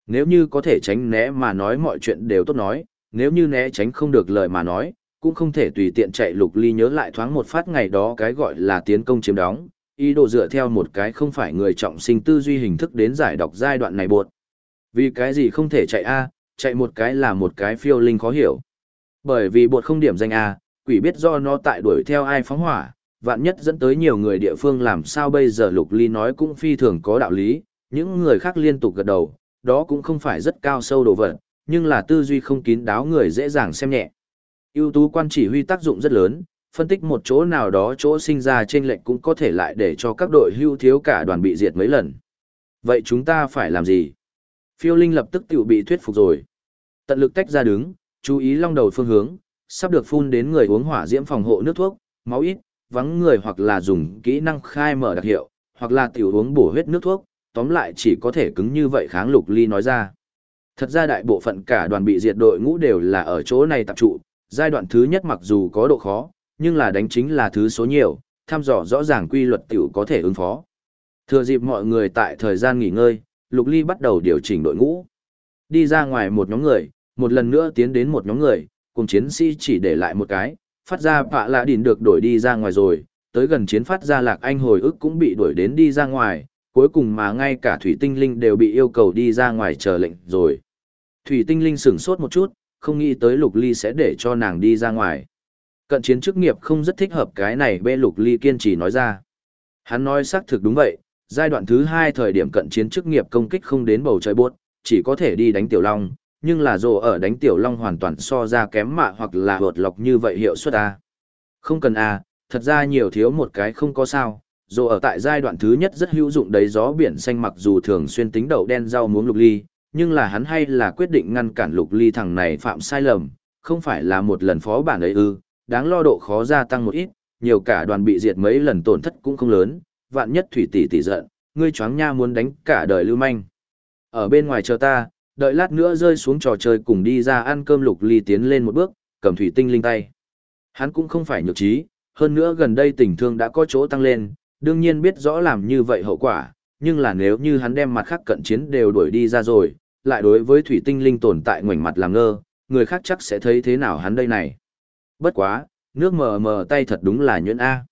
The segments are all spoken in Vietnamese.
Nếu như có thể tránh né mà nói mọi chuyện đều tốt nói, nếu như né tránh không được lời mà nói, cũng không thể tùy tiện chạy. Lục Ly nhớ lại thoáng một phát ngày đó cái gọi là tiến công chiếm đóng, ý đồ dựa theo một cái không phải người trọng sinh tư duy hình thức đến giải đọc giai đoạn này buộc. Vì cái gì không thể chạy a? Chạy một cái là một cái phiêu linh khó hiểu. Bởi vì bột không điểm danh a, quỷ biết do nó tại đuổi theo ai phóng hỏa, vạn nhất dẫn tới nhiều người địa phương làm sao bây giờ. Lục Ly nói cũng phi thường có đạo lý, những người khác liên tục gật đầu, đó cũng không phải rất cao sâu đồ vật, nhưng là tư duy không kín đáo người dễ dàng xem nhẹ. Ưu tú quan chỉ huy tác dụng rất lớn, phân tích một chỗ nào đó chỗ sinh ra chênh lệch cũng có thể lại để cho các đội hưu thiếu cả đoàn bị diệt mấy lần. Vậy chúng ta phải làm gì? Phiêu linh lập tức tự bị thuyết phục rồi. Tận lực tách ra đứng, chú ý long đầu phương hướng, sắp được phun đến người uống hỏa diễm phòng hộ nước thuốc, máu ít, vắng người hoặc là dùng kỹ năng khai mở đặc hiệu, hoặc là tiểu uống bổ huyết nước thuốc, tóm lại chỉ có thể cứng như vậy kháng. Lục Ly nói ra. Thật ra đại bộ phận cả đoàn bị diệt đội ngũ đều là ở chỗ này tập trụ, giai đoạn thứ nhất mặc dù có độ khó, nhưng là đánh chính là thứ số nhiều, thăm dò rõ ràng quy luật tiểu có thể ứng phó. Thừa dịp mọi người tại thời gian nghỉ ngơi, Lục Ly bắt đầu điều chỉnh đội ngũ. Đi ra ngoài một nhóm người, một lần nữa tiến đến một nhóm người, cùng chiến sĩ chỉ để lại một cái, phát ra Pạ Lạ Đỉn được đổi đi ra ngoài rồi, tới gần chiến phát ra Lạc Anh hồi ức cũng bị đuổi đến đi ra ngoài, cuối cùng mà ngay cả Thủy Tinh Linh đều bị yêu cầu đi ra ngoài chờ lệnh rồi. Thủy Tinh Linh sửng sốt một chút, không nghĩ tới Lục Ly sẽ để cho nàng đi ra ngoài. Cận chiến chức nghiệp không rất thích hợp cái này, bê Lục Ly kiên trì nói ra. Hắn nói xác thực đúng vậy, giai đoạn thứ 2 thời điểm cận chiến chức nghiệp công kích không đến bầu trời buốt, chỉ có thể đi đánh Tiểu Long, nhưng là dù ở đánh Tiểu Long hoàn toàn so ra kém mạ hoặc là hột lọc như vậy hiệu suất a. Không cần a, thật ra nhiều thiếu một cái không có sao, dù ở tại giai đoạn thứ nhất rất hữu dụng đấy. Gió biển xanh mặc dù thường xuyên tính đậu đen rau muống Lục Ly, nhưng là hắn hay là quyết định ngăn cản Lục Ly thằng này phạm sai lầm, không phải là một lần phó bản ấy ư, đáng lo độ khó gia tăng một ít, nhiều cả đoàn bị diệt mấy lần tổn thất cũng không lớn, vạn nhất Thủy tỷ tỷ giận, ngươi choáng nha muốn đánh cả đời lưu manh. Ở bên ngoài chờ ta, đợi lát nữa rơi xuống trò chơi cùng đi ra ăn cơm. Lục Ly tiến lên một bước, cầm Thủy Tinh Linh tay. Hắn cũng không phải nhược trí, hơn nữa gần đây tình thương đã có chỗ tăng lên, đương nhiên biết rõ làm như vậy hậu quả, nhưng là nếu như hắn đem mặt khác cận chiến đều đuổi đi ra rồi, lại đối với Thủy Tinh Linh tồn tại ngoảnh mặt làm ngơ, người khác chắc sẽ thấy thế nào hắn đây này. Bất quá, nước mờ mờ tay thật đúng là nhuyễn A.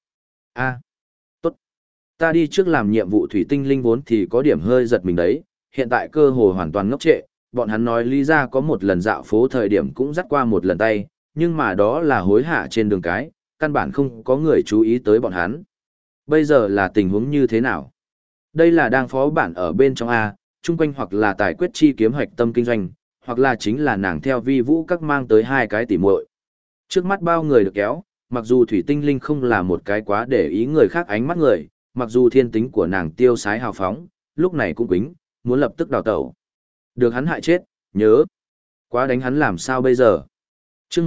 Tốt. Ta đi trước làm nhiệm vụ. Thủy Tinh Linh vốn thì có điểm hơi giật mình đấy, hiện tại cơ hồ hoàn toàn ngốc trệ, bọn hắn nói lý ra có một lần dạo phố thời điểm cũng dắt qua một lần tay, nhưng mà đó là hối hả trên đường cái, căn bản không có người chú ý tới bọn hắn. Bây giờ là tình huống như thế nào? Đây là đang phó bản ở bên trong A, chung quanh hoặc là tài quyết chi kiếm hoạch tâm kinh doanh, hoặc là chính là nàng theo vi vũ các mang tới 2 cái tỉ muội. Trước mắt bao người được kéo, mặc dù Thủy Tinh Linh không là một cái quá để ý người khác ánh mắt người, mặc dù thiên tính của nàng tiêu sái hào phóng, lúc này cũng quính, muốn lập tức đào tẩu. Được hắn hại chết, nhớ. Quá đánh hắn làm sao bây giờ? Chương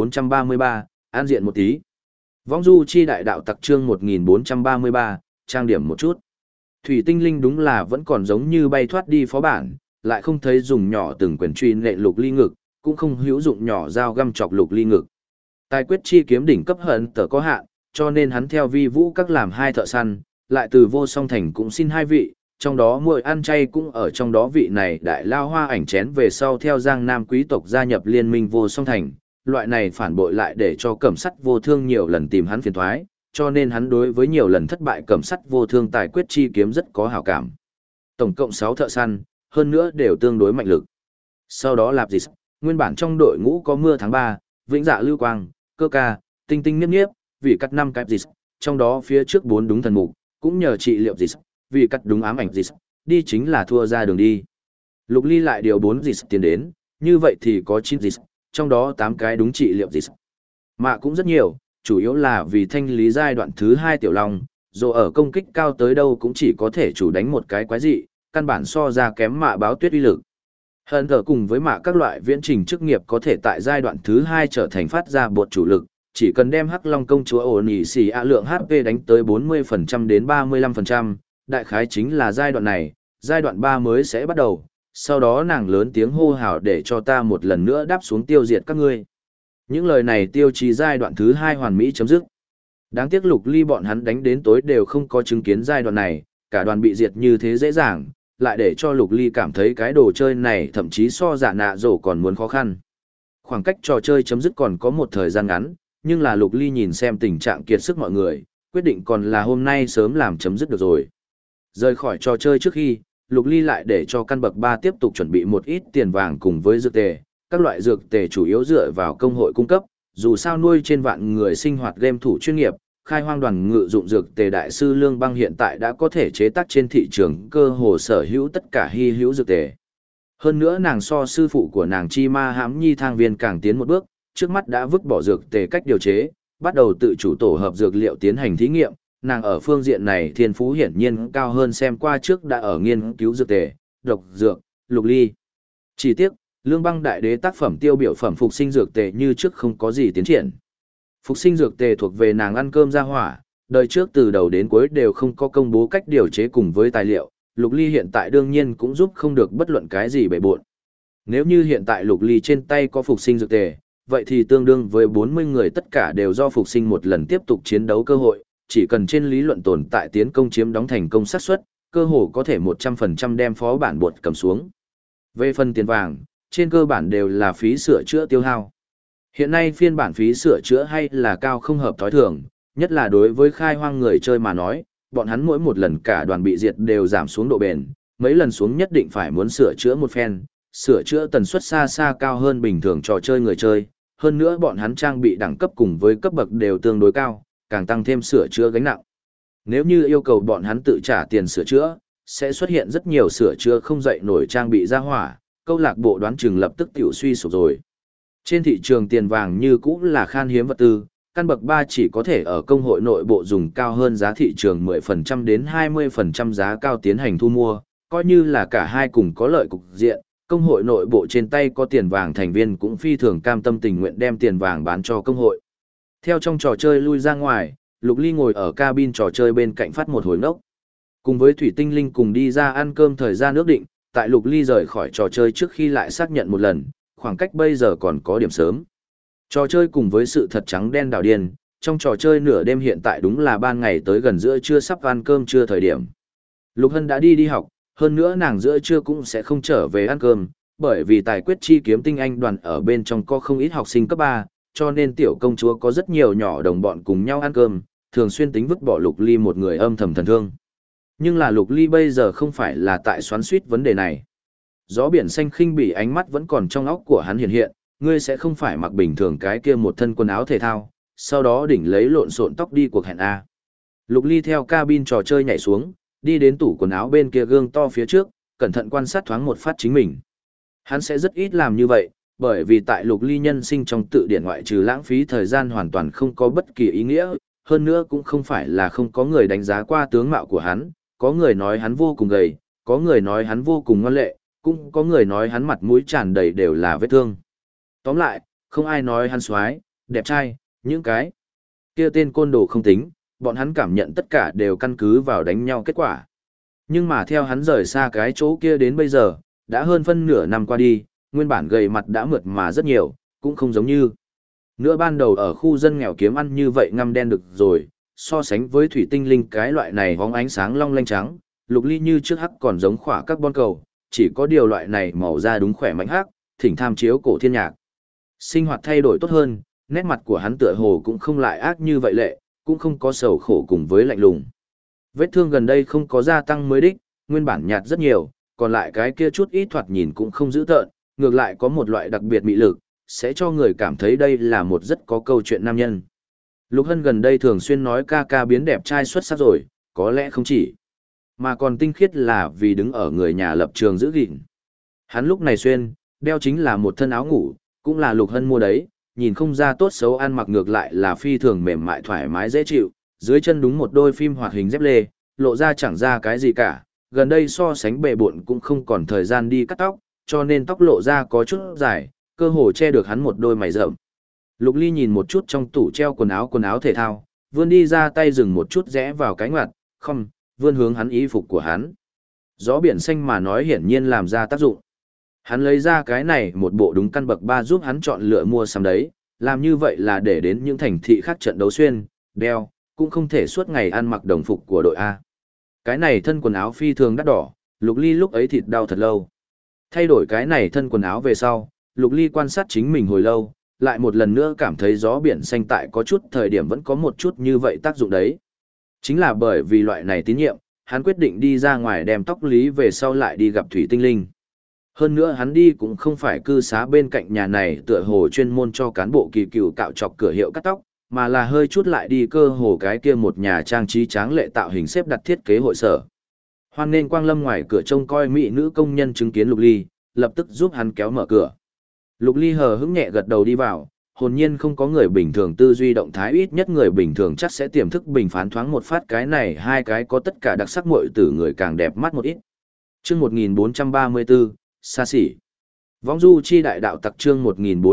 1433, an diện một tí. Vong du chi đại đạo tặc chương 1433, trang điểm một chút. Thủy Tinh Linh đúng là vẫn còn giống như bay thoát đi phó bản, lại không thấy dùng nhỏ từng quyền truy nệ Lục Ly ngực, cũng không hữu dụng nhỏ dao găm chọc Lục Ly ngực. Tài quyết chi kiếm đỉnh cấp hận tờ có hạn, cho nên hắn theo vi vũ các làm 2 thợ săn, lại từ vô song thành cũng xin 2 vị, trong đó muội ăn chay cũng ở trong đó. Vị này đại lao hoa ảnh chén về sau theo Giang Nam quý tộc gia nhập liên minh vô song thành, loại này phản bội lại để cho Cẩm Sắt Vô Thương nhiều lần tìm hắn phiền toái, cho nên hắn đối với nhiều lần thất bại Cẩm Sắt Vô Thương tài quyết chi kiếm rất có hảo cảm. Tổng cộng 6 thợ săn, hơn nữa đều tương đối mạnh lực. Sau đó Lạp Dịch, nguyên bản trong đội ngũ có Mưa tháng 3, Vĩnh Dạ Lưu Quang, Cơ Ca, Tinh Tinh Niếp Niếp, vì cắt 5 cái Dịch, trong đó phía trước 4 đúng thần mục, cũng nhờ trị liệu Dịch, vì cắt đúng ám ảnh Dịch, đi chính là thua ra đường đi. Lục Ly lại điều 4 Dịch tiền đến, như vậy thì có 9 Dịch, trong đó 8 cái đúng trị liệu Dịch. Mạ cũng rất nhiều, chủ yếu là vì thanh lý giai đoạn thứ 2 Tiểu Long, dù ở công kích cao tới đâu cũng chỉ có thể chủ đánh một cái quái dị, căn bản so ra kém Mạ báo tuyết uy lực. Hơn thở cùng với Mạ các loại viễn trình chức nghiệp có thể tại giai đoạn thứ 2 trở thành phát ra bột chủ lực, chỉ cần đem Hắc Long công chúa ổn ỉ xì ạ lượng HP đánh tới 40% đến 35%, đại khái chính là giai đoạn này, giai đoạn 3 mới sẽ bắt đầu, sau đó nàng lớn tiếng hô hào để cho ta một lần nữa đáp xuống tiêu diệt các ngươi. Những lời này tiêu chí giai đoạn thứ 2 hoàn mỹ chấm dứt. Đáng tiếc Lục Ly bọn hắn đánh đến tối đều không có chứng kiến giai đoạn này, cả đoàn bị diệt như thế dễ dàng, lại để cho Lục Ly cảm thấy cái đồ chơi này thậm chí so dạ nạ rổ còn muốn khó khăn. Khoảng cách trò chơi chấm dứt còn có một thời gian ngắn, nhưng là Lục Ly nhìn xem tình trạng kiệt sức mọi người, quyết định còn là hôm nay sớm làm chấm dứt được rồi. Rời khỏi trò chơi trước khi, Lục Ly lại để cho căn bậc 3 tiếp tục chuẩn bị một ít tiền vàng cùng với dược tề. Các loại dược tề chủ yếu dựa vào công hội cung cấp, dù sao nuôi trên vạn người sinh hoạt game thủ chuyên nghiệp, khai hoang đoàn ngự dụng dược tề đại sư Lương Băng hiện tại đã có thể chế tác trên thị trường cơ hồ sở hữu tất cả hy hữu dược tề. Hơn nữa nàng so sư phụ của nàng Chi Ma Hãm Nhi Thang Viên càng tiến một bước, trước mắt đã vứt bỏ dược tề cách điều chế, bắt đầu tự chủ tổ hợp dược liệu tiến hành thí nghiệm, nàng ở phương diện này thiên phú hiển nhiên cao hơn xem qua trước đã ở nghiên cứu dược tề, độc dược, Lục Ly. Chỉ tiếc, Lương Băng đại đế tác phẩm tiêu biểu phẩm phục sinh dược tề như trước không có gì tiến triển. Phục sinh dược tề thuộc về nàng ăn cơm ra hỏa, đời trước từ đầu đến cuối đều không có công bố cách điều chế cùng với tài liệu, Lục Ly hiện tại đương nhiên cũng giúp không được bất luận cái gì bể bộn. Nếu như hiện tại Lục Ly trên tay có phục sinh dược tề, vậy thì tương đương với 40 người tất cả đều do phục sinh một lần tiếp tục chiến đấu cơ hội, chỉ cần trên lý luận tồn tại tiến công chiếm đóng thành công xác suất, cơ hồ có thể 100% đem phó bản bột cầm xuống. Về phần tiền vàng, trên cơ bản đều là phí sửa chữa tiêu hao. Hiện nay phiên bản phí sửa chữa hay là cao không hợp thói thường, nhất là đối với khai hoang người chơi mà nói, bọn hắn mỗi một lần cả đoàn bị diệt đều giảm xuống độ bền, mấy lần xuống nhất định phải muốn sửa chữa một phen, sửa chữa tần suất xa xa cao hơn bình thường trò chơi người chơi, hơn nữa bọn hắn trang bị đẳng cấp cùng với cấp bậc đều tương đối cao, càng tăng thêm sửa chữa gánh nặng. Nếu như yêu cầu bọn hắn tự trả tiền sửa chữa, sẽ xuất hiện rất nhiều sửa chữa không dậy nổi trang bị ra hỏa, câu lạc bộ đoán chừng lập tức tiểu suy sụp rồi. Trên thị trường tiền vàng như cũ là khan hiếm vật tư, căn bậc 3 chỉ có thể ở công hội nội bộ dùng cao hơn giá thị trường 10% đến 20% giá cao tiến hành thu mua, coi như là cả hai cùng có lợi cục diện, công hội nội bộ trên tay có tiền vàng thành viên cũng phi thường cam tâm tình nguyện đem tiền vàng bán cho công hội. Theo trong trò chơi lui ra ngoài, Lục Ly ngồi ở cabin trò chơi bên cạnh phát một hồi nốc. Cùng với Thủy Tinh Linh cùng đi ra ăn cơm thời gian ước định, tại Lục Ly rời khỏi trò chơi trước khi lại xác nhận một lần, khoảng cách bây giờ còn có điểm sớm. Trò chơi cùng với sự thật trắng đen đảo điên, trong trò chơi nửa đêm hiện tại đúng là ban ngày tới gần giữa trưa sắp ăn cơm trưa thời điểm. Lục Hân đã đi học, hơn nữa nàng giữa trưa cũng sẽ không trở về ăn cơm, bởi vì tài quyết chi kiếm tinh anh đoàn ở bên trong có không ít học sinh cấp 3, cho nên tiểu công chúa có rất nhiều nhỏ đồng bọn cùng nhau ăn cơm, thường xuyên tính vứt bỏ Lục Ly một người âm thầm thần thương. Nhưng là Lục Ly bây giờ không phải là tại xoắn suýt vấn đề này. Gió biển xanh khinh bỉ ánh mắt vẫn còn trong óc của hắn hiện hiện, ngươi sẽ không phải mặc bình thường cái kia một thân quần áo thể thao, sau đó đỉnh lấy lộn xộn tóc đi cuộc hẹn A. Lục Ly theo cabin trò chơi nhảy xuống, đi đến tủ quần áo bên kia gương to phía trước, cẩn thận quan sát thoáng một phát chính mình. Hắn sẽ rất ít làm như vậy, bởi vì tại Lục Ly nhân sinh trong tự điển ngoại trừ lãng phí thời gian hoàn toàn không có bất kỳ ý nghĩa, hơn nữa cũng không phải là không có người đánh giá qua tướng mạo của hắn, có người nói hắn vô cùng gầy, có người nói hắn vô cùng ngoan lệ, cũng có người nói hắn mặt mũi tràn đầy đều là vết thương. Tóm lại, không ai nói hắn xoái, đẹp trai, những cái kia tên côn đồ không tính, bọn hắn cảm nhận tất cả đều căn cứ vào đánh nhau kết quả. Nhưng mà theo hắn rời xa cái chỗ kia đến bây giờ, đã hơn phân nửa năm qua đi, nguyên bản gầy mặt đã mượt mà rất nhiều, cũng không giống như. Nữa ban đầu ở khu dân nghèo kiếm ăn như vậy ngăm đen được rồi, so sánh với thủy tinh linh cái loại này hóng ánh sáng long lanh trắng, Lục Ly như trước hắc còn giống khỏa các bon cầu, chỉ có điều loại này màu da đúng khỏe mạnh hắc, thỉnh tham chiếu cổ thiên nhạc. Sinh hoạt thay đổi tốt hơn, nét mặt của hắn tựa hồ cũng không lại ác như vậy lệ, cũng không có sầu khổ cùng với lạnh lùng. Vết thương gần đây không có gia tăng mới đích, nguyên bản nhạt rất nhiều, còn lại cái kia chút ít thoạt nhìn cũng không dữ tợn, ngược lại có một loại đặc biệt mị lực, sẽ cho người cảm thấy đây là một rất có câu chuyện nam nhân. Lục Hân gần đây thường xuyên nói ca ca biến đẹp trai xuất sắc rồi, có lẽ không chỉ, mà còn tinh khiết là vì đứng ở người nhà lập trường giữ gìn. Hắn lúc này xuyên, đeo chính là một thân áo ngủ, cũng là Lục Hân mua đấy, nhìn không ra tốt xấu ăn mặc ngược lại là phi thường mềm mại thoải mái dễ chịu, dưới chân đúng một đôi phim hoạt hình dép lê, lộ ra chẳng ra cái gì cả, gần đây so sánh bề bộn cũng không còn thời gian đi cắt tóc, cho nên tóc lộ ra có chút dài, cơ hồ che được hắn một đôi mày rậm. Lục Ly nhìn một chút trong tủ treo quần áo thể thao, vươn đi ra tay dừng một chút rẽ vào cái ngoặt, không, vươn hướng hắn y phục của hắn. Gió biển xanh mà nói hiển nhiên làm ra tác dụng. Hắn lấy ra cái này một bộ đúng căn bậc 3 giúp hắn chọn lựa mua sắm đấy, làm như vậy là để đến những thành thị khác trận đấu xuyên, đeo, cũng không thể suốt ngày ăn mặc đồng phục của đội A. Cái này thân quần áo phi thường đắt đỏ, Lục Ly lúc ấy thịt đau thật lâu. Thay đổi cái này thân quần áo về sau, Lục Ly quan sát chính mình hồi lâu, lại một lần nữa cảm thấy gió biển xanh tại có chút thời điểm vẫn có một chút như vậy tác dụng đấy. Chính là bởi vì loại này tín nhiệm, hắn quyết định đi ra ngoài đem tóc lý về sau lại đi gặp Thủy Tinh Linh. Hơn nữa hắn đi cũng không phải cư xá bên cạnh nhà này tựa hồ chuyên môn cho cán bộ kỳ cựu cạo chọc cửa hiệu cắt tóc, mà là hơi chút lại đi cơ hồ cái kia một nhà trang trí tráng lệ tạo hình xếp đặt thiết kế hội sở. Hoan nên Quang Lâm ngoài cửa trông coi mỹ nữ công nhân chứng kiến Lục Ly, lập tức giúp hắn kéo mở cửa. Lục Ly hờ hững nhẹ gật đầu đi vào, hồn nhiên không có người bình thường tư duy động thái, ít nhất người bình thường chắc sẽ tiềm thức bình phán thoáng một phát cái này hai cái có tất cả đặc sắc muội tử người càng đẹp mắt một ít. Chương 1434, xa xỉ. Võng du chi đại đạo tặc chương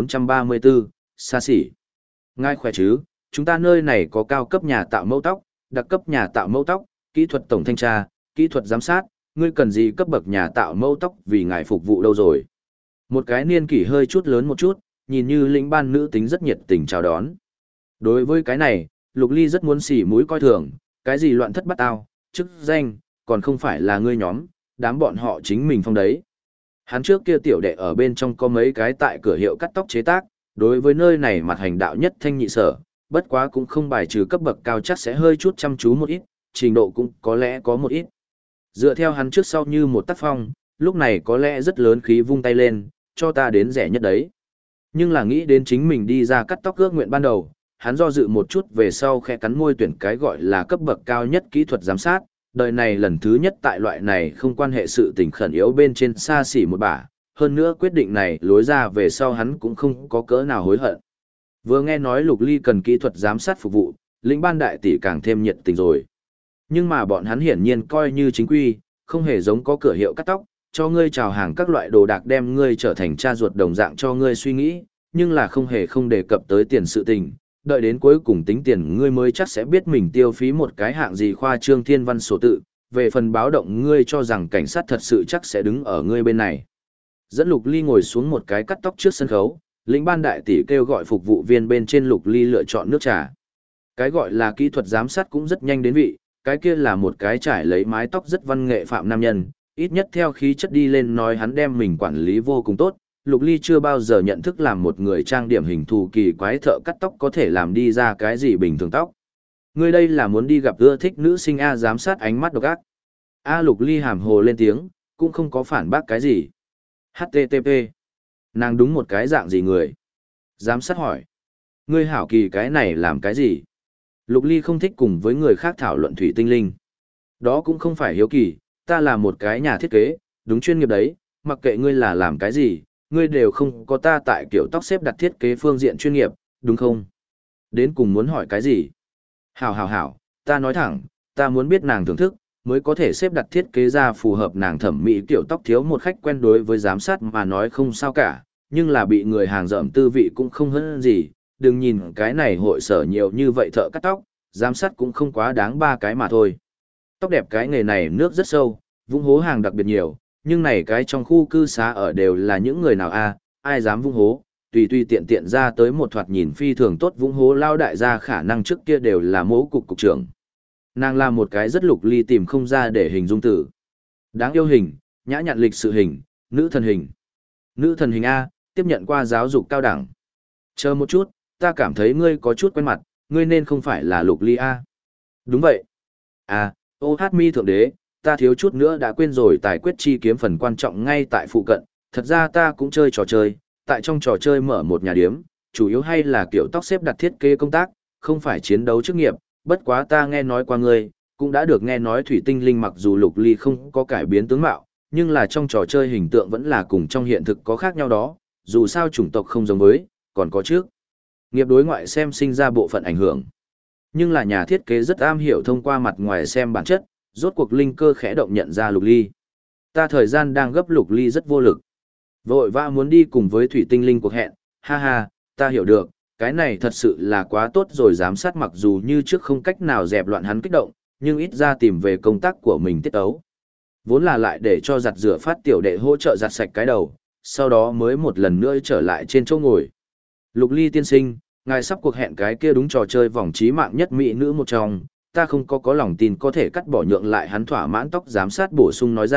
1434, xa xỉ. Ngài khỏe chứ, chúng ta nơi này có cao cấp nhà tạo mẫu tóc, đặc cấp nhà tạo mẫu tóc, kỹ thuật tổng thanh tra, kỹ thuật giám sát, ngươi cần gì cấp bậc nhà tạo mẫu tóc vì ngài phục vụ đâu rồi. Một cái niên kỷ hơi chút lớn một chút, nhìn như lĩnh ban nữ tính rất nhiệt tình chào đón. Đối với cái này, Lục Ly rất muốn xỉ mũi coi thường, cái gì loạn thất bắt ao, chức danh, còn không phải là ngươi nhóm, đám bọn họ chính mình phong đấy. Hắn trước kia tiểu đệ ở bên trong có mấy cái tại cửa hiệu cắt tóc chế tác, đối với nơi này mặt hành đạo nhất thanh nhị sở, bất quá cũng không bài trừ cấp bậc cao chắc sẽ hơi chút chăm chú một ít, trình độ cũng có lẽ có một ít. Dựa theo hắn trước sau như một tác phong, lúc này có lẽ rất lớn khí vung tay lên, cho ta đến rẻ nhất đấy. Nhưng là nghĩ đến chính mình đi ra cắt tóc ước nguyện ban đầu, hắn do dự một chút về sau khẽ cắn môi tuyển cái gọi là cấp bậc cao nhất kỹ thuật giám sát, đời này lần thứ nhất tại loại này không quan hệ sự tình khẩn yếu bên trên xa xỉ một bả, hơn nữa quyết định này lối ra về sau hắn cũng không có cỡ nào hối hận. Vừa nghe nói Lục Ly cần kỹ thuật giám sát phục vụ, lĩnh ban đại tỷ càng thêm nhiệt tình rồi. Nhưng mà bọn hắn hiển nhiên coi như chính quy, không hề giống có cửa hiệu cắt tóc, cho ngươi chào hàng các loại đồ đạc đem ngươi trở thành cha ruột đồng dạng cho ngươi suy nghĩ, nhưng là không hề không đề cập tới tiền sự tình, đợi đến cuối cùng tính tiền ngươi mới chắc sẽ biết mình tiêu phí một cái hạng gì khoa trương thiên văn sổ tự, về phần báo động ngươi cho rằng cảnh sát thật sự chắc sẽ đứng ở ngươi bên này. Dẫn Lục Ly ngồi xuống một cái cắt tóc trước sân khấu, lĩnh ban đại tỷ kêu gọi phục vụ viên bên trên Lục Ly lựa chọn nước trà. Cái gọi là kỹ thuật giám sát cũng rất nhanh đến vị, cái kia là một cái trải lấy mái tóc rất văn nghệ phạm nam nhân, ít nhất theo khí chất đi lên nói hắn đem mình quản lý vô cùng tốt. Lục Ly chưa bao giờ nhận thức làm một người trang điểm hình thù kỳ quái thợ cắt tóc có thể làm đi ra cái gì bình thường tóc. Ngươi đây là muốn đi gặp ưa thích nữ sinh A giám sát ánh mắt độc ác. A Lục Ly hàm hồ lên tiếng, cũng không có phản bác cái gì. HTTP. Nàng đúng một cái dạng gì người? Giám sát hỏi. Ngươi hảo kỳ cái này làm cái gì? Lục Ly không thích cùng với người khác thảo luận thủy tinh linh. Đó cũng không phải hiếu kỳ, ta là một cái nhà thiết kế, đúng chuyên nghiệp đấy, mặc kệ ngươi là làm cái gì, ngươi đều không có ta tại kiểu tóc xếp đặt thiết kế phương diện chuyên nghiệp, đúng không? Đến cùng muốn hỏi cái gì? Hảo, ta nói thẳng, ta muốn biết nàng thưởng thức, mới có thể xếp đặt thiết kế ra phù hợp nàng thẩm mỹ kiểu tóc. Thiếu một khách quen đối với giám sát mà nói không sao cả, nhưng là bị người hàng dởm tư vị cũng không hơn gì. Đừng nhìn cái này hội sở nhiều như vậy thợ cắt tóc, giám sát cũng không quá đáng ba cái mà thôi. Tóc đẹp cái nghề này nước rất sâu, vung hố hàng đặc biệt nhiều, nhưng này cái trong khu cư xá ở đều là những người nào a, ai dám vung hố, tùy tiện tiện ra tới một thoạt nhìn phi thường tốt vung hố lao đại gia khả năng trước kia đều là mỗ cục trưởng. Nàng là một cái rất Lục Ly tìm không ra để hình dung tử. Đáng yêu hình, nhã nhặn lịch sự hình, nữ thần hình. Nữ thần hình A, tiếp nhận qua giáo dục cao đẳng. Chờ một chút, ta cảm thấy ngươi có chút quen mặt, ngươi nên không phải là Lục Ly A. Đúng vậy. À, ô hát mi thượng đế, ta thiếu chút nữa đã quên rồi tài quyết chi kiếm phần quan trọng ngay tại phụ cận. Thật ra ta cũng chơi trò chơi, tại trong trò chơi mở một nhà điếm, chủ yếu hay là kiểu tóc xếp đặt thiết kế công tác, không phải chiến đấu chức nghiệp. Bất quá ta nghe nói qua ngươi, cũng đã được nghe nói thủy tinh linh mặc dù Lục Ly không có cải biến tướng mạo, nhưng là trong trò chơi hình tượng vẫn là cùng trong hiện thực có khác nhau đó, dù sao chủng tộc không giống với, còn có trước. Nghiệp đối ngoại xem sinh ra bộ phận ảnh hưởng. Nhưng là nhà thiết kế rất am hiểu thông qua mặt ngoài xem bản chất, rốt cuộc linh cơ khẽ động nhận ra Lục Ly. Ta thời gian đang gấp Lục Ly rất vô lực. Vội vã muốn đi cùng với thủy tinh linh cuộc hẹn, ha ha, ta hiểu được. Cái này thật sự là quá tốt rồi giám sát mặc dù như trước không cách nào dẹp loạn hắn kích động, nhưng ít ra tìm về công tác của mình tiết ấu. Vốn là lại để cho giặt rửa phát tiểu đệ hỗ trợ giặt sạch cái đầu, sau đó mới một lần nữa trở lại trên chỗ ngồi. Lục Ly tiên sinh, ngài sắp cuộc hẹn cái kia đúng trò chơi vòng trí mạng nhất mỹ nữ một trong, ta không có lòng tin có thể cắt bỏ nhượng lại hắn thỏa mãn tóc giám sát bổ sung nói ra,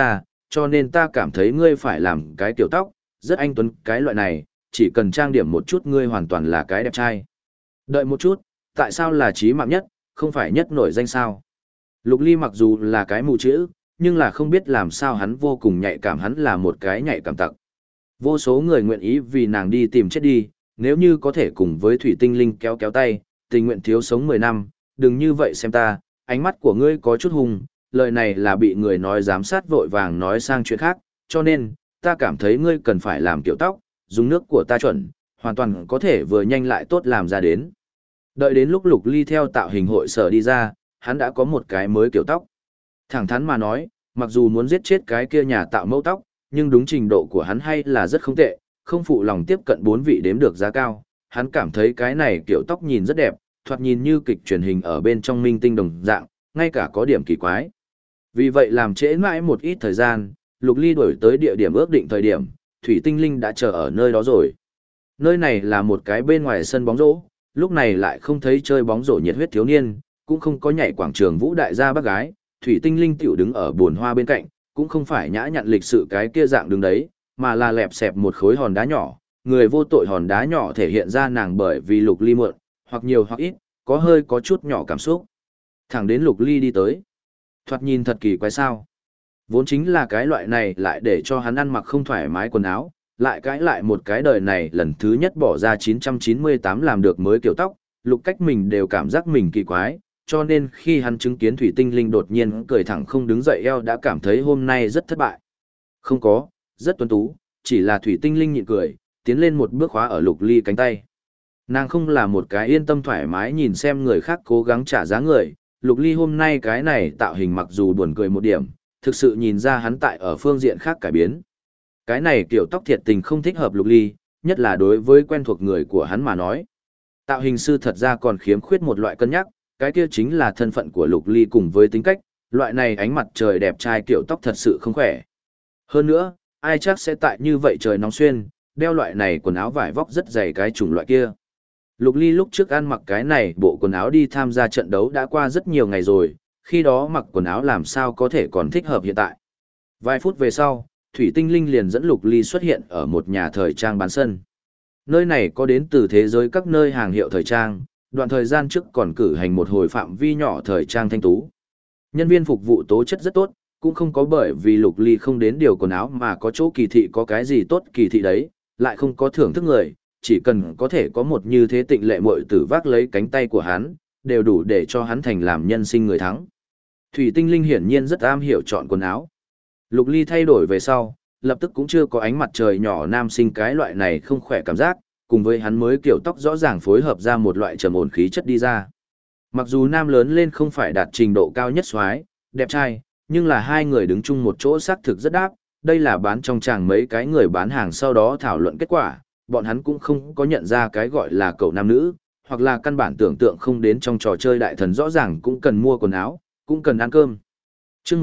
cho nên ta cảm thấy ngươi phải làm cái tiểu tóc, rất anh tuấn cái loại này, chỉ cần trang điểm một chút ngươi hoàn toàn là cái đẹp trai. Đợi một chút, tại sao là trí mạng nhất, không phải nhất nổi danh sao? Lục Ly mặc dù là cái mù chữ, nhưng là không biết làm sao hắn vô cùng nhạy cảm, hắn là một cái nhạy cảm tặc. Vô số người nguyện ý vì nàng đi tìm chết đi, nếu như có thể cùng với Thủy Tinh Linh kéo kéo tay, tình nguyện thiếu sống 10 năm, đừng như vậy xem ta, ánh mắt của ngươi có chút hung, lời này là bị người nói giám sát vội vàng nói sang chuyện khác, cho nên, ta cảm thấy ngươi cần phải làm kiểu tóc, dùng nước của ta chuẩn, hoàn toàn có thể vừa nhanh lại tốt làm ra đến. Đợi đến lúc Lục Ly theo tạo hình hội sở đi ra, hắn đã có một cái mới kiểu tóc. Thẳng thắn mà nói, mặc dù muốn giết chết cái kia nhà tạo mẫu tóc, nhưng đúng trình độ của hắn hay là rất không tệ, không phụ lòng tiếp cận 4 vị đếm được giá cao. Hắn cảm thấy cái này kiểu tóc nhìn rất đẹp, thoạt nhìn như kịch truyền hình ở bên trong minh tinh đồng dạng, ngay cả có điểm kỳ quái. Vì vậy làm trễ mãi một ít thời gian, Lục Ly đổi tới địa điểm ước định thời điểm, Thủy Tinh Linh đã chờ ở nơi đó rồi. Nơi này là một cái bên ngoài sân bóng rổ, lúc này lại không thấy chơi bóng rổ nhiệt huyết thiếu niên, cũng không có nhảy quảng trường vũ đại gia bác gái, Thủy Tinh Linh tiểu đứng ở buồn hoa bên cạnh, cũng không phải nhã nhặn lịch sự cái kia dạng đứng đấy, mà là lẹp xẹp một khối hòn đá nhỏ, người vô tội hòn đá nhỏ thể hiện ra nàng bởi vì Lục Ly muộn, hoặc nhiều hoặc ít, có chút nhỏ cảm xúc. Thẳng đến Lục Ly đi tới. Thoạt nhìn thật kỳ quái sao. Vốn chính là cái loại này lại để cho hắn ăn mặc không thoải mái quần áo, lại cãi lại một cái đời này lần thứ nhất bỏ ra 998 làm được mới kiểu tóc, Lục Cách mình đều cảm giác mình kỳ quái, cho nên khi hắn chứng kiến Thủy Tinh Linh đột nhiên cười thẳng không đứng dậy eo đã cảm thấy hôm nay rất thất bại. Không có, rất tuấn tú, chỉ là Thủy Tinh Linh nhịn cười, tiến lên một bước khóa ở Lục Ly cánh tay. Nàng không là một cái yên tâm thoải mái nhìn xem người khác cố gắng trả giá người, Lục Ly hôm nay cái này tạo hình mặc dù buồn cười một điểm, thực sự nhìn ra hắn tại ở phương diện khác cải biến. Cái này kiểu tóc thiệt tình không thích hợp Lục Ly, nhất là đối với quen thuộc người của hắn mà nói. Tạo hình sư thật ra còn khiếm khuyết một loại cân nhắc, cái kia chính là thân phận của Lục Ly cùng với tính cách, loại này ánh mặt trời đẹp trai kiểu tóc thật sự không khỏe. Hơn nữa, ai chắc sẽ tại như vậy trời nóng xuyên, đeo loại này quần áo vải vóc rất dày cái chủng loại kia. Lục Ly lúc trước ăn mặc cái này bộ quần áo đi tham gia trận đấu đã qua rất nhiều ngày rồi, khi đó mặc quần áo làm sao có thể còn thích hợp hiện tại. Vài phút về sau, Thủy Tinh Linh liền dẫn Lục Ly xuất hiện ở một nhà thời trang bán sân. Nơi này có đến từ thế giới các nơi hàng hiệu thời trang, đoạn thời gian trước còn cử hành một hồi phạm vi nhỏ thời trang thanh tú. Nhân viên phục vụ tố chất rất tốt, cũng không có bởi vì Lục Ly không đến điều quần áo mà có chỗ kỳ thị có cái gì tốt kỳ thị đấy, lại không có thưởng thức người, chỉ cần có thể có một như thế tịnh lệ muội tử vác lấy cánh tay của hắn, đều đủ để cho hắn thành làm nhân sinh người thắng. Thủy Tinh Linh hiển nhiên rất am hiểu chọn quần áo. Lục Ly thay đổi về sau, lập tức cũng chưa có ánh mặt trời nhỏ nam sinh cái loại này không khỏe cảm giác, cùng với hắn mới kiểu tóc rõ ràng phối hợp ra một loại trầm ổn khí chất đi ra. Mặc dù nam lớn lên không phải đạt trình độ cao nhất soái, đẹp trai, nhưng là hai người đứng chung một chỗ xác thực rất đáp, đây là bán trong tràng mấy cái người bán hàng sau đó thảo luận kết quả, bọn hắn cũng không có nhận ra cái gọi là cậu nam nữ, hoặc là căn bản tưởng tượng không đến trong trò chơi đại thần rõ ràng cũng cần mua quần áo, cũng cần ăn cơm. Chương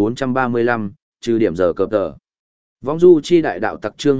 1435, trừ điểm giờ cập tờ. Võng du chi đại đạo tặc chương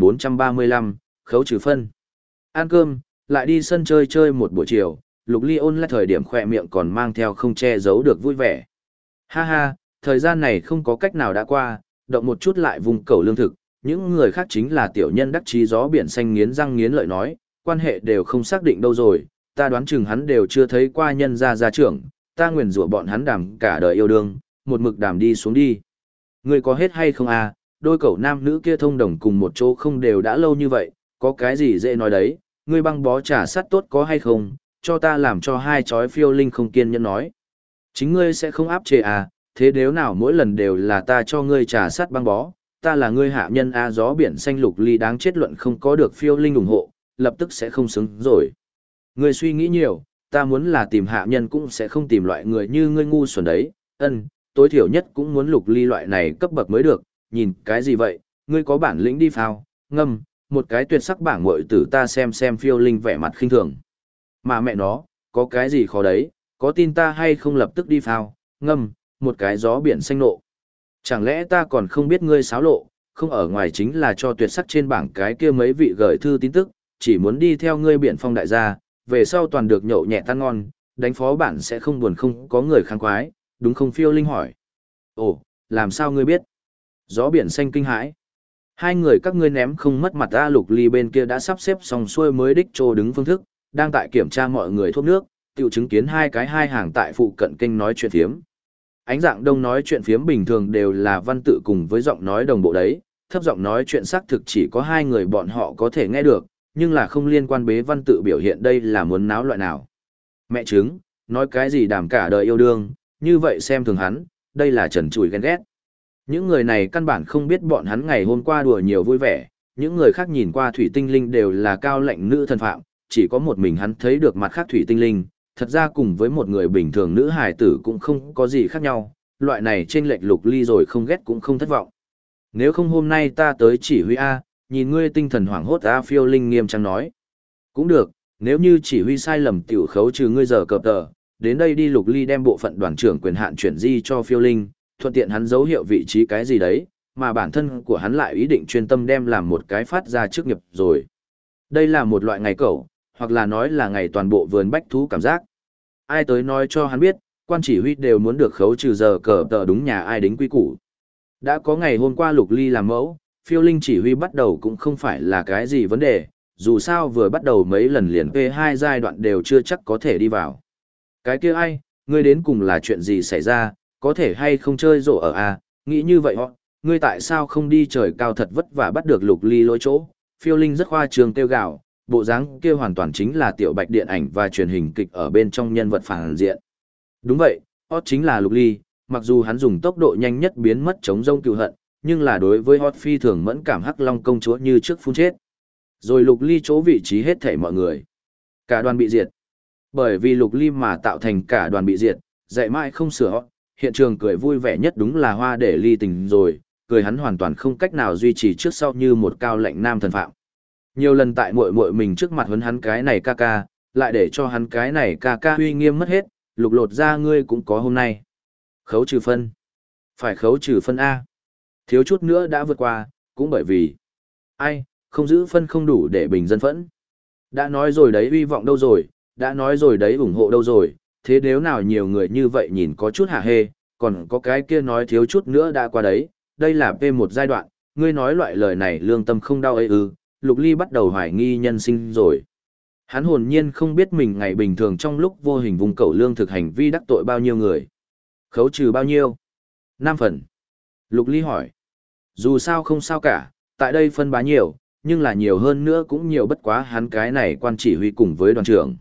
1435, khấu trừ phân. Ăn cơm, lại đi sân chơi chơi một buổi chiều, Lục Ly ôn lại thời điểm khỏe miệng còn mang theo không che giấu được vui vẻ. Ha ha, thời gian này không có cách nào đã qua, động một chút lại vùng cầu lương thực, những người khác chính là tiểu nhân đắc chí gió biển xanh nghiến răng nghiến lợi nói, quan hệ đều không xác định đâu rồi, ta đoán chừng hắn đều chưa thấy qua nhân gia trưởng, ta nguyền rủa bọn hắn đàm cả đời yêu đương, một mực đàm đi xuống đi. Ngươi có hết hay không à, đôi cậu nam nữ kia thông đồng cùng một chỗ không đều đã lâu như vậy, có cái gì dễ nói đấy, ngươi băng bó trả sắt tốt có hay không, cho ta làm cho hai chói phiêu linh không kiên nhẫn nói. Chính ngươi sẽ không áp chế à, thế nếu nào mỗi lần đều là ta cho ngươi trả sắt băng bó, ta là ngươi hạ nhân a gió biển xanh Lục Ly đáng chết luận không có được phiêu linh ủng hộ, lập tức sẽ không xứng rồi. Ngươi suy nghĩ nhiều, ta muốn là tìm hạ nhân cũng sẽ không tìm loại người như ngươi ngu xuẩn đấy, tối thiểu nhất cũng muốn Lục Ly loại này cấp bậc mới được, nhìn cái gì vậy, ngươi có bản lĩnh đi phao, ngâm, một cái tuyệt sắc bảng muội tử ta xem phiêu linh vẻ mặt khinh thường. Mà mẹ nó, có cái gì khó đấy, có tin ta hay không lập tức đi phao, ngâm, một cái gió biển xanh nộ. Chẳng lẽ ta còn không biết ngươi xáo lộ, không ở ngoài chính là cho tuyệt sắc trên bảng cái kia mấy vị gửi thư tin tức, chỉ muốn đi theo ngươi biển phong đại gia, về sau toàn được nhậu nhẹ tan ngon, đánh phó bản sẽ không buồn không có người kháng quái, đúng không phiêu linh hỏi. Ồ, làm sao ngươi biết? Gió biển xanh kinh hãi. Hai người các ngươi ném không mất mặt ta. Lục Ly bên kia đã sắp xếp xong xuôi mới đích trô đứng phương thức, đang tại kiểm tra mọi người thuốc nước, tiểu chứng kiến hai hàng tại phụ cận kênh nói chuyện phiếm. Ánh dạng đông nói chuyện phiếm bình thường đều là văn tự cùng với giọng nói đồng bộ đấy, thấp giọng nói chuyện xác thực chỉ có hai người bọn họ có thể nghe được, nhưng là không liên quan bế văn tự biểu hiện đây là muốn náo loại nào. Mẹ chứng, nói cái gì đàm cả đời yêu đương, như vậy xem thường hắn, đây là trần trụi ghen ghét. Những người này căn bản không biết bọn hắn ngày hôm qua đùa nhiều vui vẻ, những người khác nhìn qua thủy tinh linh đều là cao lệnh nữ thần phạm, chỉ có một mình hắn thấy được mặt khác thủy tinh linh, thật ra cùng với một người bình thường nữ hài tử cũng không có gì khác nhau, loại này trên lệch Lục Ly rồi không ghét cũng không thất vọng. Nếu không hôm nay ta tới chỉ huy A, nhìn ngươi tinh thần hoảng hốt A. Phiêu Linh nghiêm trang nói. Cũng được, nếu như chỉ huy sai lầm tiểu khấu trừ ngươi giờ cập tờ, đến đây đi. Lục Ly đem bộ phận đoàn trưởng quyền hạn chuyển di cho Phiêu Linh, thuận tiện hắn dấu hiệu vị trí cái gì đấy, mà bản thân của hắn lại ý định chuyên tâm đem làm một cái phát ra chức nghiệp rồi. Đây là một loại ngày cẩu, hoặc là nói là ngày toàn bộ vườn bách thú cảm giác. Ai tới nói cho hắn biết, quan chỉ huy đều muốn được khấu trừ giờ cờ tờ đúng nhà ai đính quy củ. Đã có ngày hôm qua Lục Ly làm mẫu, Phiêu Linh chỉ huy bắt đầu cũng không phải là cái gì vấn đề, dù sao vừa bắt đầu mấy lần liền P2 giai đoạn đều chưa chắc có thể đi vào. Cái kia ai, ngươi đến cùng là chuyện gì xảy ra, có thể hay không chơi rổ ở A, nghĩ như vậy họ, ngươi tại sao không đi trời cao thật vất vả bắt được Lục Ly lối chỗ. Phiêu Linh rất khoa trương kêu gào, bộ dáng kia hoàn toàn chính là tiểu bạch điện ảnh và truyền hình kịch ở bên trong nhân vật phản diện. Đúng vậy, Hot chính là Lục Ly, mặc dù hắn dùng tốc độ nhanh nhất biến mất chống rông cựu hận, nhưng là đối với Hot phi thường mẫn cảm hắc long công chúa như trước phun chết. Rồi Lục Ly chỗ vị trí hết thảy mọi người. Cả đoàn bị diệt. Bởi vì Lục Ly mà tạo thành cả đoàn bị diệt, dạy mãi không sửa Hot, hiện trường cười vui vẻ nhất đúng là Hoa để Ly tình rồi, cười hắn hoàn toàn không cách nào duy trì trước sau như một cao lệnh nam thần phạm. Nhiều lần tại muội muội mình trước mặt huấn hắn cái này ca ca, lại để cho hắn cái này ca ca uy nghiêm mất hết, Lục lột ra ngươi cũng có hôm nay. Khấu trừ phân. Phải khấu trừ phân A. Thiếu chút nữa đã vượt qua, cũng bởi vì ai, không giữ phân không đủ để bình dân phẫn. Đã nói rồi đấy uy vọng đâu rồi, đã nói rồi đấy ủng hộ đâu rồi, thế nếu nào nhiều người như vậy nhìn có chút hả hê, còn có cái kia nói thiếu chút nữa đã qua đấy, đây là P1 giai đoạn, ngươi nói loại lời này lương tâm không đau ấy ư. Lục Ly bắt đầu hoài nghi nhân sinh rồi. Hắn hồn nhiên không biết mình ngày bình thường trong lúc vô hình vùng cẩu lương thực hành vi đắc tội bao nhiêu người. Khấu trừ bao nhiêu? 5 phần. Lục Ly hỏi. Dù sao không sao cả, tại đây phân bá nhiều, nhưng là nhiều hơn nữa cũng nhiều bất quá hắn cái này quan chỉ huy cùng với đoàn trưởng.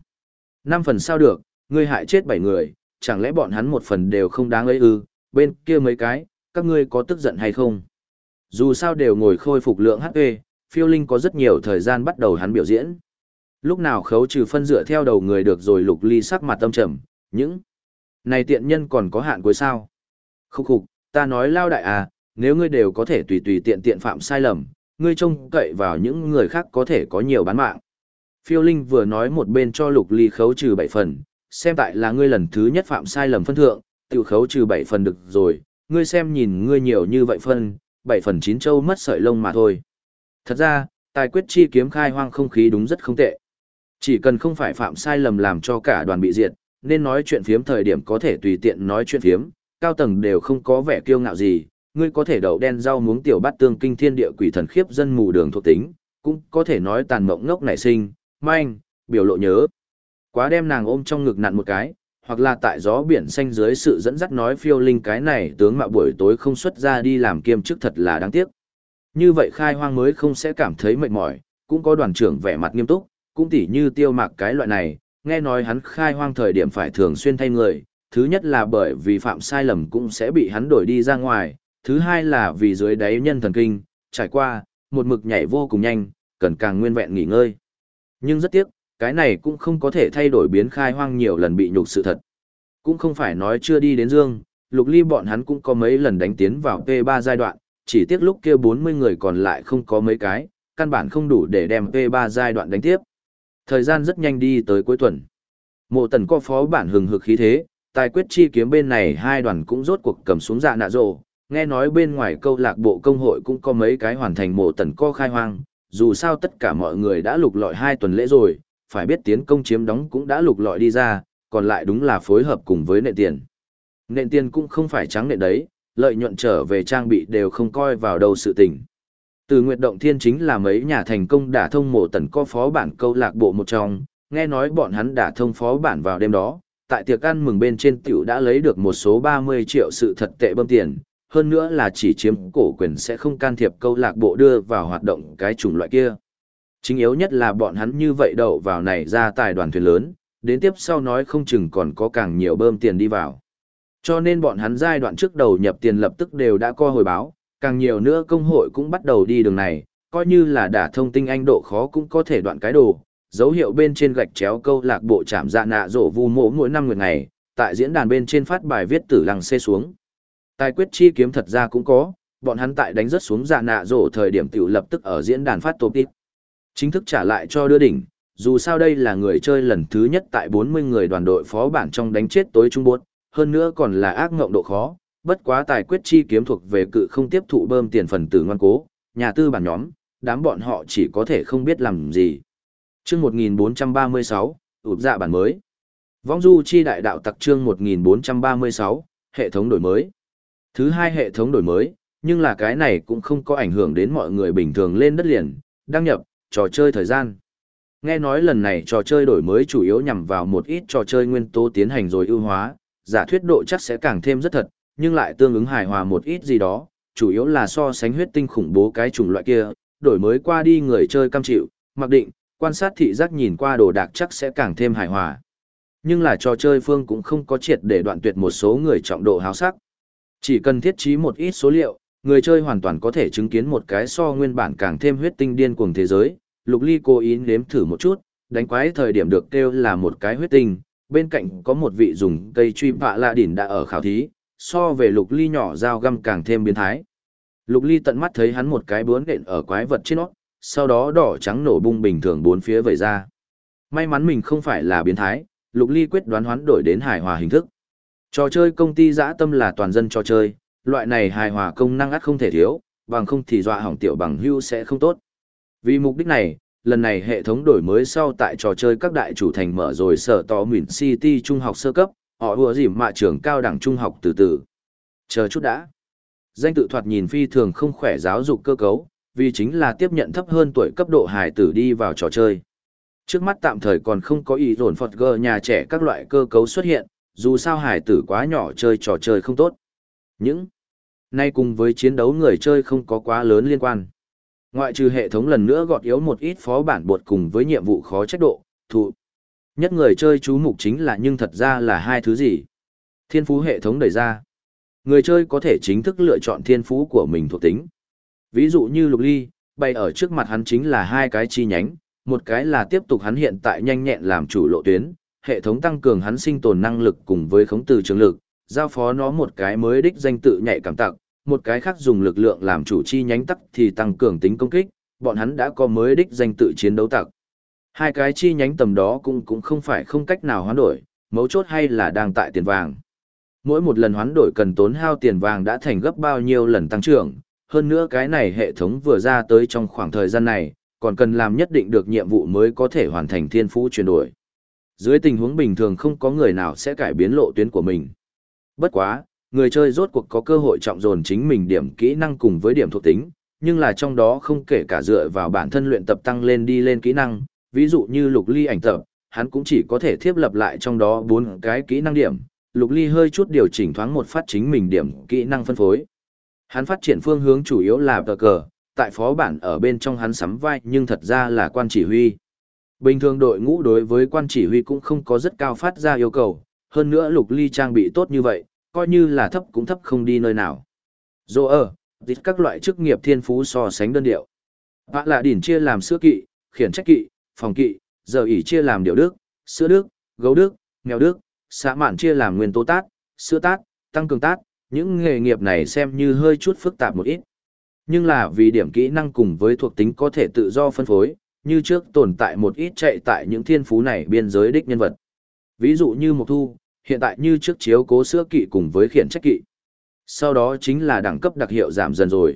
5 phần sao được, ngươi hại chết 7 người, chẳng lẽ bọn hắn một phần đều không đáng ấy ư, bên kia mấy cái, các ngươi có tức giận hay không? Dù sao đều ngồi khôi phục lượng HP, Phiêu Linh có rất nhiều thời gian bắt đầu hắn biểu diễn. Lúc nào khấu trừ phân dựa theo đầu người được rồi. Lục Ly sắc mặt tâm trầm, những này tiện nhân còn có hạn cuối sao? Khúc khục, ta nói lao đại à, nếu ngươi đều có thể tùy tùy tiện tiện phạm sai lầm, ngươi trông cậy vào những người khác có thể có nhiều bán mạng. Phiêu Linh vừa nói một bên cho Lục Ly khấu trừ 7 phần, xem tại là ngươi lần thứ nhất phạm sai lầm phân thượng, tự khấu trừ 7 phần được rồi, ngươi xem nhìn ngươi nhiều như vậy phân, 7 phần 9 châu mất sợi lông mà thôi. Thật ra, tài quyết chi kiếm khai hoang không khí đúng rất không tệ. Chỉ cần không phải phạm sai lầm làm cho cả đoàn bị diệt, nên nói chuyện phiếm thời điểm có thể tùy tiện nói chuyện phiếm, cao tầng đều không có vẻ kiêu ngạo gì, ngươi có thể đậu đen rau muống tiểu bát tương kinh thiên địa quỷ thần khiếp dân mù đường thuộc tính, cũng có thể nói tàn mộng ngốc nảy sinh, manh, biểu lộ nhớ. Quá đem nàng ôm trong ngực nặn một cái, hoặc là tại gió biển xanh dưới sự dẫn dắt nói Phiêu Linh cái này tướng mạo buổi tối không xuất ra đi làm kiêm chức thật là đáng tiếc. Như vậy khai hoang mới không sẽ cảm thấy mệt mỏi, cũng có đoàn trưởng vẻ mặt nghiêm túc, cũng tỉ như Tiêu Mạc cái loại này, nghe nói hắn khai hoang thời điểm phải thường xuyên thay người, thứ nhất là bởi vì phạm sai lầm cũng sẽ bị hắn đổi đi ra ngoài, thứ hai là vì dưới đáy nhân thần kinh, trải qua, một mực nhảy vô cùng nhanh, cần càng nguyên vẹn nghỉ ngơi. Nhưng rất tiếc, cái này cũng không có thể thay đổi biến khai hoang nhiều lần bị nhục sự thật. Cũng không phải nói chưa đi đến dương, Lục Ly bọn hắn cũng có mấy lần đánh tiến vào P3 giai đoạn, chỉ tiếc lúc kia 40 người còn lại không có mấy cái, căn bản không đủ để đem P3 giai đoạn đánh tiếp. Thời gian rất nhanh đi tới cuối tuần. Mộ Tần có phó bản hừng hực khí thế, tài quyết chi kiếm bên này hai đoàn cũng rốt cuộc cầm xuống dạ nạ rồ. Nghe nói bên ngoài câu lạc bộ công hội cũng có mấy cái hoàn thành Mộ Tần co khai hoang, dù sao tất cả mọi người đã lục lọi 2 tuần lễ rồi, phải biết tiến công chiếm đóng cũng đã lục lọi đi ra, còn lại đúng là phối hợp cùng với nện tiền. Nện tiền cũng không phải trắng nện đấy, lợi nhuận trở về trang bị đều không coi vào đâu sự tình. Từ Nguyệt Động Thiên chính là mấy nhà thành công đả thông mộ tần có phó bản câu lạc bộ một trong, nghe nói bọn hắn đả thông phó bản vào đêm đó, tại tiệc ăn mừng bên trên tiểu đã lấy được một số 30 triệu sự thật tệ bơm tiền, hơn nữa là chỉ chiếm cổ quyền sẽ không can thiệp câu lạc bộ đưa vào hoạt động cái chủng loại kia. Chính yếu nhất là bọn hắn như vậy đậu vào này ra tài đoàn thuyền lớn, đến tiếp sau nói không chừng còn có càng nhiều bơm tiền đi vào. Cho nên bọn hắn giai đoạn trước đầu nhập tiền lập tức đều đã co hồi báo, càng nhiều nữa công hội cũng bắt đầu đi đường này, coi như là đả thông tinh anh độ khó cũng có thể đoạn cái đồ. Dấu hiệu bên trên gạch chéo câu lạc bộ chạm dạ nạ rổ vu mộ mỗi năm nguyệt ngày, tại diễn đàn bên trên phát bài viết tử lăng xê xuống. Tài quyết chi kiếm thật ra cũng có, bọn hắn tại đánh rất xuống dạ nạ rổ thời điểm tiểu lập tức ở diễn đàn phát top tip. Chính thức trả lại cho đưa đỉnh, dù sao đây là người chơi lần thứ nhất tại 40 người đoàn đội phó bản trong đánh chết tối trung bốt, hơn nữa còn là ác ngộng độ khó, bất quá tài quyết chi kiếm thuộc về cự không tiếp thụ bơm tiền phần tử ngoan cố, nhà tư bản nhóm, đám bọn họ chỉ có thể không biết làm gì. Chương 1436, ụp dạ bản mới. Vong du chi đại đạo tặc chương 1436, hệ thống đổi mới. Thứ hai hệ thống đổi mới, nhưng là cái này cũng không có ảnh hưởng đến mọi người bình thường lên đất liền, đăng nhập, trò chơi thời gian. Nghe nói lần này trò chơi đổi mới chủ yếu nhằm vào một ít trò chơi nguyên tố tiến hành rồi ưu hóa, giả thuyết độ chắc sẽ càng thêm rất thật, nhưng lại tương ứng hài hòa một ít gì đó, chủ yếu là so sánh huyết tinh khủng bố cái chủng loại kia, đổi mới qua đi người chơi cam chịu, mặc định, quan sát thị giác nhìn qua đồ đạc chắc sẽ càng thêm hài hòa. Nhưng là trò chơi phương cũng không có triệt để đoạn tuyệt một số người trọng độ háo sắc. Chỉ cần thiết trí một ít số liệu, người chơi hoàn toàn có thể chứng kiến một cái so nguyên bản càng thêm huyết tinh điên cuồng thế giới. Lục Ly cố ý nếm thử một chút, đánh quái thời điểm được kêu là một cái huyết tinh, bên cạnh có một vị dùng cây truy bạ lạ đỉnh đã ở khảo thí, so về Lục Ly nhỏ dao găm càng thêm biến thái. Lục Ly tận mắt thấy hắn một cái bướn đện ở quái vật trên nó, sau đó đỏ trắng nổ bung bình thường bốn phía vẩy ra. May mắn mình không phải là biến thái, Lục Ly quyết đoán hoán đổi đến hài hòa hình thức. Trò chơi công ty dã tâm là toàn dân trò chơi, loại này hài hòa công năng ắt không thể thiếu, bằng không thì dọa hỏng tiểu bằng hưu sẽ không tốt. Vì mục đích này, lần này hệ thống đổi mới sau tại trò chơi các đại chủ thành mở rồi sở tỏ Muyển City trung học sơ cấp, họ ùa dìm mạ trường cao đẳng trung học từ từ. Chờ chút đã. Danh tự thoạt nhìn phi thường không khỏe giáo dục cơ cấu, vì chính là tiếp nhận thấp hơn tuổi cấp độ hài tử đi vào trò chơi. Trước mắt tạm thời còn không có ý dồn phật gờ nhà trẻ các loại cơ cấu xuất hiện, dù sao hài tử quá nhỏ chơi trò chơi không tốt. Những nay cùng với chiến đấu người chơi không có quá lớn liên quan. Ngoại trừ hệ thống lần nữa gọt yếu một ít phó bản bột cùng với nhiệm vụ khó trách độ, thụ. Nhất người chơi chú mục chính là nhưng thật ra là hai thứ gì? Thiên phú hệ thống đẩy ra. Người chơi có thể chính thức lựa chọn thiên phú của mình thuộc tính. Ví dụ như Lục Ly, bày ở trước mặt hắn chính là hai cái chi nhánh, một cái là tiếp tục hắn hiện tại nhanh nhẹn làm chủ lộ tuyến, hệ thống tăng cường hắn sinh tồn năng lực cùng với khống từ trường lực, giao phó nó một cái mới đích danh tự nhạy cảm tặc, một cái khác dùng lực lượng làm chủ chi nhánh tắc thì tăng cường tính công kích, bọn hắn đã có mới đích danh tự chiến đấu tặc. Hai cái chi nhánh tầm đó cũng không phải không cách nào hoán đổi, mấu chốt hay là đang tại tiền vàng. Mỗi một lần hoán đổi cần tốn hao tiền vàng đã thành gấp bao nhiêu lần tăng trưởng, hơn nữa cái này hệ thống vừa ra tới trong khoảng thời gian này, còn cần làm nhất định được nhiệm vụ mới có thể hoàn thành thiên phú chuyển đổi. Dưới tình huống bình thường không có người nào sẽ cải biến lộ tuyến của mình. Bất quá, người chơi rốt cuộc có cơ hội trọng dồn chính mình điểm kỹ năng cùng với điểm thuộc tính, nhưng là trong đó không kể cả dựa vào bản thân luyện tập tăng lên đi lên kỹ năng, ví dụ như Lục Ly ảnh tập, hắn cũng chỉ có thể thiết lập lại trong đó 4 cái kỹ năng điểm. Lục Ly hơi chút điều chỉnh thoáng một phát chính mình điểm kỹ năng phân phối. Hắn phát triển phương hướng chủ yếu là tờ cờ, tại phó bản ở bên trong hắn sắm vai nhưng thật ra là quan chỉ huy. Bình thường đội ngũ đối với quan chỉ huy cũng không có rất cao phát ra yêu cầu, hơn nữa Lục Ly trang bị tốt như vậy, coi như là thấp cũng thấp không đi nơi nào. Dô các loại chức nghiệp thiên phú so sánh đơn điệu. Bạ lạ đỉn chia làm sữa kỵ, khiển trách kỵ, phòng kỵ, giờ ỉ chia làm điệu đức, sữa đức, gấu đức, mèo đức, xã mạn chia làm nguyên tố tát, sữa tát, tăng cường tát, những nghề nghiệp này xem như hơi chút phức tạp một ít. Nhưng là vì điểm kỹ năng cùng với thuộc tính có thể tự do phân phối, như trước tồn tại một ít chạy tại những thiên phú này biên giới đích nhân vật. Ví dụ như Mộc Thu, hiện tại như trước chiếu cố sữa kỵ cùng với khiển trách kỵ. Sau đó chính là đẳng cấp đặc hiệu giảm dần rồi.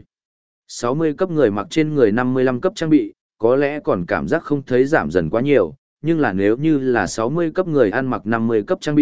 60 cấp người mặc trên người 55 cấp trang bị, có lẽ còn cảm giác không thấy giảm dần quá nhiều, nhưng là nếu như là 60 cấp người ăn mặc 50 cấp trang bị,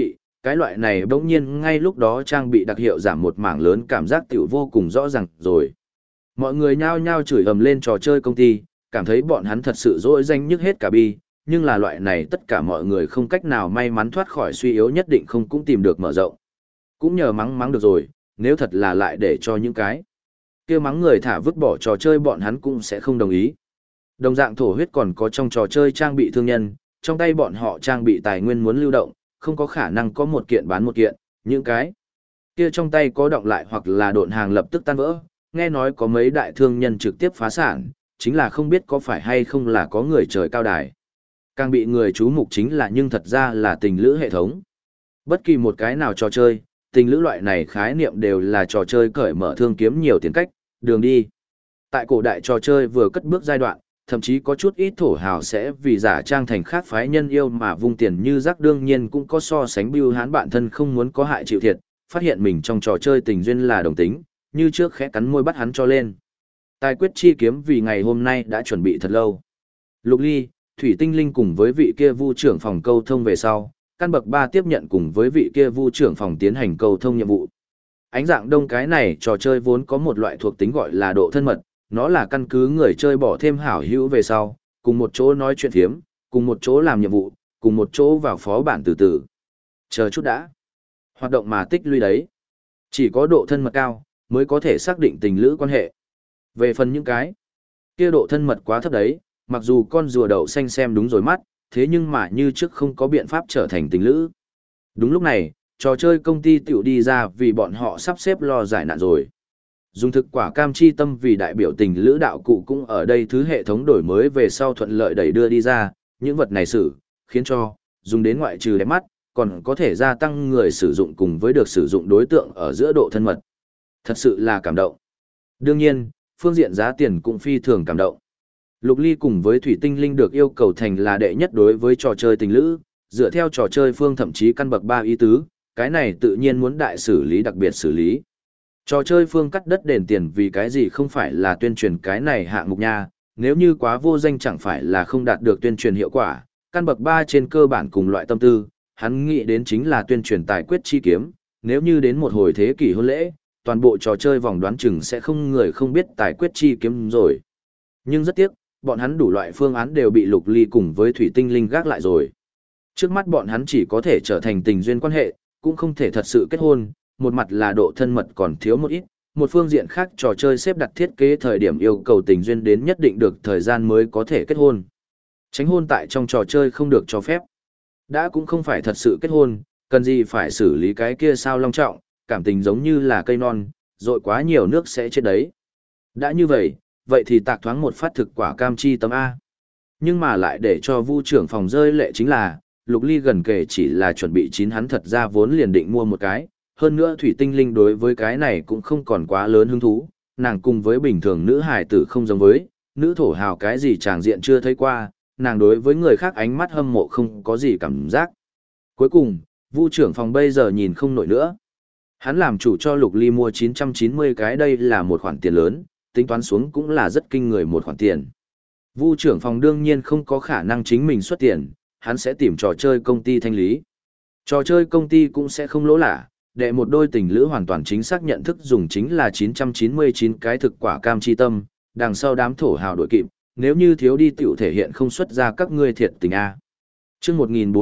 cái loại này bỗng nhiên ngay lúc đó trang bị đặc hiệu giảm một mảng lớn cảm giác tiểu vô cùng rõ ràng rồi. Mọi người nhao nhao chửi ầm lên trò chơi công ty, cảm thấy bọn hắn thật sự dỗi danh nhức hết cả bi, nhưng là loại này tất cả mọi người không cách nào may mắn thoát khỏi suy yếu nhất định không cũng tìm được mở rộng. Cũng nhờ mắng được rồi, nếu thật là lại để cho những cái kia mắng người thả vứt bỏ trò chơi bọn hắn cũng sẽ không đồng ý. Đồng dạng thổ huyết còn có trong trò chơi trang bị thương nhân, trong tay bọn họ trang bị tài nguyên muốn lưu động, không có khả năng có một kiện bán một kiện, những cái kia trong tay có động lại hoặc là độn hàng lập tức tan vỡ, nghe nói có mấy đại thương nhân trực tiếp phá sản, chính là không biết có phải hay không là có người trời cao đài. Càng bị người chú mục chính là nhưng thật ra là tình lữ hệ thống. Bất kỳ một cái nào trò chơi, tình lữ loại này khái niệm đều là trò chơi cởi mở thương kiếm nhiều tiền cách, đường đi. Tại cổ đại trò chơi vừa cất bước giai đoạn, thậm chí có chút ít thổ hào sẽ vì giả trang thành khác phái nhân yêu mà vung tiền như rác, đương nhiên cũng có so sánh bưu hán bản thân không muốn có hại chịu thiệt, phát hiện mình trong trò chơi tình duyên là đồng tính, như trước khẽ cắn môi bắt hắn cho lên. Tài quyết chi kiếm vì ngày hôm nay đã chuẩn bị thật lâu. Lục Ly, Thủy Tinh Linh cùng với vị kia vu trưởng phòng câu thông về sau, căn bậc 3 tiếp nhận cùng với vị kia vu trưởng phòng tiến hành câu thông nhiệm vụ. Ánh dạng đông cái này trò chơi vốn có một loại thuộc tính gọi là độ thân mật, nó là căn cứ người chơi bỏ thêm hảo hữu về sau, cùng một chỗ nói chuyện thiếm, cùng một chỗ làm nhiệm vụ, cùng một chỗ vào phó bản từ từ. Chờ chút đã. Hoạt động mà tích lũy đấy. Chỉ có độ thân mật cao, mới có thể xác định tình lữ quan hệ. Về phần những cái kia độ thân mật quá thấp đấy, mặc dù con rùa đậu xanh xem đúng rồi mắt, thế nhưng mà như trước không có biện pháp trở thành tình lữ. Đúng lúc này, trò chơi công ty tiểu đi ra vì bọn họ sắp xếp lo giải nạn rồi. Dùng thực quả cam chi tâm vì đại biểu tình lữ đạo cụ cũng ở đây thứ hệ thống đổi mới về sau thuận lợi đẩy đưa đi ra, những vật này khiến cho, dùng đến ngoại trừ đẹp mắt, còn có thể gia tăng người sử dụng cùng với được sử dụng đối tượng ở giữa độ thân mật. Thật sự là cảm động. Đương nhiên, phương diện giá tiền cũng phi thường cảm động. Lục Ly cùng với Thủy Tinh Linh được yêu cầu thành là đệ nhất đối với trò chơi tình lữ, dựa theo trò chơi phương thậm chí căn bậc 3 ý tứ, cái này tự nhiên muốn đại xử lý đặc biệt xử lý. Trò chơi phương cắt đất đền tiền vì cái gì không phải là tuyên truyền cái này hạng mục nha, nếu như quá vô danh chẳng phải là không đạt được tuyên truyền hiệu quả, căn bậc 3 trên cơ bản cùng loại tâm tư, hắn nghĩ đến chính là tuyên truyền tài quyết chi kiếm, nếu như đến một hồi thế kỷ hôn lễ, toàn bộ trò chơi vòng đoán chừng sẽ không người không biết tài quyết chi kiếm rồi. Nhưng rất tiếc, bọn hắn đủ loại phương án đều bị Lục Ly cùng với Thủy Tinh Linh gác lại rồi. Trước mắt bọn hắn chỉ có thể trở thành tình duyên quan hệ, cũng không thể thật sự kết hôn, một mặt là độ thân mật còn thiếu một ít, một phương diện khác trò chơi xếp đặt thiết kế thời điểm yêu cầu tình duyên đến nhất định được thời gian mới có thể kết hôn. Tránh hôn tại trong trò chơi không được cho phép. Đã cũng không phải thật sự kết hôn, cần gì phải xử lý cái kia sao long trọng, cảm tình giống như là cây non, rội quá nhiều nước sẽ chết đấy. Đã như vậy thì tạc thoáng một phát thực quả cam chi tâm A. Nhưng mà lại để cho vu trưởng phòng rơi lệ chính là, Lục Ly gần kể chỉ là chuẩn bị chín hắn thật ra vốn liền định mua một cái, hơn nữa Thủy Tinh Linh đối với cái này cũng không còn quá lớn hứng thú, nàng cùng với bình thường nữ hài tử không giống với, nữ thổ hào cái gì tràng diện chưa thấy qua, nàng đối với người khác ánh mắt hâm mộ không có gì cảm giác. Cuối cùng, vu trưởng phòng bây giờ nhìn không nổi nữa. Hắn làm chủ cho Lục Ly mua 990 cái, đây là một khoản tiền lớn, tính toán xuống cũng là rất kinh người một khoản tiền. Vu trưởng phòng đương nhiên không có khả năng chính mình xuất tiền, hắn sẽ tìm trò chơi công ty thanh lý. Trò chơi công ty cũng sẽ không lỗ lạ, để một đôi tình lữ hoàn toàn chính xác nhận thức dùng chính là 999 cái thực quả cam chi tâm, đằng sau đám thổ hào đội kịp, nếu như thiếu đi tiểu thể hiện không xuất ra các ngươi thiệt tình A. Chương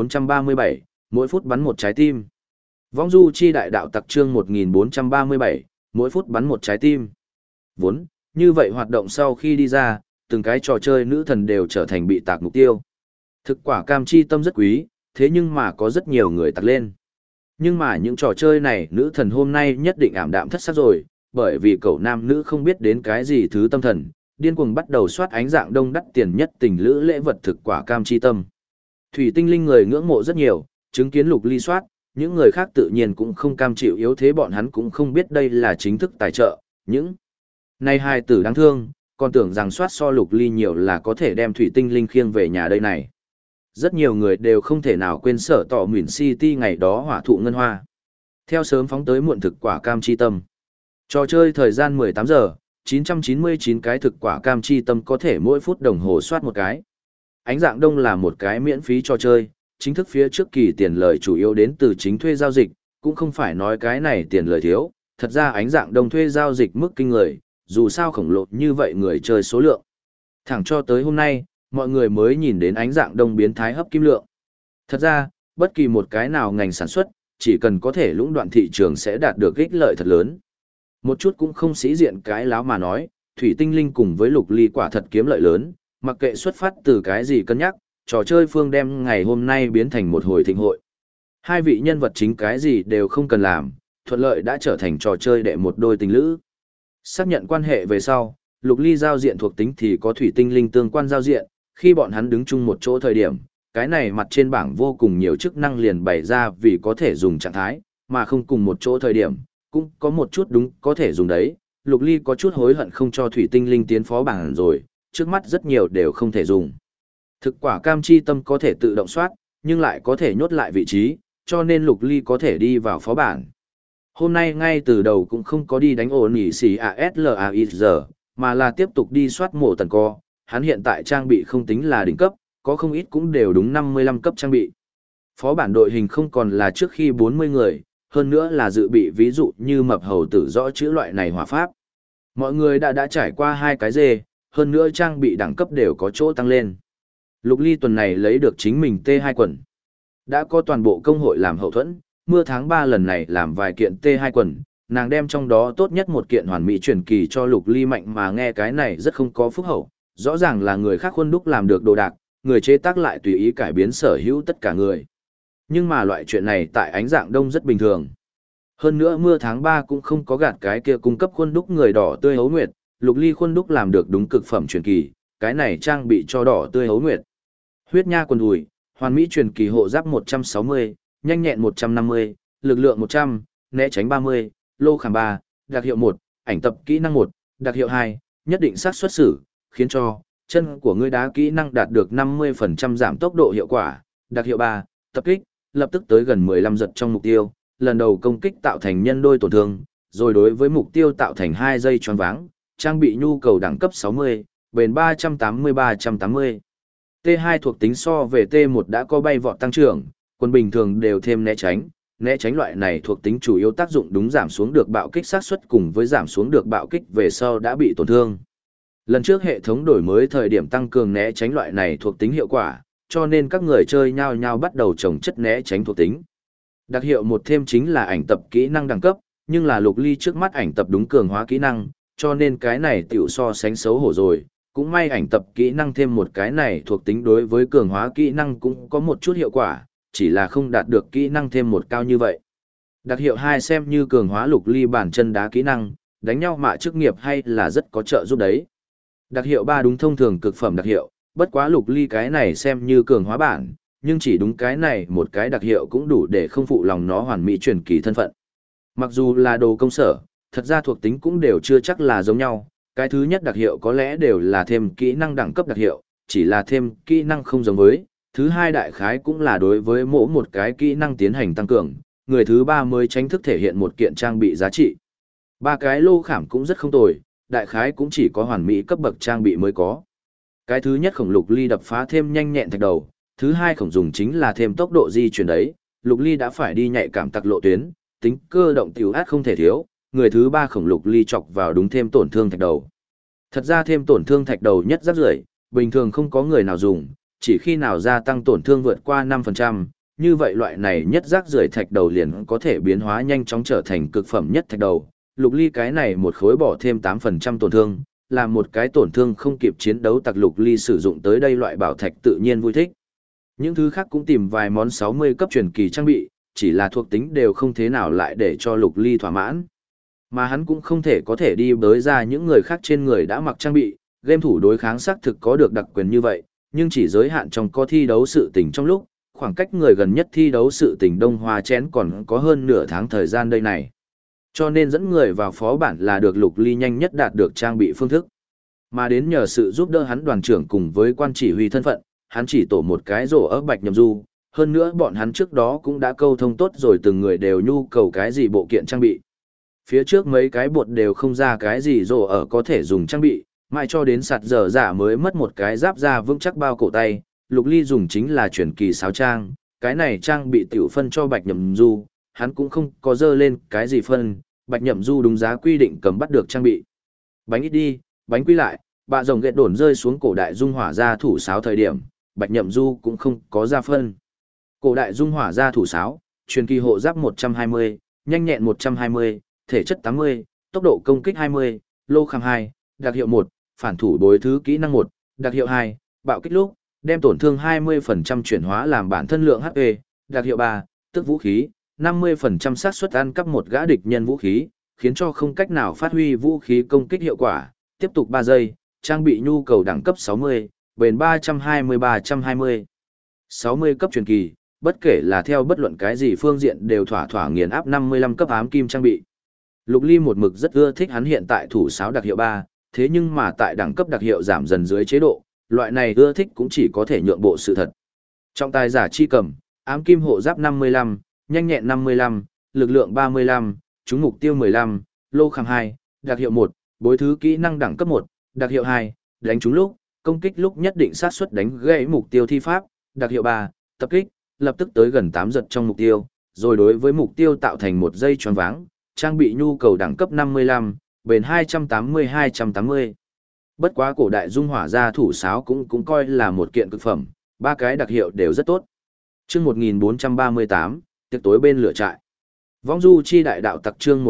1437, mỗi phút bắn một trái tim. Vong du chi đại đạo tặc chương 1437, mỗi phút bắn một trái tim. Vốn, như vậy hoạt động sau khi đi ra, từng cái trò chơi nữ thần đều trở thành bị tạc mục tiêu. Thực quả cam chi tâm rất quý, thế nhưng mà có rất nhiều người tạc lên. Nhưng mà những trò chơi này nữ thần hôm nay nhất định ảm đạm thất sắc rồi, bởi vì cậu nam nữ không biết đến cái gì thứ tâm thần, điên cuồng bắt đầu soát ánh dạng đông đắt tiền nhất tình lữ lễ vật thực quả cam chi tâm. Thủy Tinh Linh người ngưỡng mộ rất nhiều, chứng kiến Lục Ly soát, những người khác tự nhiên cũng không cam chịu yếu thế, bọn hắn cũng không biết đây là chính thức tài trợ, những này hai tử đáng thương, còn tưởng rằng soát so Lục Ly nhiều là có thể đem Thủy Tinh Linh khiêng về nhà đây này. Rất nhiều người đều không thể nào quên sở tỏ Nguyễn City ngày đó hỏa thụ ngân hoa. Theo sớm phóng tới muộn thực quả cam chi tâm. Trò chơi thời gian 18 giờ, 999 cái thực quả cam chi tâm có thể mỗi phút đồng hồ soát một cái. Ánh dạng đông là một cái miễn phí trò chơi, chính thức phía trước kỳ tiền lời chủ yếu đến từ chính thuê giao dịch, cũng không phải nói cái này tiền lời thiếu, thật ra ánh dạng đông thuê giao dịch mức kinh người, dù sao khổng lồ như vậy người chơi số lượng. Thẳng cho tới hôm nay, mọi người mới nhìn đến ánh dạng đông biến thái hấp kim lượng. Thật ra, bất kỳ một cái nào ngành sản xuất, chỉ cần có thể lũng đoạn thị trường sẽ đạt được ích lợi thật lớn. Một chút cũng không sĩ diện cái láo mà nói, Thủy Tinh Linh cùng với Lục Ly quả thật kiếm lợi lớn, mặc kệ xuất phát từ cái gì cân nhắc, trò chơi phương đem ngày hôm nay biến thành một hồi thịnh hội. Hai vị nhân vật chính cái gì đều không cần làm, thuận lợi đã trở thành trò chơi đệ một đôi tình lữ. Xác nhận quan hệ về sau, Lục Ly giao diện thuộc tính thì có Thủy Tinh Linh tương quan giao diện, khi bọn hắn đứng chung một chỗ thời điểm, cái này mặt trên bảng vô cùng nhiều chức năng liền bày ra vì có thể dùng trạng thái, mà không cùng một chỗ thời điểm, cũng có một chút đúng có thể dùng đấy. Lục Ly có chút hối hận không cho Thủy Tinh Linh tiến phó bảng rồi, trước mắt rất nhiều đều không thể dùng. Thực quả cam chi tâm có thể tự động soát, nhưng lại có thể nhốt lại vị trí, cho nên Lục Ly có thể đi vào phó bảng. Hôm nay ngay từ đầu cũng không có đi đánh ổn ỉ xì ASLAIZ, mà là tiếp tục đi soát mổ tần co. Hắn hiện tại trang bị không tính là đỉnh cấp, có không ít cũng đều đúng 55 cấp trang bị. Phó bản đội hình không còn là trước khi 40 người, hơn nữa là dự bị ví dụ như mập hầu tử rõ chữ loại này hỏa pháp. Mọi người đã trải qua hai cái dê, hơn nữa trang bị đẳng cấp đều có chỗ tăng lên. Lục Ly tuần này lấy được chính mình T2 quần. Đã có toàn bộ công hội làm hậu thuẫn, mưa tháng 3 lần này làm vài kiện T2 quần, nàng đem trong đó tốt nhất một kiện hoàn mỹ truyền kỳ cho Lục Ly mạnh mà nghe cái này rất không có phúc hậu, rõ ràng là người khác khuôn đúc làm được đồ đạc, người chế tác lại tùy ý cải biến sở hữu tất cả người. Nhưng mà loại chuyện này tại ánh dạng đông rất bình thường. Hơn nữa mưa tháng 3 cũng không có gạt cái kia cung cấp khuôn đúc người đỏ tươi hấu nguyệt, Lục Ly khuôn đúc làm được đúng cực phẩm truyền kỳ, cái này trang bị cho đỏ tươi hấu nguyệt. Huyết nha quần đùi, hoàn mỹ truyền kỳ hộ giáp 160, nhanh nhẹn 150, lực lượng 100, né tránh 30, lô khảm 3, đặc hiệu 1, ảnh tập kỹ năng 1, đặc hiệu 2, nhất định xác suất xử, khiến cho chân của ngươi đá kỹ năng đạt được 50% giảm tốc độ hiệu quả, đặc hiệu 3, tập kích, lập tức tới gần 15 giật trong mục tiêu, lần đầu công kích tạo thành nhân đôi tổn thương, rồi đối với mục tiêu tạo thành 2 giây choáng váng, trang bị nhu cầu đẳng cấp 60, bền 380-380. T2 thuộc tính so về T1 đã có bay vọt tăng trưởng, quân bình thường đều thêm né tránh loại này thuộc tính chủ yếu tác dụng đúng giảm xuống được bạo kích xác suất cùng với giảm xuống được bạo kích về sau đã bị tổn thương. Lần trước hệ thống đổi mới thời điểm tăng cường né tránh loại này thuộc tính hiệu quả, cho nên các người chơi nhao nhao bắt đầu trồng chất né tránh thuộc tính. Đặc hiệu một thêm chính là ảnh tập kỹ năng đẳng cấp, nhưng là Lục Ly trước mắt ảnh tập đúng cường hóa kỹ năng, cho nên cái này tiểu so sánh xấu hổ rồi. Cũng may ảnh tập kỹ năng thêm một cái này thuộc tính đối với cường hóa kỹ năng cũng có một chút hiệu quả, chỉ là không đạt được kỹ năng thêm một cao như vậy. Đặc hiệu 2 xem như cường hóa Lục Ly bản chân đá kỹ năng, đánh nhau mạ chức nghiệp hay là rất có trợ giúp đấy. Đặc hiệu 3 đúng thông thường cực phẩm đặc hiệu, bất quá Lục Ly cái này xem như cường hóa bản, nhưng chỉ đúng cái này một cái đặc hiệu cũng đủ để không phụ lòng nó hoàn mỹ truyền kỳ thân phận. Mặc dù là đồ công sở, thật ra thuộc tính cũng đều chưa chắc là giống nhau. Cái thứ nhất đặc hiệu có lẽ đều là thêm kỹ năng đẳng cấp đặc hiệu, chỉ là thêm kỹ năng không giống với. Thứ hai đại khái cũng là đối với mỗi một cái kỹ năng tiến hành tăng cường, người thứ ba mới chính thức thể hiện một kiện trang bị giá trị. Ba cái lô khảm cũng rất không tồi, đại khái cũng chỉ có hoàn mỹ cấp bậc trang bị mới có. Cái thứ nhất khổng Lục Ly đập phá thêm nhanh nhẹn thạch đầu, thứ hai khổng dùng chính là thêm tốc độ di chuyển đấy, Lục Ly đã phải đi nhạy cảm tặc lộ tuyến, tính cơ động tiểu át không thể thiếu. Người thứ ba khổng Lục Ly chọc vào đúng thêm tổn thương thạch đầu. Thật ra thêm tổn thương thạch đầu nhất rác rưởi, bình thường không có người nào dùng, chỉ khi nào gia tăng tổn thương vượt qua 5%, như vậy loại này nhất rác rưởi thạch đầu liền có thể biến hóa nhanh chóng trở thành cực phẩm nhất thạch đầu. Lục Ly cái này một khối bỏ thêm 8% tổn thương, là một cái tổn thương không kịp chiến đấu tặc Lục Ly sử dụng tới đây loại bảo thạch tự nhiên vui thích. Những thứ khác cũng tìm vài món 60 cấp truyền kỳ trang bị, chỉ là thuộc tính đều không thế nào lại để cho Lục Ly thỏa mãn. Mà hắn cũng không thể có thể đi bới ra những người khác trên người đã mặc trang bị, game thủ đối kháng xác thực có được đặc quyền như vậy, nhưng chỉ giới hạn trong có thi đấu sự tình trong lúc, khoảng cách người gần nhất thi đấu sự tình Đông Hoa chén còn có hơn nửa tháng thời gian đây này. Cho nên dẫn người vào phó bản là được Lục Ly nhanh nhất đạt được trang bị phương thức. Mà đến nhờ sự giúp đỡ hắn đoàn trưởng cùng với quan chỉ huy thân phận, hắn chỉ tổ một cái rổ ở Bạch Nhầm Du, hơn nữa bọn hắn trước đó cũng đã câu thông tốt rồi từng người đều nhu cầu cái gì bộ kiện trang bị. Phía trước mấy cái bột đều không ra cái gì rổ ở có thể dùng trang bị, mãi cho đến sạt dở giả mới mất một cái giáp da vững chắc bao cổ tay, Lục Ly dùng chính là chuyển kỳ sáo trang, cái này trang bị tiểu phân cho Bạch Nhậm Du, hắn cũng không có dơ lên cái gì phân, Bạch Nhậm Du đúng giá quy định cầm bắt được trang bị. Bánh ít đi, bánh quy lại, bạ rồng ghét đổn rơi xuống cổ đại dung hỏa ra thủ sáo thời điểm, Bạch Nhậm Du cũng không có ra phân. Cổ đại dung hỏa ra thủ sáo, truyền kỳ hộ giáp 120, nhanh nhẹn 120, thể chất 80, tốc độ công kích 20, lô khang 2, đặc hiệu 1, phản thủ đối thứ kỹ năng 1, đặc hiệu 2, bạo kích lúc, đem tổn thương 20% chuyển hóa làm bản thân lượng HP, đặc hiệu 3, tức vũ khí, 50% xác suất ăn cắp một gã địch nhân vũ khí, khiến cho không cách nào phát huy vũ khí công kích hiệu quả, tiếp tục 3 giây, trang bị nhu cầu đẳng cấp 60, bền 320-320. 60 cấp truyền kỳ, bất kể là theo bất luận cái gì phương diện đều thỏa thỏa nghiền áp 55 cấp ám kim trang bị. Lục Ly một mực rất ưa thích hắn hiện tại thủ sáo đặc hiệu 3, thế nhưng mà tại đẳng cấp đặc hiệu giảm dần dưới chế độ, loại này ưa thích cũng chỉ có thể nhượng bộ sự thật. Trọng tài giả chi cầm, ám kim hộ giáp 55, nhanh nhẹn 55, lực lượng 35, trúng mục tiêu 15, lô khang 2, đặc hiệu 1, bối thứ kỹ năng đẳng cấp 1, đặc hiệu 2, đánh trúng lúc, công kích lúc nhất định sát suất đánh gãy mục tiêu thi pháp, đặc hiệu 3, tập kích, lập tức tới gần 8 giật trong mục tiêu, rồi đối với mục tiêu tạo thành một giây choáng váng, trang bị nhu cầu đẳng cấp 55, bền 280-280. Bất quá cổ đại dung hỏa ra thủ sáo cũng coi là một kiện cực phẩm, ba cái đặc hiệu đều rất tốt. Chương 1438, tiệc tối bên lửa trại. Vong du chi đại đạo tặc chương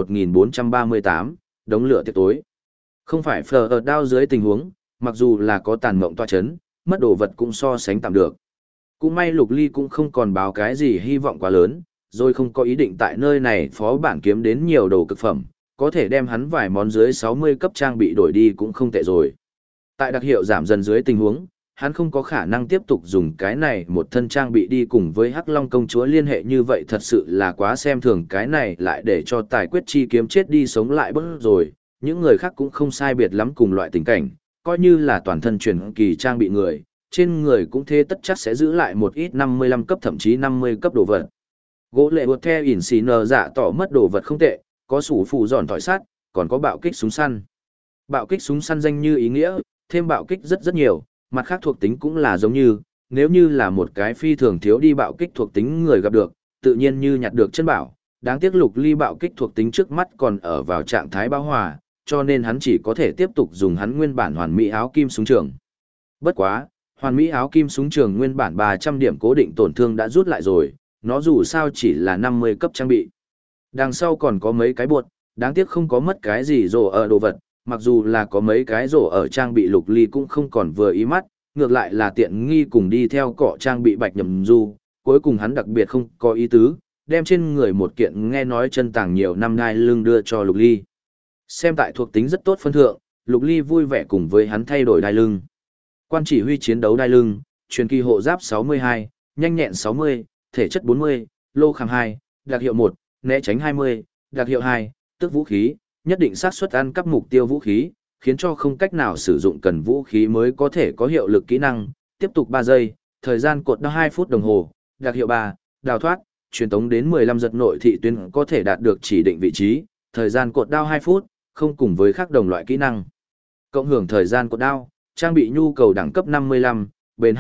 1438, đống lửa tiệc tối. Không phải phờ ở đao dưới tình huống, mặc dù là có tàn mộng toa chấn, mất đồ vật cũng so sánh tạm được. Cũng may Lục Ly cũng không còn báo cái gì hy vọng quá lớn, rồi không có ý định tại nơi này phó bản kiếm đến nhiều đồ cực phẩm, có thể đem hắn vài món dưới 60 cấp trang bị đổi đi cũng không tệ rồi. Tại đặc hiệu giảm dần dưới tình huống, hắn không có khả năng tiếp tục dùng cái này một thân trang bị đi cùng với Hắc Long công chúa liên hệ như vậy, thật sự là quá xem thường cái này, lại để cho tài quyết chi kiếm chết đi sống lại bớt rồi. Những người khác cũng không sai biệt lắm cùng loại tình cảnh, coi như là toàn thân truyền kỳ trang bị người, trên người cũng thế tất chắc sẽ giữ lại một ít 55 cấp thậm chí 50 cấp đồ vật. Gỗ lệ vượt theo ỉn xì nờ dạ tỏ mất đồ vật không tệ, có sủ phù giòn thỏi sát, còn có bạo kích súng săn. Bạo kích súng săn danh như ý nghĩa, thêm bạo kích rất nhiều, mặt khác thuộc tính cũng là giống như, nếu như là một cái phi thường thiếu đi bạo kích thuộc tính người gặp được, tự nhiên như nhặt được chân bảo. Đáng tiếc Lục Ly bạo kích thuộc tính trước mắt còn ở vào trạng thái bão hòa, cho nên hắn chỉ có thể tiếp tục dùng hắn nguyên bản hoàn mỹ áo kim súng trường. Bất quá, hoàn mỹ áo kim súng trường nguyên bản 300 điểm cố định tổn thương đã rút lại rồi, nó dù sao chỉ là 50 cấp trang bị. Đằng sau còn có mấy cái buột, đáng tiếc không có mất cái gì rổ ở đồ vật, mặc dù là có mấy cái rổ ở trang bị Lục Ly cũng không còn vừa ý mắt, ngược lại là tiện nghi cùng đi theo cọ trang bị Bạch Nhậm Du, cuối cùng hắn đặc biệt không có ý tứ, đem trên người một kiện nghe nói chân tàng nhiều năm đai lưng đưa cho Lục Ly. Xem tại thuộc tính rất tốt phân thượng, Lục Ly vui vẻ cùng với hắn thay đổi đai lưng. Quan chỉ huy chiến đấu đai lưng, truyền kỳ hộ giáp 62, nhanh nhẹn 60, thể chất 40, lô kháng 2, đặc hiệu 1, né tránh 20, đặc hiệu 2, tức vũ khí, nhất định xác suất ăn cắp mục tiêu vũ khí, khiến cho không cách nào sử dụng cần vũ khí mới có thể có hiệu lực kỹ năng, tiếp tục 3 giây, thời gian cột đao 2 phút đồng hồ, đặc hiệu 3, đào thoát, truyền tống đến 15 giật nội thị tuyến có thể đạt được chỉ định vị trí, thời gian cột đao 2 phút, không cùng với các đồng loại kỹ năng. Cộng hưởng thời gian cột đao, trang bị nhu cầu đẳng cấp 55, bền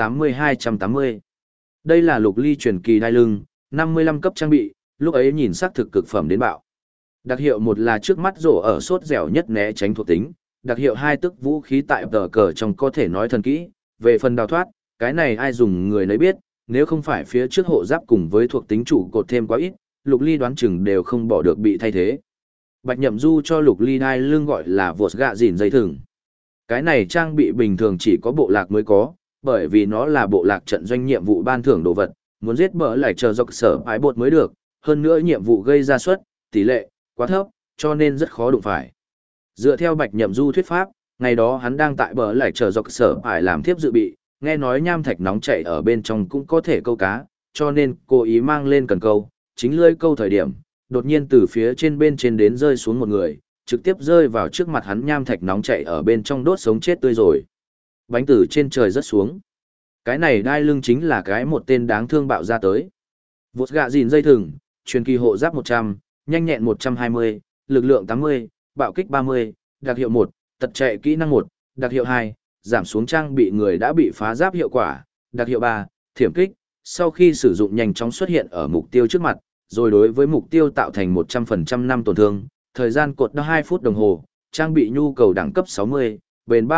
280-280. Đây là Lục Ly truyền kỳ đai lưng, 55 cấp trang bị, lúc ấy nhìn sắc thực cực phẩm đến bạo. Đặc hiệu 1 là trước mắt rổ ở sốt dẻo nhất né tránh thuộc tính, đặc hiệu 2 tức vũ khí tại tờ cờ trong có thể nói thần kỹ, về phần đào thoát, cái này ai dùng người nấy biết, nếu không phải phía trước hộ giáp cùng với thuộc tính trụ cột thêm quá ít, Lục Ly đoán chừng đều không bỏ được bị thay thế. Bạch Nhậm Du cho Lục Ly đai lưng gọi là vột gạ dìn dây thừng. Cái này trang bị bình thường chỉ có bộ lạc mới có, bởi vì nó là bộ lạc trận doanh nhiệm vụ ban thưởng đồ vật, muốn giết bỡ lại chờ dọc sở ái bột mới được, hơn nữa nhiệm vụ gây ra suất, tỷ lệ, quá thấp, cho nên rất khó đụng phải. Dựa theo Bạch Nhậm Du thuyết pháp, ngày đó hắn đang tại bờ lại chờ dọc sở ải làm thiếp dự bị, nghe nói nham thạch nóng chảy ở bên trong cũng có thể câu cá, cho nên cố ý mang lên cần câu, chính lưỡi câu thời điểm, đột nhiên từ phía trên bên trên đến rơi xuống một người, trực tiếp rơi vào trước mặt hắn, nham thạch nóng chảy ở bên trong đốt sống chết tươi rồi. Bánh từ trên trời rớt xuống. Cái này đai lưng chính là cái một tên đáng thương bạo ra tới. Vột gạ dìn dây thừng, truyền kỳ hộ giáp 100, nhanh nhẹn 120, lực lượng 80, bạo kích 30, đặc hiệu 1, tật chạy kỹ năng 1, đặc hiệu 2, giảm xuống trang bị người đã bị phá giáp hiệu quả, đặc hiệu 3, thiểm kích, sau khi sử dụng nhanh chóng xuất hiện ở mục tiêu trước mặt, rồi đối với mục tiêu tạo thành 100% năm tổn thương, thời gian cột đó 2 phút đồng hồ, trang bị nhu cầu đẳng cấp 60, bền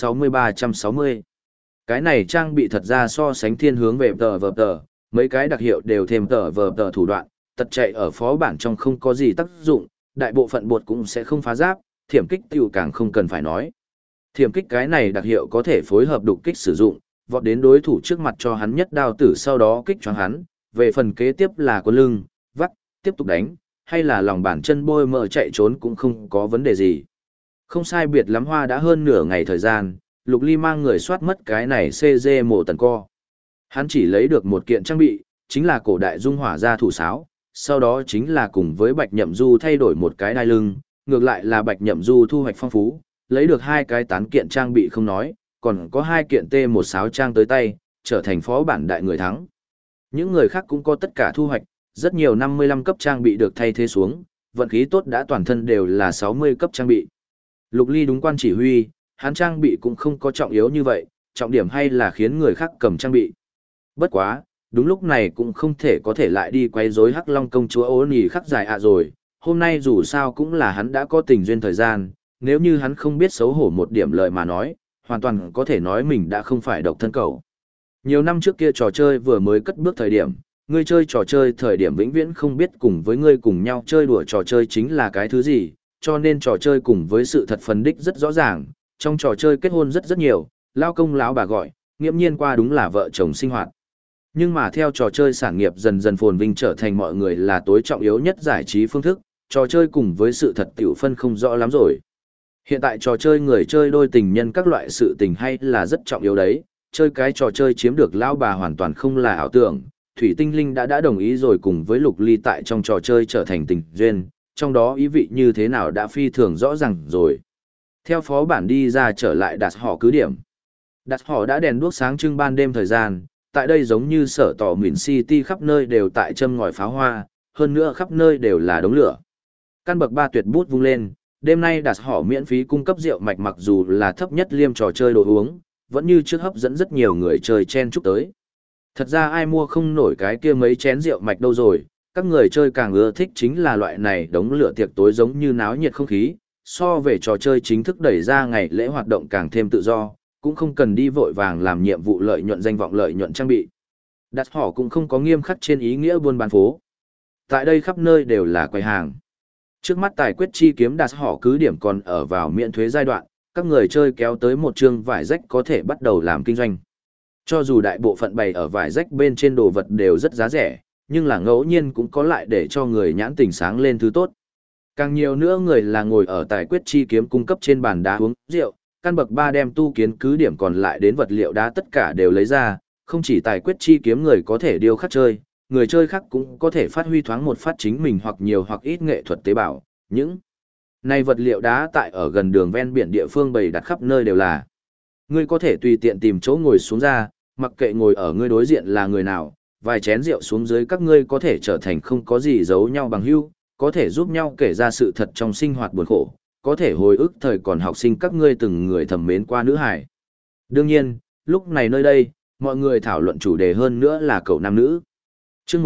360-360. Cái này trang bị thật ra so sánh thiên hướng về tờ, mấy cái đặc hiệu đều thêm tờ thủ đoạn, tật chạy ở phó bản trong không có gì tác dụng, đại bộ phận bột cũng sẽ không phá giáp, thiểm kích tiểu càng không cần phải nói. Thiểm kích cái này đặc hiệu có thể phối hợp đục kích sử dụng, vọt đến đối thủ trước mặt cho hắn nhất đao tử sau đó kích choáng hắn, về phần kế tiếp là cuốn lưng, vắt, tiếp tục đánh, hay là lòng bàn chân bôi mỡ chạy trốn cũng không có vấn đề gì. Không sai biệt lắm hoa đã hơn nửa ngày thời gian, Lục Ly mang người soát mất cái này CG mộ tần co. Hắn chỉ lấy được một kiện trang bị, chính là cổ đại dung hỏa gia thủ sáo, sau đó chính là cùng với Bạch Nhậm Du thay đổi một cái đai lưng, ngược lại là Bạch Nhậm Du thu hoạch phong phú, lấy được 2 cái tán kiện trang bị không nói, còn có 2 kiện T1 sáo trang tới tay, trở thành phó bản đại người thắng. Những người khác cũng có tất cả thu hoạch, rất nhiều 55 cấp trang bị được thay thế xuống, vận khí tốt đã toàn thân đều là 60 cấp trang bị. Lục Ly đúng quan chỉ huy, hắn trang bị cũng không có trọng yếu như vậy, trọng điểm hay là khiến người khác cầm trang bị. Bất quá, đúng lúc này cũng không thể có thể lại đi quay rối Hắc Long công chúa ố nỉ khắc dài rồi, hôm nay dù sao cũng là hắn đã có tình duyên thời gian, nếu như hắn không biết xấu hổ một điểm lời mà nói, hoàn toàn có thể nói mình đã không phải độc thân cầu. Nhiều năm trước kia trò chơi vừa mới cất bước thời điểm, ngươi chơi trò chơi thời điểm vĩnh viễn không biết cùng với ngươi cùng nhau chơi đùa trò chơi chính là cái thứ gì, cho nên trò chơi cùng với sự thật phân đích rất rõ ràng, trong trò chơi kết hôn rất nhiều, lao công lão bà gọi, nghiễm nhiên qua đúng là vợ chồng sinh hoạt. Nhưng mà theo trò chơi sản nghiệp dần dần phồn vinh trở thành mọi người là tối trọng yếu nhất giải trí phương thức, trò chơi cùng với sự thật tiểu phân không rõ lắm rồi. Hiện tại trò chơi người chơi đôi tình nhân các loại sự tình hay là rất trọng yếu đấy, chơi cái trò chơi chiếm được lão bà hoàn toàn không là ảo tưởng. Thủy Tinh Linh đã đồng ý rồi cùng với Lục Ly tại trong trò chơi trở thành tình duyên, trong đó ý vị như thế nào đã phi thường rõ ràng rồi. Theo phó bản đi ra trở lại đặt họ cứ điểm. Đặt họ đã đèn đuốc sáng trưng ban đêm thời gian, tại đây giống như sở tỏ Mìn City khắp nơi đều tại châm ngòi pháo hoa, hơn nữa khắp nơi đều là đống lửa. Căn bậc 3 tuyệt bút vung lên, đêm nay đặt họ miễn phí cung cấp rượu mạch mặc dù là thấp nhất liêm trò chơi đồ uống, vẫn như trước hấp dẫn rất nhiều người chơi chen chúc tới. Thật ra ai mua không nổi cái kia mấy chén rượu mạch đâu rồi, các người chơi càng ưa thích chính là loại này đống lửa tiệc tối giống như náo nhiệt không khí, so về trò chơi chính thức đẩy ra ngày lễ hoạt động càng thêm tự do, cũng không cần đi vội vàng làm nhiệm vụ lợi nhuận danh vọng lợi nhuận trang bị. Đặt họ cũng không có nghiêm khắc trên ý nghĩa buôn bán phố. Tại đây khắp nơi đều là quầy hàng. Trước mắt tài quyết chi kiếm đặt họ cứ điểm còn ở vào miễn thuế giai đoạn, các người chơi kéo tới một chương vải rách có thể bắt đầu làm kinh doanh. Cho dù đại bộ phận bày ở vải rách bên trên đồ vật đều rất giá rẻ, nhưng là ngẫu nhiên cũng có lại để cho người nhãn tình sáng lên thứ tốt. Càng nhiều nữa người là ngồi ở tài quyết chi kiếm cung cấp trên bàn đá uống rượu, căn bậc 3 đem tu kiến cứ điểm còn lại đến vật liệu đá tất cả đều lấy ra, không chỉ tài quyết chi kiếm người có thể điêu khắc chơi, người chơi khác cũng có thể phát huy thoáng một phát chính mình hoặc nhiều hoặc ít nghệ thuật tế bào. Những này vật liệu đá tại ở gần đường ven biển địa phương bày đặt khắp nơi đều là. Ngươi có thể tùy tiện tìm chỗ ngồi xuống ra, mặc kệ ngồi ở ngươi đối diện là người nào, vài chén rượu xuống dưới các ngươi có thể trở thành không có gì giấu nhau bằng hữu, có thể giúp nhau kể ra sự thật trong sinh hoạt buồn khổ, có thể hồi ức thời còn học sinh các ngươi từng người thầm mến qua nữ hải. Đương nhiên, lúc này nơi đây, mọi người thảo luận chủ đề hơn nữa là cậu nam nữ. Chương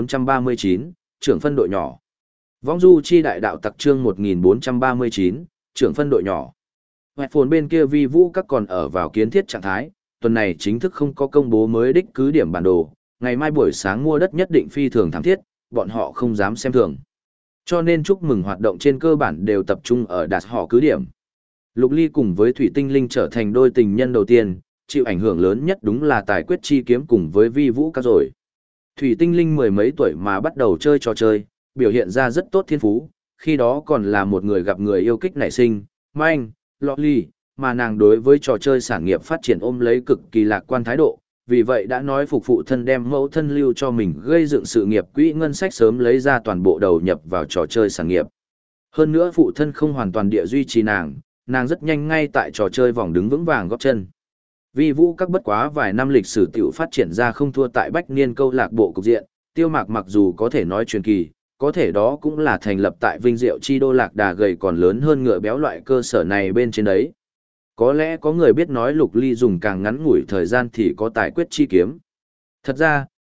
1439, trưởng phân đội nhỏ. Vong du chi đại đạo tặc chương 1439, trưởng phân đội nhỏ. Hoẹt phồn bên kia vi vũ các còn ở vào kiến thiết trạng thái, tuần này chính thức không có công bố mới đích cứ điểm bản đồ, ngày mai buổi sáng mua đất nhất định phi thường thám thiết, bọn họ không dám xem thường. Cho nên chúc mừng hoạt động trên cơ bản đều tập trung ở đạt họ cứ điểm. Lục Ly cùng với Thủy Tinh Linh trở thành đôi tình nhân đầu tiên, chịu ảnh hưởng lớn nhất đúng là tài quyết chi kiếm cùng với vi vũ các rồi. Thủy Tinh Linh mười mấy tuổi mà bắt đầu chơi trò chơi, biểu hiện ra rất tốt thiên phú, khi đó còn là một người gặp người yêu kích nảy sinh, manh, lọ ly, mà nàng đối với trò chơi sản nghiệp phát triển ôm lấy cực kỳ lạc quan thái độ, vì vậy đã nói phục phụ thân đem mẫu thân lưu cho mình gây dựng sự nghiệp quỹ ngân sách sớm lấy ra toàn bộ đầu nhập vào trò chơi sản nghiệp. Hơn nữa phụ thân không hoàn toàn địa duy trì nàng rất nhanh ngay tại trò chơi vòng đứng vững vàng góp chân. Vi vũ các bất quá vài năm lịch sử tiểu phát triển ra không thua tại bách niên câu lạc bộ cục diện, Tiêu Mạc mặc dù có thể nói truyền kỳ, có thể đó cũng là thành lập tại Vinh Diệu chi đô lạc đà gầy còn lớn hơn ngựa béo loại cơ sở này bên trên đấy. Có lẽ có người biết nói Lục Ly dùng càng ngắn ngủi thời gian thì có tài quyết chi kiếm. Thật ra,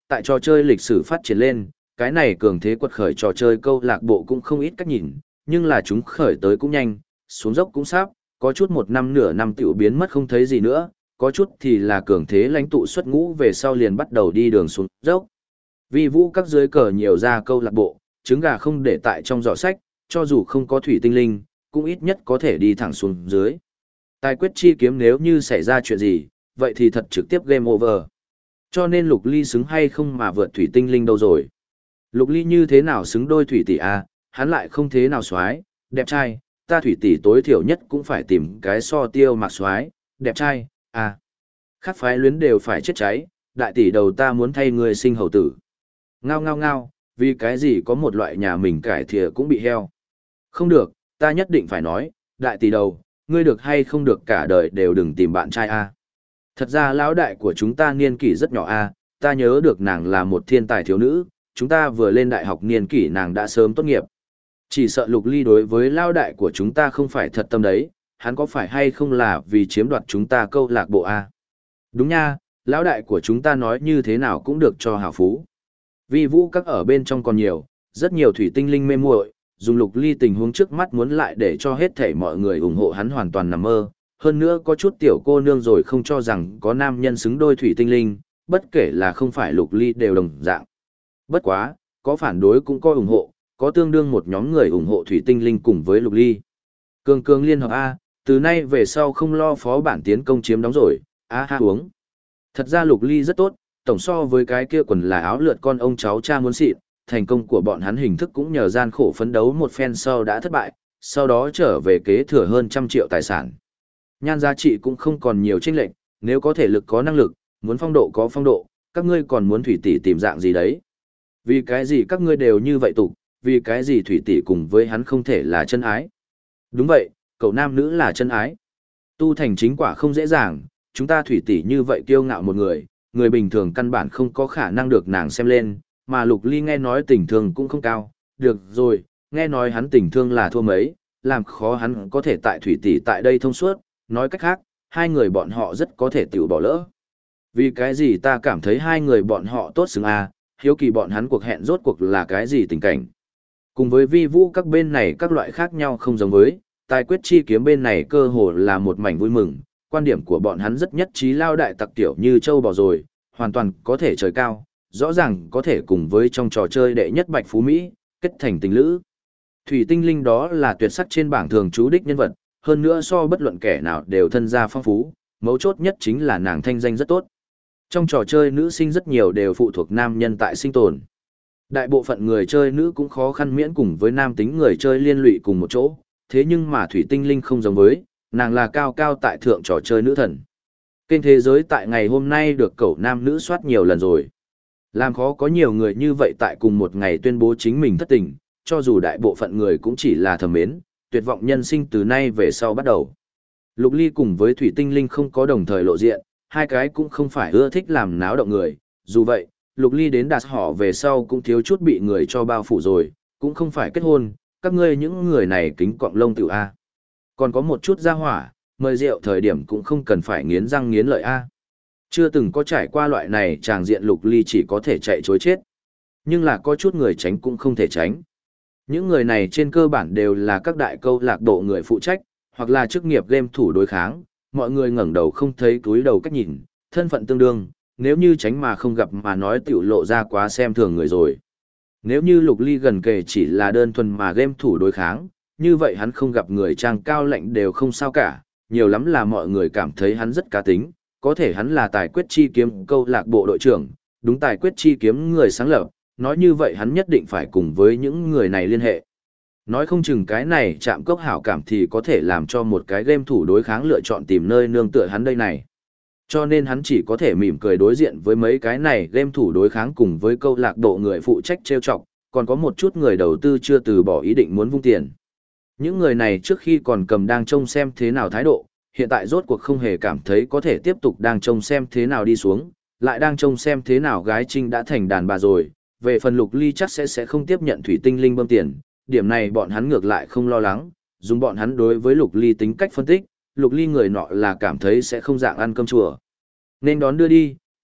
tại trò chơi lịch sử phát triển lên, cái này cường thế quật khởi trò chơi câu lạc bộ cũng không ít cách nhìn, nhưng là chúng khởi tới cũng nhanh, xuống dốc cũng sắp, có chút một năm nửa năm tiểu biến mất không thấy gì nữa, có chút thì là cường thế lãnh tụ xuất ngũ về sau liền bắt đầu đi đường xuống dốc. Vi vũ các dưới cờ nhiều ra câu lạc bộ, trứng gà không để tại trong giỏ sách, cho dù không có thủy tinh linh, cũng ít nhất có thể đi thẳng xuống dưới. Tài quyết chi kiếm nếu như xảy ra chuyện gì, vậy thì thật trực tiếp game over. Cho nên Lục Ly xứng hay không mà vượt thủy tinh linh đâu rồi. Lục Ly như thế nào xứng đôi thủy tỷ a, hắn lại không thế nào xoái, đẹp trai, ta thủy tỷ tối thiểu nhất cũng phải tìm cái so tiêu mặc xoái, đẹp trai, à. Khác phái luyến đều phải chết cháy, đại tỷ đầu ta muốn thay người sinh hầu tử. Ngao ngao ngao, vì cái gì có một loại nhà mình cải thìa cũng bị heo. Không được, ta nhất định phải nói, đại tỷ đầu, ngươi được hay không được cả đời đều đừng tìm bạn trai a. Thật ra lão đại của chúng ta niên kỷ rất nhỏ a, ta nhớ được nàng là một thiên tài thiếu nữ, chúng ta vừa lên đại học niên kỷ nàng đã sớm tốt nghiệp. Chỉ sợ Lục Ly đối với lão đại của chúng ta không phải thật tâm đấy, hắn có phải hay không là vì chiếm đoạt chúng ta câu lạc bộ a? Đúng nha, lão đại của chúng ta nói như thế nào cũng được cho hảo phú. Vi vũ các ở bên trong còn nhiều, rất nhiều thủy tinh linh mê muội, dùng Lục Ly tình huống trước mắt muốn lại để cho hết thảy mọi người ủng hộ hắn hoàn toàn nằm mơ. Hơn nữa có chút tiểu cô nương rồi không cho rằng có nam nhân xứng đôi thủy tinh linh, bất kể là không phải Lục Ly đều đồng dạng. Bất quá, có phản đối cũng có ủng hộ, có tương đương một nhóm người ủng hộ thủy tinh linh cùng với Lục Ly. Cường cường liên hợp A, từ nay về sau không lo phó bản tiến công chiếm đóng rồi, a ha uống. Thật ra Lục Ly rất tốt, tổng so với cái kia quần là áo lượt con ông cháu cha muốn xịn, thành công của bọn hắn hình thức cũng nhờ gian khổ phấn đấu một phen sau đã thất bại, sau đó trở về kế thừa hơn 100 triệu tài sản. Nhan giá trị cũng không còn nhiều chênh lệch, nếu có thể lực có năng lực, muốn phong độ có phong độ, các ngươi còn muốn thủy tỷ tìm dạng gì đấy? Vì cái gì các ngươi đều như vậy tục, vì cái gì thủy tỷ cùng với hắn không thể là chân ái? Đúng vậy, cậu nam nữ là chân ái. Tu thành chính quả không dễ dàng, chúng ta thủy tỷ như vậy kiêu ngạo một người, người bình thường căn bản không có khả năng được nàng xem lên, mà Lục Ly nghe nói tình thương cũng không cao. Được rồi, nghe nói hắn tình thương là thua mấy, làm khó hắn có thể tại thủy tỷ tại đây thông suốt, nói cách khác, hai người bọn họ rất có thể tiểu bỏ lỡ. Vì cái gì ta cảm thấy hai người bọn họ tốt xứng à, hiếu kỳ bọn hắn cuộc hẹn rốt cuộc là cái gì tình cảnh. Cùng với vi vũ các bên này các loại khác nhau không giống với, tài quyết chi kiếm bên này cơ hồ là một mảnh vui mừng, quan điểm của bọn hắn rất nhất trí lao đại tặc tiểu như châu bò rồi, hoàn toàn có thể trời cao, rõ ràng có thể cùng với trong trò chơi đệ nhất bạch phú Mỹ, kết thành tình lữ. Thủy tinh linh đó là tuyệt sắc trên bảng thường chú đích nhân vật, hơn nữa so bất luận kẻ nào đều thân gia phong phú, mấu chốt nhất chính là nàng thanh danh rất tốt. Trong trò chơi nữ sinh rất nhiều đều phụ thuộc nam nhân tại sinh tồn. Đại bộ phận người chơi nữ cũng khó khăn miễn cùng với nam tính người chơi liên lụy cùng một chỗ, thế nhưng mà thủy tinh linh không giống với, nàng là cao cao tại thượng trò chơi nữ thần. Kênh thế giới tại ngày hôm nay được cậu nam nữ soát nhiều lần rồi. Làm khó có nhiều người như vậy tại cùng một ngày tuyên bố chính mình thất tình, cho dù đại bộ phận người cũng chỉ là thầm mến, tuyệt vọng nhân sinh từ nay về sau bắt đầu. Lục Ly cùng với Thủy Tinh Linh không có đồng thời lộ diện, hai cái cũng không phải ưa thích làm náo động người, dù vậy, Lục Ly đến đạt họ về sau cũng thiếu chút bị người cho bao phủ rồi, cũng không phải kết hôn, các ngươi những người này kính cọng lông tiểu A. Còn có một chút ra hỏa, mời rượu thời điểm cũng không cần phải nghiến răng nghiến lợi A. Chưa từng có trải qua loại này tràng diện Lục Ly chỉ có thể chạy chối chết. Nhưng là có chút người tránh cũng không thể tránh. Những người này trên cơ bản đều là các đại câu lạc bộ người phụ trách, hoặc là chức nghiệp game thủ đối kháng, mọi người ngẩng đầu không thấy túi đầu cách nhìn, thân phận tương đương, nếu như tránh mà không gặp mà nói tiểu lộ ra quá xem thường người rồi. Nếu như Lục Ly gần kề chỉ là đơn thuần mà game thủ đối kháng, như vậy hắn không gặp người trang cao lạnh đều không sao cả, nhiều lắm là mọi người cảm thấy hắn rất cá tính, có thể hắn là tài quyết chi kiếm câu lạc bộ đội trưởng, đúng tài quyết chi kiếm người sáng lập, nói như vậy hắn nhất định phải cùng với những người này liên hệ. Nói không chừng cái này chạm cốc hảo cảm thì có thể làm cho một cái game thủ đối kháng lựa chọn tìm nơi nương tựa hắn đây này. Cho nên hắn chỉ có thể mỉm cười đối diện với mấy cái này game thủ đối kháng cùng với câu lạc bộ người phụ trách trêu chọc, còn có một chút người đầu tư chưa từ bỏ ý định muốn vung tiền. Những người này trước khi còn cầm đang trông xem thế nào thái độ, hiện tại rốt cuộc không hề cảm thấy có thể tiếp tục đang trông xem thế nào đi xuống, lại đang trông xem thế nào gái trinh đã thành đàn bà rồi, về phần Lục Ly chắc sẽ không tiếp nhận thủy tinh linh bơm tiền, điểm này bọn hắn ngược lại không lo lắng, dùng bọn hắn đối với Lục Ly tính cách phân tích, Lục Ly người nọ là cảm thấy sẽ không dạng ăn cơm chùa. Nên đón đưa đi,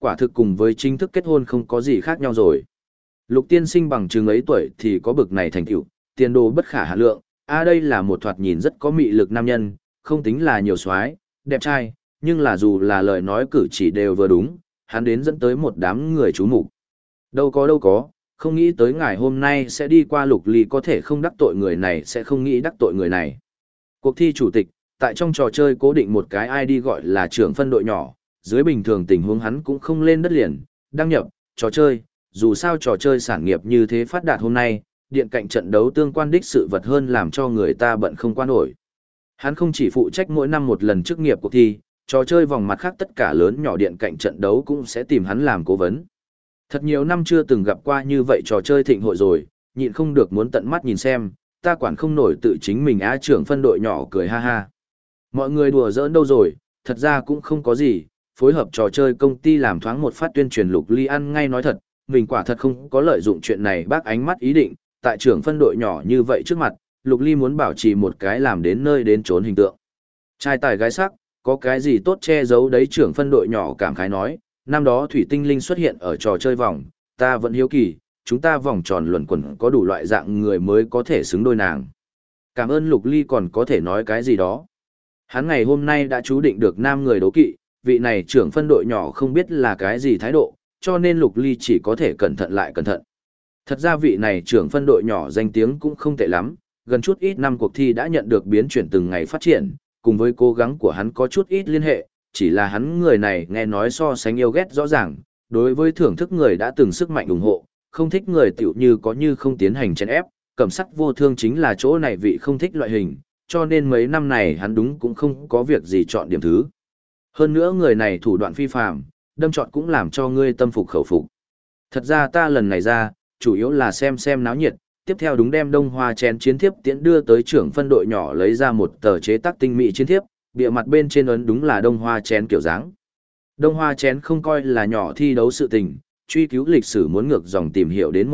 quả thực cùng với chính thức kết hôn không có gì khác nhau rồi. Lục tiên sinh bằng chừng ấy tuổi thì có bực này thành tựu, tiền đồ bất khả hà lượng, đây là một thoạt nhìn rất có mị lực nam nhân, không tính là nhiều soái, đẹp trai, nhưng là dù là lời nói cử chỉ đều vừa đúng, hắn đến dẫn tới một đám người chú mục. Đâu có, không nghĩ tới ngày hôm nay sẽ đi qua Lục Ly có thể không đắc tội người này sẽ không nghĩ đắc tội người này. Cuộc thi chủ tịch, tại trong trò chơi cố định một cái ID gọi là trưởng phân đội nhỏ, dưới bình thường tình huống hắn cũng không lên đất liền, đăng nhập, trò chơi, dù sao trò chơi sản nghiệp như thế phát đạt hôm nay, điện cạnh trận đấu tương quan đích sự vật hơn làm cho người ta bận không qua nổi. Hắn không chỉ phụ trách mỗi năm một lần chức nghiệp cuộc thi, trò chơi vòng mặt khác tất cả lớn nhỏ điện cạnh trận đấu cũng sẽ tìm hắn làm cố vấn. Thật nhiều năm chưa từng gặp qua như vậy trò chơi thịnh hội rồi, nhịn không được muốn tận mắt nhìn xem, ta quản không nổi tự chính mình trưởng phân đội nhỏ cười ha ha. Mọi người đùa giỡn đâu rồi, thật ra cũng không có gì, phối hợp trò chơi công ty làm thoáng một phát tuyên truyền Lục Ly ăn ngay nói thật, mình quả thật không có lợi dụng chuyện này bác ánh mắt ý định, tại trưởng phân đội nhỏ như vậy trước mặt, Lục Ly muốn bảo trì một cái làm đến nơi đến trốn hình tượng. Trai tài gái sắc, có cái gì tốt che giấu đấy trưởng phân đội nhỏ cảm khái nói, năm đó Thủy Tinh Linh xuất hiện ở trò chơi vòng, ta vẫn hiếu kỳ, chúng ta vòng tròn luẩn quẩn có đủ loại dạng người mới có thể xứng đôi nàng. Cảm ơn Lục Ly còn có thể nói cái gì đó. Hắn ngày hôm nay đã chú định được nam người đố kỵ, vị này trưởng phân đội nhỏ không biết là cái gì thái độ, cho nên Lục Ly chỉ có thể cẩn thận lại cẩn thận. Thật ra vị này trưởng phân đội nhỏ danh tiếng cũng không tệ lắm, gần chút ít năm cuộc thi đã nhận được biến chuyển từng ngày phát triển, cùng với cố gắng của hắn có chút ít liên hệ, chỉ là hắn người này nghe nói so sánh yêu ghét rõ ràng, đối với thưởng thức người đã từng sức mạnh ủng hộ, không thích người tiểu như có như không tiến hành chèn ép, cẩm sắt vô thương chính là chỗ này vị không thích loại hình, cho nên mấy năm này hắn đúng cũng không có việc gì chọn điểm thứ. Hơn nữa người này thủ đoạn phi phàm, đâm chọn cũng làm cho ngươi tâm phục khẩu phục. Thật ra ta lần này ra, chủ yếu là xem náo nhiệt, tiếp theo đúng đem Đông Hoa chén chiến thiếp tiễn đưa tới trưởng phân đội nhỏ lấy ra một tờ chế tác tinh mỹ chiến thiếp, bìa mặt bên trên ấn đúng là Đông Hoa chén kiểu dáng. Đông Hoa chén không coi là nhỏ thi đấu sự tình, truy cứu lịch sử muốn ngược dòng tìm hiểu đến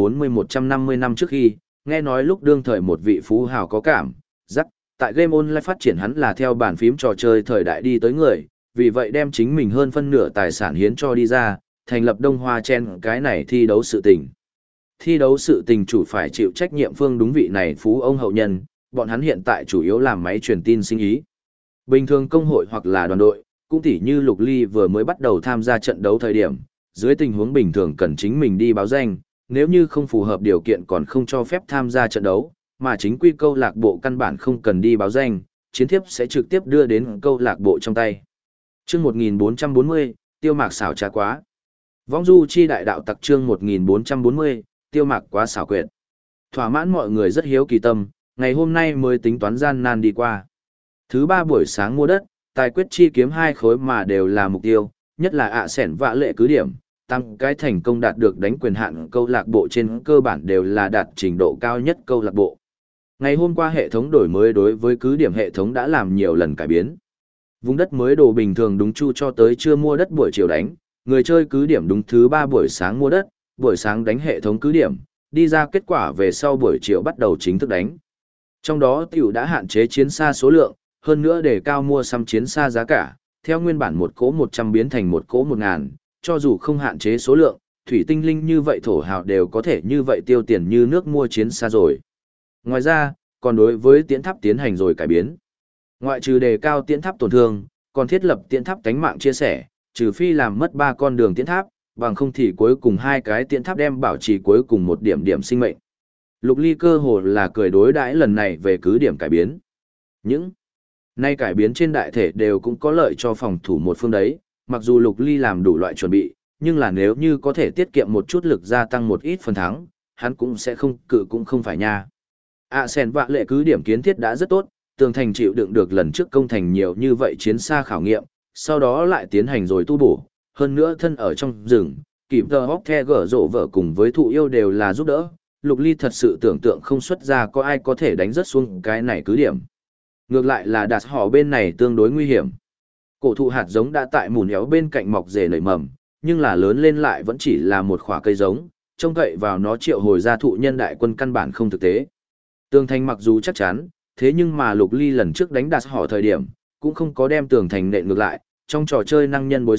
140-150 năm trước khi, nghe nói lúc đương thời một vị phú hào có cảm, rắc, tại game online phát triển hắn là theo bàn phím trò chơi thời đại đi tới người, vì vậy đem chính mình hơn phân nửa tài sản hiến cho đi ra, thành lập Đông Hoa Chen cái này thi đấu sự tình. Thi đấu sự tình chủ phải chịu trách nhiệm phương đúng vị này phú ông hậu nhân, bọn hắn hiện tại chủ yếu làm máy truyền tin sinh ý. Bình thường công hội hoặc là đoàn đội, cũng tỉ như Lục Ly vừa mới bắt đầu tham gia trận đấu thời điểm, dưới tình huống bình thường cần chính mình đi báo danh, nếu như không phù hợp điều kiện còn không cho phép tham gia trận đấu, mà chính quy câu lạc bộ căn bản không cần đi báo danh, chiến thiếp sẽ trực tiếp đưa đến câu lạc bộ trong tay. Chương 1440, Tiêu Mạc xảo trá quá. Vong du chi đại đạo tặc chương 1440, Tiêu Mạc quá xảo quyệt. Thỏa mãn mọi người rất hiếu kỳ tâm, ngày hôm nay mới tính toán gian nan đi qua. Thứ ba buổi sáng mua đất, tài quyết chi kiếm 2 khối mà đều là mục tiêu, nhất là sẻn vạ lệ cứ điểm, tăng cái thành công đạt được đánh quyền hạn câu lạc bộ trên cơ bản đều là đạt trình độ cao nhất câu lạc bộ. Ngày hôm qua hệ thống đổi mới đối với cứ điểm hệ thống đã làm nhiều lần cải biến. Vùng đất mới đồ bình thường đúng chu cho tới chưa mua đất buổi chiều đánh, người chơi cứ điểm đúng thứ 3 buổi sáng mua đất, buổi sáng đánh hệ thống cứ điểm, đi ra kết quả về sau buổi chiều bắt đầu chính thức đánh. Trong đó tiểu đã hạn chế chiến xa số lượng, hơn nữa để cao mua xăm chiến xa giá cả, theo nguyên bản một cỗ 100 biến thành một cỗ 1000, cho dù không hạn chế số lượng, thủy tinh linh như vậy thổ hào đều có thể như vậy tiêu tiền như nước mua chiến xa rồi. Ngoài ra, còn đối với tiễn tháp tiến hành rồi cải biến. Ngoại trừ đề cao tiễn tháp tổn thương, còn thiết lập tiễn tháp cánh mạng chia sẻ, trừ phi làm mất 3 con đường tiễn tháp, bằng không thì cuối cùng 2 cái tiễn tháp đem bảo trì cuối cùng một điểm sinh mệnh. Lục Ly cơ hồ là cười đối đãi lần này về cứ điểm cải biến. Những nay cải biến trên đại thể đều cũng có lợi cho phòng thủ một phương đấy, mặc dù Lục Ly làm đủ loại chuẩn bị, nhưng là nếu như có thể tiết kiệm một chút lực gia tăng một ít phần thắng, hắn cũng sẽ không cự cũng không phải nha. Sen vạ lệ cứ điểm kiến thiết đã rất tốt, tường thành chịu đựng được lần trước công thành nhiều như vậy chiến xa khảo nghiệm, sau đó lại tiến hành rồi tu bổ, hơn nữa thân ở trong rừng, kịp tờ hóc the gở rộ vợ cùng với thụ yêu đều là giúp đỡ, Lục Ly thật sự tưởng tượng không xuất ra có ai có thể đánh rớt xuống cái này cứ điểm. Ngược lại là đạt họ bên này tương đối nguy hiểm. Cổ thụ hạt giống đã tại mùn éo bên cạnh mọc rể nảy mầm, nhưng là lớn lên lại vẫn chỉ là một khỏa cây giống, trông cậy vào nó triệu hồi ra thụ nhân đại quân căn bản không thực tế. Tường thành mặc dù chắc chắn, thế nhưng mà Lục Ly lần trước đánh đạt họ thời điểm, cũng không có đem tường thành nện ngược lại, trong trò chơi năng nhân bối xuất,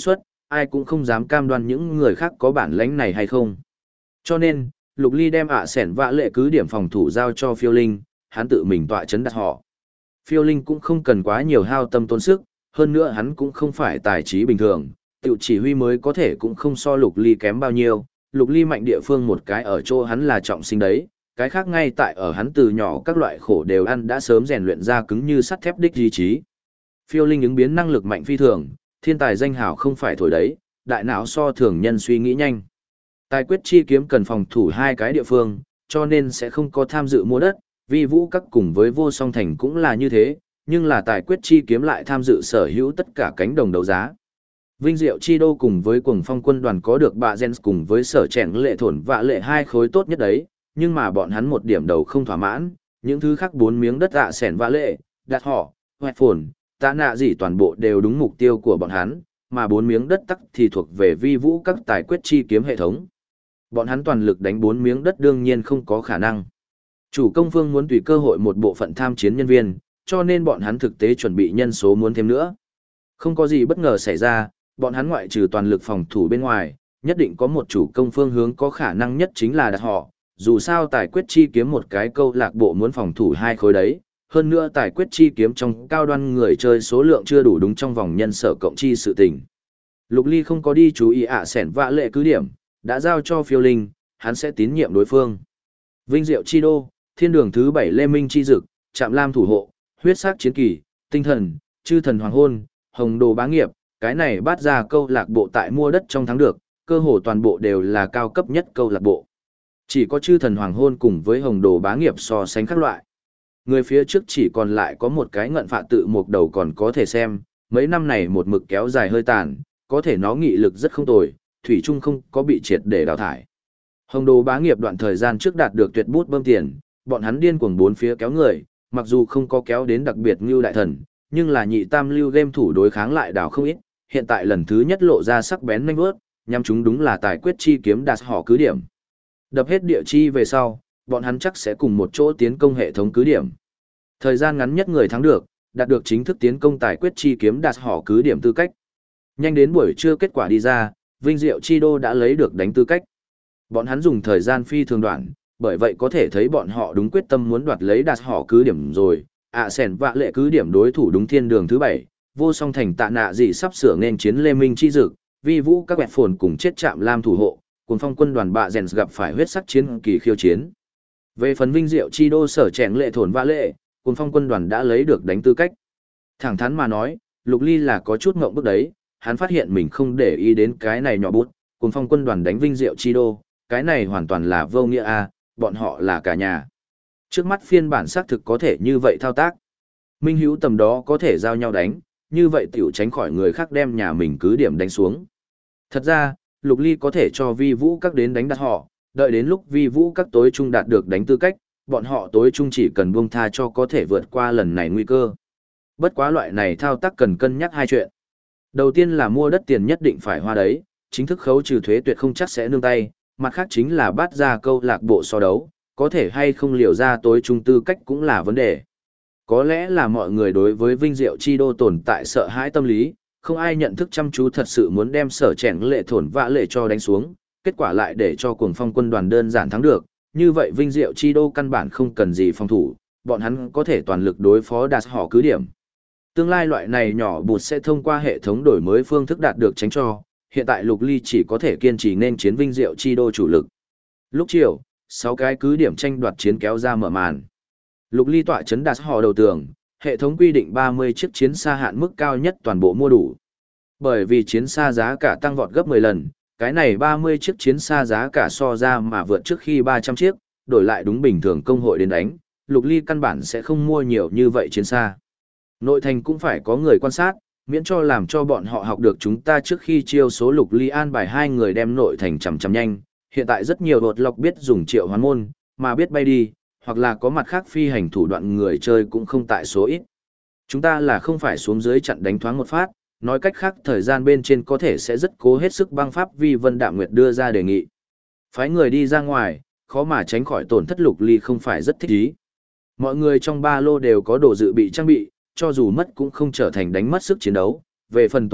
ai cũng không dám cam đoan những người khác có bản lãnh này hay không. Cho nên, Lục Ly đem sẻn vạ lệ cứ điểm phòng thủ giao cho Phiêu Linh, hắn tự mình tọa chấn đặt họ. Phiêu Linh cũng không cần quá nhiều hao tâm tốn sức, hơn nữa hắn cũng không phải tài trí bình thường, tự chỉ huy mới có thể cũng không so Lục Ly kém bao nhiêu. Lục Ly mạnh địa phương một cái ở chỗ hắn là trọng sinh đấy, cái khác ngay tại ở hắn từ nhỏ các loại khổ đều ăn đã sớm rèn luyện ra cứng như sắt thép đích ý chí. Phiêu Linh ứng biến năng lực mạnh phi thường, thiên tài danh hào không phải thổi đấy, đại não so thường nhân suy nghĩ nhanh. Tài quyết chi kiếm cần phòng thủ hai cái địa phương, cho nên sẽ không có tham dự mua đất, vi vũ các cùng với vô song thành cũng là như thế, nhưng là tài quyết chi kiếm lại tham dự sở hữu tất cả cánh đồng đấu giá. Vinh Diệu Chi Đô cùng với Cuồng Phong quân đoàn có được bạ Gen cùng với sở chèn lệ thổn vạ lệ hai khối tốt nhất đấy, nhưng mà bọn hắn một điểm đầu không thỏa mãn, những thứ khác bốn miếng đất sẻn vạ lệ, đặt họ, hoẹt phồn, tạ nạ gì toàn bộ đều đúng mục tiêu của bọn hắn, mà bốn miếng đất tắc thì thuộc về vi vũ các tài quyết chi kiếm hệ thống. Bọn hắn toàn lực đánh bốn miếng đất đương nhiên không có khả năng. Chủ công phương muốn tùy cơ hội một bộ phận tham chiến nhân viên, cho nên bọn hắn thực tế chuẩn bị nhân số muốn thêm nữa. Không có gì bất ngờ xảy ra, bọn hắn ngoại trừ toàn lực phòng thủ bên ngoài, nhất định có một chủ công phương hướng có khả năng nhất chính là đặt họ, dù sao tài quyết chi kiếm một cái câu lạc bộ muốn phòng thủ hai khối đấy, hơn nữa tài quyết chi kiếm trong cao đoan người chơi số lượng chưa đủ đúng trong vòng nhân sở cộng chi sự tình. Lục Ly không có đi chú ý sẻn vạ lệ cứ điểm, đã giao cho Phiêu Linh, hắn sẽ tín nhiệm đối phương. Vinh Diệu Chi Đô, Thiên đường thứ 7 Lê Minh Chi Dực, Trạm Lam Thủ Hộ, Huyết Sắc Chiến Kỳ, Tinh Thần, Chư Thần Hoàng Hôn, Hồng Đồ Bá Nghiệp, cái này bắt ra câu lạc bộ tại mua đất trong tháng được, cơ hồ toàn bộ đều là cao cấp nhất câu lạc bộ. Chỉ có Chư Thần Hoàng Hôn cùng với Hồng Đồ Bá Nghiệp so sánh các loại. Người phía trước chỉ còn lại có một cái ngận phạ tự một đầu còn có thể xem, mấy năm này một mực kéo dài hơi tàn, có thể nó nghị lực rất không tồi, thủy chung không có bị triệt để đào thải. Hồng Đồ Bá Nghiệp đoạn thời gian trước đạt được tuyệt bút bơm tiền, bọn hắn điên cuồng bốn phía kéo người, mặc dù không có kéo đến đặc biệt như đại thần, nhưng là nhị tam lưu game thủ đối kháng lại đảo không ít, hiện tại lần thứ nhất lộ ra sắc bén nhanh vớt, nhằm chúng đúng là tài quyết chi kiếm đạt họ cứ điểm. Đập hết địa chi về sau, bọn hắn chắc sẽ cùng một chỗ tiến công hệ thống cứ điểm. Thời gian ngắn nhất người thắng được, đạt được chính thức tiến công tài quyết chi kiếm đạt họ cứ điểm tư cách. Nhanh đến buổi trưa kết quả đi ra, Vinh Diệu Chi Đô đã lấy được đánh tư cách. Bọn hắn dùng thời gian phi thường đoạn, bởi vậy có thể thấy bọn họ đúng quyết tâm muốn đoạt lấy đạt họ cứ điểm rồi. Sẻn vạ lệ cứ điểm đối thủ đúng thiên đường thứ 7, vô song thành tạ nạ dị sắp sửa nên chiến Lê Minh Chi Dực, vi vũ các quẹt phồn cùng chết Trạm Lam Thủ Hộ, cùng phong quân đoàn bạ rèn gặp phải huyết sắc chiến kỳ khiêu chiến. Về phần Vinh Diệu Chi Đô sở chèn lệ thổn vạ lệ, cùng phong quân đoàn đã lấy được đánh tư cách. Thẳng thắn mà nói, Lục Ly là có chút ngộng bức đấy, hắn phát hiện mình không để ý đến cái này nhỏ bút, cùng phong quân đoàn đánh Vinh Diệu Chi Đô, cái này hoàn toàn là vô nghĩa a, bọn họ là cả nhà. Trước mắt phiên bản xác thực có thể như vậy thao tác. Minh hữu tầm đó có thể giao nhau đánh, như vậy tiểu tránh khỏi người khác đem nhà mình cứ điểm đánh xuống. Thật ra, Lục Ly có thể cho vi vũ các đến đánh đặt họ, đợi đến lúc vi vũ các tối trung đạt được đánh tư cách, bọn họ tối trung chỉ cần buông tha cho có thể vượt qua lần này nguy cơ. Bất quá loại này thao tác cần cân nhắc hai chuyện. Đầu tiên là mua đất tiền nhất định phải hoa đấy, chính thức khấu trừ thuế tuyệt không chắc sẽ nương tay, mặt khác chính là bắt ra câu lạc bộ so đấu, có thể hay không liều ra tối trung tư cách cũng là vấn đề. Có lẽ là mọi người đối với Vinh Diệu Chi Đô tồn tại sợ hãi tâm lý, không ai nhận thức chăm chú thật sự muốn đem sở chèn lệ thổn vạ lệ cho đánh xuống, kết quả lại để cho cuồng phong quân đoàn đơn giản thắng được, như vậy Vinh Diệu Chi Đô căn bản không cần gì phòng thủ, bọn hắn có thể toàn lực đối phó đạt họ cứ điểm. Tương lai loại này nhỏ bụt sẽ thông qua hệ thống đổi mới phương thức đạt được tránh cho, hiện tại Lục Ly chỉ có thể kiên trì nên chiến Vinh Diệu Chi Đô chủ lực. Lúc chiều, 6 cái cứ điểm tranh đoạt chiến kéo ra mở màn. Lục Ly tọa chấn đạt họ đầu tường, hệ thống quy định 30 chiếc chiến xa hạn mức cao nhất toàn bộ mua đủ. Bởi vì chiến xa giá cả tăng vọt gấp 10 lần, cái này 30 chiếc chiến xa giá cả so ra mà vượt trước khi 300 chiếc, đổi lại đúng bình thường công hội đến đánh, Lục Ly căn bản sẽ không mua nhiều như vậy chiến xa. Nội thành cũng phải có người quan sát, miễn cho làm cho bọn họ học được chúng ta trước khi chiêu số Lục Ly an bài hai người đem nội thành chằm nhanh. Hiện tại rất nhiều đột lọc biết dùng triệu hoán môn, mà biết bay đi, hoặc là có mặt khác phi hành thủ đoạn người chơi cũng không tại số ít. Chúng ta là không phải xuống dưới chặn đánh thoáng một phát, nói cách khác thời gian bên trên có thể sẽ rất cố hết sức băng pháp vì Vân Đạm Nguyệt đưa ra đề nghị. Phái người đi ra ngoài, khó mà tránh khỏi tổn thất Lục Ly không phải rất thích ý. Mọi người trong ba lô đều có đồ dự bị trang bị, cho dù mất cũng không trở thành đánh mất sức chiến đấu. Về phần tổn thất,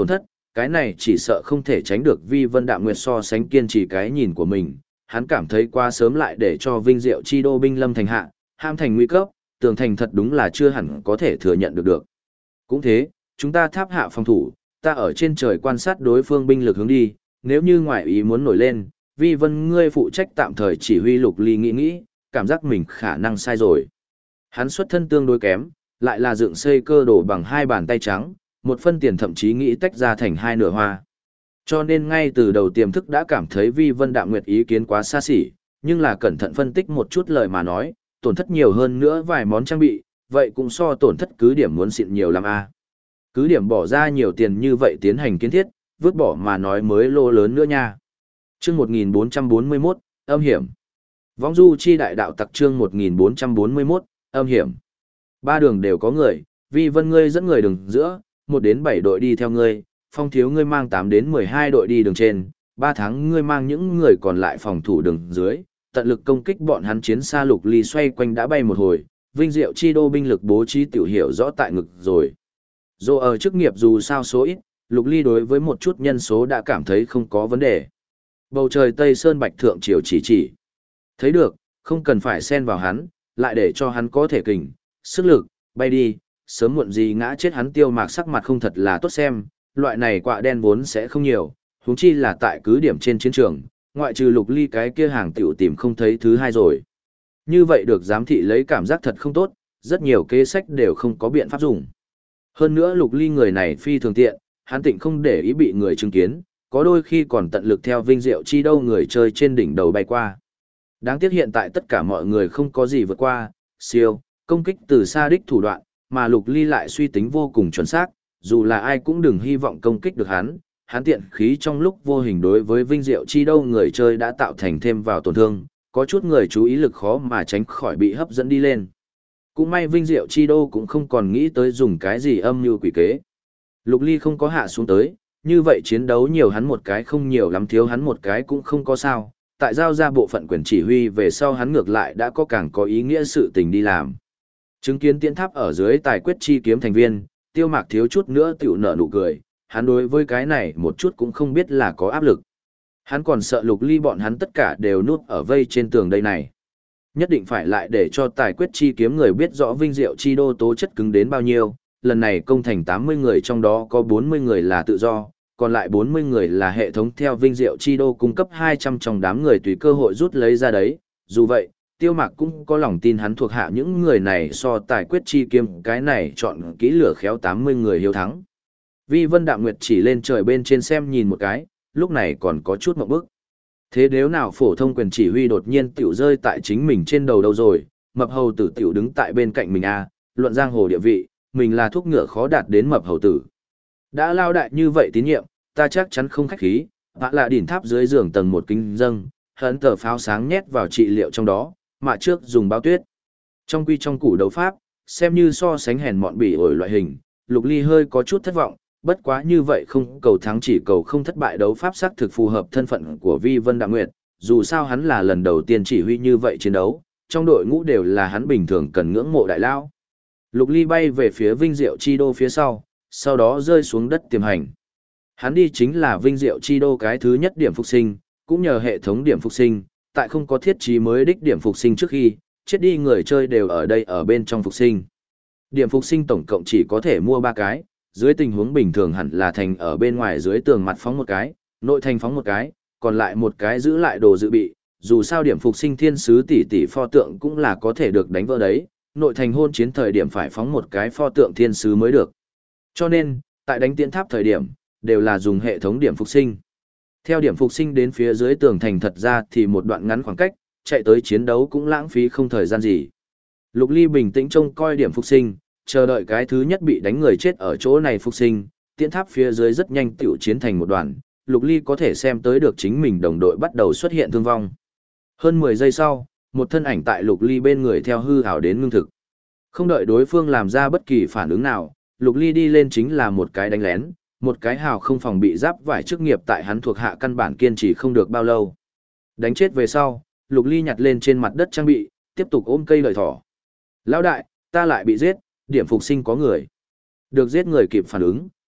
cái này chỉ sợ không thể tránh được Vi Vân Đạm Nguyệt so sánh kiên trì cái nhìn của mình, hắn cảm thấy quá sớm lại để cho vinh diệu chi đô binh lâm thành hạ, ham thành nguy cấp, tường thành thật đúng là chưa hẳn có thể thừa nhận được. Cũng thế, chúng ta tháp hạ phòng thủ, ta ở trên trời quan sát đối phương binh lực hướng đi, nếu như ngoại ý muốn nổi lên, Vi Vân ngươi phụ trách tạm thời chỉ huy Lục Ly nghĩ, cảm giác mình khả năng sai rồi. Hắn xuất thân tương đối kém, lại là dựng xây cơ đồ bằng hai bàn tay trắng, một phân tiền thậm chí nghĩ tách ra thành hai nửa hoa. Cho nên ngay từ đầu tiềm thức đã cảm thấy Vi Vân Đạm Nguyệt ý kiến quá xa xỉ, nhưng là cẩn thận phân tích một chút lời mà nói, tổn thất nhiều hơn nữa vài món trang bị, vậy cũng so tổn thất cứ điểm muốn xịn nhiều lắm a. Cứ điểm bỏ ra nhiều tiền như vậy tiến hành kiến thiết, vứt bỏ mà nói mới lô lớn nữa nha. Chương 1441, âm hiểm. Vong du chi đại đạo tặc chương 1441, âm hiểm. Ba đường đều có người, Vi Vân ngươi dẫn người đường giữa, 1 đến 7 đội đi theo ngươi, Phong Thiếu ngươi mang 8 đến 12 đội đi đường trên, 3 tháng ngươi mang những người còn lại phòng thủ đường dưới, tận lực công kích bọn hắn chiến xa Lục Ly xoay quanh đã bay một hồi, vinh diệu chi đô binh lực bố trí tiểu hiểu rõ tại ngực rồi. Dù ở chức nghiệp dù sao số ít, Lục Ly đối với một chút nhân số đã cảm thấy không có vấn đề. Bầu trời Tây Sơn Bạch Thượng Triều chỉ. Thấy được, không cần phải xen vào hắn, lại để cho hắn có thể kình, sức lực, bay đi, sớm muộn gì ngã chết hắn Tiêu Mạc sắc mặt không thật là tốt xem, loại này quạ đen vốn sẽ không nhiều, huống chi là tại cứ điểm trên chiến trường, ngoại trừ Lục Ly cái kia hàng tiểu tìm không thấy thứ hai rồi. Như vậy được giám thị lấy cảm giác thật không tốt, rất nhiều kế sách đều không có biện pháp dùng. Hơn nữa Lục Ly người này phi thường tiện, hắn tịnh không để ý bị người chứng kiến, có đôi khi còn tận lực theo vinh diệu chi đâu người chơi trên đỉnh đầu bay qua. Đáng tiếc hiện tại tất cả mọi người không có gì vượt qua, siêu, công kích từ xa đích thủ đoạn, mà Lục Ly lại suy tính vô cùng chuẩn xác, dù là ai cũng đừng hy vọng công kích được hắn tiện khí trong lúc vô hình đối với vinh diệu chi đâu người chơi đã tạo thành thêm vào tổn thương, có chút người chú ý lực khó mà tránh khỏi bị hấp dẫn đi lên. Cũng may vinh diệu chi đô cũng không còn nghĩ tới dùng cái gì âm mưu quỷ kế. Lục Ly không có hạ xuống tới, như vậy chiến đấu nhiều hắn một cái không nhiều lắm thiếu hắn một cái cũng không có sao, tại giao ra bộ phận quyền chỉ huy về sau hắn ngược lại đã có càng có ý nghĩa sự tình đi làm. Chứng kiến tiến tháp ở dưới tài quyết chi kiếm thành viên, Tiêu Mạc thiếu chút nữa tiểu nở nụ cười, hắn đối với cái này một chút cũng không biết là có áp lực. Hắn còn sợ Lục Ly bọn hắn tất cả đều núp ở vây trên tường đây này. Nhất định phải lại để cho tài quyết chi kiếm người biết rõ vinh diệu chi đô tố chất cứng đến bao nhiêu, lần này công thành 80 người trong đó có 40 người là tự do, còn lại 40 người là hệ thống theo vinh diệu chi đô cung cấp 200 trong đám người tùy cơ hội rút lấy ra đấy. Dù vậy, Tiêu Mạc cũng có lòng tin hắn thuộc hạ những người này so tài quyết chi kiếm cái này chọn kỹ lửa khéo 80 người hiếu thắng. Vi Vân Đạm Nguyệt chỉ lên trời bên trên xem nhìn một cái, lúc này còn có chút ngộp bức. Thế nếu nào phổ thông quyền chỉ huy đột nhiên tiểu rơi tại chính mình trên đầu đâu rồi, mập hầu tử tiểu đứng tại bên cạnh mình luận giang hồ địa vị, mình là thuốc ngựa khó đạt đến mập hầu tử. Đã lao đại như vậy tín nhiệm, ta chắc chắn không khách khí, hạ là đỉnh tháp dưới giường tầng một kính dâng, hấn tờ pháo sáng nhét vào trị liệu trong đó, mà trước dùng bao tuyết. Trong quy trong củ đấu pháp, xem như so sánh hèn mọn bỉ ổi loại hình, Lục Ly hơi có chút thất vọng, bất quá như vậy không cầu thắng chỉ cầu không thất bại đấu pháp xác thực phù hợp thân phận của Vi Vân Đạm Nguyệt, dù sao hắn là lần đầu tiên chỉ huy như vậy chiến đấu, trong đội ngũ đều là hắn bình thường cần ngưỡng mộ đại lao. Lục Ly bay về phía Vinh Diệu Chi Đô phía sau đó rơi xuống đất tiềm hành. Hắn đi chính là Vinh Diệu Chi Đô cái thứ nhất điểm phục sinh, cũng nhờ hệ thống điểm phục sinh, tại không có thiết trí mới đích điểm phục sinh trước khi, chết đi người chơi đều ở đây ở bên trong phục sinh. Điểm phục sinh tổng cộng chỉ có thể mua 3 cái, dưới tình huống bình thường hẳn là thành ở bên ngoài dưới tường mặt phóng một cái, nội thành phóng một cái, còn lại một cái giữ lại đồ dự bị, dù sao điểm phục sinh thiên sứ tỷ tỷ pho tượng cũng là có thể được đánh vỡ đấy, nội thành hôn chiến thời điểm phải phóng một cái pho tượng thiên sứ mới được. Cho nên, tại đánh tiến tháp thời điểm, đều là dùng hệ thống điểm phục sinh. Theo điểm phục sinh đến phía dưới tường thành thật ra thì một đoạn ngắn khoảng cách, chạy tới chiến đấu cũng lãng phí không thời gian gì. Lục Ly bình tĩnh trông coi điểm phục sinh, chờ đợi cái thứ nhất bị đánh người chết ở chỗ này phục sinh, tiến tháp phía dưới rất nhanh tiểu chiến thành một đoàn, Lục Ly có thể xem tới được chính mình đồng đội bắt đầu xuất hiện thương vong. Hơn 10 giây sau, một thân ảnh tại Lục Ly bên người theo hư ảo đến ngưng thực. Không đợi đối phương làm ra bất kỳ phản ứng nào, Lục Ly đi lên chính là một cái đánh lén, một cái hào không phòng bị giáp vải chức nghiệp tại hắn thuộc hạ căn bản kiên trì không được bao lâu. Đánh chết về sau, Lục Ly nhặt lên trên mặt đất trang bị, tiếp tục ôm cây lợi thỏ. Lão đại, ta lại bị giết, điểm phục sinh có người. Được giết người kịp phản ứng,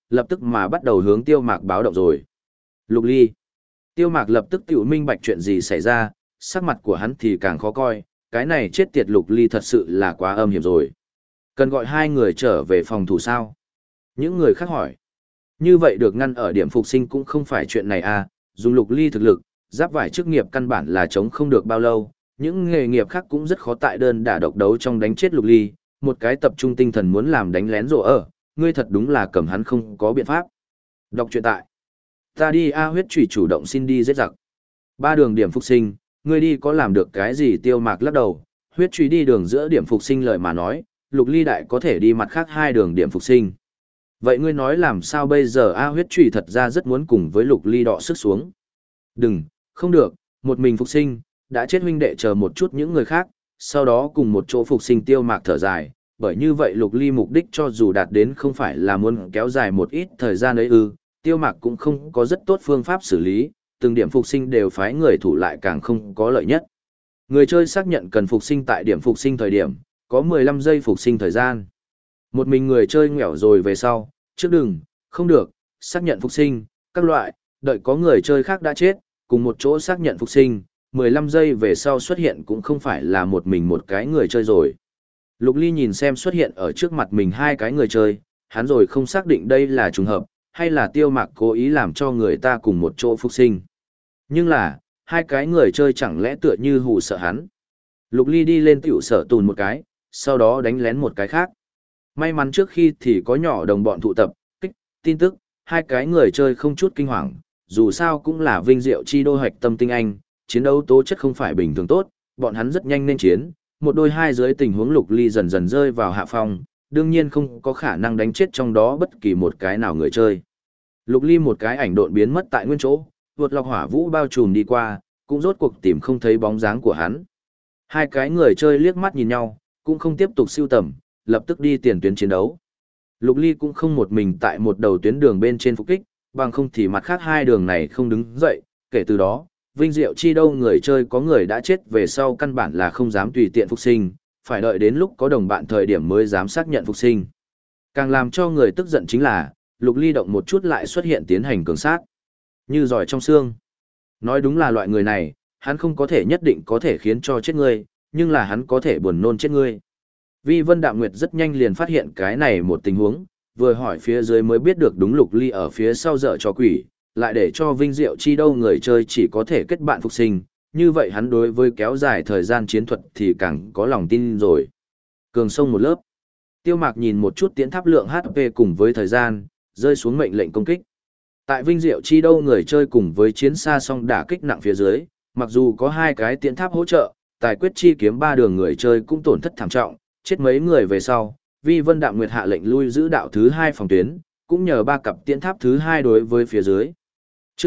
lập tức mà bắt đầu hướng Tiêu Mạc báo động rồi. Lục Ly. Tiêu Mạc lập tức tiểu minh bạch chuyện gì xảy ra, sắc mặt của hắn thì càng khó coi, cái này chết tiệt Lục Ly thật sự là quá âm hiểm rồi. Cần gọi hai người trở về phòng thủ sao? Những người khác hỏi. Như vậy được ngăn ở điểm phục sinh cũng không phải chuyện này à, dùng Lục Ly thực lực, giáp vải chức nghiệp căn bản là chống không được bao lâu, những nghề nghiệp khác cũng rất khó tại đơn đả độc đấu trong đánh chết Lục Ly, một cái tập trung tinh thần muốn làm đánh lén rộ ở, ngươi thật đúng là cầm hắn không có biện pháp. Đọc truyện tại. Ta đi A huyết chủy chủ động xin đi giết giặc. Ba đường điểm phục sinh, ngươi đi có làm được cái gì? Tiêu Mạc lắc đầu, huyết chủy đi đường giữa điểm phục sinh lời mà nói, Lục Ly đại có thể đi mặt khác hai đường điểm phục sinh. Vậy ngươi nói làm sao bây giờ? A huyết chủy thật ra rất muốn cùng với Lục Ly đọ sức xuống. Đừng, không được, một mình phục sinh, đã chết huynh đệ chờ một chút những người khác, sau đó cùng một chỗ phục sinh. Tiêu Mạc thở dài, bởi như vậy Lục Ly mục đích cho dù đạt đến không phải là muốn kéo dài một ít thời gian ấy ư, Tiêu Mạc cũng không có rất tốt phương pháp xử lý, từng điểm phục sinh đều phái người thủ lại càng không có lợi nhất. Người chơi xác nhận cần phục sinh tại điểm phục sinh thời điểm, có 15 giây phục sinh thời gian. Một mình người chơi nghèo rồi về sau, trước đừng, không được, xác nhận phục sinh, các loại, đợi có người chơi khác đã chết, cùng một chỗ xác nhận phục sinh, 15 giây về sau xuất hiện cũng không phải là một mình một cái người chơi rồi. Lục Ly nhìn xem xuất hiện ở trước mặt mình hai cái người chơi, hắn rồi không xác định đây là trùng hợp, hay là Tiêu Mạc cố ý làm cho người ta cùng một chỗ phục sinh. Nhưng là, hai cái người chơi chẳng lẽ tựa như hù sợ hắn. Lục Ly đi lên tiểu sở tùn một cái, sau đó đánh lén một cái khác. May mắn trước khi thì có nhỏ đồng bọn tụ tập, kích, tin tức, hai cái người chơi không chút kinh hoàng, dù sao cũng là vinh diệu chi đô hoạch tâm tinh anh, chiến đấu tố chất không phải bình thường tốt, bọn hắn rất nhanh nên chiến, một đôi hai dưới tình huống Lục Ly dần dần rơi vào hạ phong, đương nhiên không có khả năng đánh chết trong đó bất kỳ một cái nào người chơi. Lục Ly một cái ảnh độn biến mất tại nguyên chỗ, vượt lọc hỏa vũ bao trùm đi qua, cũng rốt cuộc tìm không thấy bóng dáng của hắn. Hai cái người chơi liếc mắt nhìn nhau, cũng không tiếp tục siêu tầm, lập tức đi tiền tuyến chiến đấu. Lục Ly cũng không một mình tại một đầu tuyến đường bên trên phục kích, bằng không thì mặt khác hai đường này không đứng dậy, kể từ đó, vinh diệu chi đâu người chơi có người đã chết về sau căn bản là không dám tùy tiện phục sinh, phải đợi đến lúc có đồng bạn thời điểm mới dám xác nhận phục sinh. Càng làm cho người tức giận chính là, Lục Ly động một chút lại xuất hiện tiến hành cường sát. Như giỏi trong xương. Nói đúng là loại người này, hắn không có thể nhất định có thể khiến cho chết ngươi, nhưng là hắn có thể buồn nôn chết ngươi. Vi Vân Đạm Nguyệt rất nhanh liền phát hiện cái này một tình huống, vừa hỏi phía dưới mới biết được đúng Lục Ly ở phía sau dở cho quỷ, lại để cho vinh diệu chi đâu người chơi chỉ có thể kết bạn phục sinh, như vậy hắn đối với kéo dài thời gian chiến thuật thì càng có lòng tin rồi. Cường sông một lớp. Tiêu Mạc nhìn một chút tiến tháp lượng HP cùng với thời gian, rơi xuống mệnh lệnh công kích. Tại vinh diệu chi đâu người chơi cùng với chiến xa song đả kích nặng phía dưới, mặc dù có hai cái tiến tháp hỗ trợ, tài quyết chi kiếm ba đường người chơi cũng tổn thất thảm trọng, chết mấy người về sau, Vi Vân Đạm Nguyệt hạ lệnh lui giữ đạo thứ hai phòng tuyến, cũng nhờ ba cặp tiến tháp thứ hai đối với phía dưới. Chương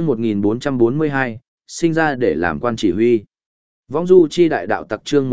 1442, sinh ra để làm quan chỉ huy. Võng du chi đại đạo tặc chương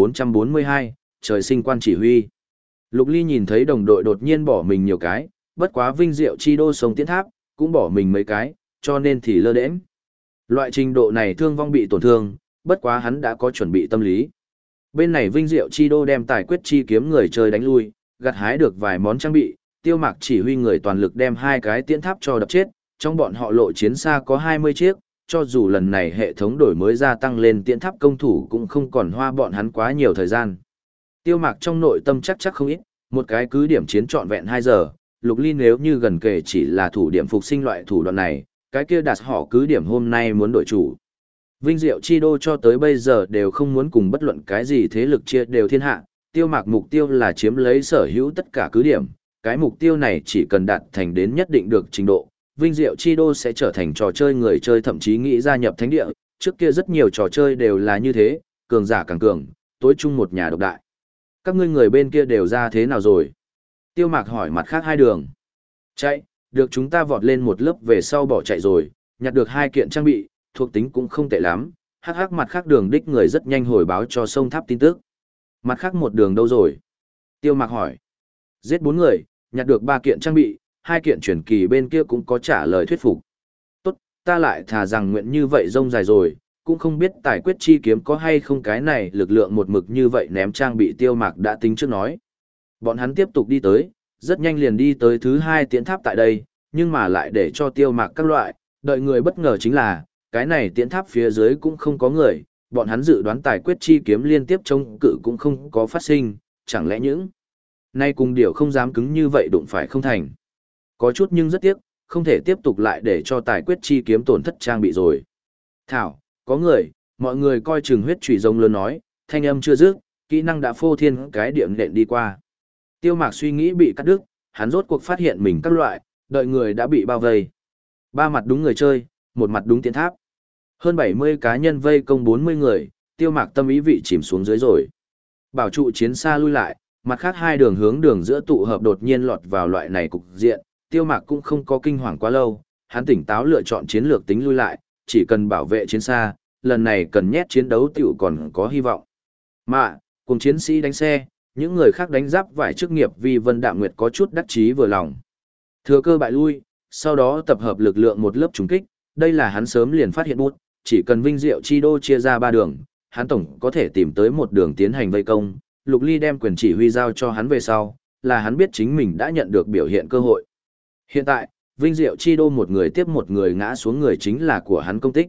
1442, trời sinh quan chỉ huy. Lục Ly nhìn thấy đồng đội đột nhiên bỏ mình nhiều cái, bất quá vinh diệu chi đô sống tiến tháp, cũng bỏ mình mấy cái, cho nên thì lơ đễnh. Loại trình độ này thương vong bị tổn thương, bất quá hắn đã có chuẩn bị tâm lý. Bên này vinh diệu chi đô đem tài quyết chi kiếm người chơi đánh lui, gặt hái được vài món trang bị, Tiêu Mạc chỉ huy người toàn lực đem hai cái tiến tháp cho đập chết, trong bọn họ lộ chiến xa có 20 chiếc, cho dù lần này hệ thống đổi mới gia tăng lên tiến tháp công thủ cũng không còn hoa bọn hắn quá nhiều thời gian. Tiêu Mạc trong nội tâm chắc không ít, một cái cứ điểm chiến trọn vẹn 2 giờ, Lục Ly nếu như gần kề chỉ là thủ điểm phục sinh loại thủ đoạn này, cái kia đặt họ cứ điểm hôm nay muốn đổi chủ. Vinh diệu chi đô cho tới bây giờ đều không muốn cùng bất luận cái gì thế lực chia đều thiên hạ, Tiêu Mạc mục tiêu là chiếm lấy sở hữu tất cả cứ điểm, cái mục tiêu này chỉ cần đạt thành đến nhất định được trình độ, Vinh diệu chi đô sẽ trở thành trò chơi người chơi thậm chí nghĩ gia nhập thánh địa, trước kia rất nhiều trò chơi đều là như thế, cường giả càng cường, tối chung một nhà độc đại. Các ngươi người bên kia đều ra thế nào rồi? Tiêu Mạc hỏi mặt khác hai đường. Chạy, được chúng ta vọt lên một lớp về sau bỏ chạy rồi, nhặt được 2 kiện trang bị, thuộc tính cũng không tệ lắm, hắc mặt khác đường đích người rất nhanh hồi báo cho sông tháp tin tức. Mặt khác một đường đâu rồi? Tiêu Mạc hỏi. Giết 4 người, nhặt được 3 kiện trang bị, 2 kiện chuyển kỳ bên kia cũng có trả lời thuyết phục. Tốt, ta lại thà rằng nguyện như vậy rông dài rồi, cũng không biết tài quyết chi kiếm có hay không cái này lực lượng một mực như vậy ném trang bị. Tiêu Mạc đã tính trước nói. Bọn hắn tiếp tục đi tới, rất nhanh liền đi tới thứ 2 tiến tháp tại đây, nhưng mà lại để cho Tiêu Mạc các loại, đợi người bất ngờ chính là, cái này tiễn tháp phía dưới cũng không có người, bọn hắn dự đoán tài quyết chi kiếm liên tiếp chống cự cũng không có phát sinh, chẳng lẽ những nay cùng điều không dám cứng như vậy đụng phải không thành. Có chút nhưng rất tiếc, không thể tiếp tục lại để cho tài quyết chi kiếm tổn thất trang bị rồi. Thảo, có người, mọi người coi chừng huyết chủy rồng lớn nói, thanh âm chưa dứt, kỹ năng đã phô thiên cái điểm nện đi qua. Tiêu Mạc suy nghĩ bị cắt đứt, hắn rốt cuộc phát hiện mình các loại, đợi người đã bị bao vây. Ba mặt đúng người chơi, một mặt đúng tiến tháp. Hơn 70 cá nhân vây công 40 người, Tiêu Mạc tâm ý vị chìm xuống dưới rồi. Bảo trụ chiến xa lui lại, mặt khác hai đường hướng đường giữa tụ hợp đột nhiên lọt vào loại này cục diện, Tiêu Mạc cũng không có kinh hoàng quá lâu, hắn tỉnh táo lựa chọn chiến lược tính lui lại, chỉ cần bảo vệ chiến xa, lần này cần nhét chiến đấu tiểu còn có hy vọng. Mà, cùng chiến sĩ đánh xe, những người khác đánh giáp vài chức nghiệp vì Vân Đạm Nguyệt có chút đắc chí vừa lòng. Thừa cơ bại lui, sau đó tập hợp lực lượng một lớp trùng kích, đây là hắn sớm liền phát hiện bút, chỉ cần Vinh Diệu Chi Đô chia ra 3 đường, hắn tổng có thể tìm tới một đường tiến hành vây công, Lục Ly đem quyền chỉ huy giao cho hắn về sau, là hắn biết chính mình đã nhận được biểu hiện cơ hội. Hiện tại, Vinh Diệu Chi Đô một người tiếp một người ngã xuống người chính là của hắn công tích.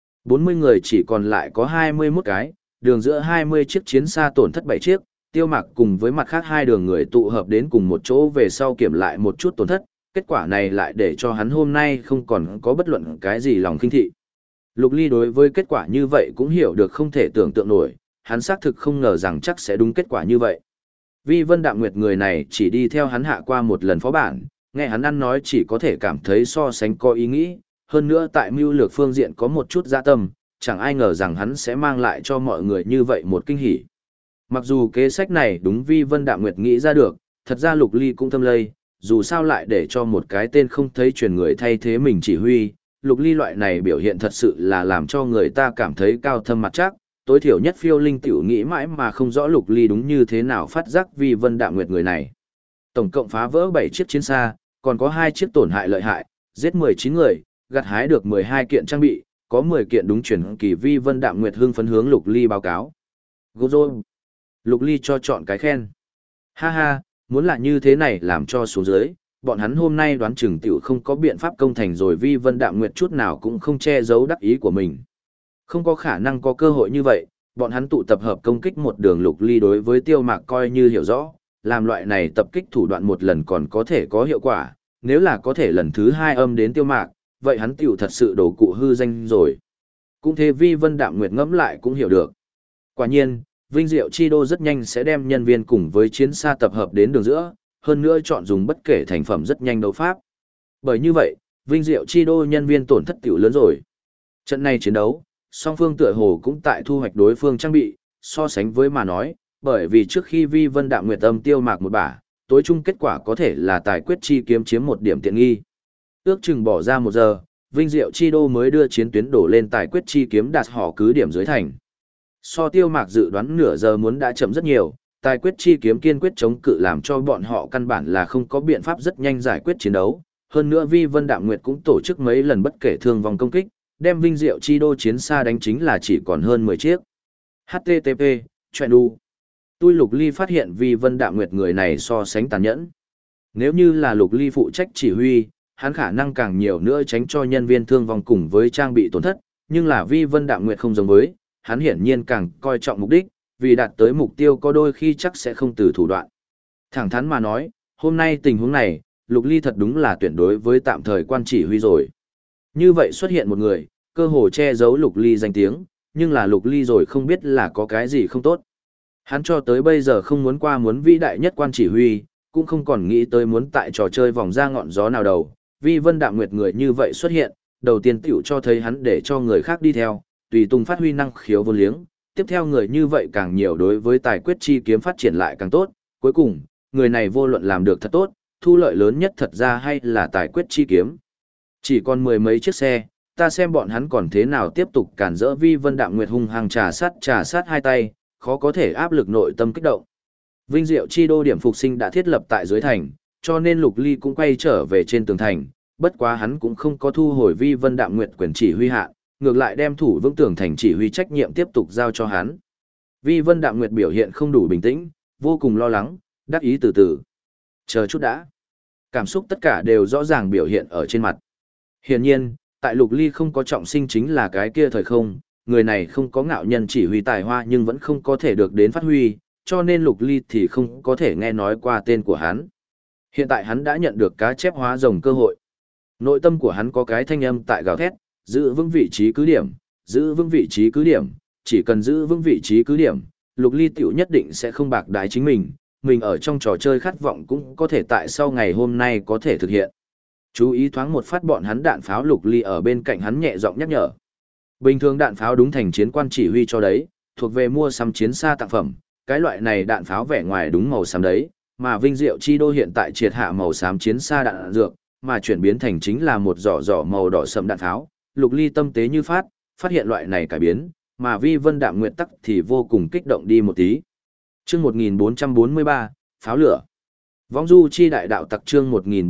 40 người chỉ còn lại có 21 cái, đường giữa 20 chiếc chiến xa tổn thất 7 chiếc, Tiêu Mạc cùng với mặt khác hai đường người tụ hợp đến cùng một chỗ về sau kiểm lại một chút tổn thất, kết quả này lại để cho hắn hôm nay không còn có bất luận cái gì lòng khinh thị. Lục Ly đối với kết quả như vậy cũng hiểu được không thể tưởng tượng nổi, hắn xác thực không ngờ rằng chắc sẽ đúng kết quả như vậy. Vi Vân Đạm Nguyệt người này chỉ đi theo hắn hạ qua một lần phó bản, nghe hắn ăn nói chỉ có thể cảm thấy so sánh có ý nghĩ, hơn nữa tại mưu lược phương diện có một chút dạ tâm, chẳng ai ngờ rằng hắn sẽ mang lại cho mọi người như vậy một kinh hỉ. Mặc dù kế sách này đúng Vi Vân Đạm Nguyệt nghĩ ra được, thật ra Lục Ly cũng thâm lây, dù sao lại để cho một cái tên không thấy truyền người thay thế mình chỉ huy, Lục Ly loại này biểu hiện thật sự là làm cho người ta cảm thấy cao thâm mặt chắc, tối thiểu nhất phiêu linh tiểu nghĩ mãi mà không rõ Lục Ly đúng như thế nào phát giác Vi Vân Đạm Nguyệt người này. Tổng cộng phá vỡ 7 chiếc chiến xa, còn có 2 chiếc tổn hại lợi hại, giết 19 người, gặt hái được 12 kiện trang bị, có 10 kiện đúng chuyển kỳ. Vi Vân Đạm Nguyệt hưng phấn hướng Lục Ly báo cáo. Gozo. Lục Ly cho chọn cái khen. Ha ha, muốn là như thế này làm cho xuống dưới, bọn hắn hôm nay đoán chừng tiểu không có biện pháp công thành rồi. Vi Vân Đạm Nguyệt chút nào cũng không che giấu đắc ý của mình. Không có khả năng có cơ hội như vậy, bọn hắn tụ tập hợp công kích một đường. Lục Ly đối với Tiêu Mạc coi như hiểu rõ, làm loại này tập kích thủ đoạn một lần còn có thể có hiệu quả, nếu là có thể lần thứ 2 âm đến Tiêu Mạc, vậy hắn tiểu thật sự đổ cụ hư danh rồi. Cũng thế Vi Vân Đạm Nguyệt ngẫm lại cũng hiểu được. Quả nhiên, Vinh Diệu Chi Đô rất nhanh sẽ đem nhân viên cùng với chiến xa tập hợp đến đường giữa, hơn nữa chọn dùng bất kể thành phẩm rất nhanh đấu pháp. Bởi như vậy, Vinh Diệu Chi Đô nhân viên tổn thất tiểu lớn rồi. Trận này chiến đấu, song phương tựa hồ cũng tại thu hoạch đối phương trang bị, so sánh với mà nói, bởi vì trước khi Vi Vân Đạm Nguyệt âm Tiêu Mạc một bả, tối chung kết quả có thể là tài quyết chi kiếm chiếm một điểm tiện nghi. Ước chừng bỏ ra 1 giờ, Vinh Diệu Chi Đô mới đưa chiến tuyến đổ lên tài quyết chi kiếm đạt họ cứ điểm dưới thành. So Tiêu Mạc dự đoán nửa giờ muốn đã chậm rất nhiều, tài quyết chi kiếm kiên quyết chống cự làm cho bọn họ căn bản là không có biện pháp rất nhanh giải quyết chiến đấu. Hơn nữa Vi Vân Đạm Nguyệt cũng tổ chức mấy lần bất kể thương vong công kích, đem Vinh Diệu Chi Đô chiến xa đánh chính là chỉ còn hơn 10 chiếc. HTTP, chuyện đu. Tôi Lục Ly phát hiện Vi Vân Đạm Nguyệt người này so sánh tàn nhẫn. Nếu như là Lục Ly phụ trách chỉ huy, hắn khả năng càng nhiều nữa tránh cho nhân viên thương vong cùng với trang bị tổn thất, nhưng là Vi Vân Đạm Nguyệt không giống với, hắn hiển nhiên càng coi trọng mục đích, vì đạt tới mục tiêu có đôi khi chắc sẽ không từ thủ đoạn. Thẳng thắn mà nói, hôm nay tình huống này, Lục Ly thật đúng là tuyển đối với tạm thời quan chỉ huy rồi. Như vậy xuất hiện một người, cơ hồ che giấu Lục Ly danh tiếng, nhưng là Lục Ly rồi không biết là có cái gì không tốt. Hắn cho tới bây giờ không muốn qua muốn vĩ đại nhất quan chỉ huy, cũng không còn nghĩ tới muốn tại trò chơi vòng ra ngọn gió nào đầu. Vi Vân Đạm Nguyệt người như vậy xuất hiện, đầu tiên tiểu cho thấy hắn để cho người khác đi theo, tùy tung phát huy năng khiếu vô liếng. Tiếp theo người như vậy càng nhiều đối với tài quyết chi kiếm phát triển lại càng tốt. Cuối cùng, người này vô luận làm được thật tốt, thu lợi lớn nhất thật ra hay là tài quyết chi kiếm. Chỉ còn 10 mấy chiếc xe, ta xem bọn hắn còn thế nào tiếp tục cản rỡ. Vi Vân Đạm Nguyệt hung hăng trà sát hai tay, khó có thể áp lực nội tâm kích động. Vinh Diệu Chi Đô điểm phục sinh đã thiết lập tại dưới thành, cho nên Lục Ly cũng quay trở về trên tường thành, bất quá hắn cũng không có thu hồi Vi Vân Đạm Nguyệt quyền chỉ huy hạ, ngược lại đem thủ vững tường thành chỉ huy trách nhiệm tiếp tục giao cho hắn. Vi Vân Đạm Nguyệt biểu hiện không đủ bình tĩnh, vô cùng lo lắng, đắc ý từ từ. Chờ chút đã. Cảm xúc tất cả đều rõ ràng biểu hiện ở trên mặt. Hiển nhiên, tại Lục Ly không có trọng sinh chính là cái kia thời không, người này không có ngạo nhân chỉ huy tài hoa nhưng vẫn không có thể được đến phát huy, cho nên Lục Ly thì không có thể nghe nói qua tên của hắn. Hiện tại hắn đã nhận được cá chép hóa rồng cơ hội. Nội tâm của hắn có cái thanh âm tại gào thét, giữ vững vị trí cứ điểm, giữ vững vị trí cứ điểm, chỉ cần giữ vững vị trí cứ điểm, Lục Ly tiểu nhất định sẽ không bạc đái chính mình ở trong trò chơi khát vọng cũng có thể tại sau ngày hôm nay có thể thực hiện. Chú ý thoáng một phát bọn hắn đạn pháo. Lục Ly ở bên cạnh hắn nhẹ giọng nhắc nhở. Bình thường đạn pháo đúng thành chiến quan chỉ huy cho đấy, thuộc về mua sắm chiến xa tặng phẩm, cái loại này đạn pháo vẻ ngoài đúng màu xám đấy, mà Vinh Diệu Chi Đô hiện tại triệt hạ màu xám chiến xa đạn dược, mà chuyển biến thành chính là một giỏ màu đỏ sẫm đạn pháo. Lục Ly tâm tế như phát hiện loại này cải biến, mà Vi Vân Đạm Nguyệt tắc thì vô cùng kích động đi một tí. Chương 1443, pháo lửa. Vong du chi đại đạo tặc chương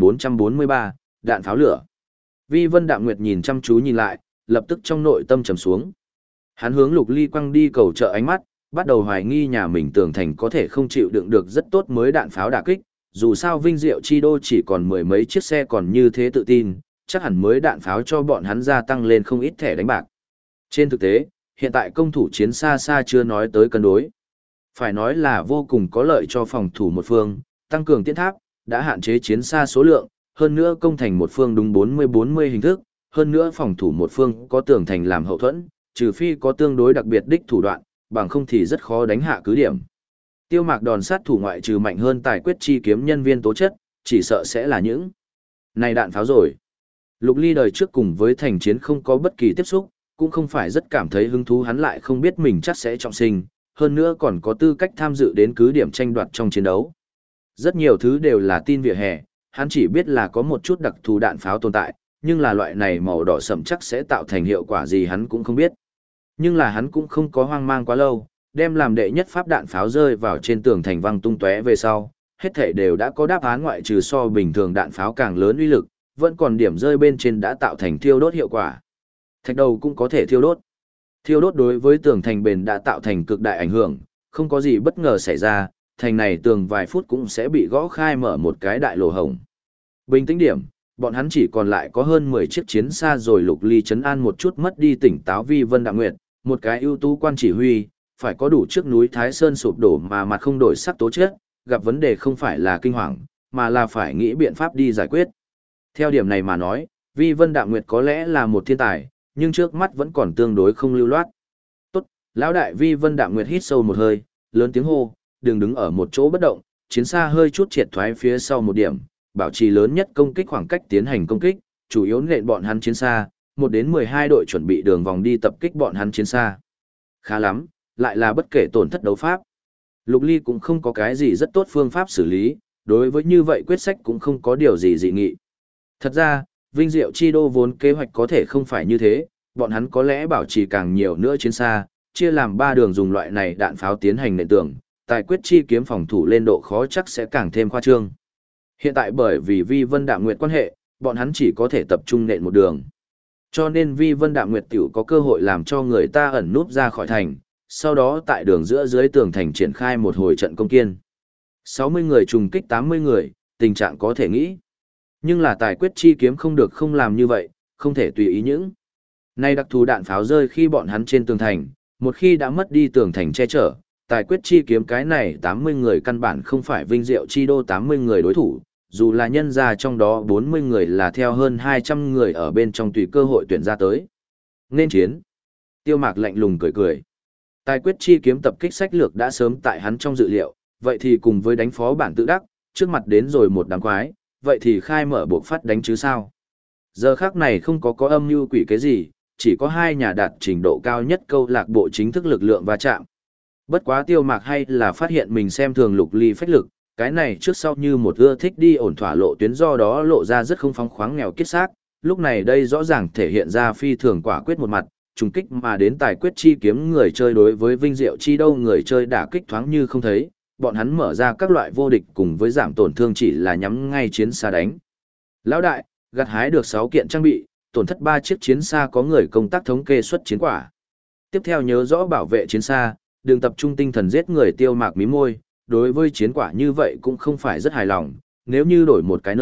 1443, đạn pháo lửa. Vi Vân Đạm Nguyệt nhìn chăm chú nhìn lại, lập tức trong nội tâm trầm xuống. Hắn hướng Lục Ly quăng đi cầu trợ ánh mắt, bắt đầu hoài nghi nhà mình tường thành có thể không chịu đựng được rất tốt mới đạn pháo đả kích, dù sao Vinh Diệu Chi Đô chỉ còn mười mấy chiếc xe còn như thế tự tin, chắc hẳn mới đạn pháo cho bọn hắn gia tăng lên không ít thẻ đánh bạc. Trên thực tế, hiện tại công thủ chiến xa xa chưa nói tới cân đối. Phải nói là vô cùng có lợi cho phòng thủ một phương, tăng cường tiến tháp, đã hạn chế chiến xa số lượng, hơn nữa công thành một phương đúng 40-40 hình thức, hơn nữa phòng thủ một phương có tường thành làm hậu thuẫn, trừ phi có tương đối đặc biệt đích thủ đoạn, bằng không thì rất khó đánh hạ cứ điểm. Tiêu Mạc đòn sát thủ ngoại trừ mạnh hơn tài quyết chi kiếm nhân viên tố chất, chỉ sợ sẽ là những này đạn pháo rồi. Lục Ly đời trước cùng với thành chiến không có bất kỳ tiếp xúc, cũng không phải rất cảm thấy hứng thú, hắn lại không biết mình chắc sẽ trọng sinh, hơn nữa còn có tư cách tham dự đến cứ điểm tranh đoạt trong chiến đấu. Rất nhiều thứ đều là tin vỉa hè, hắn chỉ biết là có một chút đặc thù đạn pháo tồn tại, nhưng là loại này màu đỏ sẫm chắc sẽ tạo thành hiệu quả gì hắn cũng không biết. Nhưng là hắn cũng không có hoang mang quá lâu, đem làm đệ nhất pháp đạn pháo rơi vào trên tường thành văng tung tóe về sau, hết thảy đều đã có đáp án ngoại trừ so bình thường đạn pháo càng lớn uy lực, vẫn còn điểm rơi bên trên đã tạo thành thiêu đốt hiệu quả. Thạch đầu cũng có thể thiêu đốt. Thiêu đốt đối với tường thành bền đã tạo thành cực đại ảnh hưởng, không có gì bất ngờ xảy ra, thành này tường vài phút cũng sẽ bị gõ khai mở một cái đại lỗ hổng. Bình tĩnh điểm, bọn hắn chỉ còn lại có hơn 10 chiếc chiến xa rồi. Lục Ly trấn an một chút mất đi tỉnh táo Vi Vân Đạm Nguyệt, một cái ưu tú quan chỉ huy, phải có đủ trước núi Thái Sơn sụp đổ mà mặt không đổi sắc tố chất, gặp vấn đề không phải là kinh hoàng, mà là phải nghĩ biện pháp đi giải quyết. Theo điểm này mà nói, Vi Vân Đạm Nguyệt có lẽ là một thiên tài, nhưng trước mắt vẫn còn tương đối không lưu loát. Tốt, lão đại. Vi Vân Đạm Nguyệt hít sâu một hơi, lớn tiếng hô, đừng đứng ở một chỗ bất động, chiến xa hơi chút triệt thoái phía sau một điểm, bảo trì lớn nhất công kích khoảng cách tiến hành công kích, chủ yếu nện bọn hắn chiến xa, 1 đến 12 đội chuẩn bị đường vòng đi tập kích bọn hắn chiến xa. Khá lắm, lại là bất kể tổn thất đấu pháp. Lục Ly cũng không có cái gì rất tốt phương pháp xử lý, đối với như vậy quyết sách cũng không có điều gì dị nghị. Thật ra, Vinh Diệu Chi Đô vốn kế hoạch có thể không phải như thế, bọn hắn có lẽ bảo trì càng nhiều nữa chiến xa, chia làm 3 đường dùng loại này đạn pháo tiến hành nện tường, tài quyết chi kiếm phòng thủ lên độ khó chắc sẽ càng thêm khoa trương. Hiện tại bởi vì Vi Vân Đạm Nguyệt quan hệ, bọn hắn chỉ có thể tập trung nện một đường. Cho nên Vi Vân Đạm Nguyệt tiểu có cơ hội làm cho người ta ẩn núp ra khỏi thành, sau đó tại đường giữa dưới tường thành triển khai một hồi trận công kiên. 60 người trùng kích 80 người, tình trạng có thể nghĩ. Nhưng là tài quyết chi kiếm không được không làm như vậy, không thể tùy ý những. Nay đặc thù đạn pháo rơi khi bọn hắn trên tường thành, một khi đã mất đi tường thành che chở, tài quyết chi kiếm cái này 80 người căn bản không phải Vinh Diệu Chi Đô 80 người đối thủ, dù là nhân ra trong đó 40 người là theo hơn 200 người ở bên trong tùy cơ hội tuyển ra tới. Nên chiến. Tiêu Mạc lạnh lùng cười cười. Tài quyết chi kiếm tập kích sách lược đã sớm tại hắn trong dự liệu, vậy thì cùng với đánh phó bản tự đắc, trước mặt đến rồi một đám quái, vậy thì khai mở buộc phát đánh chứ sao. Giờ khác này không có âm mưu quỷ cái gì, chỉ có hai nhà đạt trình độ cao nhất câu lạc bộ chính thức lực lượng va chạm. Bất quá Tiêu Mạc hay là phát hiện mình xem thường Lục Ly phách lực, cái này trước sau như một ưa thích đi ổn thỏa lộ tuyến, do đó lộ ra rất không phóng khoáng nghèo kiết xác. Lúc này đây rõ ràng thể hiện ra phi thường quả quyết một mặt, trùng kích mà đến tài quyết chi kiếm người chơi đối với Vinh Diệu Chi Đô người chơi đả kích thoáng như không thấy, bọn hắn mở ra các loại vô địch cùng với giảm tổn thương chỉ là nhắm ngay chiến xa đánh. Lão đại, gặt hái được 6 kiện trang bị, tổn thất 3 chiếc chiến xa có người công tác thống kê xuất chiến quả. Tiếp theo nhớ rõ bảo vệ chiến xa, đừng tập trung tinh thần giết người. Tiêu Mạc mí môi, đối với chiến quả như vậy cũng không phải rất hài lòng, nếu như đổi một cái nơi,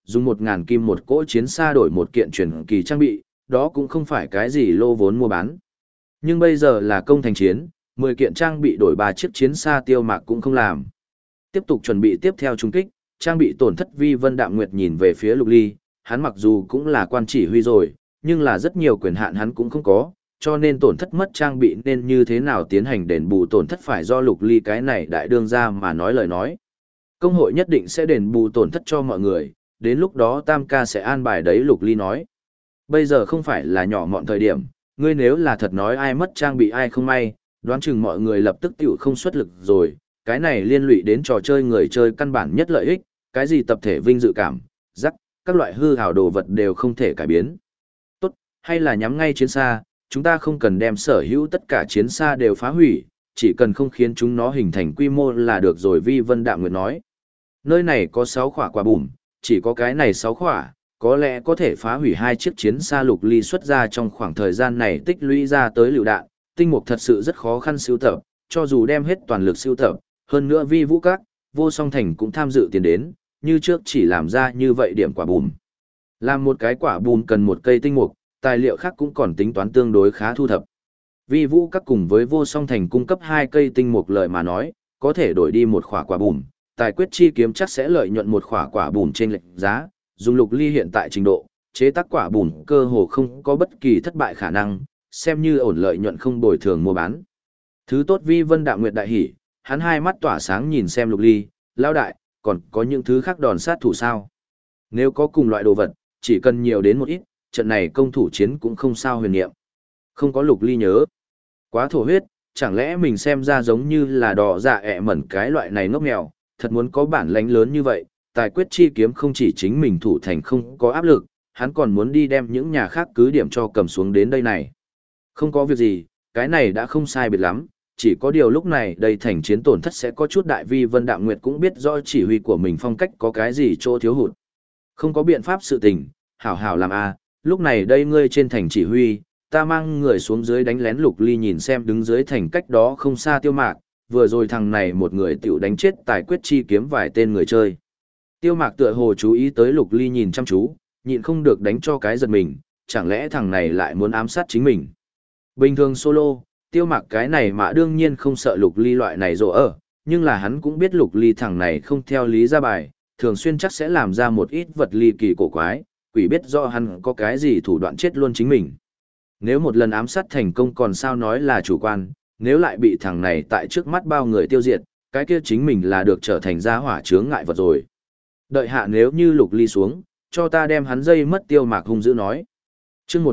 dùng 1.000 kim một cỗ chiến xa đổi một kiện truyền kỳ trang bị, đó cũng không phải cái gì lô vốn mua bán. Nhưng bây giờ là công thành chiến, 10 kiện trang bị đổi 3 chiếc chiến xa Tiêu Mạc cũng không làm. Tiếp tục chuẩn bị tiếp theo trung kích, trang bị tổn thất Vi Vân Đạm Nguyệt nhìn về phía Lục Ly, hắn mặc dù cũng là quan chỉ huy rồi, nhưng là rất nhiều quyền hạn hắn cũng không có, cho nên tổn thất mất trang bị nên như thế nào tiến hành đền bù tổn thất phải do Lục Ly cái này đại đương ra mà nói lời nói. Công hội nhất định sẽ đền bù tổn thất cho mọi người, đến lúc đó Tam ca sẽ an bài đấy, Lục Ly nói. Bây giờ không phải là nhỏ mọn thời điểm, ngươi nếu là thật nói ai mất trang bị ai không may, đoán chừng mọi người lập tức tiểu không xuất lực rồi, cái này liên lụy đến trò chơi người chơi căn bản nhất lợi ích, cái gì tập thể vinh dự cảm, rắc, các loại hư hào đồ vật đều không thể cải biến. Tốt, hay là nhắm ngay chiến xa, chúng ta không cần đem sở hữu tất cả chiến xa đều phá hủy, chỉ cần không khiến chúng nó hình thành quy mô là được rồi, Vi Vân Đạm Nguyệt nói. Nơi này có 6 khỏa quả bùm, chỉ có cái này 6 khỏa, có lẽ có thể phá hủy 2 chiếc chiến xa. Lục Ly xuất ra trong khoảng thời gian này tích lũy ra tới lựu đạn, tinh mục thật sự rất khó khăn sưu tập, cho dù đem hết toàn lực sưu tập, hơn nữa Vi Vũ Các, Vô Song Thành cũng tham dự tiền đến, như trước chỉ làm ra như vậy điểm quả bùm. Làm một cái quả bùm cần một cây tinh mục, tài liệu khác cũng còn tính toán tương đối khá thu thập. Vi Vũ Các cùng với Vô Song Thành cung cấp 2 cây tinh mục lợi mà nói, có thể đổi đi một khỏa quả bùm, tài quyết chi kiếm chắc sẽ lợi nhuận một khỏa quả bùm trên lệch giá, dùng Lục Ly hiện tại trình độ, chế tác quả bùm cơ hồ không có bất kỳ thất bại khả năng, xem như ổn lợi nhuận không bồi thường mua bán. Thứ tốt. Vi Vân Đạm Nguyệt đại hỉ, hắn hai mắt tỏa sáng nhìn xem Lục Ly, lão đại, còn có những thứ khác đòn sát thủ sao? Nếu có cùng loại đồ vật, chỉ cần nhiều đến một ít, trận này công thủ chiến cũng không sao huyền niệm. Không có. Lục Ly nhớ. Quá thổ huyết, chẳng lẽ mình xem ra giống như là đỏ dạ ẹ mẩn cái loại này ngốc nghèo, thật muốn có bản lãnh lớn như vậy, tài quyết chi kiếm không chỉ chính mình thủ thành không có áp lực, hắn còn muốn đi đem những nhà khác cứ điểm cho cầm xuống đến đây này. Không có việc gì, cái này đã không sai biệt lắm, chỉ có điều lúc này đây thành chiến tổn thất sẽ có chút đại. Vi Vân Đạm Nguyệt cũng biết rõ chỉ huy của mình phong cách có cái gì chỗ thiếu hụt. Không có biện pháp sự tình, hảo hảo làm a. Lúc này đây ngươi trên thành chỉ huy, ta mang người xuống dưới đánh lén. Lục Ly nhìn xem đứng dưới thành cách đó không xa Tiêu Mạc, vừa rồi thằng này một người tiểu đánh chết tài quyết chi kiếm vài tên người chơi. Tiêu Mạc tựa hồ chú ý tới Lục Ly nhìn chăm chú, nhịn không được đánh cho cái giật mình, chẳng lẽ thằng này lại muốn ám sát chính mình. Bình thường solo, Tiêu Mạc cái này mà đương nhiên không sợ Lục Ly loại này rộ ở, nhưng là hắn cũng biết Lục Ly thằng này không theo lý ra bài, thường xuyên chắc sẽ làm ra một ít vật ly kỳ cổ quái, quỷ biết rõ hắn có cái gì thủ đoạn chết luôn chính mình. Nếu một lần ám sát thành công còn sao nói là chủ quan, nếu lại bị thằng này tại trước mắt bao người tiêu diệt, cái kia chính mình là được trở thành gia hỏa chướng ngại vật rồi. Đợi hạ, nếu như Lục Ly xuống, cho ta đem hắn dây mất. Tiêu Mạc hung dữ nói. Chương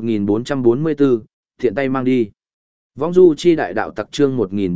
1444, tiện tay mang đi. Vong du chi đại đạo tặc chương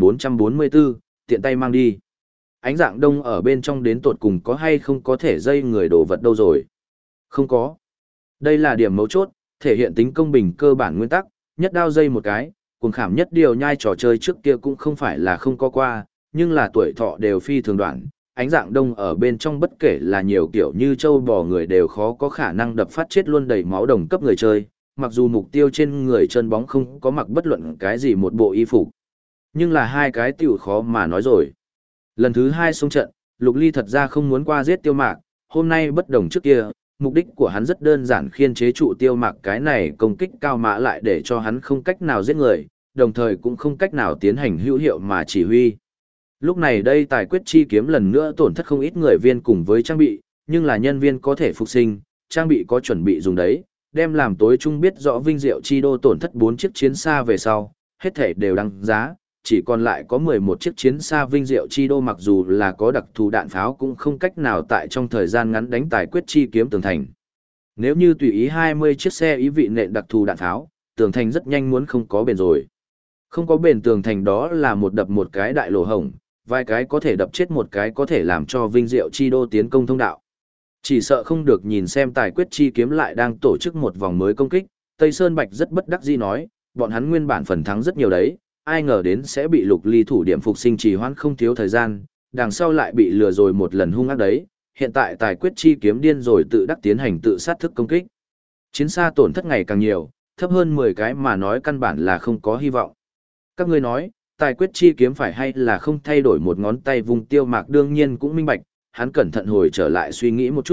1444, tiện tay mang đi. Ánh dạng đông ở bên trong đến tột cùng có hay không có thể dây người đồ vật đâu rồi? Không có. Đây là điểm mấu chốt, thể hiện tính công bình cơ bản nguyên tắc, nhất đao dây một cái, cuồng khảm nhất điều nhai trò chơi trước kia cũng không phải là không có qua, nhưng là tuổi thọ đều phi thường đoạn. Ánh dạng đông ở bên trong bất kể là nhiều kiểu như trâu bò người đều khó có khả năng đập phát chết luôn đầy máu đồng cấp người chơi, mặc dù mục tiêu trên người chân bóng không có mặc bất luận cái gì một bộ y phục. Nhưng là hai cái tiểu khó mà nói rồi. Lần thứ 2 xông trận, Lục Ly thật ra không muốn qua giết Tiêu Mạc, hôm nay bất đồng trước kia, mục đích của hắn rất đơn giản, khiên chế trụ Tiêu Mạc cái này công kích cao mã lại để cho hắn không cách nào giết người, đồng thời cũng không cách nào tiến hành hữu hiệu mà chỉ huy. Lúc này đây tài quyết chi kiếm lần nữa tổn thất không ít người viên cùng với trang bị, nhưng là nhân viên có thể phục sinh, trang bị có chuẩn bị dùng đấy, đem làm tối trung biết rõ vinh diệu chi đô tổn thất 4 chiếc chiến xa về sau, hết thể đều đăng giá, chỉ còn lại có 11 chiếc chiến xa vinh diệu chi đô, mặc dù là có đặc thù đạn pháo cũng không cách nào tại trong thời gian ngắn đánh tài quyết chi kiếm tường thành. Nếu như tùy ý 20 chiếc xe ý vị nện đặc thù đạn pháo, tường thành rất nhanh muốn không có bền rồi. Không có bền tường thành đó là một đập một cái đại lỗ hổng, vài cái có thể đập chết một cái có thể làm cho vinh diệu chi đô tiến công thông đạo. Chỉ sợ không được nhìn xem tài quyết chi kiếm lại đang tổ chức một vòng mới công kích, Tây Sơn Bạch rất bất đắc dĩ nói, bọn hắn nguyên bản phần thắng rất nhiều đấy, ai ngờ đến sẽ bị Lục Ly thủ điểm phục sinh trì hoãn không thiếu thời gian, đằng sau lại bị lừa rồi một lần hung ác đấy, hiện tại tài quyết chi kiếm điên rồi tự đắc tiến hành tự sát thức công kích. Chiến xa tổn thất ngày càng nhiều, thấp hơn 10 cái mà nói căn bản là không có hy vọng. Các ngươi nói, tài quyết chi kiếm phải hay là không thay đổi một ngón tay vùng. Tiêu Mạc đương nhiên cũng minh bạch, hắn cẩn thận hồi trở lại suy nghĩ một chút,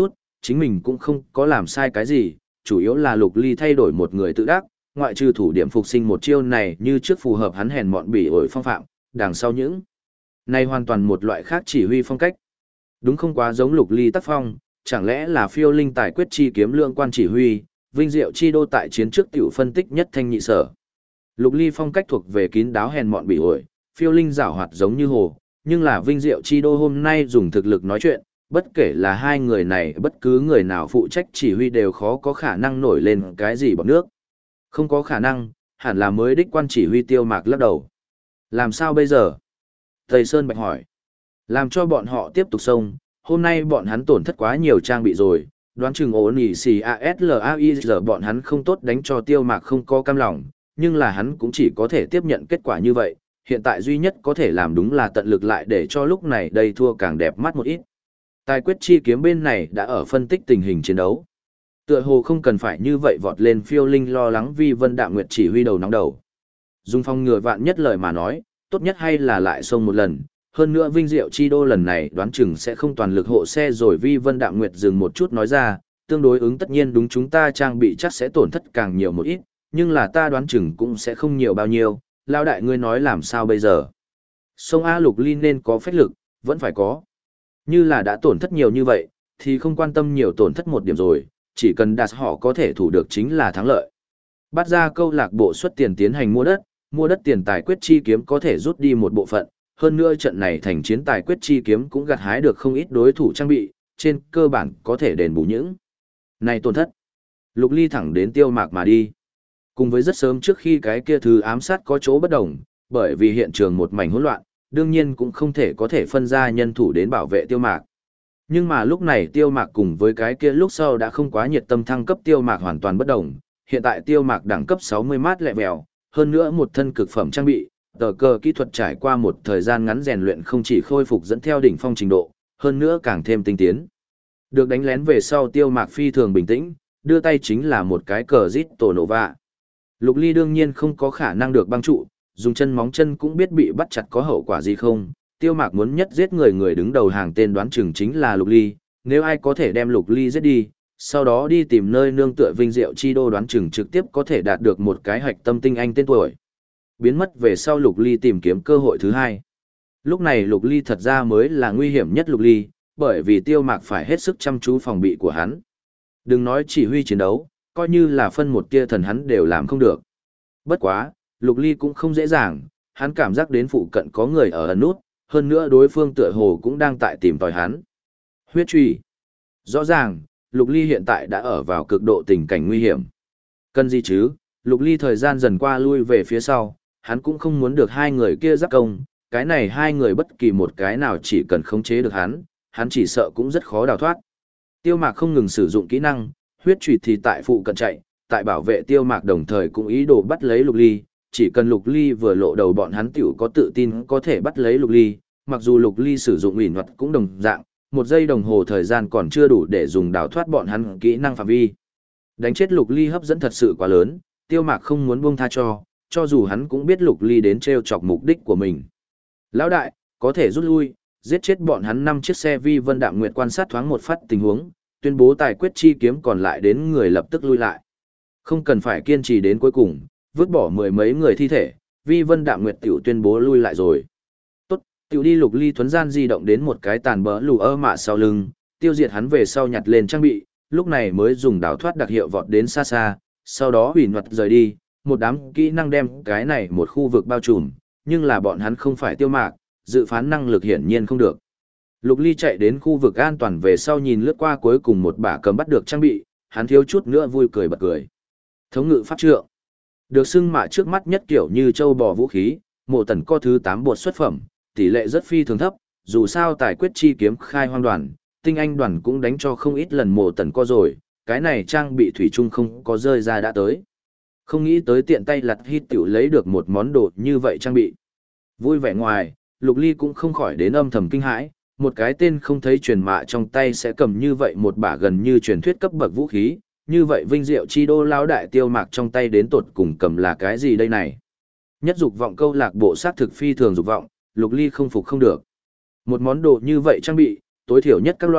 chính mình cũng không có làm sai cái gì, chủ yếu là Lục Ly thay đổi một người tự đắc, ngoại trừ thủ điểm phục sinh một chiêu này như trước phù hợp hắn hèn mọn bỉ ổi phong phạm, đằng sau những này hoàn toàn một loại khác chỉ huy phong cách. Đúng không quá giống Lục Ly tác phong, chẳng lẽ là phiêu linh tài quyết chi kiếm lượng quan chỉ huy, vinh diệu chi đô tại chiến trước tiểu phân tích nhất thanh nhị sở. Lục Ly phong cách thuộc về kín đáo hèn mọn bỉ ổi, phiêu linh giảo hoạt giống như hồ, nhưng là vinh diệu chi đô hôm nay dùng thực lực nói chuyện, bất kể là hai người này bất cứ người nào phụ trách chỉ huy đều khó có khả năng nổi lên cái gì bằng nước. Không có khả năng, hẳn là mới đích quan chỉ huy Tiêu Mạc lắc đầu. Làm sao bây giờ? Tây Sơn Bạch hỏi. Làm cho bọn họ tiếp tục xông, hôm nay bọn hắn tổn thất quá nhiều trang bị rồi, đoán chừng ổn ỉ xì ASLAI giờ bọn hắn không tốt đánh cho Tiêu Mạc không có cam lòng, nhưng là hắn cũng chỉ có thể tiếp nhận kết quả như vậy, hiện tại duy nhất có thể làm đúng là tận lực lại để cho lúc này đây thua càng đẹp mắt một ít. Tài quyết chi kiếm bên này đã ở phân tích tình hình chiến đấu. Tựa hồ không cần phải như vậy vọt lên phiêu linh lo lắng Vi Vân Đạm Nguyệt chỉ huy đầu nóng đầu. Dung phong ngừa vạn nhất lời mà nói, tốt nhất hay là lại xông một lần, hơn nữa vinh diệu chi đô lần này đoán chừng sẽ không toàn lực hộ xe rồi. Vi Vân Đạm Nguyệt dừng một chút nói ra, tương đối ứng tất nhiên đúng chúng ta trang bị chắc sẽ tổn thất càng nhiều một ít, nhưng là ta đoán chừng cũng sẽ không nhiều bao nhiêu, lao đại ngươi nói làm sao bây giờ. Sông A Lục Ly nên có phách lực, vẫn phải có. Như là đã tổn thất nhiều như vậy, thì không quan tâm nhiều tổn thất một điểm rồi, chỉ cần đạt họ có thể thủ được chính là thắng lợi. Bắt ra câu lạc bộ xuất tiền tiến hành mua đất tiền tài quyết chi kiếm có thể rút đi một bộ phận, hơn nữa trận này thành chiến tài quyết chi kiếm cũng gặt hái được không ít đối thủ trang bị, trên cơ bản có thể đền bù những này tổn thất. Lục Ly thẳng đến Tiêu Mạc mà đi. Cùng với rất sớm trước khi cái kia thứ ám sát có chỗ bất đồng, bởi vì hiện trường một mảnh hỗn loạn, đương nhiên cũng không thể có thể phân ra nhân thủ đến bảo vệ Tiêu Mạc. Nhưng mà lúc này Tiêu Mạc cùng với cái kia lúc sau đã không quá nhiệt tâm thăng cấp Tiêu Mạc hoàn toàn bất đồng. Hiện tại Tiêu Mạc đẳng cấp 60 mát lẹ vèo, hơn nữa một thân cực phẩm trang bị, tờ cờ kỹ thuật trải qua một thời gian ngắn rèn luyện không chỉ khôi phục dẫn theo đỉnh phong trình độ, hơn nữa càng thêm tinh tiến. Được đánh lén về sau Tiêu Mạc phi thường bình tĩnh, đưa tay chính là một cái cờ rít tổ nổ vạ. Lục Ly đương nhiên không có khả năng được băng trụ, dùng chân móng chân cũng biết bị bắt chặt có hậu quả gì không. Tiêu Mạc muốn nhất giết người đứng đầu hàng tên đoán chừng chính là Lục Ly, nếu ai có thể đem Lục Ly giết đi, sau đó đi tìm nơi nương tựa vinh diệu chi đô đoán chừng trực tiếp có thể đạt được một cái hạch tâm tinh anh tên tuổi. Biến mất về sau Lục Ly tìm kiếm cơ hội thứ hai. Lúc này Lục Ly thật ra mới là nguy hiểm nhất Lục Ly, bởi vì Tiêu Mạc phải hết sức chăm chú phòng bị của hắn. Đừng nói chỉ huy chiến đấu, coi như là phân một tia thần hắn đều làm không được. Bất quá, Lục Ly cũng không dễ dàng, hắn cảm giác đến phụ cận có người ở ẩn nút, hơn nữa đối phương tựa hồ cũng đang tại tìm tòi hắn. Huyết truy. Rõ ràng, Lục Ly hiện tại đã ở vào cực độ tình cảnh nguy hiểm. Cần gì chứ, Lục Ly thời gian dần qua lui về phía sau, hắn cũng không muốn được hai người kia giáp công, cái này hai người bất kỳ một cái nào chỉ cần khống chế được hắn chỉ sợ cũng rất khó đào thoát. Tiêu Mạc không ngừng sử dụng kỹ năng, huyết truy thì tại phụ cận chạy, tại bảo vệ Tiêu Mạc đồng thời cũng ý đồ bắt lấy Lục Ly, chỉ cần Lục Ly vừa lộ đầu bọn hắn tiểu có tự tin có thể bắt lấy Lục Ly, mặc dù Lục Ly sử dụng ủy luật cũng đồng dạng, 1 giây đồng hồ thời gian còn chưa đủ để dùng đào thoát bọn hắn kỹ năng phạm vi. Đánh chết Lục Ly hấp dẫn thật sự quá lớn, Tiêu Mạc không muốn buông tha cho dù hắn cũng biết Lục Ly đến trêu chọc mục đích của mình. Lão đại, có thể rút lui, giết chết bọn hắn 5 chiếc xe. Vi Vân Đạm Nguyệt quan sát thoáng một phát tình huống, tuyên bố tài quyết chi kiếm còn lại đến người lập tức lui lại. Không cần phải kiên trì đến cuối cùng, vứt bỏ 10 mấy người thi thể, Vi Vân Đạm Nguyệt tiểu tuyên bố lui lại rồi. Tốt, tiểu đi. Lục Ly thuấn gian di động đến một cái tàn bỡ lù ơ mạ sau lưng, tiêu diệt hắn về sau nhặt lên trang bị, lúc này mới dùng đào thoát đặc hiệu vọt đến xa xa, sau đó hủy luật rời đi, một đám kỹ năng đem cái này một khu vực bao trùm, nhưng là bọn hắn không phải Tiêu Mạc, dự phán năng lực hiển nhiên không được. Lục Ly chạy đến khu vực an toàn về sau nhìn lướt qua cuối cùng một bả cầm bắt được trang bị, hắn thiếu chút nữa vui cười bật cười. Thống ngự pháp trượng. Được xưng mạ trước mắt nhất kiểu như châu bò vũ khí, mộ tần co thứ 8 bột xuất phẩm, tỷ lệ rất phi thường thấp, dù sao tài quyết chi kiếm khai hoang đoàn, tinh anh đoàn cũng đánh cho không ít lần mộ tần co rồi, cái này trang bị thủy chung không có rơi ra đã tới. Không nghĩ tới tiện tay lặt hít tiểu lấy được một món đồ như vậy trang bị. Vui vẻ ngoài, Lục Ly cũng không khỏi đến âm thầm kinh hãi, một cái tên không thấy truyền mạ trong tay sẽ cầm như vậy một bả gần như truyền thuyết cấp bậc vũ khí, như vậy vinh diệu chi đô lão đại Tiêu Mạc trong tay đến tột cùng cầm là cái gì đây này? Nhất dục vọng câu lạc bộ sát thực phi thường dục vọng, Lục Ly không phục không được. Một món đồ như vậy trang bị, tối thiểu nhất các loại,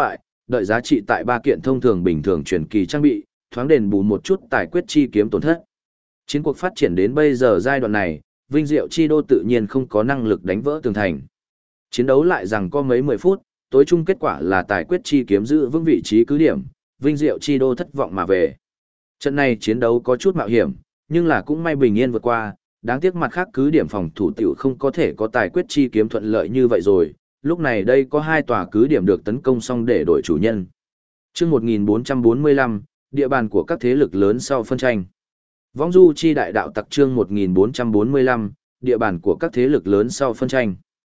đợi giá trị tại 3 kiện thông thường bình thường truyền kỳ trang bị, thoáng đền bù một chút tài quyết chi kiếm tổn thất. Chiến cuộc phát triển đến bây giờ giai đoạn này, Vinh Diệu Chi Đô tự nhiên không có năng lực đánh vỡ tường thành. Chiến đấu lại rằng có mấy 10 phút, tối chung kết quả là tài quyết chi kiếm giữ vững vị trí cứ điểm, Vinh Diệu Chi Đô thất vọng mà về. Trận này chiến đấu có chút mạo hiểm, nhưng là cũng may bình yên vượt qua, đáng tiếc mặt khác cứ điểm phòng thủ tiểu không có thể có tài quyết chi kiếm thuận lợi như vậy rồi, lúc này đây có 2 tòa cứ điểm được tấn công xong để đổi chủ nhân. Chương 1445, địa bàn của các thế lực lớn sau phân tranh. Vong Du Chi Đại Đạo Tặc chương 1445, địa bàn của các thế lực lớn sau phân tranh.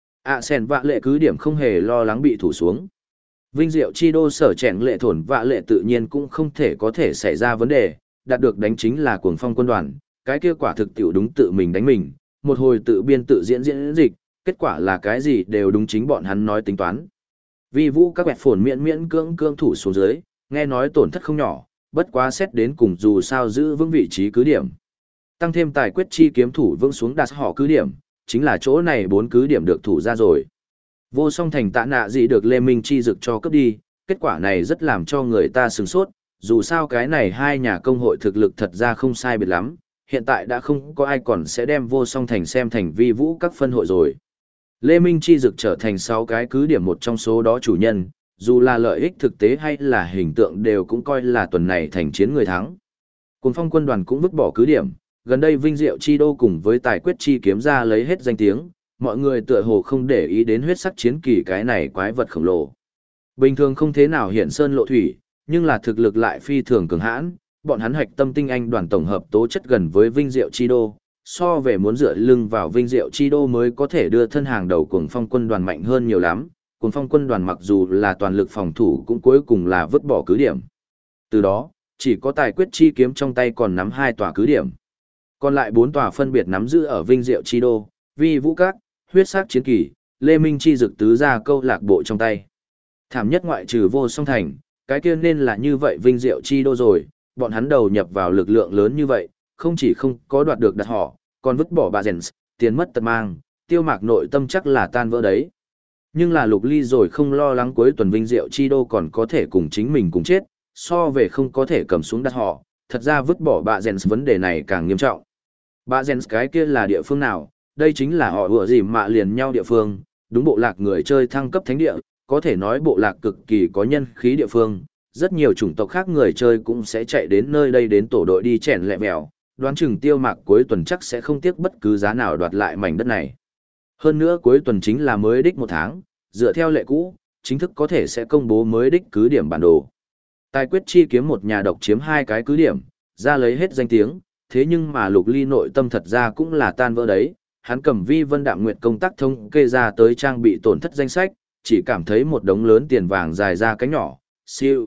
Sen Vạ Lệ cứ điểm không hề lo lắng bị thủ xuống. Vinh Diệu Chi Đô sở chèn lệ thổn Vạ Lệ tự nhiên cũng không thể có thể xảy ra vấn đề, đạt được đánh chính là Cuồng Phong quân đoàn, cái kia quả thực tiểu đúng tự mình đánh mình, một hồi tự biên tự diễn dịch, kết quả là cái gì đều đúng chính bọn hắn nói tính toán. Vi Vũ các quẹt phồn miễn cưỡng thủ xuống dưới, nghe nói tổn thất không nhỏ, bất quá xét đến cùng dù sao giữ vững vị trí cứ điểm. Tăng thêm tài quyết chi kiếm thủ vững xuống đặt họ cứ điểm, chính là chỗ này 4 cứ điểm được thủ ra rồi. Vô Song Thành Tạ Nạ gì được Lê Minh Chi dực cho cướp đi, kết quả này rất làm cho người ta sửng sốt, dù sao cái này hai nhà công hội thực lực thật ra không sai biệt lắm, hiện tại đã không có ai còn sẽ đem Vô Song Thành xem thành Vi Vũ các phân hội rồi. Lê Minh Chi dực trở thành 6 cái cứ điểm một trong số đó chủ nhân, dù là lợi ích thực tế hay là hình tượng đều cũng coi là tuần này thành chiến người thắng. Cuồng Phong quân đoàn cũng vứt bỏ cứ điểm, gần đây Vinh Diệu Chi Đô cùng với tài quyết chi kiếm ra lấy hết danh tiếng, mọi người tựa hồ không để ý đến huyết sắc chiến kỳ cái này quái vật khổng lồ. Bình thường không thế nào hiện sơn lộ thủy, nhưng là thực lực lại phi thường cường hãn, bọn hắn hạch tâm tinh anh đoàn tổng hợp tố chất gần với Vinh Diệu Chi Đô, so về muốn dựa lưng vào Vinh Diệu Chi Đô mới có thể đưa thân hàng đầu Cuồng Phong quân đoàn mạnh hơn nhiều lắm. Cuồng Phong quân đoàn mặc dù là toàn lực phòng thủ cũng cuối cùng là vứt bỏ cứ điểm. Từ đó, chỉ có tài quyết chi kiếm trong tay còn nắm 2 tòa cứ điểm. Còn lại 4 tòa phân biệt nắm giữ ở Vinh Diệu Chi Đô, Vi Vũ Các, huyết sắc chiến kỳ, Lê Minh Chi dực tứ ra câu lạc bộ trong tay. Thảm nhất ngoại trừ Vô Song Thành, cái kia nên là như vậy Vinh Diệu Chi Đô rồi, bọn hắn đầu nhập vào lực lượng lớn như vậy, không chỉ không có đoạt được đặt họ, còn vứt bỏ bà rèn, tiền mất tật mang, Tiêu Mạc nội tâm chắc là tan vỡ đấy. Nhưng là Lục Ly rồi không lo lắng cuối tuần Vinh Diệu Chi Đô còn có thể cùng chính mình cùng chết, so về không có thể cầm xuống đặt họ, thật ra vứt bỏ bà rèn vấn đề này càng nghiêm trọng. Bà rèn cái kia là địa phương nào? Đây chính là họ vừa gì mà liền nhau địa phương, đúng bộ lạc người chơi thăng cấp thánh địa, có thể nói bộ lạc cực kỳ có nhân khí địa phương, rất nhiều chủng tộc khác người chơi cũng sẽ chạy đến nơi đây đến tổ đội đi chèn lẹ mèo, đoán chừng Tiêu Mạc cuối tuần chắc sẽ không tiếc bất cứ giá nào đoạt lại mảnh đất này. Hơn nữa cuối tuần chính là mới đích 1 tháng, dựa theo lệ cũ, chính thức có thể sẽ công bố mới đích cứ điểm bản đồ. Tài quyết chi kiếm một nhà độc chiếm 2 cái cứ điểm, ra lấy hết danh tiếng, thế nhưng mà Lục Ly nội tâm thật ra cũng là tan vỡ đấy, hắn cầm Vi Vân Đạm Nguyệt công tác thống kê ra tới trang bị tổn thất danh sách, chỉ cảm thấy một đống lớn tiền vàng dài ra cánh nhỏ, xíu,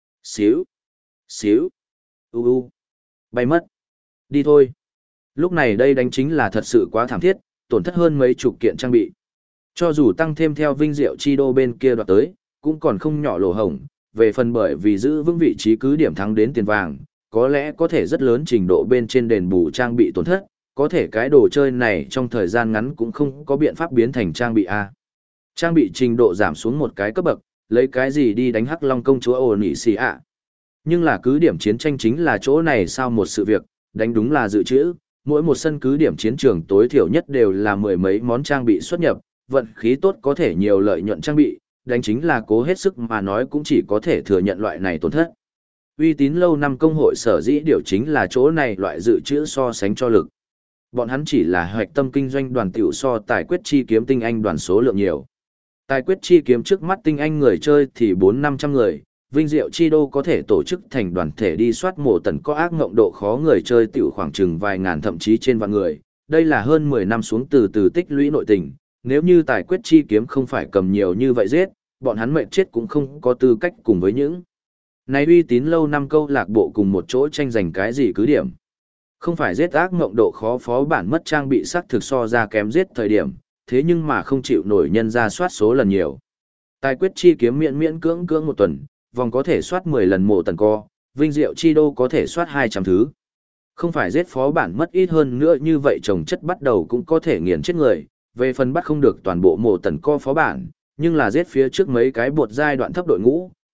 bay mất. Đi thôi. Lúc này đây đánh chính là thật sự quá thảm thiết, tổn thất hơn mấy chục kiện trang bị. Cho dù tăng thêm theo Vinh Diệu Chi Đô bên kia đoạt tới, cũng còn không nhỏ lỗ hổng, về phần bởi vì giữ vững vị trí cứ điểm thắng đến tiền vàng, có lẽ có thể rất lớn trình độ bên trên đền bù trang bị tổn thất, có thể cái đồ chơi này trong thời gian ngắn cũng không có biện pháp biến thành trang bị A. Trang bị trình độ giảm xuống một cái cấp bậc, lấy cái gì đi đánh Hắc Long công chúa ổn ỉ xì ạ. Nhưng là cứ điểm chiến tranh chính là chỗ này sao một sự việc, đánh đúng là dự trữ, mỗi một sân cứ điểm chiến trường tối thiểu nhất đều là 10 mấy món trang bị xuất nhập, vận khí tốt có thể nhiều lợi nhuận trang bị, đánh chính là cố hết sức mà nói cũng chỉ có thể thừa nhận loại này tổn thất. Uy tín lâu năm công hội sở dĩ điều chính là chỗ này loại dự trữ so sánh cho lực. Bọn hắn chỉ là hoạch tâm kinh doanh đoàn tiểu so tài quyết chi kiếm tinh anh đoàn số lượng nhiều. Tài quyết chi kiếm trước mắt tinh anh người chơi thì 400-500 người, Vinh Diệu Chi Đô có thể tổ chức thành đoàn thể đi soát mộ tần có ác ngộng độ khó người chơi tiểu khoảng chừng vài ngàn thậm chí trên vạn người. Đây là hơn 10 năm xuống từ từ tích lũy nội tình, nếu như tài quyết chi kiếm không phải cầm nhiều như vậy giết, bọn hắn mệt chết cũng không có tư cách cùng với những này uy tín lâu năm câu lạc bộ cùng một chỗ tranh giành cái gì cứ điểm. Không phải giết ác mộng độ khó phó bản mất trang bị sắc thực so ra kém giết thời điểm, thế nhưng mà không chịu nổi nhân ra soát số lần nhiều. Tài quyết chi kiếm miễn cưỡng 1 tuần, vòng có thể soát 10 lần mộ tần co, Vinh Diệu Chi Đô có thể soát 200 thứ. Không phải giết phó bản mất ít hơn nữa như vậy trồng chất bắt đầu cũng có thể nghiền chết người, về phần bắt không được toàn bộ mộ tần co phó bản, nhưng là giết phía trước mấy cái bột giai đoạn thấp đội ngũ,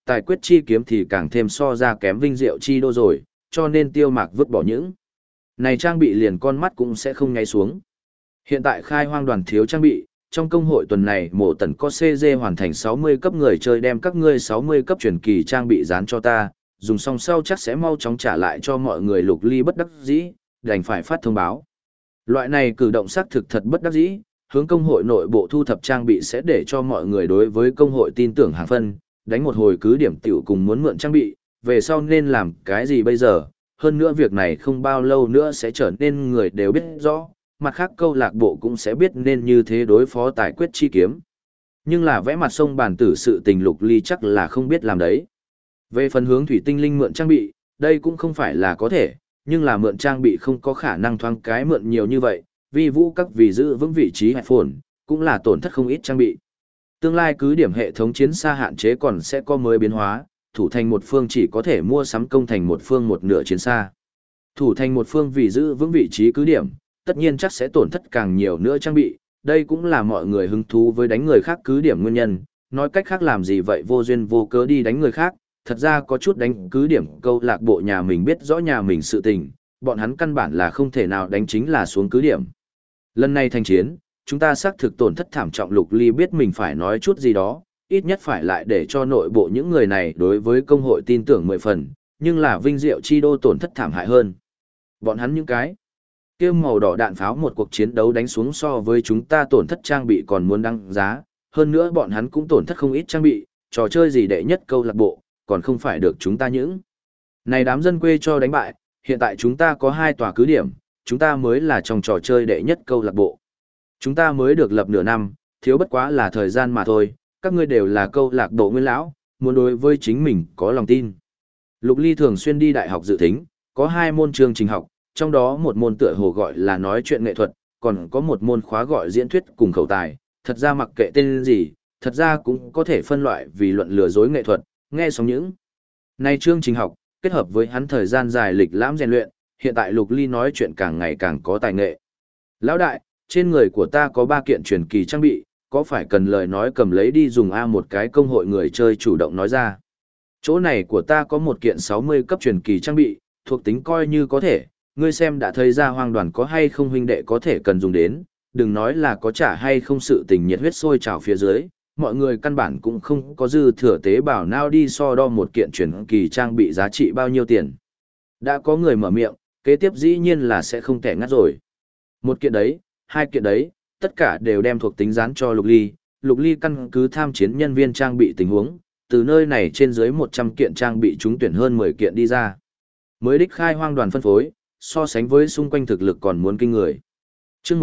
tài quyết chi kiếm thì càng thêm so ra kém vinh diệu chi đô rồi, cho nên Tiêu Mạc vứt bỏ những này trang bị liền con mắt cũng sẽ không nháy xuống. Hiện tại khai hoang đoàn thiếu trang bị, trong công hội tuần này mộ tần có CG hoàn thành 60 cấp người chơi đem các ngươi 60 cấp truyền kỳ trang bị dán cho ta, dùng xong sau chắc sẽ mau chóng trả lại cho mọi người. Lục Ly bất đắc dĩ, đành phải phát thông báo. Loại này cử động xác thực thật bất đắc dĩ, hướng công hội nội bộ thu thập trang bị sẽ để cho mọi người đối với công hội tin tưởng hàng phân, đánh một hồi cứ điểm tiểu cùng muốn mượn trang bị, về sau nên làm cái gì bây giờ, hơn nữa việc này không bao lâu nữa sẽ trở nên người đều biết rõ, mặt khác câu lạc bộ cũng sẽ biết nên như thế đối phó tài quyết chi kiếm. Nhưng là vẽ mặt sông bàn tử sự tình Lục Ly chắc là không biết làm đấy. Về phần hướng thủy tinh linh mượn trang bị, đây cũng không phải là có thể, nhưng là mượn trang bị không có khả năng thoáng cái mượn nhiều như vậy, vì vũ các vì giữ vững vị trí hẹp phồn, cũng là tổn thất không ít trang bị. Tương lai cứ điểm hệ thống chiến xa hạn chế còn sẽ có mới biến hóa, thủ thành một phương chỉ có thể mua sắm công thành một phương một nửa chiến xa. Thủ thành một phương vì giữ vững vị trí cứ điểm, tất nhiên chắc sẽ tổn thất càng nhiều nữa trang bị, đây cũng là mọi người hứng thú với đánh người khác cứ điểm nguyên nhân, nói cách khác làm gì vậy vô duyên vô cớ đi đánh người khác, thật ra có chút đánh cứ điểm câu lạc bộ nhà mình biết rõ nhà mình sự tình, bọn hắn căn bản là không thể nào đánh chính là xuống cứ điểm. Lần này thành chiến, chúng ta xác thực tổn thất thảm trọng. Lục Ly biết mình phải nói chút gì đó, ít nhất phải lại để cho nội bộ những người này đối với công hội tin tưởng 10 phần, nhưng là vinh diệu chi đô tổn thất thảm hại hơn. Bọn hắn những cái kia màu đỏ đạn pháo một cuộc chiến đấu đánh xuống so với chúng ta tổn thất trang bị còn muốn đăng giá, hơn nữa bọn hắn cũng tổn thất không ít trang bị, trò chơi gì đệ nhất câu lạc bộ, còn không phải được chúng ta những này đám dân quê cho đánh bại. Hiện tại chúng ta có 2 tòa cứ điểm, chúng ta mới là trong trò chơi đệ nhất câu lạc bộ. Chúng ta mới được lập nửa năm, thiếu bất quá là thời gian mà thôi, các ngươi đều là câu lạc bộ nguyên lão, muốn đối với chính mình có lòng tin. Lục Ly thường xuyên đi đại học dự thính, có 2 môn chương trình học, trong đó một môn tựa hồ gọi là nói chuyện nghệ thuật, còn có một môn khóa gọi diễn thuyết cùng khẩu tài, thật ra mặc kệ tên gì, thật ra cũng có thể phân loại vì luận lừa dối nghệ thuật, nghe xong những này chương trình học, kết hợp với hắn thời gian dài lịch lãm rèn luyện, hiện tại Lục Ly nói chuyện càng ngày càng có tài nghệ. Lão đại, trên người của ta có 3 kiện truyền kỳ trang bị, có phải cần lời nói cầm lấy đi dùng A? Một cái công hội người chơi chủ động nói ra. Chỗ này của ta có 1 kiện 60 cấp truyền kỳ trang bị, thuộc tính coi như có thể, ngươi xem đã thấy ra hoang đoàn có hay không huynh đệ có thể cần dùng đến, đừng nói là có trả hay không, sự tình nhiệt huyết sôi trào phía dưới, mọi người căn bản cũng không có dư thừa tế bào nào đi so đo 1 kiện truyền kỳ trang bị giá trị bao nhiêu tiền. Đã có người mở miệng, kế tiếp dĩ nhiên là sẽ không kẻ ngắt rồi. 1 kiện đấy, 2 kiện đấy, tất cả đều đem thuộc tính dán cho Lục Ly. Lục Ly căn cứ tham chiến nhân viên trang bị tình huống, từ nơi này trên dưới 100 kiện trang bị chúng tuyển hơn 10 kiện đi ra. Mới đích khai hoang đoàn phân phối, so sánh với xung quanh thực lực còn muốn kinh người. Chương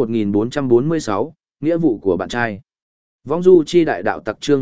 1446, nghĩa vụ của bạn trai. Vong du chi đại đạo tặc chương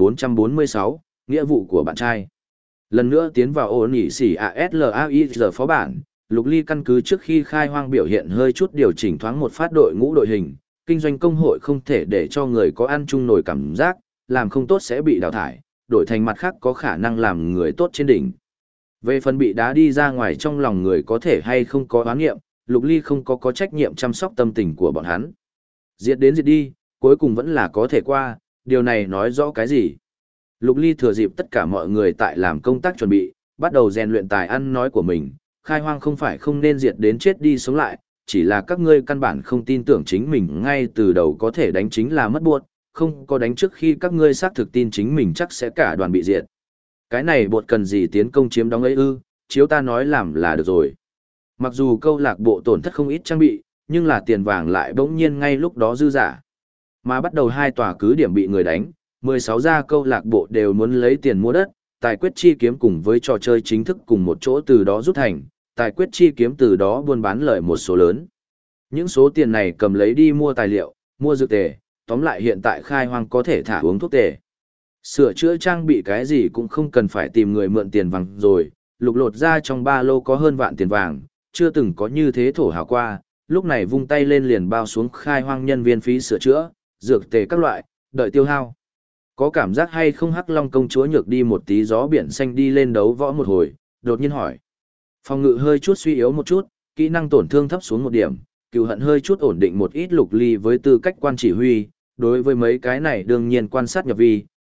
1446, nghĩa vụ của bạn trai. Lần nữa tiến vào ổn nhị xỉ ASLAIZ phó bản, Lục Ly căn cứ trước khi khai hoang biểu hiện hơi chút điều chỉnh thoáng một phát đội ngũ đội hình, kinh doanh công hội không thể để cho người có ăn chung nổi cảm giác, làm không tốt sẽ bị đào thải, đổi thành mặt khác có khả năng làm người tốt trên đỉnh. Về phần bị đá đi ra ngoài trong lòng người có thể hay không có oán nghiệm, Lục Ly không có trách nhiệm chăm sóc tâm tình của bọn hắn. Diệt đến diệt đi, cuối cùng vẫn là có thể qua, điều này nói rõ cái gì? Lục Ly thừa dịp tất cả mọi người tại làm công tác chuẩn bị, bắt đầu rèn luyện tài ăn nói của mình, khai hoang không phải không nên diệt đến chết đi sống lại, chỉ là các ngươi căn bản không tin tưởng chính mình ngay từ đầu có thể đánh chính là mất buộc, không có đánh trước khi các ngươi xác thực tin chính mình chắc sẽ cả đoàn bị diệt. Cái này bột cần gì tiến công chiếm đóng ấy ư, chiếu ta nói làm là được rồi. Mặc dù câu lạc bộ tổn thất không ít trang bị, nhưng là tiền vàng lại bỗng nhiên ngay lúc đó dư giả. Mà bắt đầu 2 tòa cứ điểm bị người đánh, 16 gia câu lạc bộ đều muốn lấy tiền mua đất, tài quyết chi kiếm cùng với trò chơi chính thức cùng một chỗ từ đó rút thành, tài quyết chi kiếm từ đó buôn bán lợi một số lớn. Những số tiền này cầm lấy đi mua tài liệu, mua dược tề, tóm lại hiện tại khai hoang có thể thả uống thuốc tề. Sửa chữa trang bị cái gì cũng không cần phải tìm người mượn tiền vàng rồi, Lục lột ra trong ba lô có hơn vạn tiền vàng, chưa từng có như thế thổ hào qua, lúc này vung tay lên liền bao xuống khai hoang nhân viên phí sửa chữa, dược tề các loại, đợi tiêu hao. Có cảm giác hay không Hắc Long công chúa nhược đi một tí gió biển xanh đi lên đấu võ một hồi, đột nhiên hỏi. Phòng ngự hơi chút suy yếu một chút, kỹ năng tổn thương thấp xuống một điểm, cừu hận hơi chút ổn định một ít. Lục Ly với tư cách quan chỉ huy, đối với mấy cái này đương nhiên quan sát nhập vi,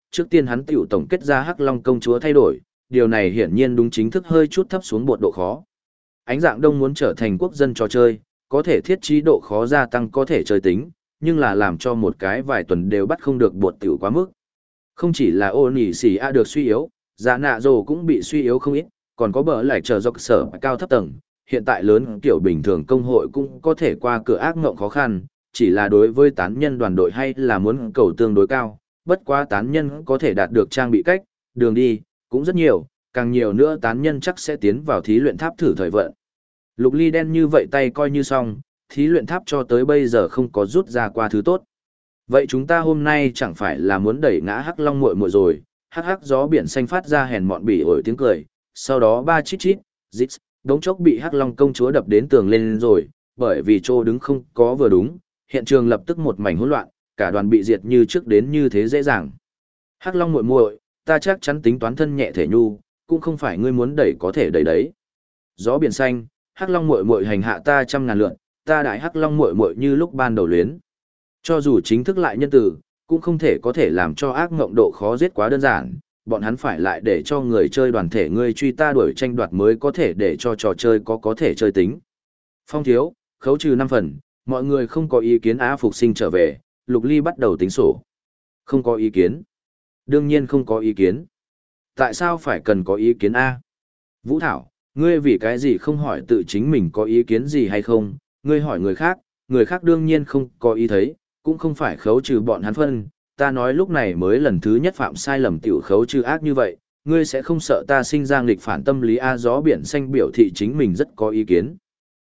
trước tiên hắn tiểu tổng kết ra Hắc Long công chúa thay đổi, điều này hiển nhiên đúng chính thức hơi chút thấp xuống bột độ khó. Ánh dạng đông muốn trở thành quốc dân trò chơi, có thể thiết trí độ khó gia tăng có thể chơi tính, nhưng là làm cho một cái vài tuần đều bắt không được bột tiểu quá mức. Không chỉ là ô nỉ xì a được suy yếu, giả nạ rồ cũng bị suy yếu không ít, còn có bờ lại chờ dọc sở cao thấp tầng, hiện tại lớn kiểu bình thường công hội cũng có thể qua cửa ác ngộng khó khăn, chỉ là đối với tán nhân đoàn đội hay là muốn cầu tương đối cao, bất quá tán nhân có thể đạt được trang bị cách, đường đi, cũng rất nhiều, càng nhiều nữa tán nhân chắc sẽ tiến vào thí luyện tháp thử thời vận. Lục ly đen như vậy tay coi như xong, thí luyện tháp cho tới bây giờ không có rút ra qua thứ tốt. Vậy chúng ta hôm nay chẳng phải là muốn đẩy ngã Hắc Long muội muội rồi, hắc hắc gió biển xanh phát ra hèn mọn bỉ ổi tiếng cười, sau đó ba chít chít, dít, đống chốc bị Hắc Long công chúa đập đến tường lên rồi, bởi vì chỗ đứng không có vừa đúng, hiện trường lập tức một mảnh hỗn loạn, cả đoàn bị diệt như trước đến như thế dễ dàng. Hắc Long muội muội, ta chắc chắn tính toán thân nhẹ thể nhu, cũng không phải ngươi muốn đẩy có thể đẩy đấy. Gió biển xanh, Hắc Long muội muội hành hạ ta 100.000 lượt, ta đại Hắc Long muội muội như lúc ban đầu luyến. Cho dù chính thức lại nhân tử, cũng không thể có thể làm cho ác ngộng độ khó giết quá đơn giản, bọn hắn phải lại để cho người chơi đoàn thể ngươi truy ta đuổi tranh đoạt mới có thể để cho trò chơi có thể chơi tính. Phong thiếu, khấu trừ 5 phần, mọi người không có ý kiến á phục sinh trở về, Lục Ly bắt đầu tính sổ. Không có ý kiến. Đương nhiên không có ý kiến. Tại sao phải cần có ý kiến A? Vũ Thảo, ngươi vì cái gì không hỏi tự chính mình có ý kiến gì hay không, ngươi hỏi người khác đương nhiên không có ý thấy, cũng không phải khấu trừ bọn hắn phân, ta nói lúc này mới lần thứ nhất phạm sai lầm tiểu khấu trừ ác như vậy, ngươi sẽ không sợ ta sinh ra nghịch phản tâm lý A. Gió biển xanh biểu thị chính mình rất có ý kiến.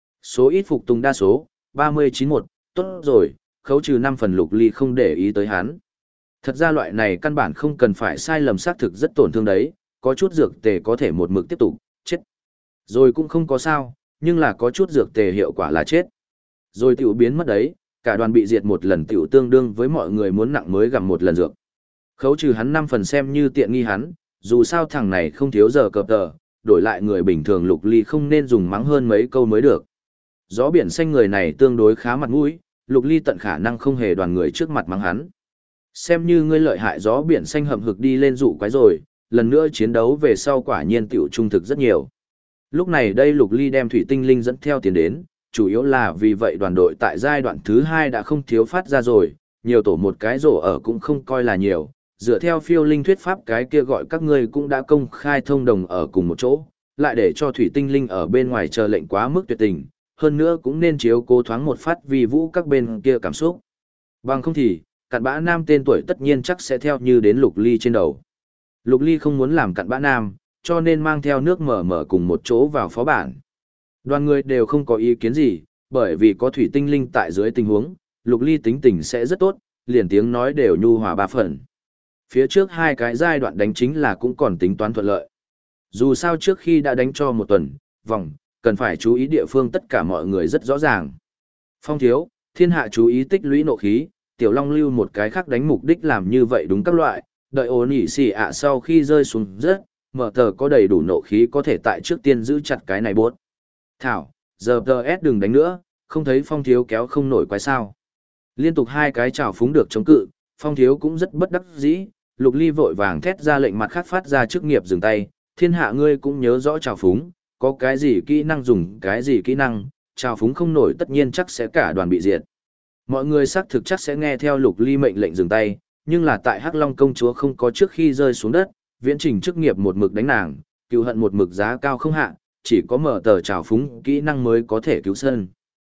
Số ít phục tùng đa số, 39-1, tốt rồi, khấu trừ 5 phần. Lục Ly không để ý tới hắn. Thật ra loại này căn bản không cần phải sai lầm xác thực rất tổn thương đấy, có chút dược tề có thể một mực tiếp tục, chết. Rồi cũng không có sao, nhưng là có chút dược tề hiệu quả là chết. Rồi tiểu biến mất đấy, cả đoàn bị diệt một lần tiểu tương đương với mọi người muốn nặng mới gặm một lần dược. Khấu trừ hắn 5 phần xem như tiện nghi hắn, dù sao thằng này không thiếu giờ cập tờ, đổi lại người bình thường Lục Ly không nên dùng mắng hơn mấy câu mới được. Gió biển xanh người này tương đối khá mặt mũi, Lục Ly tận khả năng không hề đoàn người trước mặt mắng hắn. Xem như ngươi lợi hại. Gió biển xanh hậm hực đi lên dụ quái rồi, lần nữa chiến đấu về sau quả nhiên tiểu trung thực rất nhiều. Lúc này đây Lục Ly đem thủy tinh linh dẫn theo tiền đến, chủ yếu là vì vậy đoàn đội tại giai đoạn thứ 2 đã không thiếu phát ra rồi, nhiều tổ một cái rổ ở cũng không coi là nhiều, dựa theo phiêu linh thuyết pháp cái kia gọi các ngươi cũng đã công khai thông đồng ở cùng một chỗ, lại để cho thủy tinh linh ở bên ngoài chờ lệnh quá mức tuyệt tình, hơn nữa cũng nên chiếu cố thoáng một phát vì vũ các bên kia cảm xúc. Bằng không thì, cặn bã nam tên tuổi tất nhiên chắc sẽ theo như đến Lục Ly trên đầu. Lục Ly không muốn làm cặn bã nam, cho nên mang theo nước mở cùng một chỗ vào phó bản. Đoàn người đều không có ý kiến gì, bởi vì có thủy tinh linh tại dưới tình huống, Lục Ly tính tình sẽ rất tốt, liền tiếng nói đều nhu hòa 3 phần. Phía trước 2 cái giai đoạn đánh chính là cũng còn tính toán thuận lợi. Dù sao trước khi đã đánh cho một tuần, vòng, cần phải chú ý địa phương tất cả mọi người rất rõ ràng. Phong thiếu, thiên hạ chú ý tích lũy nộ khí, tiểu long lưu một cái khác đánh mục đích làm như vậy đúng các loại, đợi ổn ỉ xì ạ sau khi rơi xuống rất, mở tờ có đầy đủ nộ khí có thể tại trước tiên giữ chặt cái này bốt. Thảo, giờ DS đừng đánh nữa, không thấy phong thiếu kéo không nổi quái sao. Liên tục 2 cái trào phúng được chống cự, phong thiếu cũng rất bất đắc dĩ, Lục Ly vội vàng thét ra lệnh mặt khác phát ra chức nghiệp dừng tay, thiên hạ ngươi cũng nhớ rõ trào phúng, có cái gì kỹ năng dùng cái gì kỹ năng, trào phúng không nổi tất nhiên chắc sẽ cả đoàn bị diệt. Mọi người xác thực chắc sẽ nghe theo Lục Ly mệnh lệnh dừng tay, nhưng là tại Hắc Long công chúa không có trước khi rơi xuống đất, viễn trình chức nghiệp một mực đánh nàng, cựu hận một mực giá cao không hạ, chỉ có mở tờ trào phúng kỹ năng mới có thể cứu sân.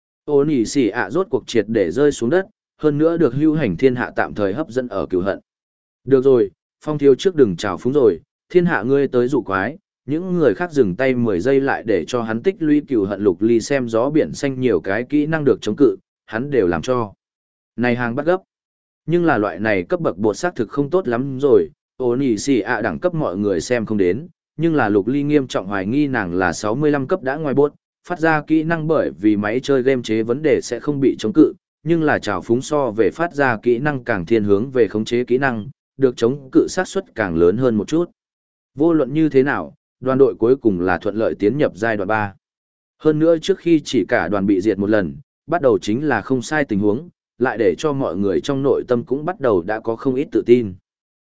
Ô nỉ xỉ ạ rốt cuộc triệt để rơi xuống đất, hơn nữa được hưu hành thiên hạ tạm thời hấp dẫn ở cựu hận. Được rồi, phong thiếu trước đừng trào phúng rồi, thiên hạ ngươi tới dụ quái, những người khác dừng tay 10 giây lại để cho hắn tích lũy cựu hận. Lục Ly xem gió biển xanh nhiều cái kỹ năng được chống cự, hắn đều làm cho. Này hàng bắt gấp. Nhưng là loại này cấp bậc bột xác thực không tốt lắm rồi, ô nỉ xỉ ạ đẳng cấp mọi người xem không đến, nhưng là Lục Ly nghiêm trọng hoài nghi nàng là 65 cấp đã ngoài bốt, phát ra kỹ năng bởi vì máy chơi game chế vấn đề sẽ không bị chống cự, nhưng là trào phúng so về phát ra kỹ năng càng thiên hướng về khống chế kỹ năng, được chống cự xác suất càng lớn hơn một chút. Vô luận như thế nào, đoàn đội cuối cùng là thuận lợi tiến nhập giai đoạn 3. Hơn nữa trước khi chỉ cả đoàn bị diệt một lần, bắt đầu chính là không sai tình huống, lại để cho mọi người trong nội tâm cũng bắt đầu đã có không ít tự tin.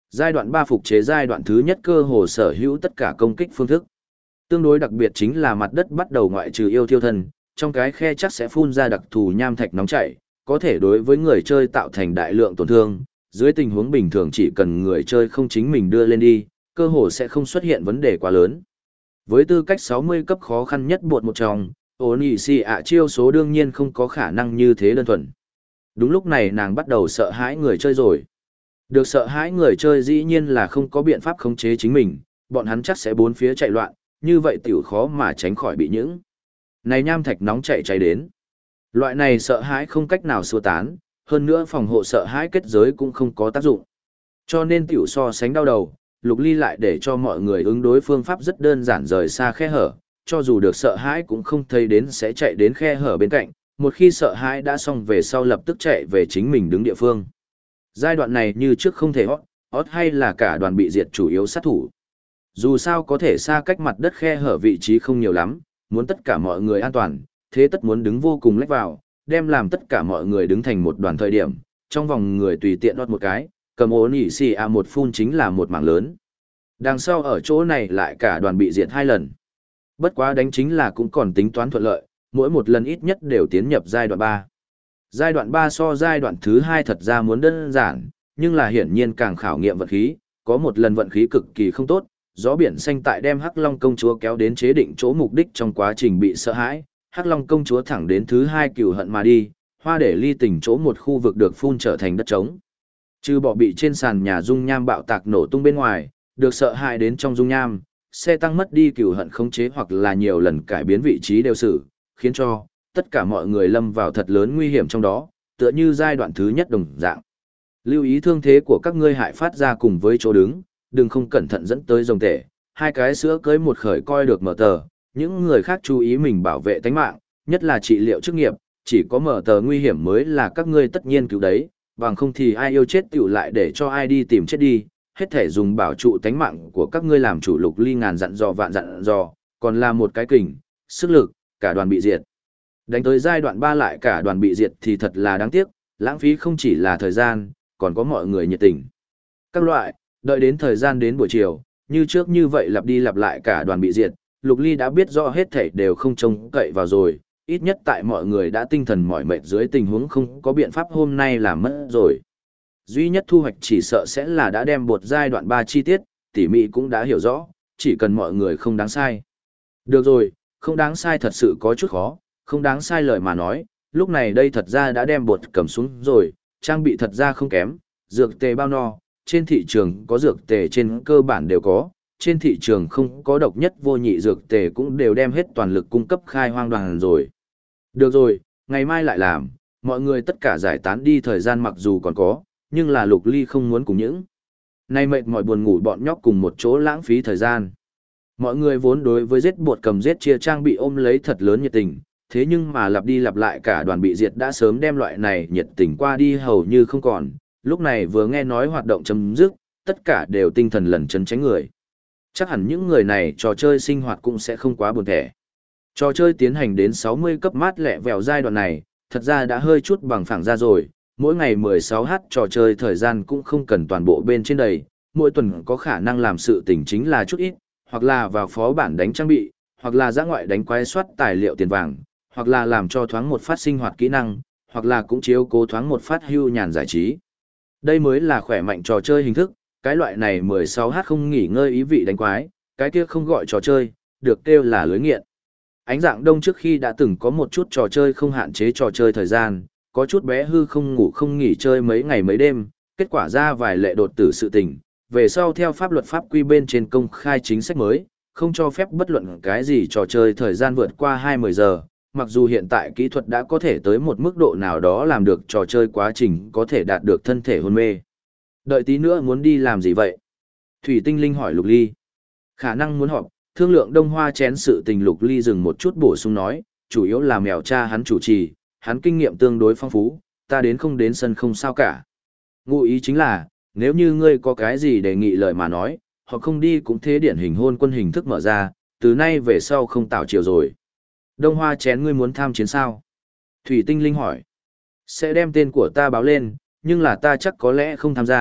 Giai đoạn 3 phục chế giai đoạn thứ nhất cơ hồ sở hữu tất cả công kích phương thức. Tương đối đặc biệt chính là mặt đất bắt đầu ngoại trừ yêu thiêu thân, trong cái khe chắc sẽ phun ra đặc thù nham thạch nóng chảy, có thể đối với người chơi tạo thành đại lượng tổn thương. Dưới tình huống bình thường chỉ cần người chơi không chính mình đưa lên đi, cơ hồ sẽ không xuất hiện vấn đề quá lớn. Với tư cách 60 cấp khó khăn nhất bột một trong, ổn ỉ xì ạ chiêu số đương nhiên không có khả năng như thế đơn thuần. Đúng lúc này nàng bắt đầu sợ hãi người chơi rồi. Được sợ hãi người chơi dĩ nhiên là không có biện pháp khống chế chính mình, bọn hắn chắc sẽ bốn phía chạy loạn, như vậy tiểu khó mà tránh khỏi bị những này nham thạch nóng chạy cháy đến. Loại này sợ hãi không cách nào xua tán, hơn nữa phòng hộ sợ hãi kết giới cũng không có tác dụng. Cho nên tiểu so sánh đau đầu, Lục Ly lại để cho mọi người ứng đối phương pháp rất đơn giản rời xa khe hở, cho dù được sợ hãi cũng không thấy đến sẽ chạy đến khe hở bên cạnh, một khi sợ hãi đã xong về sau lập tức chạy về chính mình đứng địa phương. Giai đoạn này như trước không thể hot hay là cả đoàn bị diệt chủ yếu sát thủ. Dù sao có thể xa cách mặt đất khe hở vị trí không nhiều lắm, muốn tất cả mọi người an toàn, thế tất muốn đứng vô cùng lách vào, đem làm tất cả mọi người đứng thành một đoàn thời điểm, trong vòng người tùy tiện đốt một cái, cầm ố nỉ xì a một phun chính là một mảng lớn. Đằng sau ở chỗ này lại cả đoàn bị diệt 2 lần. Bất quá đánh chính là cũng còn tính toán thuận lợi, mỗi một lần ít nhất đều tiến nhập giai đoạn 3. Giai đoạn 3 so giai đoạn thứ 2 thật ra muốn đơn giản, nhưng là hiển nhiên càng khảo nghiệm vận khí, có một lần vận khí cực kỳ không tốt, gió biển xanh tại đem Hắc Long công chúa kéo đến chế định chỗ mục đích trong quá trình bị sợ hãi, Hắc Long công chúa thẳng đến thứ 2 cửu hận mà đi, hoa để ly tỉnh chỗ một khu vực được phun trở thành đất trống. Trừ bỏ bị trên sàn nhà dung nham bạo tạc nổ tung bên ngoài, được sợ hãi đến trong dung nham, xe tăng mất đi cửu hận khống chế hoặc là nhiều lần cải biến vị trí đều xử, khiến cho tất cả mọi người lâm vào thật lớn nguy hiểm trong đó, tựa như giai đoạn thứ nhất đồng dạng. Lưu ý thương thế của các ngươi hại phát ra cùng với chỗ đứng, đừng không cẩn thận dẫn tới rồng tể, 2 cái sữa cưới một khởi coi được mở tờ, những người khác chú ý mình bảo vệ tánh mạng, nhất là trị liệu chức nghiệp, chỉ có mở tờ nguy hiểm mới là các ngươi tất nhiên cứu đấy, bằng không thì ai yêu chết tiểu lại để cho ai đi tìm chết đi, hết thể dùng bảo trụ tánh mạng của các ngươi làm chủ. Lục Ly ngàn dặn dò vạn dặn dò, còn là một cái kình, sức lực, cả đoàn bị diệt. Đánh tới giai đoạn 3 lại cả đoàn bị diệt thì thật là đáng tiếc, lãng phí không chỉ là thời gian, còn có mọi người nhiệt tình. Các loại, đợi đến thời gian đến buổi chiều, như trước như vậy lặp đi lặp lại cả đoàn bị diệt, Lục Ly đã biết rõ hết thảy đều không trông cậy vào rồi, ít nhất tại mọi người đã tinh thần mỏi mệt dưới tình huống không có biện pháp hôm nay làm mất rồi. Duy nhất thu hoạch chỉ sợ sẽ là đã đem bột giai đoạn 3 chi tiết, tỉ mỉ cũng đã hiểu rõ, chỉ cần mọi người không đáng sai. Được rồi, không đáng sai thật sự có chút khó, không đáng sai lời mà nói, lúc này đây thật ra đã đem bột cầm xuống rồi, trang bị thật ra không kém, dược tề bao no, trên thị trường có dược tề trên cơ bản đều có, trên thị trường không có độc nhất vô nhị dược tề cũng đều đem hết toàn lực cung cấp khai hoang đoàn rồi. Được rồi, ngày mai lại làm, mọi người tất cả giải tán đi, thời gian mặc dù còn có, nhưng là Lục Ly không muốn cùng những nay mệt mỏi buồn ngủ bọn nhóc cùng một chỗ lãng phí thời gian. Mọi người vốn đối với giết bột cầm giết chia trang bị ôm lấy thật lớn nhiệt tình, thế nhưng mà lặp đi lặp lại cả đoàn bị diệt đã sớm đem loại này nhiệt tình qua đi hầu như không còn, lúc này vừa nghe nói hoạt động chấm dứt, tất cả đều tinh thần lẩn chấn tránh người. Chắc hẳn những người này trò chơi sinh hoạt cũng sẽ không quá buồn thẻ. Trò chơi tiến hành đến 60 cấp mát lẹ vèo giai đoạn này, thật ra đã hơi chút bằng phẳng ra rồi, mỗi ngày 16h trò chơi thời gian cũng không cần toàn bộ bên trên đầy, mỗi tuần có khả năng làm sự tình chính là chút ít, hoặc là vào phó bản đánh trang bị, hoặc là ra ngoại đánh quái soát tài liệu tiền vàng, hoặc là làm cho thoáng một phát sinh hoạt kỹ năng, hoặc là cũng chiếu cố thoáng một phát hưu nhàn giải trí. Đây mới là khỏe mạnh trò chơi hình thức, cái loại này 16h không nghỉ ngơi ý vị đánh quái, cái kia không gọi trò chơi, được kêu là lưới nghiện. Ánh dạng đông trước khi đã từng có một chút trò chơi không hạn chế trò chơi thời gian, có chút bé hư không ngủ không nghỉ chơi mấy ngày mấy đêm, kết quả ra vài lệ đột tử sự tình, về sau theo pháp luật pháp quy bên trên công khai chính sách mới, không cho phép bất luận cái gì trò chơi thời gian vượt qua 20 giờ, mặc dù hiện tại kỹ thuật đã có thể tới một mức độ nào đó làm được trò chơi quá trình có thể đạt được thân thể hôn mê. Đợi tí nữa muốn đi làm gì vậy? Thủy Tinh Linh hỏi Lục Ly. Khả năng muốn họp, thương lượng Đông Hoa chén sự tình. Lục Ly dừng một chút bổ sung nói, chủ yếu là mèo cha hắn chủ trì, hắn kinh nghiệm tương đối phong phú, ta đến không đến sân không sao cả. Ngụ ý chính là, nếu như ngươi có cái gì đề nghị lời mà nói, họ không đi cũng thế, điển hình hôn quân hình thức mở ra, từ nay về sau không tạo chiều rồi. Đông Hoa chén ngươi muốn tham chiến sao? Thủy Tinh Linh hỏi. Sẽ đem tên của ta báo lên, nhưng là ta chắc có lẽ không tham gia,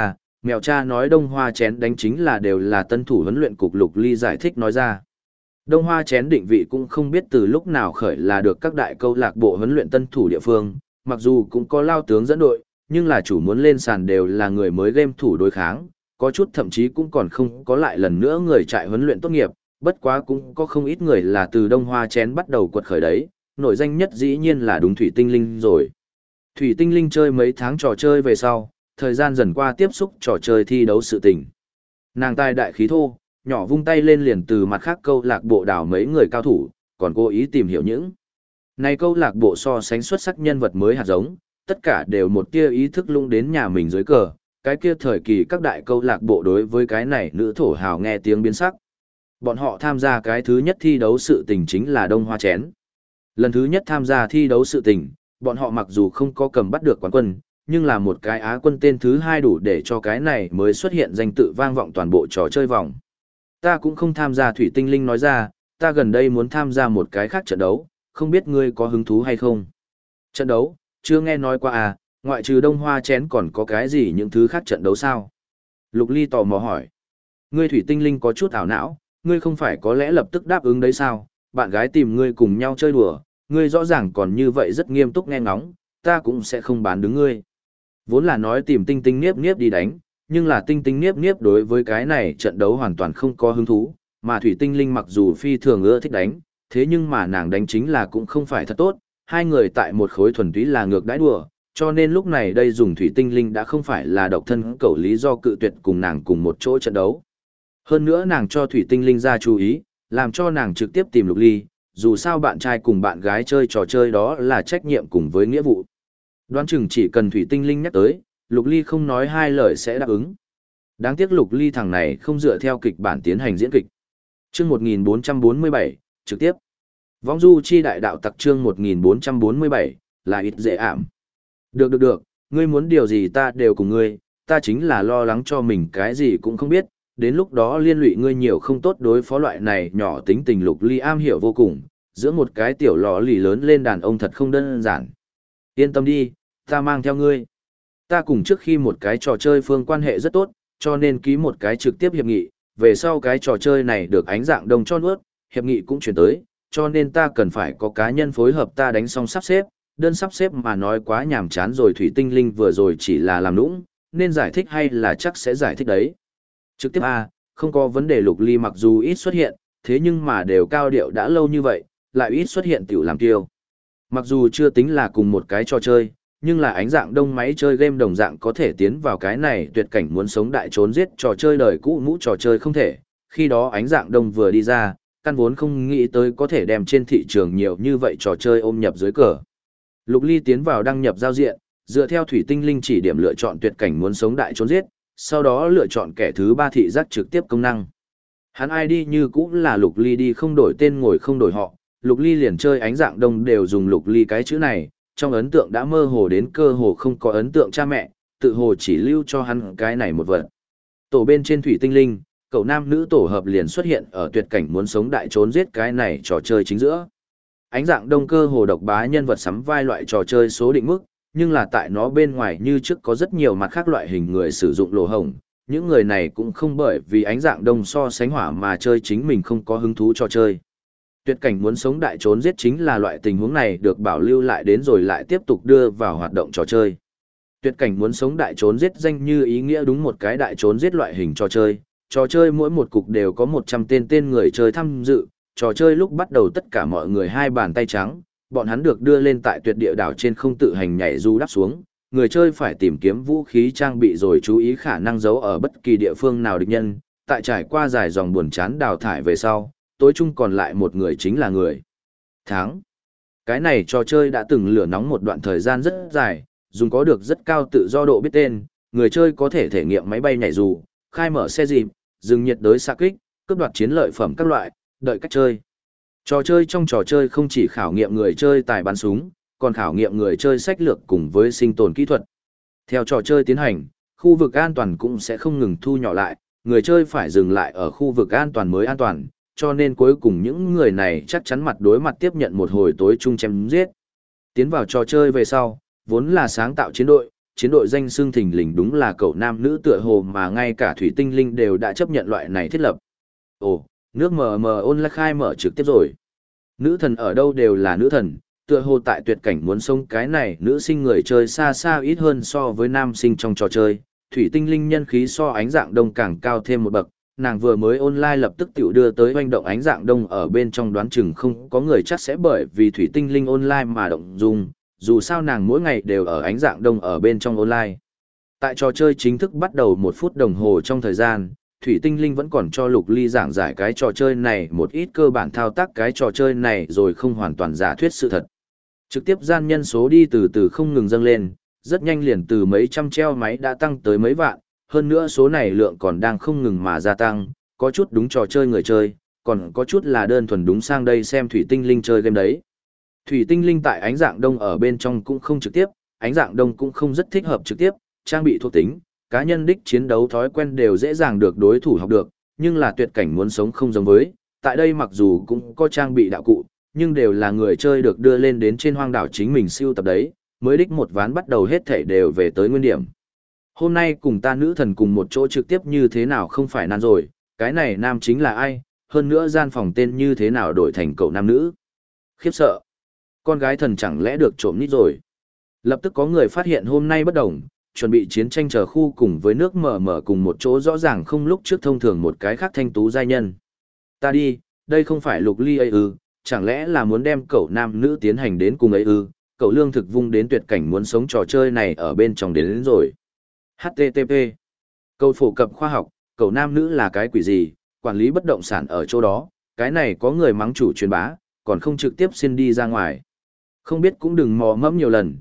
Mèo cha nói Đông Hoa chén đánh chính là đều là tân thủ huấn luyện cục Lục Ly giải thích nói ra. Đông Hoa chén định vị cũng không biết từ lúc nào khởi là được các đại câu lạc bộ huấn luyện tân thủ địa phương, mặc dù cũng có lao tướng dẫn đội, nhưng là chủ muốn lên sàn đều là người mới game thủ đối kháng, có chút thậm chí cũng còn không có lại lần nữa người trại huấn luyện tốt nghiệp, bất quá cũng có không ít người là từ Đông Hoa chén bắt đầu quật khởi đấy, nổi danh nhất dĩ nhiên là đúng Thủy Tinh Linh rồi. Thủy Tinh Linh chơi mấy tháng trò chơi về sau, thời gian dần qua tiếp xúc trò chơi thi đấu sự tình. Nàng tài đại khí thô, nhỏ vung tay lên liền từ mặt khác câu lạc bộ đào mấy người cao thủ, còn cố ý tìm hiểu những này câu lạc bộ so sánh xuất sắc nhân vật mới hạt giống, tất cả đều một tia ý thức lung đến nhà mình dưới cờ, cái kia thời kỳ các đại câu lạc bộ đối với cái này nữ thổ hào nghe tiếng biến sắc. Bọn họ tham gia cái thứ nhất thi đấu sự tình chính là Đông Hoa chén. Lần thứ nhất tham gia thi đấu sự tình, bọn họ mặc dù không có cầm bắt được quán quân, nhưng là một cái Á quân tên thứ hai đủ để cho cái này mới xuất hiện danh tự vang vọng toàn bộ trò chơi vòng. Ta cũng không tham gia. Thủy Tinh Linh nói ra, ta gần đây muốn tham gia một cái khác trận đấu, không biết ngươi có hứng thú hay không? Trận đấu, chưa nghe nói qua à, ngoại trừ Đông Hoa chén còn có cái gì những thứ khác trận đấu sao? Lục Ly tò mò hỏi. Ngươi Thủy Tinh Linh có chút ảo não, ngươi không phải có lẽ lập tức đáp ứng đấy sao? Bạn gái tìm ngươi cùng nhau chơi đùa, ngươi rõ ràng còn như vậy rất nghiêm túc nghe ngóng, ta cũng sẽ không bán đứng ngươi. Vốn là nói tìm Tinh Tinh Niếp Niếp đi đánh, nhưng là Tinh Tinh Niếp Niếp đối với cái này trận đấu hoàn toàn không có hứng thú, mà Thủy Tinh Linh mặc dù phi thường ưa thích đánh, thế nhưng mà nàng đánh chính là cũng không phải thật tốt, hai người tại một khối thuần túy là ngược đãi đùa, cho nên lúc này đây dùng Thủy Tinh Linh đã không phải là độc thân cẩu lý do cự tuyệt cùng nàng cùng một chỗ trận đấu. Hơn nữa nàng cho Thủy Tinh Linh ra chú ý, làm cho nàng trực tiếp tìm Lục Ly, dù sao bạn trai cùng bạn gái chơi trò chơi đó là trách nhiệm cùng với nghĩa vụ. Đoán chừng chỉ cần Thủy Tinh Linh nhắc tới, Lục Ly không nói hai lời sẽ đáp ứng. Đáng tiếc Lục Ly thằng này không dựa theo kịch bản tiến hành diễn kịch. Chương 1447, trực tiếp. Vong du chi đại đạo tặc chương 1447, là ít dễ ảm. Được, ngươi muốn điều gì ta đều cùng ngươi, ta chính là lo lắng cho mình cái gì cũng không biết, đến lúc đó liên lụy ngươi nhiều không tốt đối phó loại này nhỏ tính tình. Lục Ly am hiểu vô cùng, giữa một cái tiểu lò lì lớn lên đàn ông thật không đơn giản. Yên tâm đi, ta mang theo ngươi. Ta cùng trước khi một cái trò chơi phương quan hệ rất tốt, cho nên ký một cái trực tiếp hiệp nghị, về sau cái trò chơi này được ánh dạng đông cho nuốt, hiệp nghị cũng chuyển tới, cho nên ta cần phải có cá nhân phối hợp ta đánh xong sắp xếp, đơn sắp xếp mà nói quá nhàm chán rồi. Thủy Tinh Linh vừa rồi chỉ là làm nũng, nên giải thích hay là chắc sẽ giải thích đấy. Trực tiếp A, không có vấn đề. Lục Ly mặc dù ít xuất hiện, thế nhưng mà đều cao điệu đã lâu như vậy, lại ít xuất hiện tiểu làm tiêu. Mặc dù chưa tính là cùng một cái trò chơi, nhưng là ánh dạng đông máy chơi game đồng dạng có thể tiến vào cái này tuyệt cảnh muốn sống đại trốn giết trò chơi đời cũ mũ trò chơi không thể. Khi đó ánh dạng đông vừa đi ra, căn vốn không nghĩ tới có thể đem trên thị trường nhiều như vậy trò chơi ôm nhập dưới cờ. Lục Ly tiến vào đăng nhập giao diện, dựa theo Thủy Tinh Linh chỉ điểm lựa chọn tuyệt cảnh muốn sống đại trốn giết, sau đó lựa chọn kẻ thứ ba thị giác trực tiếp công năng. Hắn ID như cũ là Lục Ly đi không đổi tên ngồi không đổi họ, Lục Ly liền chơi ánh dạng đông đều dùng Lục Ly cái chữ này, trong ấn tượng đã mơ hồ đến cơ hồ không có ấn tượng cha mẹ, tự hồ chỉ lưu cho hắn cái này một vật. Tổ bên trên Thủy Tinh Linh, cậu nam nữ tổ hợp liền xuất hiện ở tuyệt cảnh muốn sống đại trốn giết cái này trò chơi chính giữa. Ánh dạng đông cơ hồ độc bá nhân vật sắm vai loại trò chơi số định mức, nhưng là tại nó bên ngoài như trước có rất nhiều mặt khác loại hình người sử dụng lỗ hổng. Những người này cũng không bởi vì ánh dạng đông so sánh hỏa mà chơi chính mình không có hứng thú cho chơi. Tuyệt cảnh muốn sống đại trốn giết chính là loại tình huống này được bảo lưu lại đến rồi lại tiếp tục đưa vào hoạt động trò chơi. Tuyệt cảnh muốn sống đại trốn giết danh như ý nghĩa đúng một cái đại trốn giết loại hình trò chơi. Trò chơi mỗi một cục đều có 100 tên người chơi tham dự, trò chơi lúc bắt đầu tất cả mọi người hai bàn tay trắng, bọn hắn được đưa lên tại tuyệt địa đảo trên không tự hành nhảy dù đáp xuống, người chơi phải tìm kiếm vũ khí trang bị rồi chú ý khả năng giấu ở bất kỳ địa phương nào địch nhân, tại trải qua dài dòng buồn chán đào thải về sau, tối chung còn lại một người chính là người thắng. Cái này trò chơi đã từng lửa nóng một đoạn thời gian rất dài, dùng có được rất cao tự do độ biết tên, người chơi có thể thể nghiệm máy bay nhảy dù, khai mở xe dịp, dừng nhiệt đới xạ kích, cướp đoạt chiến lợi phẩm các loại, đợi cách chơi. Trò chơi trong trò chơi không chỉ khảo nghiệm người chơi tài bắn súng, còn khảo nghiệm người chơi sách lược cùng với sinh tồn kỹ thuật. Theo trò chơi tiến hành, khu vực an toàn cũng sẽ không ngừng thu nhỏ lại, người chơi phải dừng lại ở khu vực an toàn mới an toàn, cho nên cuối cùng những người này chắc chắn mặt đối mặt tiếp nhận một hồi tối chung chém giết. Tiến vào trò chơi về sau, vốn là sáng tạo chiến đội, chiến đội danh xưng thình lình đúng là cậu nam nữ tựa hồ mà ngay cả thủy tinh linh đều đã chấp nhận loại này thiết lập. Ồ, nước mờ mờ online khai mở trực tiếp rồi. Nữ thần ở đâu đều là nữ thần, tựa hồ tại tuyệt cảnh muốn sống cái này nữ sinh người chơi xa xa ít hơn so với nam sinh trong trò chơi. Thủy tinh linh nhân khí so ánh dạng đông càng cao thêm một bậc, nàng vừa mới online lập tức tiểu đưa tới hoành động ánh dạng đông ở bên trong, đoán chừng không có người chắc sẽ bởi vì thủy tinh linh online mà động dung, dù sao nàng mỗi ngày đều ở ánh dạng đông ở bên trong online. Tại trò chơi chính thức bắt đầu 1 phút đồng hồ trong thời gian, Thủy Tinh Linh vẫn còn cho Lục Ly giảng giải cái trò chơi này một ít cơ bản thao tác cái trò chơi này rồi không hoàn toàn giả thuyết sự thật. Trực tiếp gian nhân số đi từ từ không ngừng dâng lên, rất nhanh liền từ mấy trăm treo máy đã tăng tới mấy vạn, hơn nữa số này lượng còn đang không ngừng mà gia tăng, có chút đúng trò chơi người chơi, còn có chút là đơn thuần đúng sang đây xem Thủy Tinh Linh chơi game đấy. Thủy Tinh Linh tại ánh dạng đông ở bên trong cũng không trực tiếp, ánh dạng đông cũng không rất thích hợp trực tiếp, trang bị thuộc tính, cá nhân đích chiến đấu thói quen đều dễ dàng được đối thủ học được, nhưng là tuyệt cảnh muốn sống không giống với, tại đây mặc dù cũng có trang bị đạo cụ, nhưng đều là người chơi được đưa lên đến trên hoang đảo chính mình siêu tập đấy, mới đích một ván bắt đầu hết thảy đều về tới nguyên điểm. Hôm nay cùng ta nữ thần cùng một chỗ trực tiếp như thế nào không phải nan rồi, cái này nam chính là ai, hơn nữa gian phòng tên như thế nào đổi thành cậu nam nữ. Khiếp sợ. Con gái thần chẳng lẽ được trộm nít rồi. Lập tức có người phát hiện hôm nay bất đồng, chuẩn bị chiến tranh chờ khu cùng với nước mở mở cùng một chỗ rõ ràng không lúc trước thông thường một cái khác thanh tú giai nhân. Ta đi, đây không phải Lục Ly ấy ư, chẳng lẽ là muốn đem cậu nam nữ tiến hành đến cùng ấy ư, cậu lương thực vung đến tuyệt cảnh muốn sống trò chơi này ở bên trong đến rồi. HTTP. Câu phổ cập khoa học, cậu nam nữ là cái quỷ gì, quản lý bất động sản ở chỗ đó, cái này có người mắng chủ truyền bá, còn không trực tiếp xin đi ra ngoài. Không biết cũng đừng mò mẫm nhiều lần,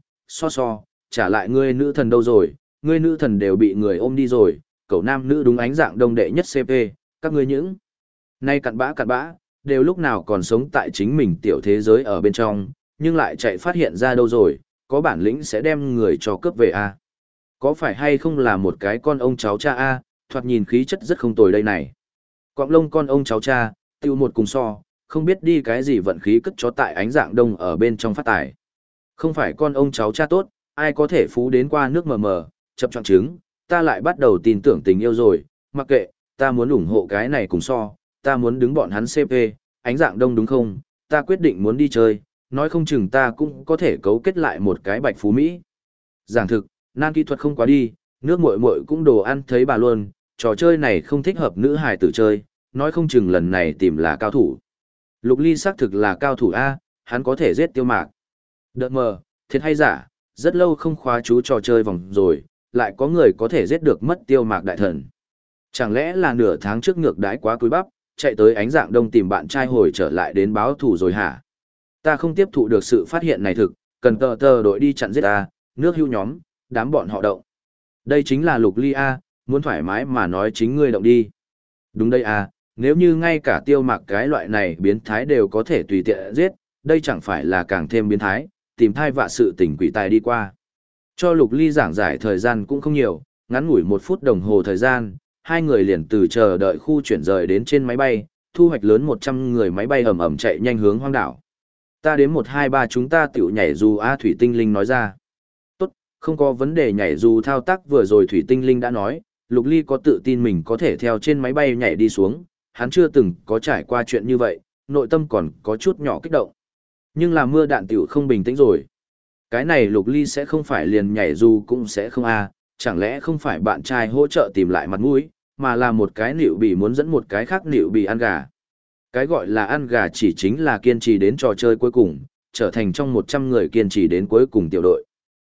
trả lại ngươi nữ thần đâu rồi, ngươi nữ thần đều bị người ôm đi rồi, cậu nam nữ đúng ánh dạng đông đệ nhất CP, các ngươi những. Nay cặn bã, đều lúc nào còn sống tại chính mình tiểu thế giới ở bên trong, nhưng lại chạy phát hiện ra đâu rồi, có bản lĩnh sẽ đem người cho cướp về a. Có phải hay không là một cái con ông cháu cha a, thoạt nhìn khí chất rất không tồi đây này. Quạng lông con ông cháu cha, tiêu một cùng so, không biết đi cái gì vận khí cất chó tại ánh dạng đông ở bên trong phát tài. Không phải con ông cháu cha tốt, ai có thể phú đến qua nước mờ mờ, chập choạng trứng, ta lại bắt đầu tin tưởng tình yêu rồi, mặc kệ, ta muốn ủng hộ cái này cùng so, ta muốn đứng bọn hắn CP, ánh dạng đông đúng không, ta quyết định muốn đi chơi, nói không chừng ta cũng có thể cấu kết lại một cái bạch phú Mỹ. Giảng thực, nan kỹ thuật không quá đi, nước muội muội cũng đồ ăn thấy bà luôn, trò chơi này không thích hợp nữ hài tử chơi, nói không chừng lần này tìm là cao thủ. Lục Ly xác thực là cao thủ A, hắn có thể giết tiêu mạc. Đợt mờ, thiệt hay giả, rất lâu không khóa chú trò chơi vòng rồi, lại có người có thể giết được mất tiêu mạc đại thần. Chẳng lẽ là nửa tháng trước ngược đái quá cúi bắp, chạy tới ánh dạng đông tìm bạn trai hồi trở lại đến báo thủ rồi hả? Ta không tiếp thụ được sự phát hiện này thực, cần tờ đội đi chặn giết ta, nước hưu nhóm, đám bọn họ động. Đây chính là Lục Ly A, muốn thoải mái mà nói chính ngươi động đi. Đúng đây A, nếu như ngay cả tiêu mạc cái loại này biến thái đều có thể tùy tiện giết, đây chẳng phải là càng thêm biến thái, tìm thai vạ sự tình quỷ tài đi qua. Cho Lục Ly giảng giải thời gian cũng không nhiều, ngắn ngủi 1 phút đồng hồ thời gian, hai người liền từ chờ đợi khu chuyển rời đến trên máy bay, thu hoạch lớn 100 người máy bay ầm ầm chạy nhanh hướng hoang đảo. Ta đến 1 2 3 chúng ta tiểu nhảy dù A, Thủy Tinh Linh nói ra. Tốt, không có vấn đề nhảy dù thao tác vừa rồi Thủy Tinh Linh đã nói, Lục Ly có tự tin mình có thể theo trên máy bay nhảy đi xuống, hắn chưa từng có trải qua chuyện như vậy, nội tâm còn có chút nhỏ kích động. Nhưng là mưa đạn tiểu không bình tĩnh rồi. Cái này Lục Ly sẽ không phải liền nhảy dù cũng sẽ không a, chẳng lẽ không phải bạn trai hỗ trợ tìm lại mặt mũi, mà là một cái nịu bị muốn dẫn một cái khác nịu bị ăn gà. Cái gọi là ăn gà chỉ chính là kiên trì đến trò chơi cuối cùng, trở thành trong 100 người kiên trì đến cuối cùng tiểu đội.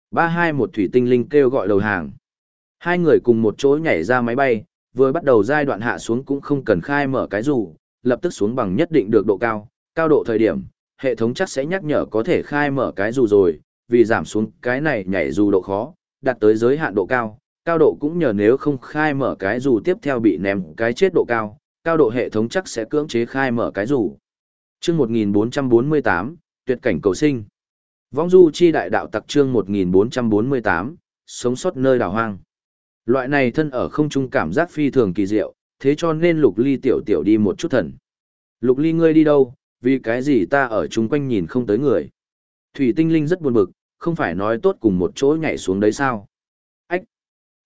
321 Thủy Tinh Linh kêu gọi đầu hàng. Hai người cùng một chỗ nhảy ra máy bay, vừa bắt đầu giai đoạn hạ xuống cũng không cần khai mở cái dù, lập tức xuống bằng nhất định được độ cao, cao độ thời điểm, hệ thống chắc sẽ nhắc nhở có thể khai mở cái dù rồi, vì giảm xuống cái này nhảy dù độ khó, đạt tới giới hạn độ cao, cao độ cũng nhờ nếu không khai mở cái dù tiếp theo bị ném cái chết độ cao, cao độ hệ thống chắc sẽ cưỡng chế khai mở cái dù. Chương 1448, tuyệt cảnh cầu sinh. Vong du chi đại đạo tặc chương 1448, sống sót nơi đảo hoang. Loại này thân ở không trung cảm giác phi thường kỳ diệu, thế cho nên Lục Ly tiểu tiểu đi một chút thần. Lục Ly ngươi đi đâu, vì cái gì ta ở chung quanh nhìn không tới người. Thủy Tinh Linh rất buồn bực, không phải nói tốt cùng một chỗ nhảy xuống đấy sao.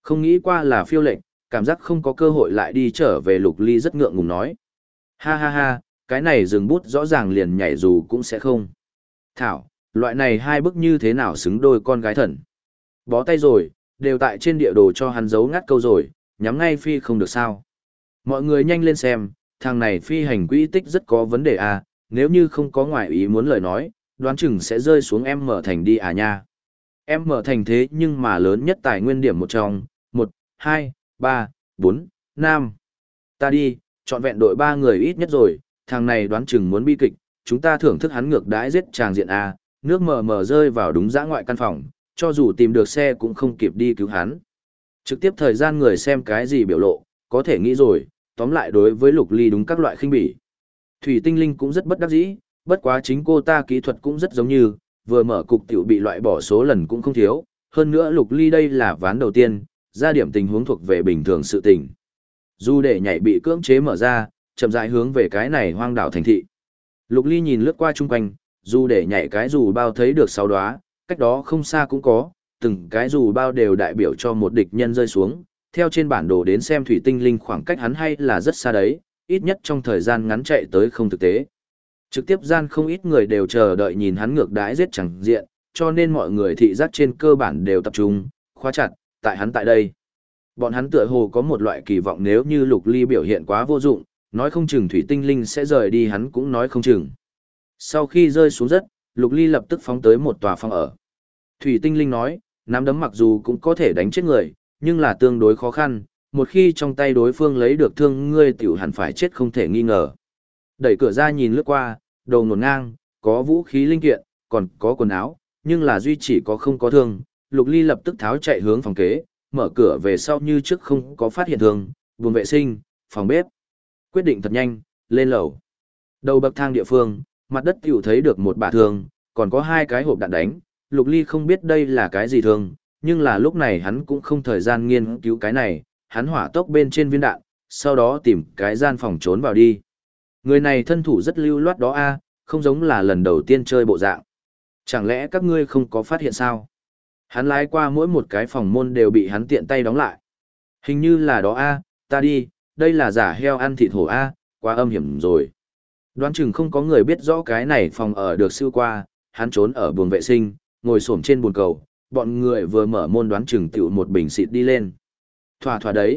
Không nghĩ qua là phiêu lệnh, cảm giác không có cơ hội lại đi trở về Lục Ly rất ngượng ngùng nói. Ha ha ha, cái này dừng bút rõ ràng liền nhảy dù cũng sẽ không. Thảo, loại này hai bức như thế nào xứng đôi con gái thần. Bó tay rồi, đều tại trên địa đồ cho hắn giấu ngắt câu rồi, nhắm ngay phi không được sao. Mọi người nhanh lên xem, thằng này phi hành quỹ tích rất có vấn đề à, nếu như không có ngoại ý muốn lời nói, đoán chừng sẽ rơi xuống em mở thành đi à nha. Em mở thành thế nhưng mà lớn nhất tài nguyên điểm một trong, 1, 2, 3, 4, 5. Ta đi, trọn vẹn đội 3 người ít nhất rồi, thằng này đoán chừng muốn bi kịch, chúng ta thưởng thức hắn ngược đãi giết tràng diện à, nước mờ mờ rơi vào đúng dã ngoại căn phòng, cho dù tìm được xe cũng không kịp đi cứu hắn. Trực tiếp thời gian người xem cái gì biểu lộ, có thể nghĩ rồi, tóm lại đối với Lục Ly đúng các loại khinh bỉ. Thủy Tinh Linh cũng rất bất đắc dĩ, bất quá chính cô ta kỹ thuật cũng rất giống như, vừa mở cục tiểu bị loại bỏ số lần cũng không thiếu, hơn nữa Lục Ly đây là ván đầu tiên, ra điểm tình huống thuộc về bình thường sự tình. Dù để nhảy bị cưỡng chế mở ra, chậm rãi hướng về cái này hoang đảo thành thị. Lục Ly nhìn lướt qua chung quanh, dù để nhảy cái dù bao thấy được 6 đóa, cách đó không xa cũng có, từng cái dù bao đều đại biểu cho một địch nhân rơi xuống, theo trên bản đồ đến xem Thủy Tinh Linh khoảng cách hắn hay là rất xa đấy, ít nhất trong thời gian ngắn chạy tới không thực tế. Trực tiếp gian không ít người đều chờ đợi nhìn hắn ngược đãi giết chẳng diện, cho nên mọi người thị giác trên cơ bản đều tập trung, khóa chặt, tại hắn tại đây. Bọn hắn tựa hồ có một loại kỳ vọng nếu như Lục Ly biểu hiện quá vô dụng, nói không chừng Thủy Tinh Linh sẽ rời đi hắn cũng nói không chừng. Sau khi rơi xuống đất, Lục Ly lập tức phóng tới một tòa phòng ở. Thủy Tinh Linh nói, nắm đấm mặc dù cũng có thể đánh chết người, nhưng là tương đối khó khăn, một khi trong tay đối phương lấy được thương ngươi tiểu hẳn phải chết không thể nghi ngờ. Đẩy cửa ra nhìn lướt qua, đầu ngổn ngang, có vũ khí linh kiện, còn có quần áo, nhưng là duy chỉ có không có thương. Lục Ly lập tức tháo chạy hướng phòng kế, mở cửa về sau như trước không có phát hiện thương, buồng vệ sinh, phòng bếp. Quyết định thật nhanh, lên lầu. Đầu bậc thang địa phương, mặt đất tiểu thấy được một bả thương, còn có 2 cái hộp đạn đánh. Lục Ly không biết đây là cái gì thương, nhưng là lúc này hắn cũng không thời gian nghiên cứu cái này, hắn hỏa tốc bên trên viên đạn, sau đó tìm cái gian phòng trốn vào đi. Người này thân thủ rất lưu loát đó a, không giống là lần đầu tiên chơi bộ dạng. Chẳng lẽ các ngươi không có phát hiện sao? Hắn lái qua mỗi một cái phòng môn đều bị hắn tiện tay đóng lại. Hình như là đó a, ta đi, đây là giả heo ăn thịt hổ a, quá âm hiểm rồi. Đoán chừng không có người biết rõ cái này phòng ở được siêu qua, hắn trốn ở buồng vệ sinh, ngồi xổm trên bồn cầu, bọn người vừa mở môn đoán chừng tiểu một bình xịt đi lên. Thỏa thỏa đấy,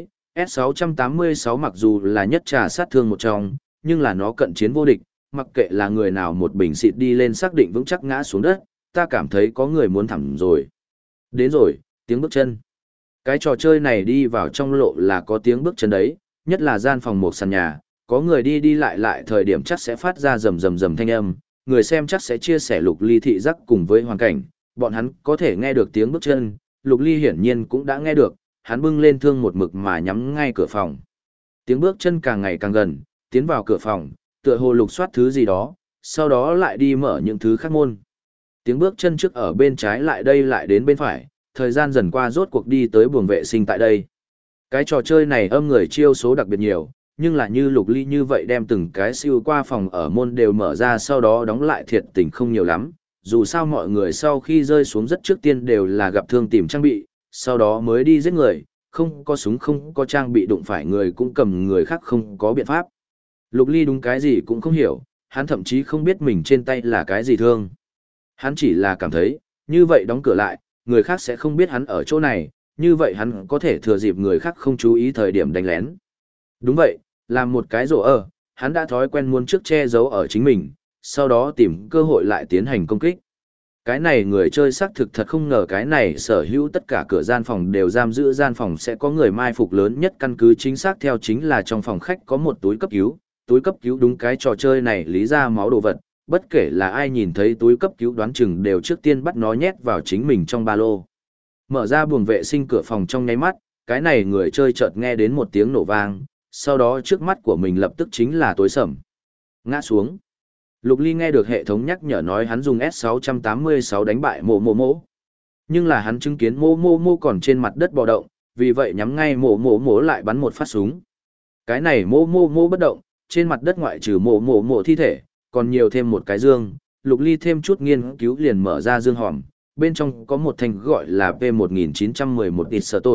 S686 mặc dù là nhất trà sát thương một trong, nhưng là nó cận chiến vô địch, mặc kệ là người nào một bình xịt đi lên xác định vững chắc ngã xuống đất, ta cảm thấy có người muốn thẳng rồi. Đến rồi, tiếng bước chân. Cái trò chơi này đi vào trong lộ là có tiếng bước chân đấy, nhất là gian phòng một sàn nhà, có người đi đi lại lại thời điểm chắc sẽ phát ra rầm rầm rầm thanh âm, người xem chắc sẽ chia sẻ Lục Ly thị giác cùng với hoàn cảnh, bọn hắn có thể nghe được tiếng bước chân, Lục Ly hiển nhiên cũng đã nghe được, hắn bưng lên thương một mực mà nhắm ngay cửa phòng. Tiếng bước chân càng ngày càng gần, tiến vào cửa phòng, tựa hồ lục soát thứ gì đó, sau đó lại đi mở những thứ khác môn. Tiếng bước chân trước ở bên trái lại đây lại đến bên phải, thời gian dần qua rốt cuộc đi tới buồng vệ sinh tại đây. Cái trò chơi này âm người chiêu số đặc biệt nhiều, nhưng là như Lục Ly như vậy đem từng cái siêu qua phòng ở môn đều mở ra sau đó đóng lại thiệt tình không nhiều lắm. Dù sao mọi người sau khi rơi xuống rất trước tiên đều là gặp thương tìm trang bị, sau đó mới đi giết người, không có súng không có trang bị đụng phải người cũng cầm người khác không có biện pháp. Lục Ly đúng cái gì cũng không hiểu, hắn thậm chí không biết mình trên tay là cái gì thương. Hắn chỉ là cảm thấy, như vậy đóng cửa lại, người khác sẽ không biết hắn ở chỗ này, như vậy hắn có thể thừa dịp người khác không chú ý thời điểm đánh lén. Đúng vậy, làm một cái rổ ở, hắn đã thói quen muốn trước che giấu ở chính mình, sau đó tìm cơ hội lại tiến hành công kích. Cái này người chơi xác thực thật không ngờ cái này sở hữu tất cả cửa gian phòng đều giam giữ gian phòng sẽ có người mai phục lớn nhất căn cứ chính xác theo chính là trong phòng khách có một túi cấp cứu đúng cái trò chơi này lý ra máu đồ vật, bất kể là ai nhìn thấy túi cấp cứu đoán chừng đều trước tiên bắt nó nhét vào chính mình trong ba lô. Mở ra buồng vệ sinh cửa phòng trong nháy mắt, cái này người chơi chợt nghe đến một tiếng nổ vang, sau đó trước mắt của mình lập tức chính là tối sầm. Ngã xuống. Lục Ly nghe được hệ thống nhắc nhở nói hắn dùng S686 đánh bại mộ mộ mộ. Nhưng là hắn chứng kiến mộ mộ mộ còn trên mặt đất bò động, vì vậy nhắm ngay mộ mộ mộ lại bắn một phát súng. Cái này mộ mộ mộ bất động, trên mặt đất ngoại trừ mộ mộ mộ thi thể, còn nhiều thêm một cái dương. Lục Ly thêm chút nghiên cứu liền mở ra dương hòm, bên trong có một thanh gọi là P1911 ít sở tổn,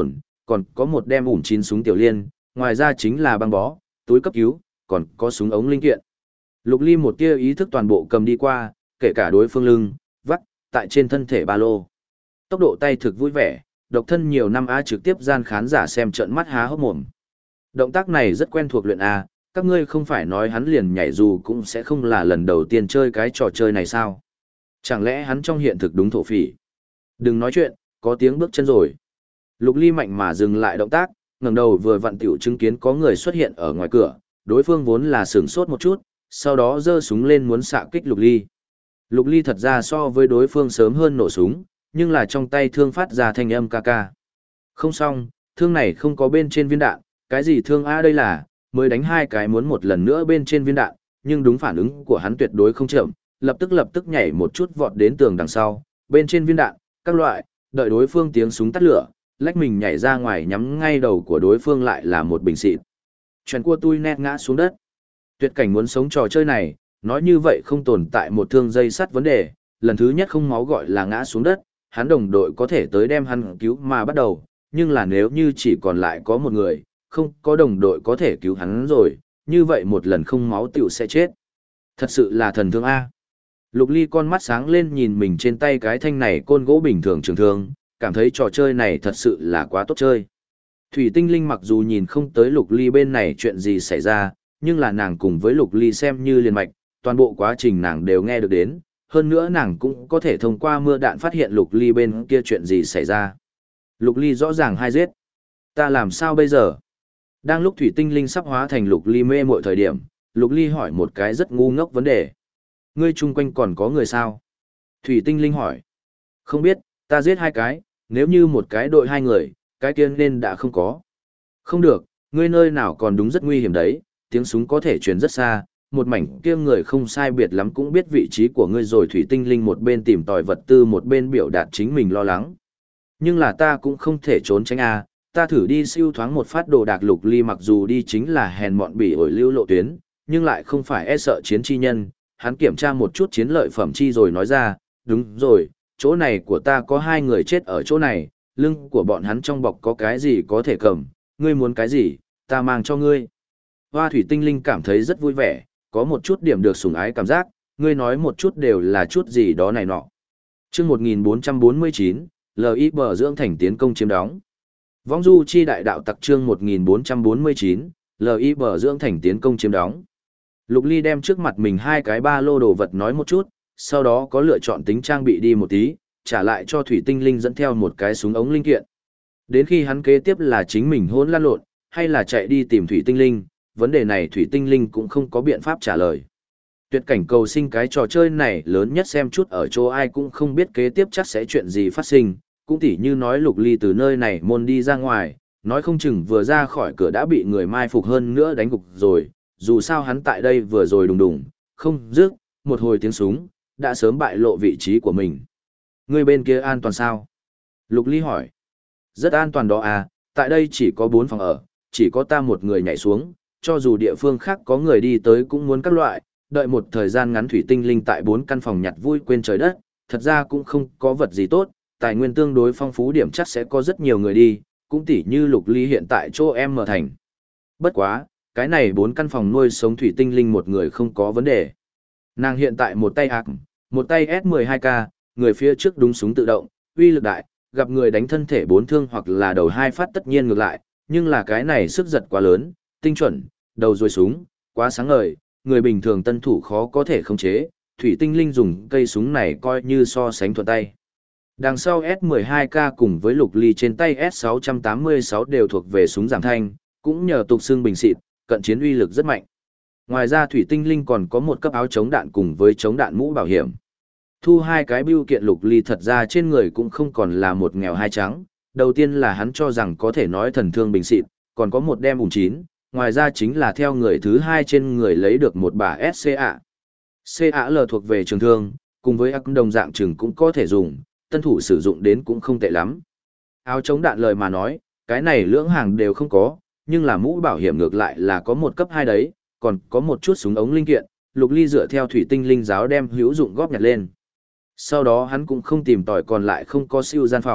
còn có một đem ủn chín súng tiểu liên, ngoài ra chính là băng bó, túi cấp cứu, còn có súng ống linh kiện. Lục Ly một tia ý thức toàn bộ cầm đi qua, kể cả đối phương lưng, vắt, tại trên thân thể ba lô. Tốc độ tay thực vui vẻ, độc thân nhiều năm A trực tiếp gian khán giả xem trận mắt há hốc mồm. Động tác này rất quen thuộc luyện A, các ngươi không phải nói hắn liền nhảy dù cũng sẽ không là lần đầu tiên chơi cái trò chơi này sao? Chẳng lẽ hắn trong hiện thực đúng thổ phỉ? Đừng nói chuyện, có tiếng bước chân rồi. Lục Ly mạnh mà dừng lại động tác, ngẩng đầu vừa vặn tiểu chứng kiến có người xuất hiện ở ngoài cửa, đối phương vốn là sửng sốt một chút, sau đó giơ súng lên muốn xạ kích Lục Ly. Lục Ly thật ra so với đối phương sớm hơn nổ súng, nhưng là trong tay thương phát ra thanh âm ca ca. Không xong, thương này không có bên trên viên đạn, cái gì thương A đây là, mới đánh hai cái muốn một lần nữa bên trên viên đạn, nhưng đúng phản ứng của hắn tuyệt đối không chậm, lập tức nhảy một chút vọt đến tường đằng sau, bên trên viên đạn, các loại, đợi đối phương tiếng súng tắt lửa, lách mình nhảy ra ngoài nhắm ngay đầu của đối phương lại là một bình xịt. Chuyện của tôi nét ngã xuống đất. Tuyệt cảnh muốn sống trò chơi này, nói như vậy không tồn tại một thương dây sắt vấn đề, lần thứ nhất không máu gọi là ngã xuống đất, hắn đồng đội có thể tới đem hắn cứu mà bắt đầu, nhưng là nếu như chỉ còn lại có một người, không có đồng đội có thể cứu hắn rồi, như vậy một lần không máu tiểu sẽ chết. Thật sự là thần thương A. Lục Ly con mắt sáng lên nhìn mình trên tay cái thanh này côn gỗ bình thường trường thương, cảm thấy trò chơi này thật sự là quá tốt chơi. Thủy Tinh Linh mặc dù nhìn không tới Lục Ly bên này chuyện gì xảy ra, nhưng là nàng cùng với Lục Ly xem như liền mạch, toàn bộ quá trình nàng đều nghe được đến, hơn nữa nàng cũng có thể thông qua mưa đạn phát hiện Lục Ly bên kia chuyện gì xảy ra. Lục Ly rõ ràng hai giết. Ta làm sao bây giờ? Đang lúc Thủy Tinh Linh sắp hóa thành Lục Ly mê mọi thời điểm, Lục Ly hỏi một cái rất ngu ngốc vấn đề. Ngươi chung quanh còn có người sao? Thủy Tinh Linh hỏi. Không biết, ta giết hai cái, nếu như một cái đội hai người, cái kia nên đã không có. Không được, ngươi nơi nào còn đúng rất nguy hiểm đấy, tiếng súng có thể truyền rất xa, một mảnh kia người không sai biệt lắm cũng biết vị trí của ngươi rồi. Thủy Tinh Linh một bên tìm tòi vật tư một bên biểu đạt chính mình lo lắng. Nhưng là ta cũng không thể trốn tránh a, ta thử đi siêu thoáng một phát đồ đạc. Lục Ly mặc dù đi chính là hèn mọn bỉ ổi lưu lộ tuyến, nhưng lại không phải e sợ chiến chi nhân, hắn kiểm tra một chút chiến lợi phẩm chi rồi nói ra, đúng rồi, chỗ này của ta có hai người chết ở chỗ này, lưng của bọn hắn trong bọc có cái gì có thể cầm, ngươi muốn cái gì, ta mang cho ngươi. Hoa Thủy Tinh Linh cảm thấy rất vui vẻ, có một chút điểm được sủng ái cảm giác, ngươi nói một chút đều là chút gì đó này nọ. Chương 1449, LIB dưỡng thành tiến công chiếm đóng. Vong du chi đại đạo tặc chương 1449, LIB dưỡng thành tiến công chiếm đóng. Lục Ly đem trước mặt mình hai cái ba lô đồ vật nói một chút, sau đó có lựa chọn tính trang bị đi một tí, trả lại cho Thủy Tinh Linh dẫn theo một cái súng ống linh kiện. Đến khi hắn kế tiếp là chính mình hỗn lan lộn, hay là chạy đi tìm Thủy Tinh Linh, vấn đề này Thủy Tinh Linh cũng không có biện pháp trả lời. Tuyệt cảnh cầu sinh cái trò chơi này lớn nhất xem chút ở chỗ ai cũng không biết kế tiếp chắc sẽ chuyện gì phát sinh, cũng tỉ như nói Lục Ly từ nơi này môn đi ra ngoài, nói không chừng vừa ra khỏi cửa đã bị người mai phục hơn nữa đánh gục rồi, dù sao hắn tại đây vừa rồi đùng đùng, không dứt, một hồi tiếng súng, đã sớm bại lộ vị trí của mình. Người bên kia an toàn sao? Lục Ly hỏi. Rất an toàn đó à, tại đây chỉ có 4 phòng ở, chỉ có ta một người nhảy xuống, cho dù địa phương khác có người đi tới cũng muốn các loại, đợi một thời gian ngắn Thủy Tinh Linh tại 4 căn phòng nhặt vui quên trời đất, thật ra cũng không có vật gì tốt, tài nguyên tương đối phong phú điểm chắc sẽ có rất nhiều người đi, cũng tỉ như Lục Ly hiện tại chỗ em mở thành. Bất quá, cái này 4 căn phòng nuôi sống Thủy Tinh Linh một người không có vấn đề. Nàng hiện tại một tay ác, một tay S12K, người phía trước đúng súng tự động, uy lực đại, gặp người đánh thân thể 4 thương hoặc là đầu 2 phát tất nhiên ngược lại, nhưng là cái này sức giật quá lớn, tinh chuẩn, đầu rồi súng, quá sáng ngời, người bình thường tân thủ khó có thể khống chế, Thủy Tinh Linh dùng cây súng này coi như so sánh thuận tay. Đằng sau S12K cùng với Lục Ly trên tay S686 đều thuộc về súng giảm thanh, cũng nhờ tục xương bình xịt, cận chiến uy lực rất mạnh. Ngoài ra Thủy Tinh Linh còn có một cấp áo chống đạn cùng với chống đạn mũ bảo hiểm. Thu hai cái bưu kiện Lục Ly thật ra trên người cũng không còn là một nghèo hai trắng, đầu tiên là hắn cho rằng có thể nói thần thương bình xịt, còn có một đem ùn chín, ngoài ra chính là theo người thứ hai trên người lấy được một bả SCA. CAL thuộc về trường thương, cùng với ác đồng dạng trường cũng có thể dùng, tân thủ sử dụng đến cũng không tệ lắm. Áo chống đạn lời mà nói, cái này lưỡng hàng đều không có, nhưng là mũ bảo hiểm ngược lại là có một cấp 2 đấy, còn có một chút súng ống linh kiện, Lục Ly dựa theo Thủy Tinh Linh giáo đem hữu dụng góp nhặt lên. Sau đó hắn cũng không tìm tòi còn lại không có siêu gian phòng,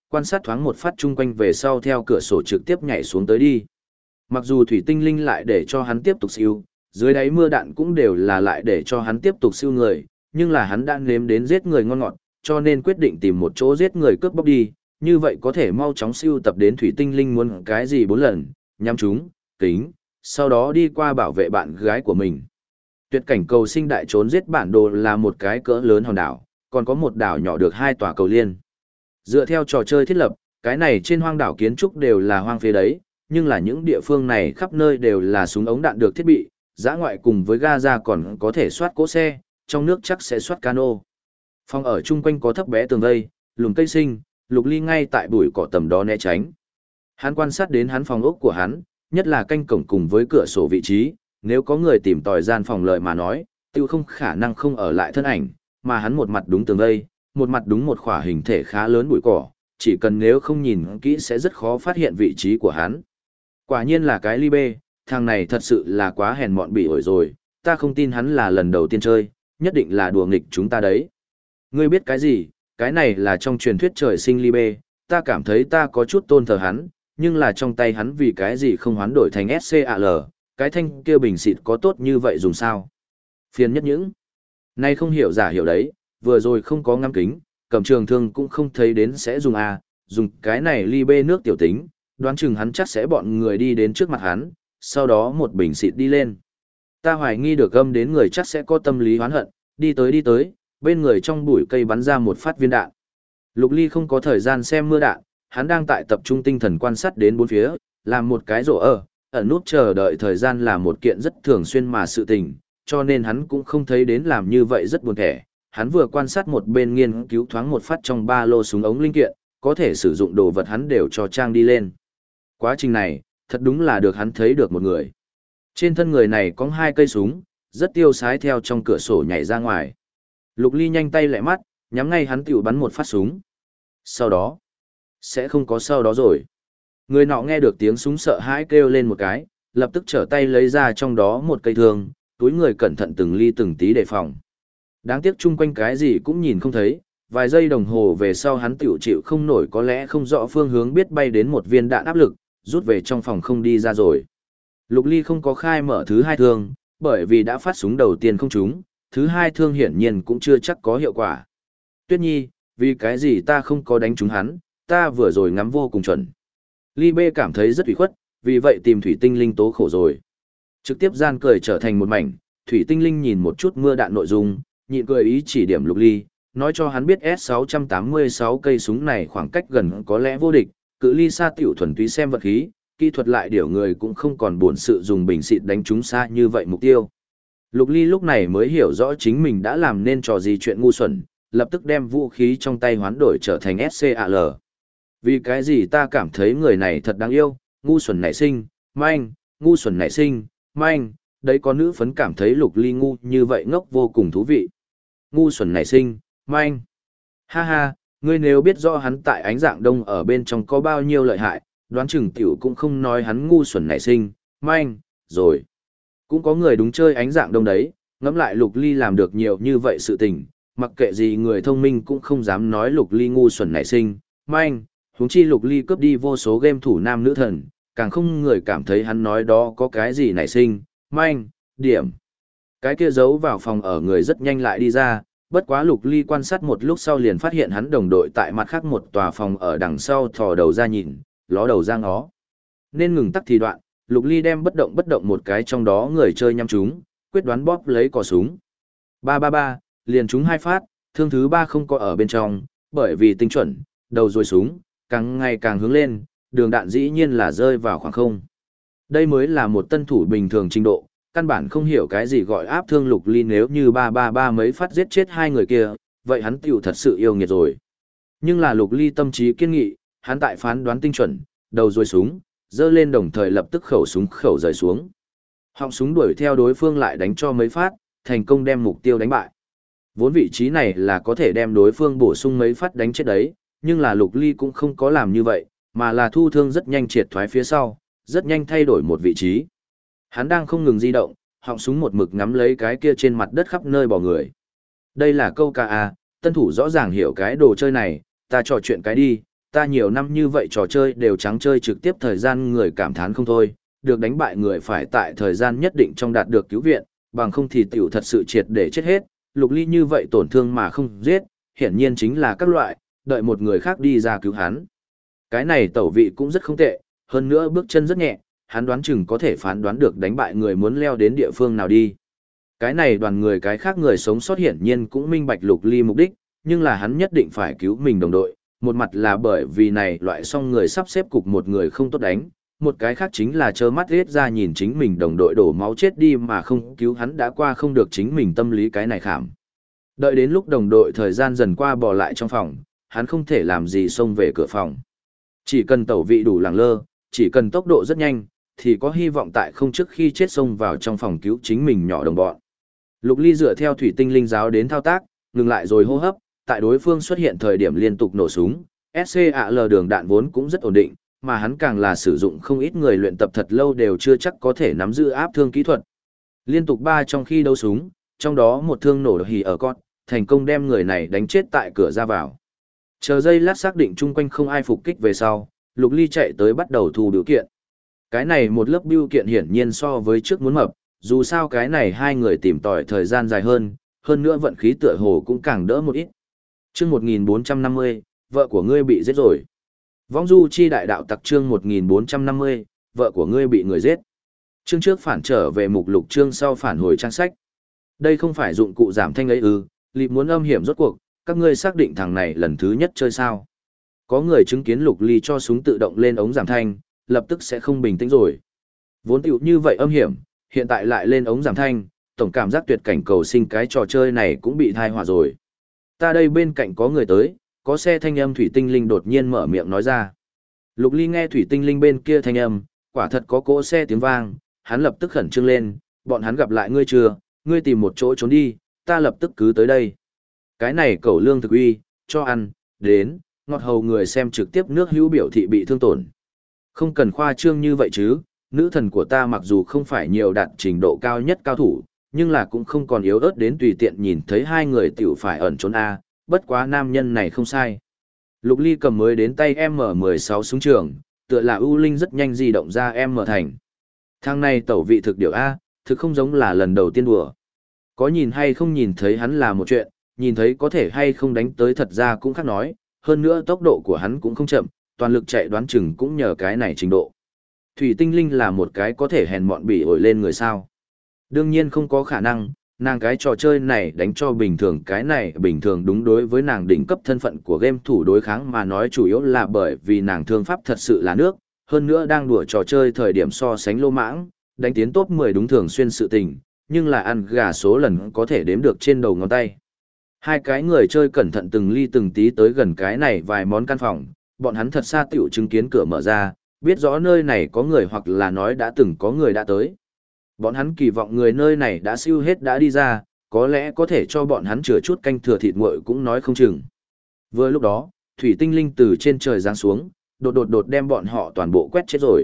Quan sát thoáng một phát chung quanh về sau theo cửa sổ trực tiếp nhảy xuống tới đi. Mặc dù thủy tinh linh lại để cho hắn tiếp tục siêu, dưới đáy mưa đạn cũng đều là lại để cho hắn tiếp tục siêu người, nhưng là hắn đã nếm đến giết người ngon ngọt, cho nên quyết định tìm một chỗ giết người cướp bóc đi, như vậy có thể mau chóng siêu tập đến thủy tinh linh muốn cái gì 4 lần, nhắm chúng, kính, sau đó đi qua bảo vệ bạn gái của mình. Tuyệt cảnh cầu sinh đại trốn giết bản đồ là một cái cỡ lớn hòn đảo, còn có một đảo nhỏ được 2 tòa cầu liên. Dựa theo trò chơi thiết lập, cái này trên hoang đảo kiến trúc đều là hoang phế đấy, nhưng là những địa phương này khắp nơi đều là súng ống đạn được thiết bị, dã ngoại cùng với Gaza còn có thể soát cỗ xe, trong nước chắc sẽ soát cano. Phòng ở chung quanh có thấp bé tường vây, lùm cây sinh, Lục Ly ngay tại bụi cỏ tầm đó né tránh. Hắn quan sát đến hắn phòng ốc của hắn, nhất là canh cổng cùng với cửa sổ vị trí, nếu có người tìm tòi gian phòng lợi mà nói, tiêu không khả năng không ở lại thân ảnh, mà hắn một mặt đúng tường vây, một mặt đúng một khỏa hình thể khá lớn bụi cỏ, chỉ cần nếu không nhìn kỹ sẽ rất khó phát hiện vị trí của hắn. Quả nhiên là cái ly bê, thằng này thật sự là quá hèn mọn bị ổi rồi, ta không tin hắn là lần đầu tiên chơi, nhất định là đùa nghịch chúng ta đấy. Ngươi biết cái gì, cái này là trong truyền thuyết trời sinh ly bê, ta cảm thấy ta có chút tôn thờ hắn, nhưng là trong tay hắn vì cái gì không hoán đổi thành SCAL, cái thanh kia bình xịt có tốt như vậy dùng sao? Phiền nhất những. Nay không hiểu giả hiểu đấy, vừa rồi không có ngắm kính, cầm trường thương cũng không thấy đến sẽ dùng A, dùng cái này ly bê nước tiểu tính, đoán chừng hắn chắc sẽ bọn người đi đến trước mặt hắn, sau đó một bình xịt đi lên. Ta hoài nghi được gâm đến người chắc sẽ có tâm lý hoán hận, đi tới, bên người trong bụi cây bắn ra một phát viên đạn. Lục Ly không có thời gian xem mưa đạn, hắn đang tại tập trung tinh thần quan sát đến bốn phía, làm một cái rổ ẩn nút chờ đợi thời gian là một kiện rất thường xuyên mà sự tình, cho nên hắn cũng không thấy đến làm như vậy rất buồn thẻ. Hắn vừa quan sát một bên nghiên cứu thoáng một phát trong ba lô súng ống linh kiện, có thể sử dụng đồ vật hắn đều cho trang đi lên. Quá trình này, thật đúng là được hắn thấy được một người. Trên thân người này có 2 cây súng, rất tiêu sái theo trong cửa sổ nhảy ra ngoài. Lục Ly nhanh tay lẹ mắt, nhắm ngay hắn tiểu bắn một phát súng. Sau đó, sẽ không có sau đó rồi. Người nọ nghe được tiếng súng sợ hãi kêu lên một cái, lập tức trở tay lấy ra trong đó một cây thương, túi người cẩn thận từng ly từng tí đề phòng. Đáng tiếc chung quanh cái gì cũng nhìn không thấy, vài giây đồng hồ về sau hắn tiểu chịu không nổi có lẽ không rõ phương hướng biết bay đến một viên đạn áp lực, rút về trong phòng không đi ra rồi. Lục Ly không có khai mở thứ 2 thương, bởi vì đã phát súng đầu tiên không trúng, thứ 2 thương hiển nhiên cũng chưa chắc có hiệu quả. Tuyết Nhi, vì cái gì ta không có đánh trúng hắn, ta vừa rồi ngắm vô cùng chuẩn. Ly Bê cảm thấy rất ủy khuất, vì vậy tìm Thủy Tinh Linh tố khổ rồi. Trực tiếp gian cười trở thành một mảnh, Thủy Tinh Linh nhìn một chút mưa đạn nội dung, nhịn cười ý chỉ điểm Lục Ly, nói cho hắn biết S686 cây súng này khoảng cách gần có lẽ vô địch, cự ly xa tiểu thuần túy xem vật khí, kỹ thuật lại điều người cũng không còn buồn sự dùng bình xịt đánh trúng xa như vậy mục tiêu. Lục Ly lúc này mới hiểu rõ chính mình đã làm nên trò gì chuyện ngu xuẩn, lập tức đem vũ khí trong tay hoán đổi trở thành SCAL. Vì cái gì ta cảm thấy người này thật đáng yêu, ngu xuẩn nảy sinh, manh, ngu xuẩn nảy sinh, manh, đấy có nữ phấn cảm thấy Lục Ly ngu như vậy ngốc vô cùng thú vị. Ngu xuẩn nảy sinh, manh. Ha ha, ngươi nếu biết rõ hắn tại ánh dạng đông ở bên trong có bao nhiêu lợi hại, đoán chừng tiểu cũng không nói hắn ngu xuẩn nảy sinh, manh, rồi. Cũng có người đúng chơi ánh dạng đông đấy, ngẫm lại Lục Ly làm được nhiều như vậy sự tình, mặc kệ gì người thông minh cũng không dám nói Lục Ly ngu xuẩn nảy sinh, manh, huống chi Lục Ly cướp đi vô số game thủ nam nữ thần, càng không người cảm thấy hắn nói đó có cái gì nảy sinh, manh, điểm. Cái kia giấu vào phòng ở người rất nhanh lại đi ra, bất quá Lục Ly quan sát một lúc sau liền phát hiện hắn đồng đội tại mặt khác một tòa phòng ở đằng sau thò đầu ra nhìn, ló đầu ra ngó. Nên ngừng tắc thì đoạn, Lục Ly đem bất động một cái trong đó người chơi nhắm chúng, quyết đoán bóp lấy cò súng. 333, liền trúng 2 phát, thương thứ 3 không có ở bên trong, bởi vì tinh chuẩn, đầu rồi súng, càng ngày càng hướng lên, đường đạn dĩ nhiên là rơi vào khoảng không. Đây mới là một tân thủ bình thường trình độ, căn bản không hiểu cái gì gọi áp thương. Lục Ly nếu như 333 mấy phát giết chết 2 người kia, vậy hắn tiểu thật sự yêu nghiệt rồi. Nhưng là Lục Ly tâm trí kiên nghị, hắn tại phán đoán tinh chuẩn, đầu rồi súng, dơ lên đồng thời lập tức khẩu súng khẩu rời xuống. Họng súng đuổi theo đối phương lại đánh cho mấy phát, thành công đem mục tiêu đánh bại. Vốn vị trí này là có thể đem đối phương bổ sung mấy phát đánh chết đấy, nhưng là Lục Ly cũng không có làm như vậy, mà là thu thương rất nhanh triệt thoái phía sau, rất nhanh thay đổi một vị trí. Hắn đang không ngừng di động, họng súng một mực ngắm lấy cái kia trên mặt đất khắp nơi bò người. Đây là câu ca a, tân thủ rõ ràng hiểu cái đồ chơi này, ta trò chuyện cái đi, ta nhiều năm như vậy trò chơi đều trắng chơi trực tiếp thời gian người cảm thán không thôi, được đánh bại người phải tại thời gian nhất định trong đạt được cứu viện, bằng không thì tiểu thật sự triệt để chết hết, Lục Ly như vậy tổn thương mà không giết, hiển nhiên chính là các loại, đợi một người khác đi ra cứu hắn. Cái này tẩu vị cũng rất không tệ, hơn nữa bước chân rất nhẹ, hắn đoán chừng có thể phán đoán được đánh bại người muốn leo đến địa phương nào đi. Cái này đoàn người cái khác người sống sót hiển nhiên cũng minh bạch Lục Ly mục đích, nhưng là hắn nhất định phải cứu mình đồng đội, một mặt là bởi vì này loại song người sắp xếp cục một người không tốt đánh, một cái khác chính là trơ mắt riết ra nhìn chính mình đồng đội đổ máu chết đi mà không cứu hắn đã qua không được chính mình tâm lý cái này khảm. Đợi đến lúc đồng đội thời gian dần qua bỏ lại trong phòng, hắn không thể làm gì xông về cửa phòng. Chỉ cần tẩu vị đủ lẳng lơ, chỉ cần tốc độ rất nhanh, thì có hy vọng tại không trước khi chết xông vào trong phòng cứu chính mình nhỏ đồng bọn. Lục Ly dựa theo thủy tinh linh giáo đến thao tác, ngừng lại rồi hô hấp, tại đối phương xuất hiện thời điểm liên tục nổ súng, SCAL đường đạn vốn cũng rất ổn định, mà hắn càng là sử dụng không ít người luyện tập thật lâu đều chưa chắc có thể nắm giữ áp thương kỹ thuật. Liên tục 3 trong khi đấu súng, trong đó một thương nổ hì ở con, thành công đem người này đánh chết tại cửa ra vào. Chờ giây lát xác định chung quanh không ai phục kích về sau, Lục Ly chạy tới bắt đầu thu biểu kiện. Cái này một lớp biểu kiện hiển nhiên so với trước muốn mập, dù sao cái này hai người tìm tòi thời gian dài hơn nữa vận khí tựa hồ cũng càng đỡ một ít. Chương 1450, vợ của ngươi bị giết rồi. Vong du chi đại đạo tặc chương 1450, vợ của ngươi bị người giết. Chương trước phản trở về mục lục chương sau phản hồi trang sách. Đây không phải dụng cụ giảm thanh ấy ư, Lịp muốn âm hiểm rốt cuộc, các ngươi xác định thằng này lần thứ nhất chơi sao. Có người chứng kiến Lục Ly cho súng tự động lên ống giảm thanh, lập tức sẽ không bình tĩnh rồi. Vốn tiểu như vậy âm hiểm, hiện tại lại lên ống giảm thanh, tổng cảm giác tuyệt cảnh cầu sinh cái trò chơi này cũng bị thai họa rồi. Ta đây bên cạnh có người tới, có xe thanh âm thủy tinh linh đột nhiên mở miệng nói ra. Lục Ly nghe thủy tinh linh bên kia thanh âm, quả thật có cỗ xe tiếng vang, hắn lập tức khẩn trương lên, bọn hắn gặp lại ngươi chưa, ngươi tìm một chỗ trốn đi, ta lập tức cứ tới đây. Cái này cẩu lương thực uy, cho ăn, đến, ngọt hầu người xem trực tiếp nước hữu biểu thị bị thương tổn. Không cần khoa trương như vậy chứ, nữ thần của ta mặc dù không phải nhiều đạt trình độ cao nhất cao thủ, nhưng là cũng không còn yếu ớt đến tùy tiện nhìn thấy hai người tiểu phải ẩn trốn A, bất quá nam nhân này không sai. Lục Ly cầm mới đến tay M16 súng trường, tựa là ưu linh rất nhanh di động ra M thành. Thằng này tẩu vị thực điều A, thực không giống là lần đầu tiên đùa. Có nhìn hay không nhìn thấy hắn là một chuyện, nhìn thấy có thể hay không đánh tới thật ra cũng khác nói, hơn nữa tốc độ của hắn cũng không chậm, toàn lực chạy đoán chừng cũng nhờ cái này trình độ. Thủy tinh linh là một cái có thể hèn mọn bỉ ổi lên người sao. Đương nhiên không có khả năng, nàng cái trò chơi này đánh cho bình thường cái này bình thường đúng đối với nàng đỉnh cấp thân phận của game thủ đối kháng mà nói chủ yếu là bởi vì nàng thương pháp thật sự là nước, hơn nữa đang đùa trò chơi thời điểm so sánh lô mãng, đánh tiến top 10 đúng thường xuyên sự tình, nhưng là ăn gà số lần có thể đếm được trên đầu ngón tay. Hai cái người chơi cẩn thận từng ly từng tí tới gần cái này vài món căn phòng, bọn hắn thật xa tiểu chứng kiến cửa mở ra, biết rõ nơi này có người hoặc là nói đã từng có người đã tới. Bọn hắn kỳ vọng người nơi này đã siêu hết đã đi ra, có lẽ có thể cho bọn hắn chừa chút canh thừa thịt nguội cũng nói không chừng. Vừa lúc đó, thủy tinh linh từ trên trời giáng xuống, đột đem bọn họ toàn bộ quét chết rồi.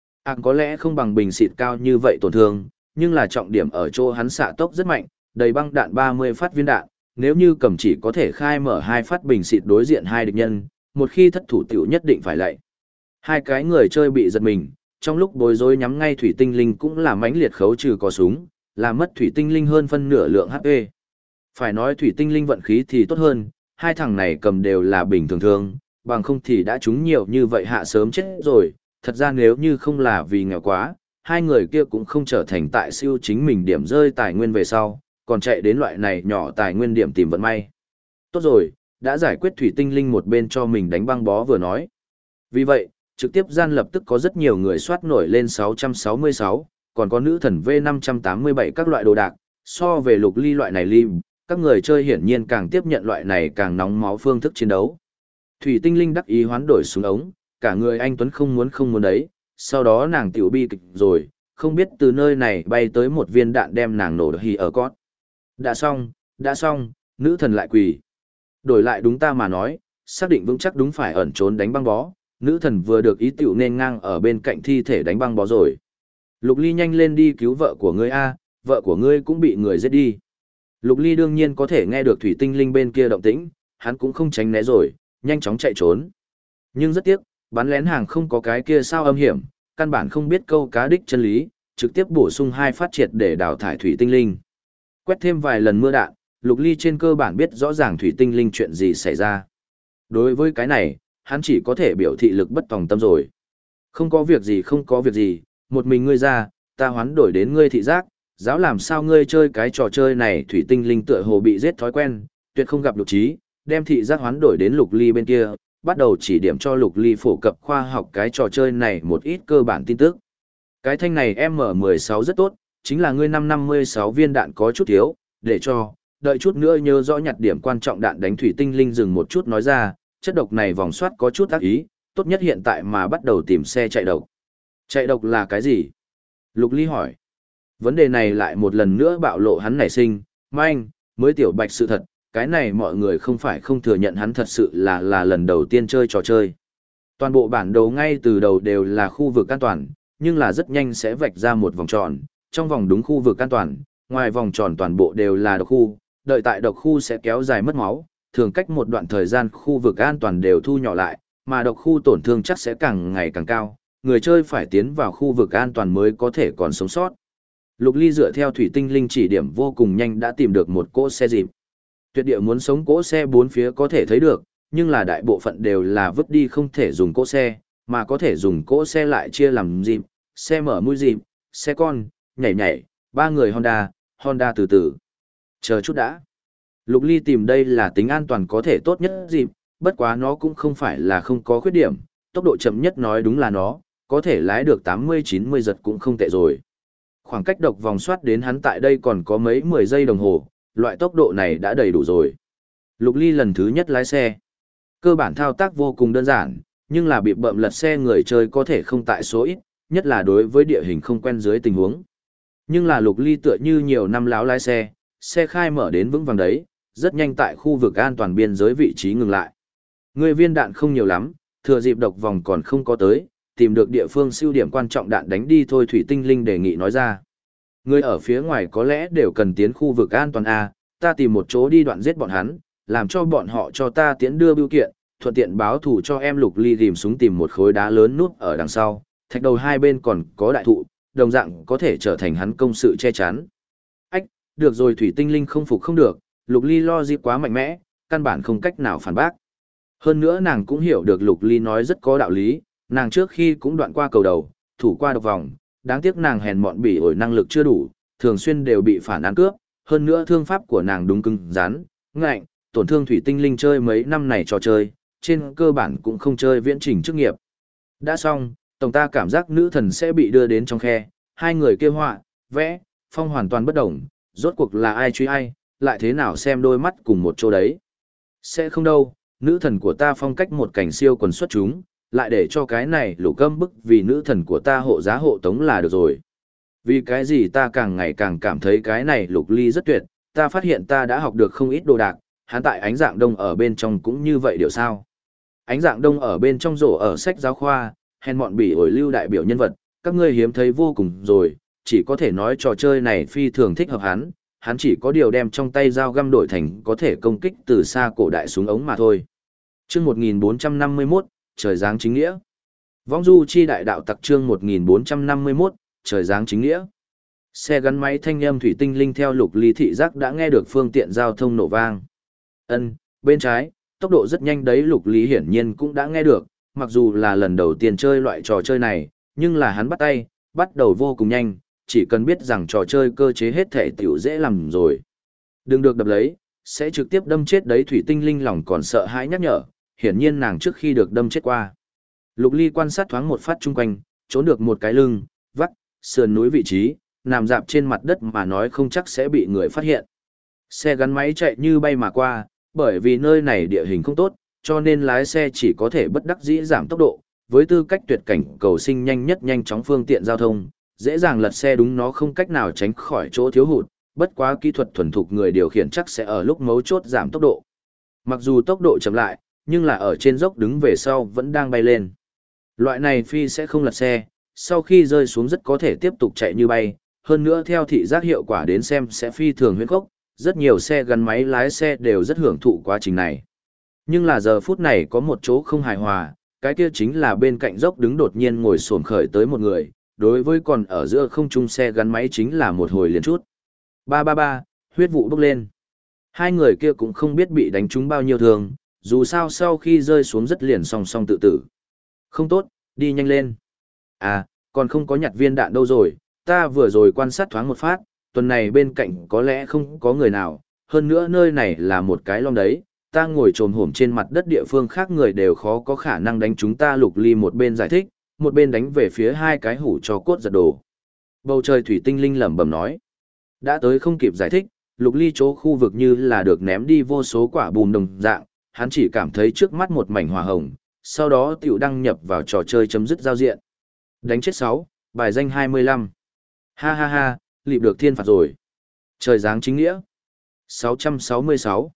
Có lẽ không bằng bình xịt cao như vậy tổn thương, nhưng là trọng điểm ở chỗ hắn xạ tốc rất mạnh, đầy băng đạn 30 phát viên đạn, nếu như cầm chỉ có thể khai mở 2 phát bình xịt đối diện hai địch nhân, một khi thất thủ tiểu nhất định phải lạy. Hai cái người chơi bị giật mình, trong lúc bối rối nhắm ngay thủy tinh linh cũng là mãnh liệt khấu trừ có súng, làm mất thủy tinh linh hơn phân nửa lượng HP. Phải nói thủy tinh linh vận khí thì tốt hơn, hai thằng này cầm đều là bình thường thường, bằng không thì đã trúng nhiều như vậy hạ sớm chết rồi, thật ra nếu như không là vì nghèo quá, hai người kia cũng không trở thành tại siêu chính mình điểm rơi tài nguyên về sau, còn chạy đến loại này nhỏ tài nguyên điểm tìm vận may. Tốt rồi, đã giải quyết thủy tinh linh một bên cho mình đánh băng bó vừa nói. Vì vậy, trực tiếp gian lập tức có rất nhiều người soát nổi lên 666, còn có nữ thần V587 các loại đồ đạc, so về Lục Ly loại này lim, các người chơi hiển nhiên càng tiếp nhận loại này càng nóng máu phương thức chiến đấu. Thủy tinh linh đắc ý hoán đổi xuống ống, cả người anh Tuấn không muốn đấy, sau đó nàng tiểu bi kịch rồi, không biết từ nơi này bay tới một viên đạn đem nàng nổ hì ở cót. Đã xong, nữ thần lại quỳ. Đổi lại đúng ta mà nói, xác định vững chắc đúng phải ẩn trốn đánh băng bó, nữ thần vừa được ý tiểu nên ngang ở bên cạnh thi thể đánh băng bó rồi. Lục Ly nhanh lên đi cứu vợ của ngươi a, vợ của ngươi cũng bị người giết đi. Lục Ly đương nhiên có thể nghe được thủy tinh linh bên kia động tĩnh, hắn cũng không tránh né rồi, nhanh chóng chạy trốn. Nhưng rất tiếc, bắn lén hàng không có cái kia sao âm hiểm, căn bản không biết câu cá đích chân lý, trực tiếp bổ sung 2 phát triệt để đào thải thủy tinh linh. Quét thêm vài lần mưa đạn, Lục Ly trên cơ bản biết rõ ràng thủy tinh linh chuyện gì xảy ra. Đối với cái này, hắn chỉ có thể biểu thị lực bất tòng tâm rồi. Không có việc gì, không có việc gì, một mình ngươi ra, ta hoán đổi đến ngươi thị giác, giáo làm sao ngươi chơi cái trò chơi này. Thủy tinh linh tựa hồ bị giết thói quen, tuyệt không gặp Lục Trí, đem thị giác hoán đổi đến Lục Ly bên kia, bắt đầu chỉ điểm cho Lục Ly phổ cập khoa học cái trò chơi này một ít cơ bản tin tức. Cái thanh này M16 rất tốt, chính là ngươi 556 viên đạn có chút thiếu, để cho, đợi chút nữa nhớ rõ nhặt điểm quan trọng đạn đánh. Thủy tinh linh dừng một chút nói ra, chất độc này vòng soát có chút ác ý, tốt nhất hiện tại mà bắt đầu tìm xe chạy độc. Chạy độc là cái gì? Lục Ly hỏi. Vấn đề này lại một lần nữa bạo lộ hắn nảy sinh, manh, mới tiểu bạch sự thật, cái này mọi người không phải không thừa nhận hắn thật sự là lần đầu tiên chơi trò chơi. Toàn bộ bản đồ ngay từ đầu đều là khu vực an toàn, nhưng là rất nhanh sẽ vạch ra một vòng tròn, trong vòng đúng khu vực an toàn, ngoài vòng tròn toàn bộ đều là độc khu, đợi tại độc khu sẽ kéo dài mất máu, thường cách một đoạn thời gian khu vực an toàn đều thu nhỏ lại, mà độc khu tổn thương chắc sẽ càng ngày càng cao, người chơi phải tiến vào khu vực an toàn mới có thể còn sống sót. Lục Ly dựa theo thủy tinh linh chỉ điểm vô cùng nhanh đã tìm được một cỗ xe dịp. Tuyệt địa muốn sống cỗ xe bốn phía có thể thấy được, nhưng là đại bộ phận đều là vứt đi không thể dùng cỗ xe, mà có thể dùng cỗ xe lại chia làm dịp, xe mở mũi dịp, xe con, nhảy nhảy, 3 người Honda từ từ. Chờ chút đã. Lục Ly tìm đây là tính an toàn có thể tốt nhất dịp, bất quá nó cũng không phải là không có khuyết điểm, tốc độ chậm nhất nói đúng là nó, có thể lái được 80-90 giật cũng không tệ rồi. Khoảng cách độc vòng soát đến hắn tại đây còn có mấy 10 giây đồng hồ, loại tốc độ này đã đầy đủ rồi. Lục Ly lần thứ nhất lái xe. Cơ bản thao tác vô cùng đơn giản, nhưng là bị bậm lật xe người chơi có thể không tại số ít, nhất là đối với địa hình không quen dưới tình huống. Nhưng là Lục Ly tựa như nhiều năm láo lái xe, xe khai mở đến vững vàng đấy, rất nhanh tại khu vực an toàn biên giới vị trí ngừng lại. Người viên đạn không nhiều lắm, thừa dịp độc vòng còn không có tới, tìm được địa phương siêu điểm quan trọng đạn đánh đi thôi. Thủy tinh linh đề nghị nói ra. Người ở phía ngoài có lẽ đều cần tiến khu vực an toàn A, ta tìm một chỗ đi đoạn giết bọn hắn, làm cho bọn họ cho ta tiến đưa bưu kiện, thuận tiện báo thù cho em. Lục Ly tìm súng tìm một khối đá lớn núp ở đằng sau, thạch đầu hai bên còn có đại thụ, đồng dạng có thể trở thành hắn công sự che chắn. Ách, được rồi. Thủy tinh linh không phục không được, Lục Ly lo dịp quá mạnh mẽ, căn bản không cách nào phản bác. Hơn nữa nàng cũng hiểu được Lục Ly nói rất có đạo lý, nàng trước khi cũng đoạn qua cầu đầu, thủ qua độc vòng, đáng tiếc nàng hèn mọn bỉ ổi năng lực chưa đủ, thường xuyên đều bị phản án cướp, hơn nữa thương pháp của nàng đúng cứng rắn, ngạnh, tổn thương. Thủy tinh linh chơi mấy năm này trò chơi, trên cơ bản cũng không chơi viễn trình chức nghiệp. Đã xong, tổng ta cảm giác nữ thần sẽ bị đưa đến trong khe, hai người kêu họa, vẽ, phong hoàn toàn bất đồng, rốt cuộc là ai truy ai, lại thế nào xem đôi mắt cùng một chỗ đấy. Sẽ không đâu, nữ thần của ta phong cách một cảnh siêu quần xuất chúng, lại để cho cái này Lục Âm bức vì nữ thần của ta hộ giá hộ tống là được rồi. Vì cái gì ta càng ngày càng cảm thấy cái này Lục Ly rất tuyệt, ta phát hiện ta đã học được không ít đồ đạc, hắn tại Ánh Dạng Đông ở bên trong cũng như vậy điều sao. Ánh Dạng Đông ở bên trong rổ ở sách giáo khoa, hèn mọn bỉ ổi lưu đại biểu nhân vật, các ngươi hiếm thấy vô cùng rồi, chỉ có thể nói trò chơi này phi thường thích hợp hắn, hắn chỉ có điều đem trong tay dao găm đổi thành có thể công kích từ xa cổ đại súng ống mà thôi. Chương 1451, trời giáng chính nghĩa. Vong du chi đại đạo tặc. Chương 1451, trời giáng chính nghĩa. Xe gắn máy thanh âm. Thủy tinh linh theo Lục Ly thị giác đã nghe được phương tiện giao thông nổ vang. Bên trái, tốc độ rất nhanh đấy. Lục Ly hiển nhiên cũng đã nghe được, mặc dù là lần đầu tiên chơi loại trò chơi này, nhưng là hắn bắt đầu vô cùng nhanh, chỉ cần biết rằng trò chơi cơ chế hết thể tiểu dễ làm rồi. Đừng được đập lấy, sẽ trực tiếp đâm chết đấy. Thủy tinh linh lòng còn sợ hãi nhắc nhở, hiển nhiên nàng trước khi được đâm chết qua. Lục Ly quan sát thoáng một phát chung quanh, trốn được một cái lưng, vắt, sườn núi vị trí, nằm dạp trên mặt đất mà nói không chắc sẽ bị người phát hiện. Xe gắn máy chạy như bay mà qua, bởi vì nơi này địa hình không tốt, cho nên lái xe chỉ có thể bất đắc dĩ giảm tốc độ, với tư cách tuyệt cảnh cầu sinh nhanh chóng phương tiện giao thông, dễ dàng lật xe đúng nó không cách nào tránh khỏi chỗ thiếu hụt, bất quá kỹ thuật thuần thục người điều khiển chắc sẽ ở lúc mấu chốt giảm tốc độ. Mặc dù tốc độ chậm lại, nhưng là ở trên dốc đứng về sau vẫn đang bay lên. Loại này phi sẽ không lật xe, sau khi rơi xuống rất có thể tiếp tục chạy như bay, hơn nữa theo thị giác hiệu quả đến xem sẽ phi thường huyễn khốc, rất nhiều xe gắn máy lái xe đều rất hưởng thụ quá trình này. Nhưng là giờ phút này có một chỗ không hài hòa, cái kia chính là bên cạnh dốc đứng đột nhiên ngồi xổm khởi tới một người, đối với còn ở giữa không trung xe gắn máy chính là một hồi liền chút. Ba ba ba, huyết vụ bốc lên. Hai người kia cũng không biết bị đánh trúng bao nhiêu thương, dù sao sau khi rơi xuống rất liền song song tự tử. Không tốt, đi nhanh lên. À, còn không có nhặt viên đạn đâu rồi, ta vừa rồi quan sát thoáng một phát, tuần này bên cạnh có lẽ không có người nào, hơn nữa nơi này là một cái lom đấy, ta ngồi trồm hổm trên mặt đất địa phương khác người đều khó có khả năng đánh chúng ta. Lục Ly một bên giải thích, một bên đánh về phía hai cái hủ cho cốt giật đồ. Bầu trời thủy tinh linh lẩm bẩm nói. Đã tới không kịp giải thích, Lục Ly chỗ khu vực như là được ném đi vô số quả bùm đồng dạng, hắn chỉ cảm thấy trước mắt một mảnh hỏa hồng, sau đó tiểu đăng nhập vào trò chơi chấm dứt giao diện. Đánh chết 6, bài danh 25. Ha ha ha, lịp được thiên phạt rồi. Trời giáng chính nghĩa. 666.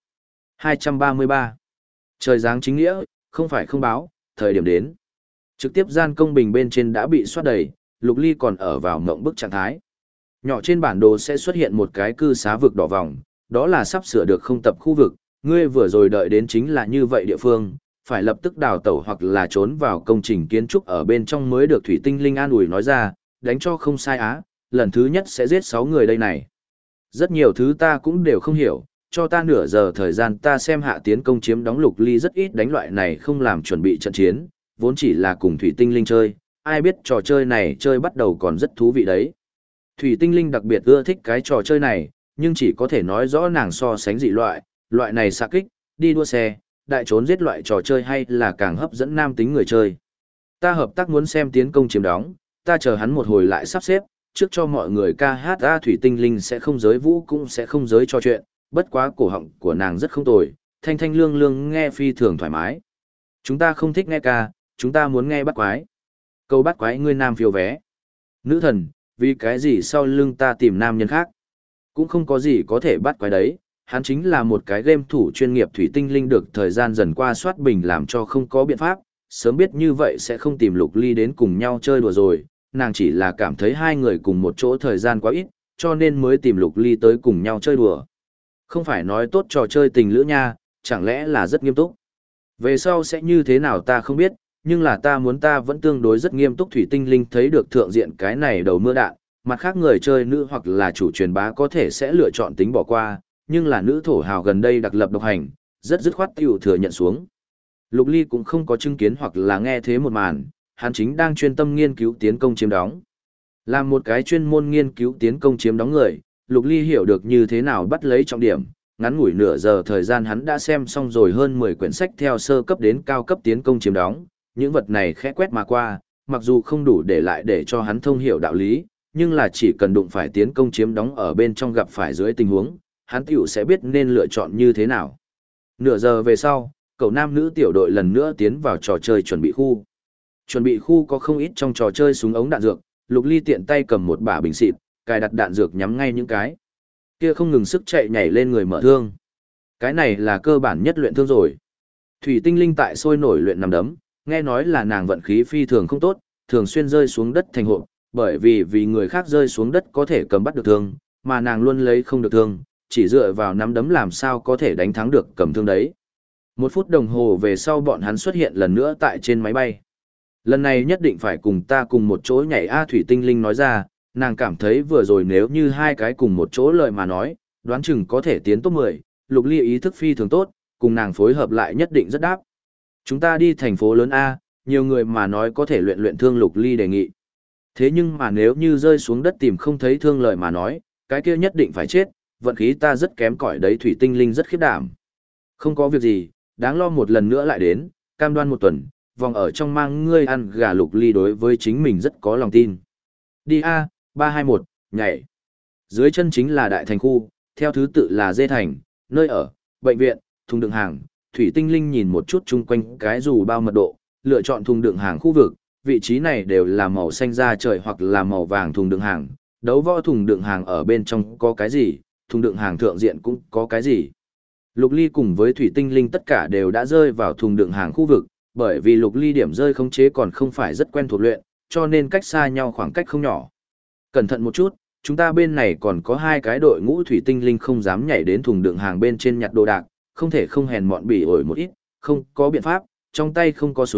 233. Trời giáng chính nghĩa, không phải không báo, thời điểm đến. Trực tiếp gian công bình bên trên đã bị soát đầy, Lục Ly còn ở vào mộng bức trạng thái. Nhỏ trên bản đồ sẽ xuất hiện một cái cư xá vực đỏ vòng, đó là sắp sửa được không tập khu vực, ngươi vừa rồi đợi đến chính là như vậy địa phương, phải lập tức đào tẩu hoặc là trốn vào công trình kiến trúc ở bên trong mới được. Thủy tinh linh an ủi nói ra, đánh cho không sai á, lần thứ nhất sẽ giết 6 người đây này. Rất nhiều thứ ta cũng đều không hiểu, cho ta nửa giờ thời gian ta xem hạ tiến công chiếm đóng. Lục Ly rất ít đánh loại này không làm chuẩn bị trận chiến, vốn chỉ là cùng Thủy tinh linh chơi, ai biết trò chơi này chơi bắt đầu còn rất thú vị đấy. Thủy tinh linh đặc biệt ưa thích cái trò chơi này, nhưng chỉ có thể nói rõ nàng so sánh dị loại này xạ kích, đi đua xe, đại trốn giết loại trò chơi hay là càng hấp dẫn nam tính người chơi. Ta hợp tác muốn xem tiến công chiếm đóng, ta chờ hắn một hồi lại sắp xếp, trước cho mọi người ca hát. Thủy tinh linh sẽ không giới vũ cũng sẽ không giới trò chuyện, bất quá cổ họng của nàng rất không tồi, thanh thanh lương lương nghe phi thường thoải mái. Chúng ta không thích nghe ca, chúng ta muốn nghe bắt quái. Câu bắt quái ngươi nam phiếu vé. Nữ thần, vì cái gì sau lưng ta tìm nam nhân khác? Cũng không có gì có thể bắt quái đấy, hắn chính là một cái game thủ chuyên nghiệp. Thủy tinh linh được thời gian dần qua soát bình làm cho không có biện pháp, sớm biết như vậy sẽ không tìm Lục Ly đến cùng nhau chơi đùa rồi, nàng chỉ là cảm thấy hai người cùng một chỗ thời gian quá ít, cho nên mới tìm Lục Ly tới cùng nhau chơi đùa. Không phải nói tốt trò chơi tình lữ nha, chẳng lẽ là rất nghiêm túc. Về sau sẽ như thế nào ta không biết, nhưng là ta vẫn tương đối rất nghiêm túc. Thủy tinh linh thấy được thượng diện cái này đầu mưa đạn, mặt khác người chơi nữ hoặc là chủ truyền bá có thể sẽ lựa chọn tính bỏ qua, nhưng là nữ thổ hào gần đây đặc lập độc hành, rất dứt khoát tiểu thừa nhận xuống. Lục Ly cũng không có chứng kiến hoặc là nghe thế một màn, hắn chính đang chuyên tâm nghiên cứu tiến công chiếm đóng. Làm một cái chuyên môn nghiên cứu tiến công chiếm đóng người, Lục Ly hiểu được như thế nào bắt lấy trọng điểm. Ngắn ngủi nửa giờ thời gian hắn đã xem xong rồi hơn 10 quyển sách theo sơ cấp đến cao cấp tiến công chiếm đóng, những vật này khẽ quét mà qua, mặc dù không đủ để lại để cho hắn thông hiểu đạo lý, nhưng là chỉ cần đụng phải tiến công chiếm đóng ở bên trong gặp phải dưới tình huống, hắn tiểu sẽ biết nên lựa chọn như thế nào. Nửa giờ về sau, cậu nam nữ tiểu đội lần nữa tiến vào trò chơi chuẩn bị khu. Chuẩn bị khu có không ít trong trò chơi súng ống đạn dược, Lục Ly tiện tay cầm một bả bình xịt, cài đặt đạn dược nhắm ngay những cái kia không ngừng sức chạy nhảy lên người mở thương. Cái này là cơ bản nhất luyện thương rồi. Thủy tinh linh tại sôi nổi luyện nằm đấm, nghe nói là nàng vận khí phi thường không tốt, thường xuyên rơi xuống đất thành hộp, bởi vì người khác rơi xuống đất có thể cầm bắt được thương, mà nàng luôn lấy không được thương, chỉ dựa vào nắm đấm làm sao có thể đánh thắng được cầm thương đấy. 1 phút đồng hồ về sau bọn hắn xuất hiện lần nữa tại trên máy bay. Lần này nhất định phải cùng ta cùng một chỗ nhảy. Thủy tinh linh nói ra, nàng cảm thấy vừa rồi nếu như hai cái cùng một chỗ lời mà nói, đoán chừng có thể tiến top 10, Lục Ly ý thức phi thường tốt, cùng nàng phối hợp lại nhất định rất đáp. Chúng ta đi thành phố lớn A, nhiều người mà nói có thể luyện thương. Lục Ly đề nghị. Thế nhưng mà nếu như rơi xuống đất tìm không thấy thương lời mà nói, cái kia nhất định phải chết, vận khí ta rất kém cỏi đấy. Thủy tinh linh rất khiếp đảm. Không có việc gì, đáng lo một lần nữa lại đến, cam đoan 1 tuần, vòng ở trong mang ngươi ăn gà. Lục Ly đối với chính mình rất có lòng tin. Đi A, 321, nhảy. Dưới chân chính là đại thành khu, theo thứ tự là dê thành, nơi ở, bệnh viện, thùng đựng hàng. Thủy tinh linh nhìn một chút chung quanh cái dù bao mật độ, lựa chọn thùng đựng hàng khu vực, vị trí này đều là màu xanh da trời hoặc là màu vàng thùng đựng hàng. Đấu võ thùng đựng hàng ở bên trong có cái gì, thùng đựng hàng thượng diện cũng có cái gì. Lục Ly cùng với Thủy tinh linh tất cả đều đã rơi vào thùng đựng hàng khu vực, bởi vì Lục Ly điểm rơi khống chế còn không phải rất quen thuộc luyện, cho nên cách xa nhau khoảng cách không nhỏ. Cẩn thận một chút, chúng ta bên này còn có 2 cái đội ngũ. Thủy tinh linh không dám nhảy đến thùng đựng hàng bên trên nhặt đồ đạc, không thể không hèn mọn bỉ ổi một ít, không có biện pháp, trong tay không có súng,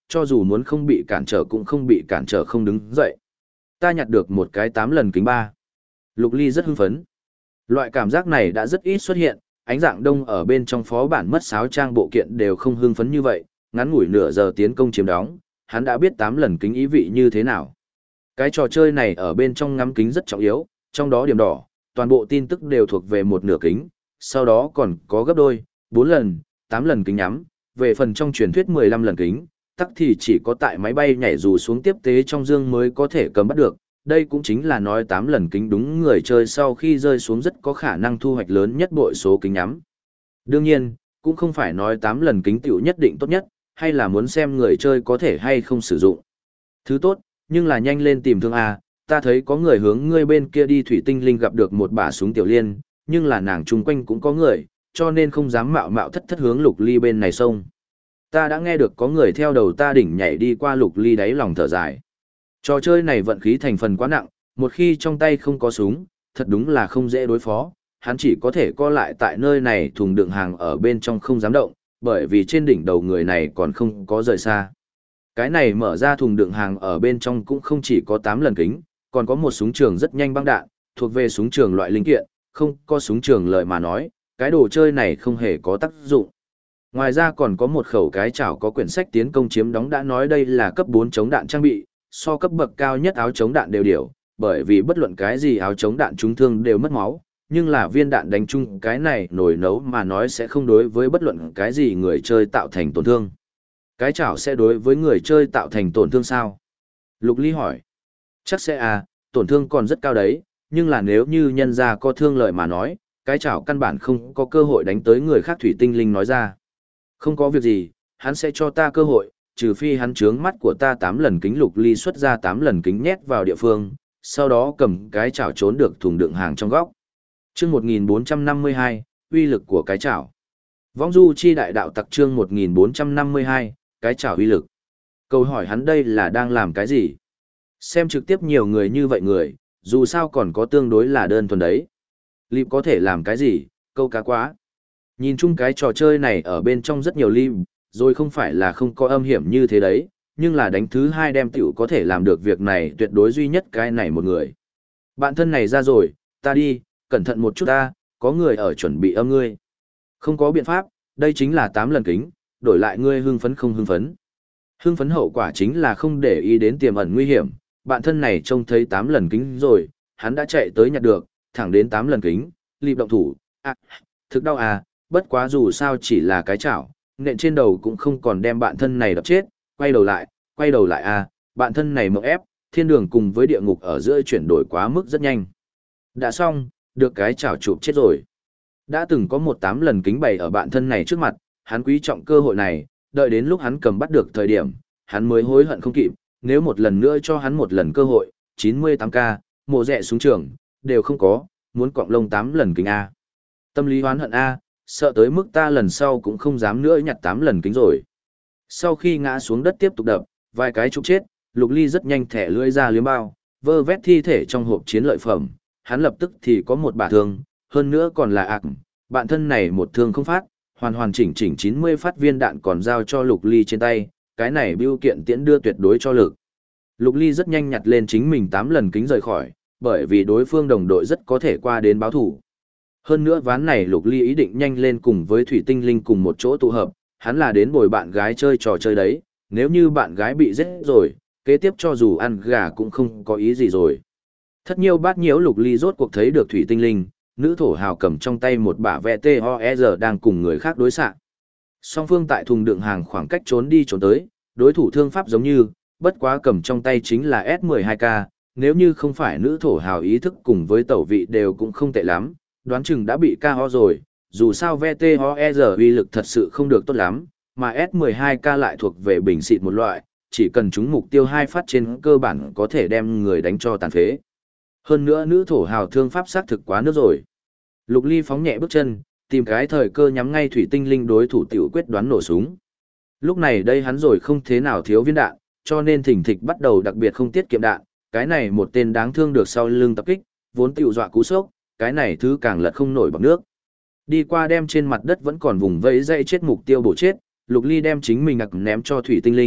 cho dù muốn không bị cản trở cũng không bị cản trở không đứng dậy. Ta nhặt được một cái 8 lần kính 3. Lục Ly rất hưng phấn. Loại cảm giác này đã rất ít xuất hiện, ánh dạng đông ở bên trong phó bản mất sáo trang bộ kiện đều không hưng phấn như vậy, ngắn ngủi nửa giờ tiến công chiếm đóng, hắn đã biết 8 lần kính ý vị như thế nào. Cái trò chơi này ở bên trong ngắm kính rất trọng yếu, trong đó điểm đỏ, toàn bộ tin tức đều thuộc về một nửa kính, sau đó còn có gấp đôi, 4 lần, 8 lần kính nhắm, về phần trong truyền thuyết 15 lần kính, tắc thì chỉ có tại máy bay nhảy dù xuống tiếp tế trong dương mới có thể cầm bắt được. Đây cũng chính là nói 8 lần kính đúng người chơi sau khi rơi xuống rất có khả năng thu hoạch lớn nhất bội số kính nhắm. Đương nhiên, cũng không phải nói 8 lần kính tiểu nhất định tốt nhất, hay là muốn xem người chơi có thể hay không sử dụng. Thứ tốt, nhưng là nhanh lên tìm thương A, ta thấy có người hướng ngươi bên kia đi thủy tinh linh gặp được một bả súng tiểu liên, nhưng là nàng chung quanh cũng có người, cho nên không dám mạo mạo thất thất hướng Lục Ly bên này xông. Ta đã nghe được có người theo đầu ta đỉnh nhảy đi qua Lục Ly đáy lòng thở dài. Trò chơi này vận khí thành phần quá nặng, một khi trong tay không có súng, thật đúng là không dễ đối phó, hắn chỉ có thể co lại tại nơi này thùng đựng hàng ở bên trong không dám động, bởi vì trên đỉnh đầu người này còn không có rời xa. Cái này mở ra thùng đựng hàng ở bên trong cũng không chỉ có 8 lần kính, còn có một súng trường rất nhanh băng đạn, thuộc về súng trường loại linh kiện, không có súng trường lời mà nói, cái đồ chơi này không hề có tác dụng. Ngoài ra còn có một khẩu cái chảo có quyển sách tiến công chiếm đóng đã nói đây là cấp 4 chống đạn trang bị, so cấp bậc cao nhất áo chống đạn đều điều, bởi vì bất luận cái gì áo chống đạn trúng thương đều mất máu, nhưng là viên đạn đánh chung cái này nổi nấu mà nói sẽ không đối với bất luận cái gì người chơi tạo thành tổn thương. Cái chảo sẽ đối với người chơi tạo thành tổn thương sao? Lục Ly hỏi. Chắc sẽ à, tổn thương còn rất cao đấy, nhưng là nếu như nhân ra có thương lợi mà nói, cái chảo căn bản không có cơ hội đánh tới người khác. Thủy tinh linh nói ra. Không có việc gì, hắn sẽ cho ta cơ hội, trừ phi hắn trướng mắt của ta 8 lần kính. Lục Ly xuất ra 8 lần kính nhét vào địa phương, sau đó cầm cái chảo trốn được thùng đựng hàng trong góc. Chương 1452, uy lực của cái chảo. Vong du chi đại đạo tặc chương 1452, cái chảo uy lực. Câu hỏi hắn đây là đang làm cái gì? Xem trực tiếp nhiều người như vậy người, dù sao còn có tương đối là đơn thuần đấy. Lịp có thể làm cái gì, câu cá quá. Nhìn chung cái trò chơi này ở bên trong rất nhiều lịp, rồi không phải là không có âm hiểm như thế đấy, nhưng là đánh thứ hai đem tiểu có thể làm được việc này tuyệt đối duy nhất cái này một người. Bạn thân này ra rồi, ta đi, cẩn thận một chút ta, có người ở chuẩn bị âm ngươi. Không có biện pháp, đây chính là 8 lần kính, đổi lại ngươi hưng phấn không hưng phấn. Hưng phấn hậu quả chính là không để ý đến tiềm ẩn nguy hiểm, bạn thân này trông thấy 8 lần kính rồi, hắn đã chạy tới nhặt được, thẳng đến 8 lần kính, lịp động thủ, thực đau à, bất quá dù sao chỉ là cái chảo, nện trên đầu cũng không còn đem bạn thân này đập chết, quay đầu lại à, bạn thân này mộng ép, thiên đường cùng với địa ngục ở giữa chuyển đổi quá mức rất nhanh. Đã xong, được cái chảo chụp chết rồi. Đã từng có 8 lần kính bày ở bạn thân này trước mặt, hắn quý trọng cơ hội này, đợi đến lúc hắn cầm bắt được thời điểm, hắn mới hối hận không kịp, nếu một lần nữa cho hắn một lần cơ hội, 98k, mộ rẻ súng trường, đều không có, muốn cọng lông 8 lần kính A. Tâm lý hoán hận A, sợ tới mức ta lần sau cũng không dám nữa nhặt 8 lần kính rồi. Sau khi ngã xuống đất tiếp tục đập, vài cái trục chết, Lục Ly rất nhanh thẻ lưỡi ra liếm bao, vơ vét thi thể trong hộp chiến lợi phẩm, hắn lập tức thì có một bả thương, hơn nữa còn là ạc, bạn thân này một thương không phát, hoàn hoàn chỉnh chỉnh 90 phát viên đạn còn giao cho Lục Ly trên tay, cái này bưu kiện tiễn đưa tuyệt đối cho lực. Lục Ly rất nhanh nhặt lên chính mình 8 lần kính rời khỏi, bởi vì đối phương đồng đội rất có thể qua đến báo thủ. Hơn nữa ván này Lục Ly ý định nhanh lên cùng với Thủy Tinh Linh cùng một chỗ tụ hợp, hắn là đến bồi bạn gái chơi trò chơi đấy, nếu như bạn gái bị giết rồi, kế tiếp cho dù ăn gà cũng không có ý gì rồi. Thất nhiêu bát nhiễu Lục Ly rốt cuộc thấy được Thủy Tinh Linh, nữ thổ hào cầm trong tay một bả VTOR đang cùng người khác đối xạ. Song phương tại thùng đựng hàng khoảng cách trốn đi trốn tới, đối thủ thương pháp giống như, bất quá cầm trong tay chính là S12K, nếu như không phải nữ thổ hào ý thức cùng với tẩu vị đều cũng không tệ lắm, đoán chừng đã bị KO rồi, dù sao VTOR uy lực thật sự không được tốt lắm, mà S12K lại thuộc về bình xịt một loại, chỉ cần trúng mục tiêu 2 phát trên cơ bản có thể đem người đánh cho tàn phế. Hơn nữa nữ thổ hào thương pháp xác thực quá nước rồi. Lục Ly phóng nhẹ bước chân, tìm cái thời cơ nhắm ngay Thủy Tinh Linh đối thủ tiểu quyết đoán nổ súng. Lúc này đây hắn rồi không thế nào thiếu viên đạn, cho nên thỉnh thịch bắt đầu đặc biệt không tiết kiệm đạn, cái này một tên đáng thương được sau lưng tập kích, vốn tiểu dọa cú sốc, cái này thứ càng lật không nổi bọt nước. Đi qua đem trên mặt đất vẫn còn vùng vẫy dây chết mục tiêu bổ chết, Lục Ly đem chính mình ném cho Thủy Tinh Linh,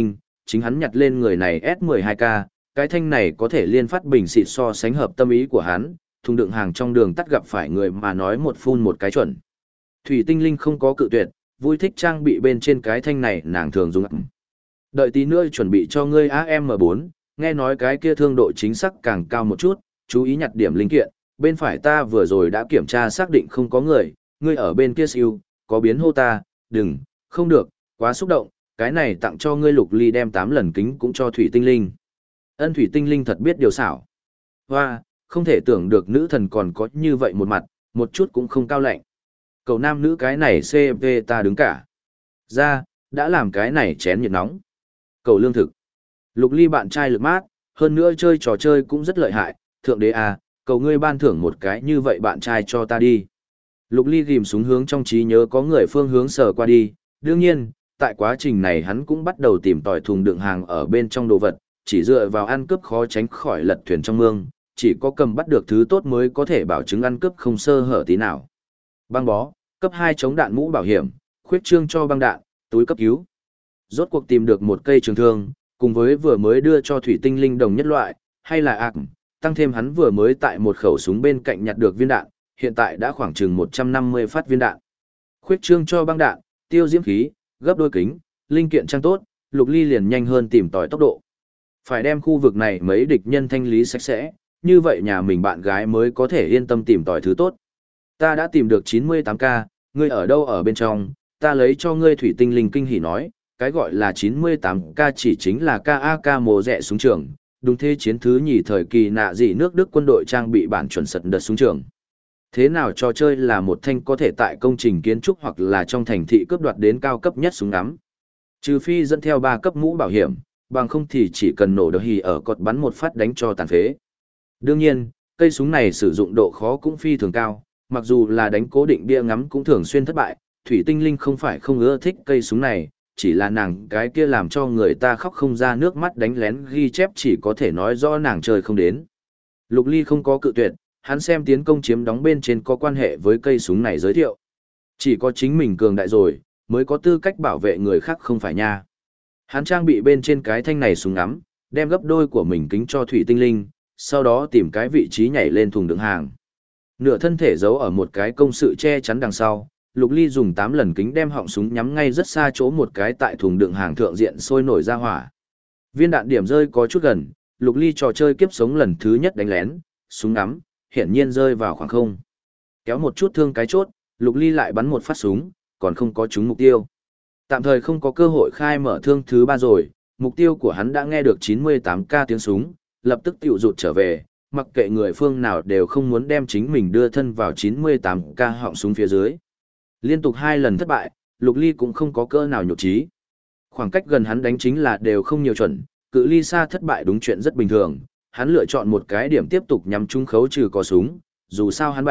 chính hắn nhặt lên người này S12K, cái thanh này có thể liên phát bình xịt so sánh hợp tâm ý của hắn, thùng đựng hàng trong đường tắt gặp phải người mà nói một phun một cái chuẩn. Thủy Tinh Linh không có cự tuyệt, vui thích trang bị bên trên cái thanh này nàng thường dùng. Đợi tí nữa chuẩn bị cho ngươi AM4, nghe nói cái kia thương độ chính xác càng cao một chút, chú ý nhặt điểm linh kiện, bên phải ta vừa rồi đã kiểm tra xác định không có người, ngươi ở bên kia siêu, có biến hô ta, đừng, không được, quá xúc động, cái này tặng cho ngươi. Lục Ly đem 8 lần kính cũng cho Thủy Tinh Linh. Ân, Thủy Tinh Linh thật biết điều xảo. Hoa, không thể tưởng được nữ thần còn có như vậy một mặt, một chút cũng không cao lạnh. Cậu nam nữ cái này CV ta đứng cả. Ra, đã làm cái này chén nhiệt nóng. Cầu lương thực. Lục Ly bạn trai lực mát, hơn nữa chơi trò chơi cũng rất lợi hại, thượng đế à, cầu ngươi ban thưởng một cái như vậy bạn trai cho ta đi. Lục Ly ghim súng hướng trong trí nhớ có người phương hướng sờ qua đi, đương nhiên, tại quá trình này hắn cũng bắt đầu tìm tòi thùng đựng hàng ở bên trong đồ vật, chỉ dựa vào ăn cướp khó tránh khỏi lật thuyền trong mương, chỉ có cầm bắt được thứ tốt mới có thể bảo chứng ăn cướp không sơ hở tí nào. Băng bó, cấp 2 chống đạn mũ bảo hiểm, khuyết trương cho băng đạn, túi cấp cứu. Rốt cuộc tìm được một cây trường thương, cùng với vừa mới đưa cho Thủy Tinh Linh đồng nhất loại, hay là ạc, tăng thêm hắn vừa mới tại một khẩu súng bên cạnh nhặt được viên đạn, hiện tại đã khoảng chừng 150 phát viên đạn. Khuyết trương cho băng đạn, tiêu diễm khí, gấp đôi kính, linh kiện trang tốt, Lục Ly liền nhanh hơn tìm tòi tốc độ. Phải đem khu vực này mấy địch nhân thanh lý sạch sẽ, như vậy nhà mình bạn gái mới có thể yên tâm tìm tòi thứ tốt. Ta đã tìm được 98K, ngươi ở đâu ở bên trong, ta lấy cho ngươi. Thủy Tinh Linh kinh hỉ nói, cái gọi là 98K chỉ chính là KAK mồ rẹ súng trường, đúng thế chiến thứ nhì thời kỳ nạ dị nước Đức quân đội trang bị bản chuẩn sật đợt súng trường. Thế nào trò chơi là một thanh có thể tại công trình kiến trúc hoặc là trong thành thị cướp đoạt đến cao cấp nhất súng ngắm. Trừ phi dẫn theo 3 cấp mũ bảo hiểm, bằng không thì chỉ cần nổ đờ hì ở cột bắn một phát đánh cho tàn phế. Đương nhiên, cây súng này sử dụng độ khó cũng phi thường cao, mặc dù là đánh cố định bia ngắm cũng thường xuyên thất bại. Thủy Tinh Linh không phải không ưa thích cây súng này, chỉ là nàng cái kia làm cho người ta khóc không ra nước mắt đánh lén ghi chép chỉ có thể nói rõ nàng chơi không đến. Lục Ly không có cự tuyệt, hắn xem tiến công chiếm đóng bên trên có quan hệ với cây súng này giới thiệu. Chỉ có chính mình cường đại rồi, mới có tư cách bảo vệ người khác không phải nha. Hắn trang bị bên trên cái thanh này súng ngắm, đem gấp đôi của mình kính cho Thủy Tinh Linh, sau đó tìm cái vị trí nhảy lên thùng đựng hàng. Nửa thân thể giấu ở một cái công sự che chắn đằng sau, Lục Ly dùng 8 lần kính đem họng súng nhắm ngay rất xa chỗ một cái tại thùng đựng hàng thượng diện sôi nổi ra hỏa. Viên đạn điểm rơi có chút gần, Lục Ly trò chơi kiếp sống lần thứ nhất đánh lén, súng ngắm, hiển nhiên rơi vào khoảng không. Kéo một chút thương cái chốt, Lục Ly lại bắn một phát súng, còn không có trúng mục tiêu. Tạm thời không có cơ hội khai mở thương thứ 3 rồi, mục tiêu của hắn đã nghe được 98K tiếng súng, lập tức tiểu rụt trở về, mặc kệ người phương nào đều không muốn đem chính mình đưa thân vào 98K họng súng phía dưới. Liên tục 2 lần thất bại, Lục Ly cũng không có cơ nào nhục trí. Khoảng cách gần hắn đánh chính là đều không nhiều chuẩn, cự ly xa thất bại đúng chuyện rất bình thường, hắn lựa chọn một cái điểm tiếp tục nhắm trúng khấu trừ có súng, dù sao hắn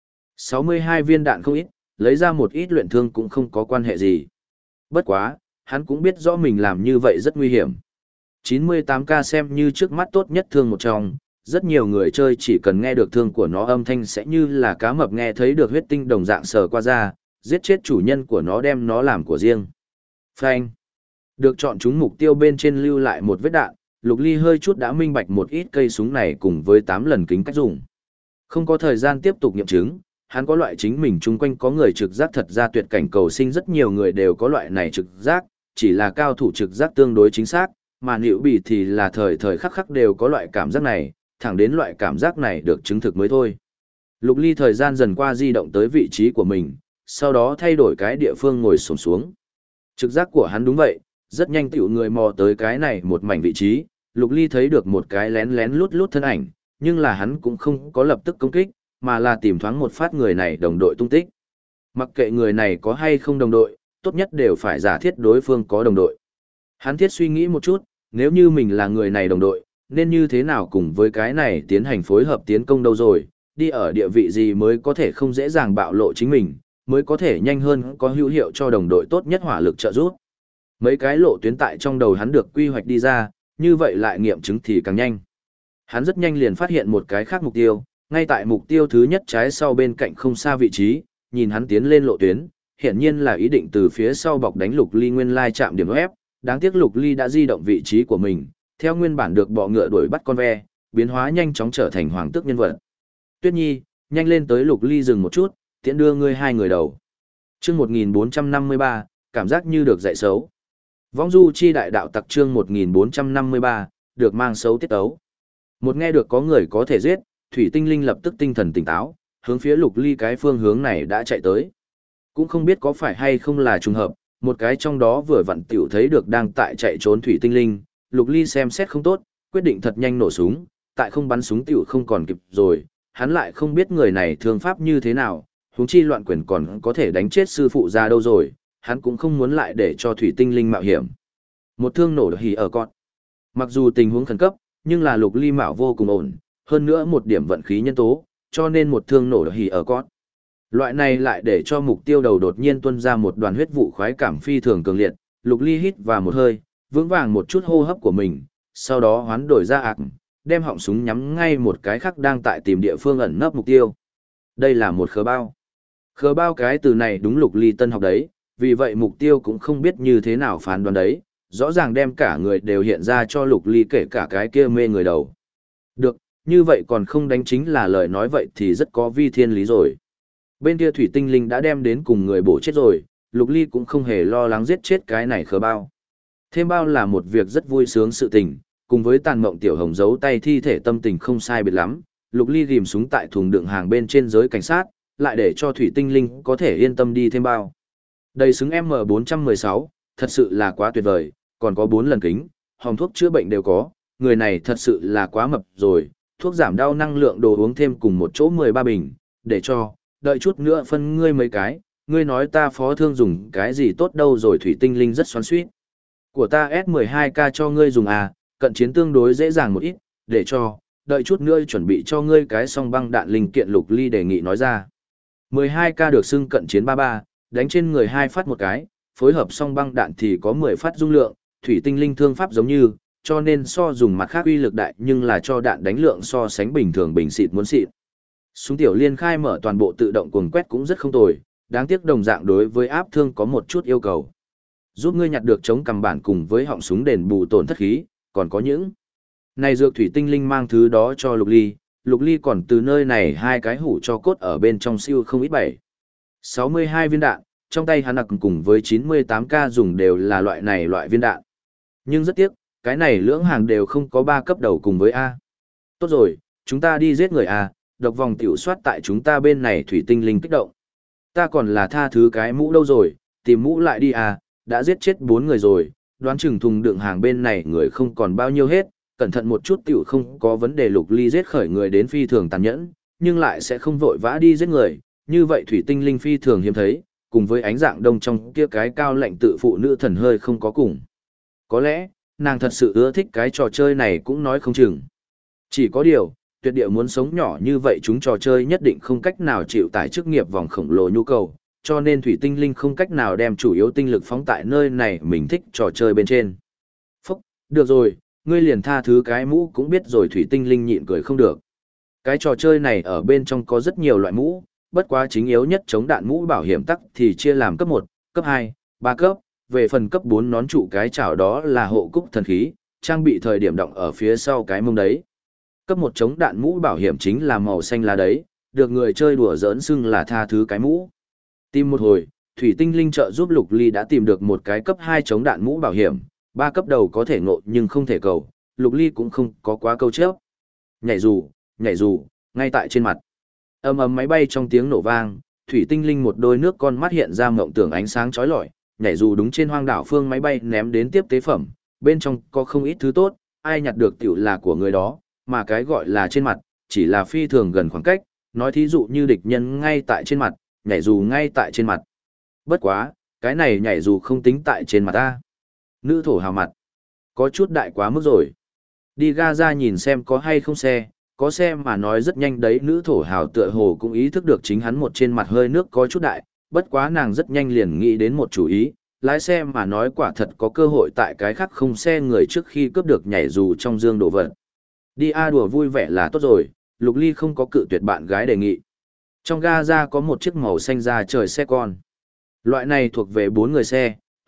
62 viên đạn không ít, lấy ra một ít luyện thương cũng không có quan hệ gì. Bất quá, hắn cũng biết rõ mình làm như vậy rất nguy hiểm. 98K xem như trước mắt tốt nhất thương một trong, rất nhiều người chơi chỉ cần nghe được thương của nó âm thanh sẽ như là cá mập nghe thấy được huyết tinh đồng dạng sờ qua da, giết chết chủ nhân của nó đem nó làm của riêng. Phanh. Được chọn chúng mục tiêu bên trên lưu lại một vết đạn, Lục Ly hơi chút đã minh bạch một ít cây súng này cùng với 8 lần kính cách dùng. Không có thời gian tiếp tục nghiệm chứng, hắn có loại chính mình chung quanh có người trực giác thật ra tuyệt cảnh cầu sinh rất nhiều người đều có loại này trực giác, chỉ là cao thủ trực giác tương đối chính xác, mà Liễu Bỉ thì là thời thời khắc khắc đều có loại cảm giác này, thẳng đến loại cảm giác này được chứng thực mới thôi. Lục Ly thời gian dần qua di động tới vị trí của mình, sau đó thay đổi cái địa phương ngồi xổm xuống. Trực giác của hắn đúng vậy, rất nhanh tiểu người mò tới cái này một mảnh vị trí, Lục Ly thấy được một cái lén lén lút lút thân ảnh, nhưng là hắn cũng không có lập tức công kích, mà là tìm thoáng một phát người này đồng đội tung tích. Mặc kệ người này có hay không đồng đội, tốt nhất đều phải giả thiết đối phương có đồng đội. Hắn thiết suy nghĩ một chút, nếu như mình là người này đồng đội, nên như thế nào cùng với cái này tiến hành phối hợp tiến công đâu rồi, đi ở địa vị gì mới có thể không dễ dàng bạo lộ chính mình, mới có thể nhanh hơn có hữu hiệu cho đồng đội tốt nhất hỏa lực trợ giúp. Mấy cái lộ tuyến tại trong đầu hắn được quy hoạch đi ra, như vậy lại nghiệm chứng thì càng nhanh. Hắn rất nhanh liền phát hiện một cái khác mục tiêu, ngay tại mục tiêu thứ nhất trái sau bên cạnh không xa vị trí, nhìn hắn tiến lên lộ tuyến, hiển nhiên là ý định từ phía sau bọc đánh Lục Ly nguyên lai chạm điểm web, đáng tiếc Lục Ly đã di động vị trí của mình, theo nguyên bản được bọ ngựa đuổi bắt con ve, biến hóa nhanh chóng trở thành hoàng tước nhân vật. Tuyết Nhi, nhanh lên tới Lục Ly dừng một chút, tiễn đưa ngươi hai người đầu. Chương 1453, cảm giác như được dạy xấu. Vong du chi đại đạo tặc chương 1453, được mang xấu tiết ấu. Một nghe được có người có thể giết, Thủy Tinh Linh lập tức tinh thần tỉnh táo, hướng phía Lục Ly cái phương hướng này đã chạy tới. Cũng không biết có phải hay không là trùng hợp, một cái trong đó vừa vặn tiểu thấy được đang tại chạy trốn Thủy Tinh Linh, Lục Ly xem xét không tốt, quyết định thật nhanh nổ súng, tại không bắn súng tiểu không còn kịp rồi, hắn lại không biết người này thương pháp như thế nào, huống chi loạn quyền còn có thể đánh chết sư phụ ra đâu rồi, hắn cũng không muốn lại để cho Thủy Tinh Linh mạo hiểm. Một thương nổ hỉ ở con. Mặc dù tình huống khẩn cấp, nhưng là Lục Ly mạo vô cùng ổn, hơn nữa một điểm vận khí nhân tố, cho nên một thương nổ hỉ ở con. Loại này lại để cho mục tiêu đầu đột nhiên tuôn ra một đoàn huyết vụ khoái cảm phi thường cường liệt, Lục Ly hít vào một hơi, vững vàng một chút hô hấp của mình, sau đó hoán đổi ra ạc, đem họng súng nhắm ngay một cái khác đang tại tìm địa phương ẩn nấp mục tiêu. Đây là một khờ bao. Khờ bao cái từ này đúng Lục Ly tân học đấy, vì vậy mục tiêu cũng không biết như thế nào phán đoán đấy, rõ ràng đem cả người đều hiện ra cho Lục Ly kể cả cái kia mê người đầu. Được, như vậy còn không đánh chính là lời nói vậy thì rất có vi thiên lý rồi. Bên kia Thủy Tinh Linh đã đem đến cùng người bổ chết rồi, Lục Ly cũng không hề lo lắng giết chết cái này khờ bao. Thêm bao là một việc rất vui sướng sự tình, cùng với tàn mộng tiểu hồng giấu tay thi thể tâm tình không sai biệt lắm, Lục Ly ghim súng tại thùng đựng hàng bên trên giới cảnh sát, lại để cho Thủy Tinh Linh có thể yên tâm đi thêm bao. Đầy xứng M416, thật sự là quá tuyệt vời, còn có 4 lần kính, hòm thuốc chữa bệnh đều có, người này thật sự là quá mập rồi, thuốc giảm đau năng lượng đồ uống thêm cùng một chỗ 13 bình, để cho, đợi chút nữa phân ngươi mấy cái, ngươi nói ta phó thương dùng cái gì tốt đâu rồi. Thủy Tinh Linh rất xoắn xuýt. Của ta S12K cho ngươi dùng à, cận chiến tương đối dễ dàng một ít, để cho, đợi chút nữa chuẩn bị cho ngươi cái song băng đạn linh kiện. Lục Ly đề nghị nói ra. 12K được xưng cận chiến 33, đánh trên người 2 phát một cái, phối hợp song băng đạn thì có 10 phát dung lượng, Thủy Tinh Linh thương pháp giống như, cho nên so dùng mặt khác uy lực đại nhưng là cho đạn đánh lượng so sánh bình thường bình xịt muốn xịt. Súng tiểu liên khai mở toàn bộ tự động cuồng quét cũng rất không tồi, đáng tiếc đồng dạng đối với áp thương có một chút yêu cầu. Giúp ngươi nhặt được chống cầm bản cùng với họng súng đền bù tổn thất khí, còn có những này dược. Thủy Tinh Linh mang thứ đó cho Lục Ly còn từ nơi này 2 cái hũ cho cốt ở bên trong siêu không ít 62 viên đạn, trong tay hắn nặc cùng với 98K dùng đều là loại viên đạn. Nhưng rất tiếc, cái này lưỡng hàng đều không có 3 cấp đầu cùng với A. Tốt rồi, chúng ta đi giết người A, độc vòng tiểu soát tại chúng ta bên này. Thủy Tinh Linh kích động. Ta còn là tha thứ cái mũ đâu rồi, tìm mũ lại đi à, đã giết chết 4 người rồi, đoán chừng thùng đựng hàng bên này người không còn bao nhiêu hết, cẩn thận một chút tiểu không có vấn đề. Lục Ly giết khởi người đến phi thường tàn nhẫn, nhưng lại sẽ không vội vã đi giết người, như vậy Thủy Tinh Linh phi thường hiếm thấy, cùng với ánh dạng đông trong kia cái cao lạnh tự phụ nữ thần hơi không có cùng. Có lẽ, nàng thật sự ưa thích cái trò chơi này cũng nói không chừng. Chỉ có điều, tuyệt địa muốn sống nhỏ như vậy chúng trò chơi nhất định không cách nào chịu tải chức nghiệp vòng khổng lồ nhu cầu, cho nên Thủy Tinh Linh không cách nào đem chủ yếu tinh lực phóng tại nơi này mình thích trò chơi bên trên. Phúc, được rồi, ngươi liền tha thứ cái mũ cũng biết rồi. Thủy Tinh Linh nhịn cười không được. Cái trò chơi này ở bên trong có rất nhiều loại mũ, bất quá chính yếu nhất chống đạn mũ bảo hiểm tắc thì chia làm cấp 1, cấp 2, 3 cấp, về phần cấp 4 nón trụ cái chảo đó là hộ cúc thần khí, trang bị thời điểm động ở phía sau cái mông đấy. Cấp 1 chống đạn mũ bảo hiểm chính là màu xanh lá đấy, được người chơi đùa giỡn xưng là tha thứ cái mũ. Tìm một hồi, Thủy Tinh Linh trợ giúp Lục Ly đã tìm được một cái cấp 2 chống đạn mũ bảo hiểm, 3 cấp đầu có thể ngộ nhưng không thể cầu, Lục Ly cũng không có quá câu chấp. Nhảy dù, ngay tại trên mặt. Ầm ầm máy bay trong tiếng nổ vang, Thủy Tinh Linh một đôi nước con mắt hiện ra mộng tưởng ánh sáng chói lọi, nhảy dù đúng trên hoang đảo phương máy bay ném đến tiếp tế phẩm, bên trong có không ít thứ tốt, ai nhặt được tiểu là của người đó, mà cái gọi là trên mặt, chỉ là phi thường gần khoảng cách, nói thí dụ như địch nhân ngay tại trên mặt, nhảy dù ngay tại trên mặt. Bất quá, cái này nhảy dù không tính tại trên mặt ta. Nữ thổ hào mặt, có chút đại quá mức rồi. Đi Gaza nhìn xem có hay không xe, có xe mà nói rất nhanh đấy. Nữ thổ hào tựa hồ cũng ý thức được chính hắn một trên mặt hơi nước có chút đại, bất quá nàng rất nhanh liền nghĩ đến một chủ ý, lái xe mà nói quả thật có cơ hội tại cái khác không xe người trước khi cướp được nhảy dù trong dương đồ vật. Đi đùa vui vẻ là tốt rồi, Lục Ly không có cự tuyệt bạn gái đề nghị. Trong Gaza có một chiếc màu xanh da trời xe con. Loại này thuộc về 4 người xe,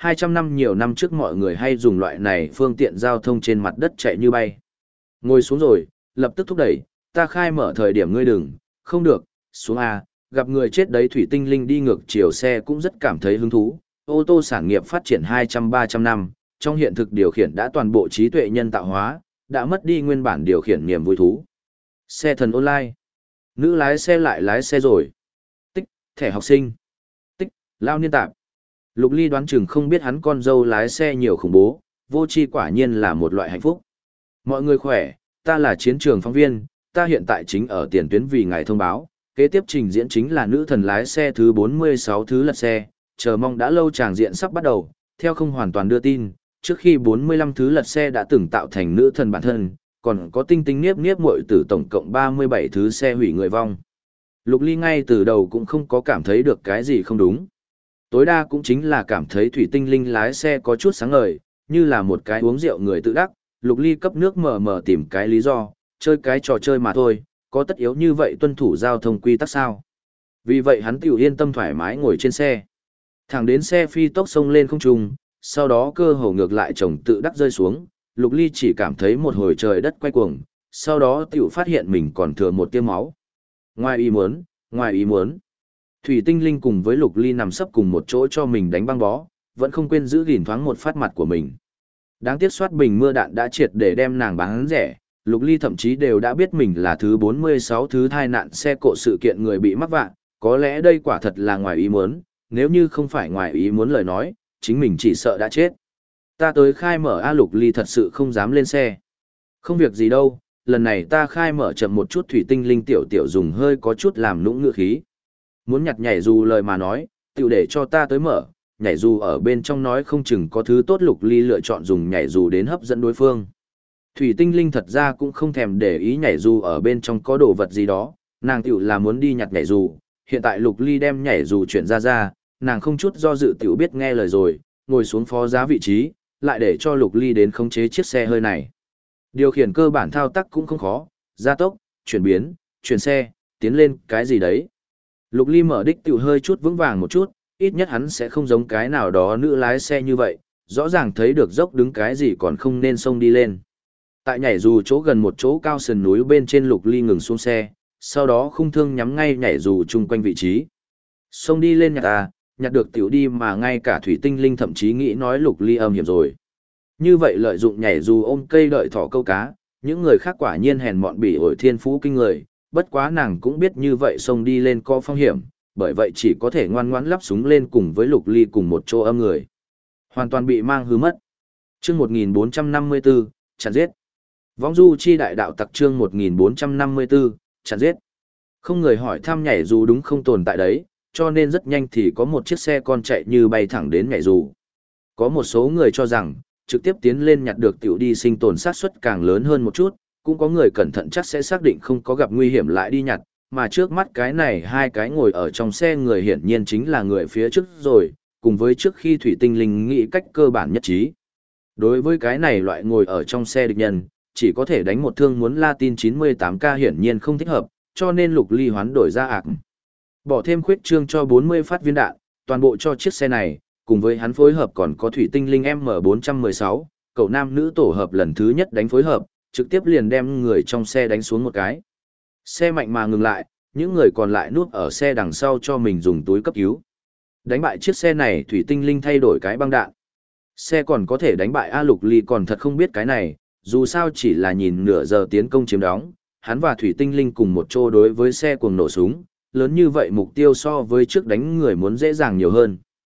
200 năm nhiều năm trước mọi người hay dùng loại này phương tiện giao thông trên mặt đất chạy như bay. Ngồi xuống rồi, lập tức thúc đẩy, ta khai mở thời điểm ngươi đừng, không được, xuống A, gặp người chết đấy. Thủy Tinh Linh đi ngược chiều xe cũng rất cảm thấy hứng thú. Ô tô sản nghiệp phát triển 200-300 năm, trong hiện thực điều khiển đã toàn bộ trí tuệ nhân tạo hóa, đã mất đi nguyên bản điều khiển niềm vui thú. Xe thần online. Nữ lái xe lại lái xe rồi. Tích, thẻ học sinh. Tích, lao niên tạp. Lục Ly đoán chừng không biết hắn con dâu lái xe nhiều khủng bố, vô tri quả nhiên là một loại hạnh phúc. Mọi người khỏe, ta là chiến trường phóng viên, ta hiện tại chính ở tiền tuyến vì ngài thông báo. Kế tiếp trình diễn chính là nữ thần lái xe thứ 46 thứ lật xe, chờ mong đã lâu tràng diện sắp bắt đầu. Theo không hoàn toàn đưa tin, trước khi 45 thứ lật xe đã từng tạo thành nữ thần bản thân, còn có tinh tinh niếp niếp muội tử, tổng cộng 37 thứ xe hủy người vong. Lục Ly ngay từ đầu cũng không có cảm thấy được cái gì không đúng. Tối đa cũng chính là cảm thấy Thủy Tinh Linh lái xe có chút sáng ngời, như là một cái uống rượu người tự đắc. Lục Ly cấp nước mờ mờ tìm cái lý do, chơi cái trò chơi mà thôi, có tất yếu như vậy tuân thủ giao thông quy tắc sao. Vì vậy hắn tiểu yên tâm thoải mái ngồi trên xe. Thẳng đến xe phi tốc xông lên không trung, sau đó cơ hồ ngược lại chồng tự đắc rơi xuống, Lục Ly chỉ cảm thấy một hồi trời đất quay cuồng, sau đó tiểu phát hiện mình còn thừa một tia máu. Ngoài ý muốn, ngoài ý muốn. Thủy Tinh Linh cùng với Lục Ly nằm sấp cùng một chỗ cho mình đánh băng bó, vẫn không quên giữ gìn thoáng một phát mặt của mình. Đáng tiếc soát bình mưa đạn đã triệt để đem nàng bán rẻ, Lục Ly thậm chí đều đã biết mình là thứ 46 thứ thai nạn xe cộ sự kiện người bị mắc vạ, có lẽ đây quả thật là ngoài ý muốn, nếu như không phải ngoài ý muốn lời nói, chính mình chỉ sợ đã chết. Ta tới khai mở A. Lục Ly thật sự không dám lên xe. Không việc gì đâu, lần này ta khai mở chậm một chút. Thủy Tinh Linh tiểu tiểu dùng hơi có chút làm nũng ngựa khí. Muốn nhặt nhảy dù lời mà nói, tiểu để cho ta tới mở, nhảy dù ở bên trong nói không chừng có thứ tốt. Lục Ly lựa chọn dùng nhảy dù đến hấp dẫn đối phương. Thủy Tinh Linh thật ra cũng không thèm để ý nhảy dù ở bên trong có đồ vật gì đó, nàng tiểu là muốn đi nhặt nhảy dù. Hiện tại Lục Ly đem nhảy dù chuyển ra, nàng không chút do dự tiểu biết nghe lời rồi, ngồi xuống phó giá vị trí, lại để cho Lục Ly đến khống chế chiếc xe hơi này. Điều khiển cơ bản thao tác cũng không khó, gia tốc, chuyển biến, chuyển xe, tiến lên, cái gì đấy. Lục Ly mở đích tiểu hơi chút vững vàng một chút, ít nhất hắn sẽ không giống cái nào đó nữ lái xe như vậy, rõ ràng thấy được dốc đứng cái gì còn không nên xông đi lên. Tại nhảy dù chỗ gần một chỗ cao sườn núi bên trên, Lục Ly ngừng xuống xe, sau đó khung thương nhắm ngay nhảy dù chung quanh vị trí. Xông đi lên nhặt được tiểu đi, mà ngay cả Thủy Tinh Linh thậm chí nghĩ nói Lục Ly âm hiểm rồi. Như vậy lợi dụng nhảy dù ôm cây đợi thỏ câu cá, những người khác quả nhiên hèn mọn bỉ ổi thiên phú kinh người, bất quá nàng cũng biết như vậy xông đi lên có phong hiểm, bởi vậy chỉ có thể ngoan ngoãn lắp súng lên cùng với Lục Ly cùng một chỗ âm người. Hoàn toàn bị mang hư mất. Chương 1454, chặn giết. Vong du chi đại đạo tặc chương 1454, chặn giết. Không người hỏi thăm nhảy dù đúng không tồn tại đấy, cho nên rất nhanh thì có một chiếc xe con chạy như bay thẳng đến nhảy dù. Có một số người cho rằng, trực tiếp tiến lên nhặt được tiểu đi sinh tồn xác suất càng lớn hơn một chút, cũng có người cẩn thận chắc sẽ xác định không có gặp nguy hiểm lại đi nhặt, mà trước mắt cái này hai cái ngồi ở trong xe người hiển nhiên chính là người phía trước rồi, cùng với trước khi Thủy Tinh Linh nghĩ cách cơ bản nhất trí. Đối với cái này loại ngồi ở trong xe địch nhân, chỉ có thể đánh một thương, muốn Latin 98K hiển nhiên không thích hợp, cho nên Lục Ly hoán đổi ra ạc. Bỏ thêm khuyết trương cho 40 phát viên đạn, toàn bộ cho chiếc xe này, cùng với hắn phối hợp còn có Thủy Tinh Linh M416, cậu nam nữ tổ hợp lần thứ nhất đánh phối hợp, trực tiếp liền đem người trong xe đánh xuống một cái. Xe mạnh mà ngừng lại, những người còn lại núp ở xe đằng sau cho mình dùng túi cấp cứu. Đánh bại chiếc xe này, Thủy Tinh Linh thay đổi cái băng đạn. Xe còn có thể đánh bại A. Lục Ly còn thật không biết cái này, dù sao chỉ là nhìn nửa giờ tiến công chiếm đóng, hắn và Thủy Tinh Linh cùng một chỗ đối với xe cuồng nổ súng, lớn như vậy mục tiêu so với trước đánh người muốn dễ dàng nhiều hơn.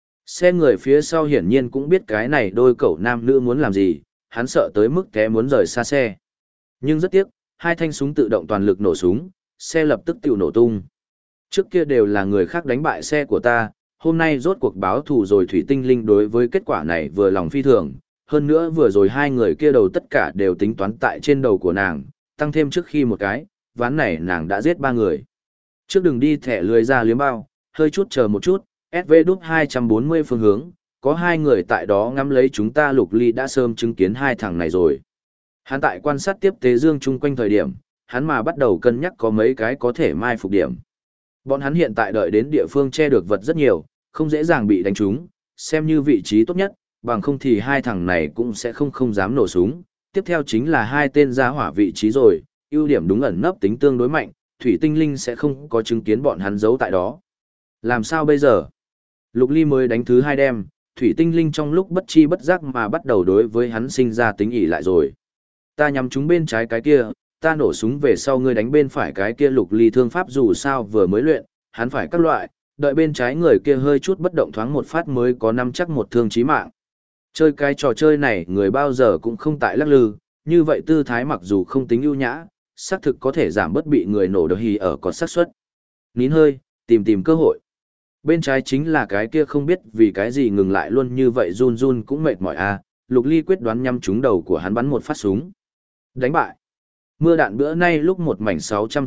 Xe người phía sau hiển nhiên cũng biết cái này đôi cậu nam nữ muốn làm gì, hắn sợ tới mức té muốn rời xa xe. Nhưng rất tiếc, hai thanh súng tự động toàn lực nổ súng, xe lập tức tự nổ tung. Trước kia đều là người khác đánh bại xe của ta, hôm nay rốt cuộc báo thù rồi. Thủy Tinh Linh đối với kết quả này vừa lòng phi thường, hơn nữa vừa rồi hai người kia đầu tất cả đều tính toán tại trên đầu của nàng, tăng thêm trước khi một cái, ván này nàng đã giết 3 người. Trước đừng đi thẻ lưới ra liếm bao, hơi chút chờ một chút, SV đúc 240 phương hướng, có 2 người tại đó ngắm lấy chúng ta. Lục Ly đã sớm chứng kiến hai thằng này rồi. Hắn tại quan sát tiếp tế dương chung quanh thời điểm, hắn mà bắt đầu cân nhắc có mấy cái có thể mai phục điểm. Bọn hắn hiện tại đợi đến địa phương che được vật rất nhiều, không dễ dàng bị đánh trúng, xem như vị trí tốt nhất, bằng không thì hai thằng này cũng sẽ không dám nổ súng. Tiếp theo chính là hai tên gia hỏa vị trí rồi, ưu điểm đúng ẩn nấp tính tương đối mạnh, Thủy Tinh Linh sẽ không có chứng kiến bọn hắn giấu tại đó. Làm sao bây giờ? Lục Ly mới đánh thứ hai đem, Thủy Tinh Linh trong lúc bất chi bất giác mà bắt đầu đối với hắn sinh ra tính ỉ lại rồi. Ta nhắm chúng bên trái cái kia, ta nổ súng về sau ngươi đánh bên phải cái kia. Lục Ly thương pháp dù sao vừa mới luyện, hắn phải các loại, đợi bên trái người kia hơi chút bất động thoáng một phát mới có nắm chắc một thương chí mạng. Chơi cái trò chơi này người bao giờ cũng không tại lắc lư, như vậy tư thái mặc dù không tính ưu nhã, xác thực có thể giảm bớt bị người nổ đầu hì ở có xác suất. Nín hơi, tìm cơ hội. Bên trái chính là cái kia không biết vì cái gì ngừng lại luôn như vậy run run cũng mệt mỏi a. Lục Ly quyết đoán nhắm trúng đầu của hắn bắn một phát súng. Đánh bại. Mưa đạn bữa nay lúc một mảnh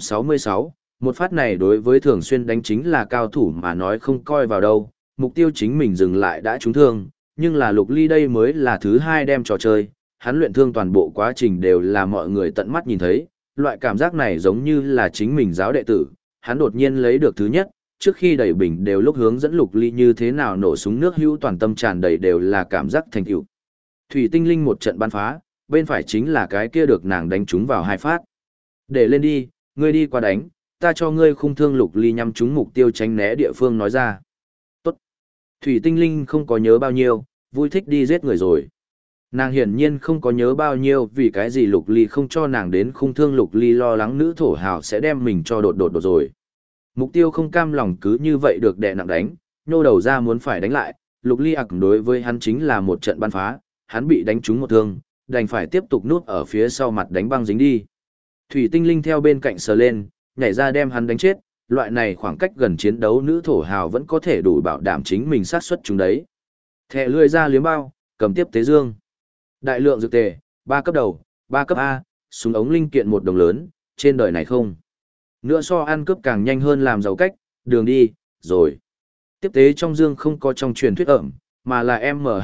666, một phát này đối với thường xuyên đánh chính là cao thủ mà nói không coi vào đâu, mục tiêu chính mình dừng lại đã trúng thương, nhưng là Lục Ly đây mới là thứ hai đem trò chơi, hắn luyện thương toàn bộ quá trình đều là mọi người tận mắt nhìn thấy, loại cảm giác này giống như là chính mình giáo đệ tử, hắn đột nhiên lấy được thứ nhất, trước khi đẩy bình đều lúc hướng dẫn Lục Ly như thế nào nổ súng nước hữu toàn tâm tràn đầy đều là cảm giác thành tựu. Thủy Tinh Linh một trận bắn phá, bên phải chính là cái kia được nàng đánh trúng vào hai phát. Để lên đi, ngươi đi qua đánh, ta cho ngươi khung thương. Lục Ly nhắm trúng mục tiêu tránh né địa phương nói ra. Tốt. Thủy Tinh Linh không có nhớ bao nhiêu, vui thích đi giết người rồi. Nàng hiển nhiên không có nhớ bao nhiêu vì cái gì Lục Ly không cho nàng đến khung thương. Lục Ly lo lắng nữ thổ hào sẽ đem mình cho đột rồi. Mục tiêu không cam lòng cứ như vậy được đè nặng đánh, nhô đầu ra muốn phải đánh lại. Lục Ly ặc đối với hắn chính là một trận bắn phá, hắn bị đánh trúng một thương, đành phải tiếp tục núp ở phía sau mặt đánh băng dính đi. Thủy Tinh Linh theo bên cạnh sờ lên, nhảy ra đem hắn đánh chết, loại này khoảng cách gần chiến đấu nữ thổ hào vẫn có thể đủ bảo đảm chính mình sát suất chúng đấy. Thẻ lươi ra liếm bao, cầm tiếp tế dương. Đại lượng dược tề, 3 cấp đầu, 3 cấp A, súng ống linh kiện một đồng lớn, trên đời này không. Nữa so ăn cướp càng nhanh hơn làm giàu cách, đường đi, rồi. Tiếp tế trong dương không có trong truyền thuyết ẩm, mà là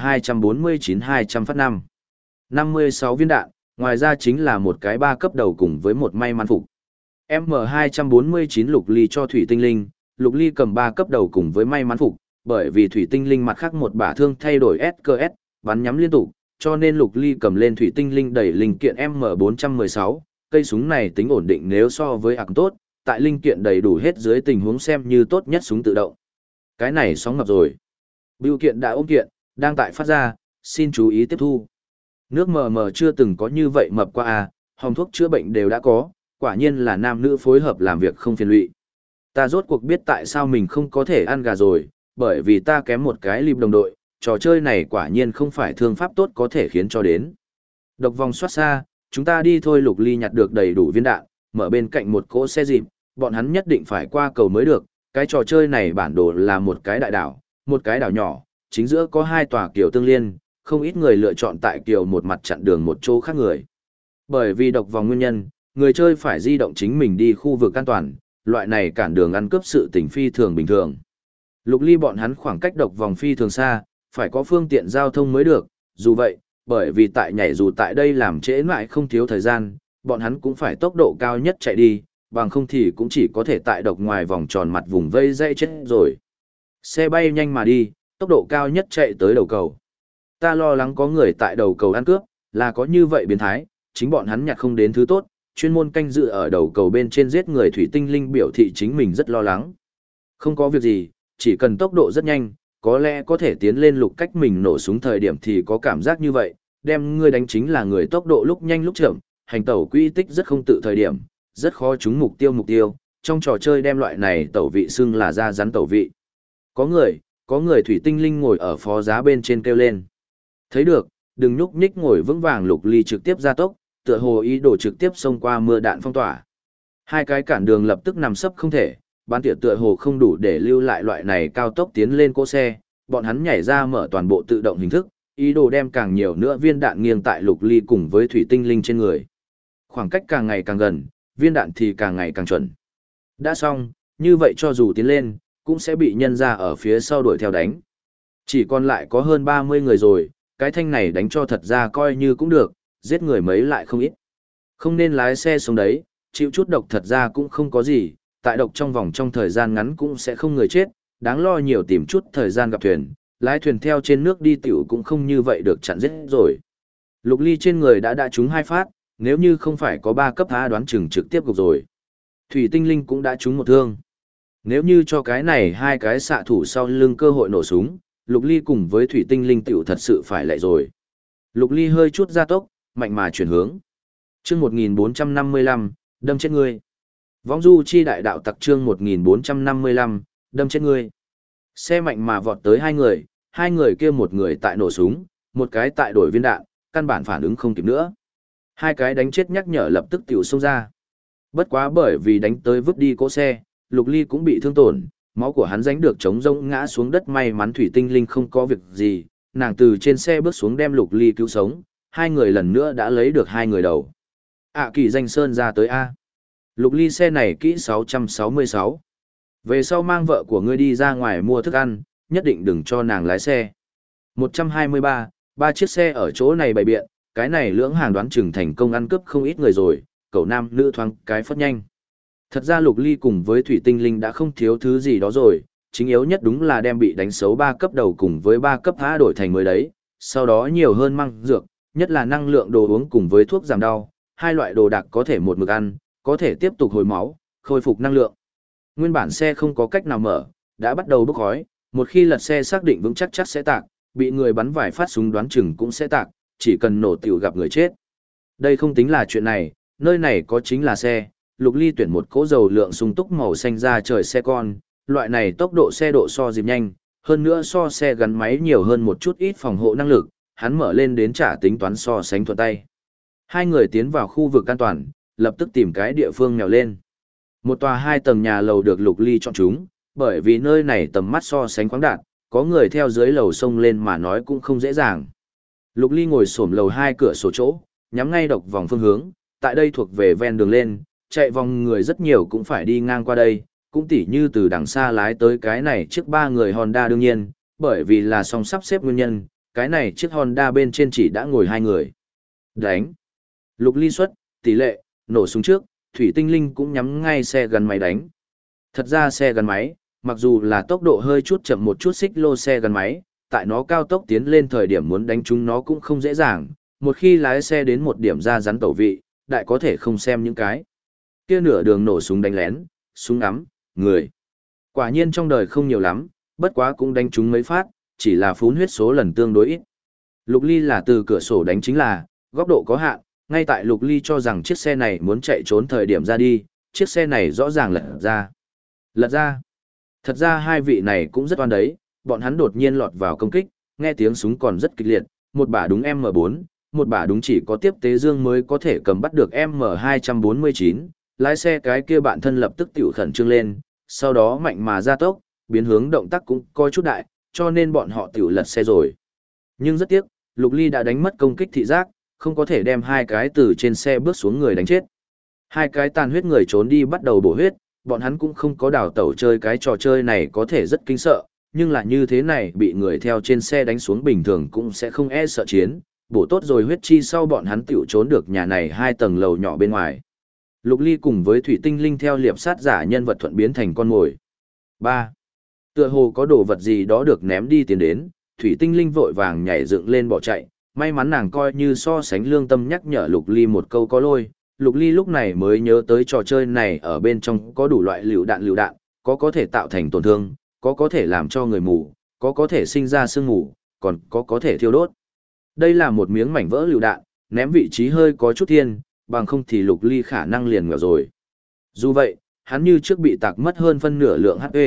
M249-200 phát 5. 56 viên đạn, ngoài ra chính là một cái 3 cấp đầu cùng với một may mắn phục. M249 Lục Ly cho Thủy Tinh Linh, Lục Ly cầm 3 cấp đầu cùng với may mắn phục, bởi vì Thủy Tinh Linh mặt khác một bả thương thay đổi SKS, bắn nhắm liên tục, cho nên Lục Ly cầm lên Thủy Tinh Linh đẩy linh kiện M416, cây súng này tính ổn định nếu so với ạc tốt, tại linh kiện đầy đủ hết dưới tình huống xem như tốt nhất súng tự động. Cái này sóng ngập rồi. Bưu kiện đã ôm kiện, đang tại phát ra, xin chú ý tiếp thu. Nước mờ mờ chưa từng có như vậy mập qua à, hòm thuốc chữa bệnh đều đã có, quả nhiên là nam nữ phối hợp làm việc không phiền lụy. Ta rốt cuộc biết tại sao mình không có thể ăn gà rồi, bởi vì ta kém một cái lịp đồng đội, trò chơi này quả nhiên không phải thương pháp tốt có thể khiến cho đến. Độc vòng xoát xa, chúng ta đi thôi. Lục Ly nhặt được đầy đủ viên đạn, mở bên cạnh một cỗ xe dịp, bọn hắn nhất định phải qua cầu mới được, cái trò chơi này bản đồ là một cái đại đảo, một cái đảo nhỏ, chính giữa có hai tòa kiều tương liên, không ít người lựa chọn tại kiều một mặt chặn đường một chỗ khác người. Bởi vì độc vòng nguyên nhân, người chơi phải di động chính mình đi khu vực an toàn, loại này cản đường ăn cướp sự tình phi thường bình thường. Lục Ly bọn hắn khoảng cách độc vòng phi thường xa, phải có phương tiện giao thông mới được, dù vậy, bởi vì tại nhảy dù tại đây làm trễ mãi không thiếu thời gian, bọn hắn cũng phải tốc độ cao nhất chạy đi, bằng không thì cũng chỉ có thể tại độc ngoài vòng tròn mặt vùng vây dây chết rồi. Xe bay nhanh mà đi, tốc độ cao nhất chạy tới đầu cầu. Ta lo lắng có người tại đầu cầu ăn cướp, là có như vậy biến thái, chính bọn hắn nhặt không đến thứ tốt, chuyên môn canh dự ở đầu cầu bên trên giết người. Thủy Tinh Linh biểu thị chính mình rất lo lắng. Không có việc gì, chỉ cần tốc độ rất nhanh, có lẽ có thể tiến lên. Lục cách mình nổ súng thời điểm thì có cảm giác như vậy, đem ngươi đánh chính là người tốc độ lúc nhanh lúc chậm, hành tẩu quy tích rất không tự thời điểm, rất khó trúng mục tiêu. Trong trò chơi đem loại này tẩu vị xưng là da rắn tẩu vị. Có người. Thủy Tinh Linh ngồi ở phó giá bên trên kêu lên. Thấy được, đừng nhúc nhích ngồi vững vàng. Lục Ly trực tiếp ra tốc, tựa hồ ý đồ trực tiếp xông qua mưa đạn phong tỏa. Hai cái cản đường lập tức nằm sấp không thể, bán tỉa tựa hồ không đủ để lưu lại loại này cao tốc tiến lên cỗ xe, bọn hắn nhảy ra mở toàn bộ tự động hình thức, ý đồ đem càng nhiều nữa viên đạn nghiêng tại Lục Ly cùng với Thủy Tinh Linh trên người. Khoảng cách càng ngày càng gần, viên đạn thì càng ngày càng chuẩn. Đã xong, như vậy cho dù tiến lên, cũng sẽ bị nhân ra ở phía sau đuổi theo đánh. Chỉ còn lại có hơn 30 người rồi, cái thanh này đánh cho thật ra coi như cũng được, giết người mấy lại không ít. Không nên lái xe xuống đấy, chịu chút độc thật ra cũng không có gì, tại độc trong vòng trong thời gian ngắn cũng sẽ không người chết, đáng lo nhiều tìm chút thời gian gặp thuyền, Lái thuyền theo trên nước đi tiểu cũng không như vậy được chặn giết rồi. Lục Ly trên người đã trúng 2 phát, nếu như không phải có 3 cấp A đoán chừng trực tiếp gục rồi. Thủy tinh linh cũng đã trúng một thương. Nếu như cho cái này 2 cái xạ thủ sau lưng cơ hội nổ súng, Lục Ly cùng với thủy tinh linh tiểu thật sự phải lại rồi. Lục Ly hơi chút gia tốc, mạnh mà chuyển hướng. Chương 1455, đâm chết ngươi. Vong du chi đại đạo tặc chương 1455, đâm chết ngươi. Xe mạnh mà vọt tới 2 người kia một người tại nổ súng, một cái tại đổi viên đạn, căn bản phản ứng không kịp nữa. 2 cái đánh chết nhắc nhở lập tức tiểu xông ra. Bất quá bởi vì đánh tới vứt đi cỗ xe, Lục Ly cũng bị thương tổn, máu của hắn ránh được trống rỗng ngã xuống đất, may mắn thủy tinh linh không có việc gì, nàng từ trên xe bước xuống đem Lục Ly cứu sống, 2 người lần nữa đã lấy được 2 người đầu. Kỳ danh sơn ra tới A. Lục Ly xe này kỹ 666. Về sau mang vợ của ngươi đi ra ngoài mua thức ăn, nhất định đừng cho nàng lái xe. 123, 3 chiếc xe ở chỗ này bày biện, cái này lưỡng hàng đoán chừng thành công ăn cướp không ít người rồi, cậu nam nữ thoáng cái phất nhanh. Thật ra Lục Ly cùng với Thủy Tinh Linh đã không thiếu thứ gì đó rồi, chính yếu nhất đúng là đem bị đánh xấu 3 cấp đầu cùng với 3 cấp A đổi thành mới đấy, sau đó nhiều hơn mang dược, nhất là năng lượng đồ uống cùng với thuốc giảm đau, 2 loại đồ đặc có thể một mực ăn, có thể tiếp tục hồi máu, khôi phục năng lượng. Nguyên bản xe không có cách nào mở, đã bắt đầu bốc khói, một khi lật xe xác định vững chắc sẽ tạc, bị người bắn vài phát súng đoán chừng cũng sẽ tạc, chỉ cần nổ tiểu gặp người chết. Đây không tính là chuyện này, nơi này có chính là xe. Lục Ly tuyển một cỗ dầu lượng sung túc màu xanh ra trời xe con, loại này tốc độ xe độ so dịp nhanh, hơn nữa so xe gắn máy nhiều hơn một chút ít phòng hộ năng lực, hắn mở lên đến trả tính toán so sánh thuận tay. 2 người tiến vào khu vực an toàn, lập tức tìm cái địa phương nhào lên. Một tòa 2 tầng nhà lầu được Lục Ly chọn chúng, bởi vì nơi này tầm mắt so sánh khoáng đạt, có người theo dưới lầu sông lên mà nói cũng không dễ dàng. Lục Ly ngồi xổm lầu 2 cửa sổ chỗ, nhắm ngay độc vòng phương hướng, tại đây thuộc về ven đường lên, chạy vòng người rất nhiều cũng phải đi ngang qua đây, cũng tỉ như từ đằng xa lái tới cái này chiếc 3 người Honda đương nhiên, bởi vì là song sắp xếp nguyên nhân, cái này chiếc Honda bên trên chỉ đã ngồi 2 người. Đánh. Lục Ly xuất, tỷ lệ, nổ súng trước, Thủy Tinh Linh cũng nhắm ngay xe gắn máy đánh. Thật ra xe gắn máy, mặc dù là tốc độ hơi chút chậm một chút xích lô xe gắn máy, tại nó cao tốc tiến lên thời điểm muốn đánh chúng nó cũng không dễ dàng, một khi lái xe đến một điểm ra rắn tẩu vị, đại có thể không xem những cái kia nửa đường nổ súng đánh lén, súng ngắm, người. Quả nhiên trong đời không nhiều lắm, bất quá cũng đánh chúng mấy phát, chỉ là phún huyết số lần tương đối ít. Lục Ly là từ cửa sổ đánh chính là, góc độ có hạn, ngay tại Lục Ly cho rằng chiếc xe này muốn chạy trốn thời điểm ra đi, chiếc xe này rõ ràng lật ra. Lật ra. Thật ra 2 vị này cũng rất oan đấy, bọn hắn đột nhiên lọt vào công kích, nghe tiếng súng còn rất kịch liệt, một bả đúng M4, một bả đúng chỉ có tiếp tế dương mới có thể cầm bắt được M249, lái xe cái kia bạn thân lập tức tiểu khẩn trương lên, sau đó mạnh mà ra tốc, biến hướng động tác cũng coi chút đại, cho nên bọn họ tiểu lật xe rồi. Nhưng rất tiếc, Lục Ly đã đánh mất công kích thị giác, không có thể đem 2 cái từ trên xe bước xuống người đánh chết. 2 cái tàn huyết người trốn đi bắt đầu bổ huyết, bọn hắn cũng không có đào tẩu chơi cái trò chơi này có thể rất kinh sợ, nhưng là như thế này bị người theo trên xe đánh xuống bình thường cũng sẽ không e sợ chiến, bổ tốt rồi huyết chi sau bọn hắn tiểu trốn được nhà này 2 tầng lầu nhỏ bên ngoài. Lục Ly cùng với Thủy Tinh Linh theo liệp sát giả nhân vật thuận biến thành con mồi. 3. Tựa hồ có đồ vật gì đó được ném đi tiến đến, Thủy Tinh Linh vội vàng nhảy dựng lên bỏ chạy, may mắn nàng coi như so sánh lương tâm nhắc nhở Lục Ly một câu có lôi. Lục Ly lúc này mới nhớ tới trò chơi này ở bên trong có đủ loại lựu đạn, có thể tạo thành tổn thương, có thể làm cho người mù, có thể sinh ra sương mù, còn có thể thiêu đốt. Đây là một miếng mảnh vỡ lựu đạn, ném vị trí hơi có chút thiên, bằng không thì Lục Ly khả năng liền ngửa rồi. Dù vậy, hắn như trước bị tạc mất hơn phân nửa lượng HP.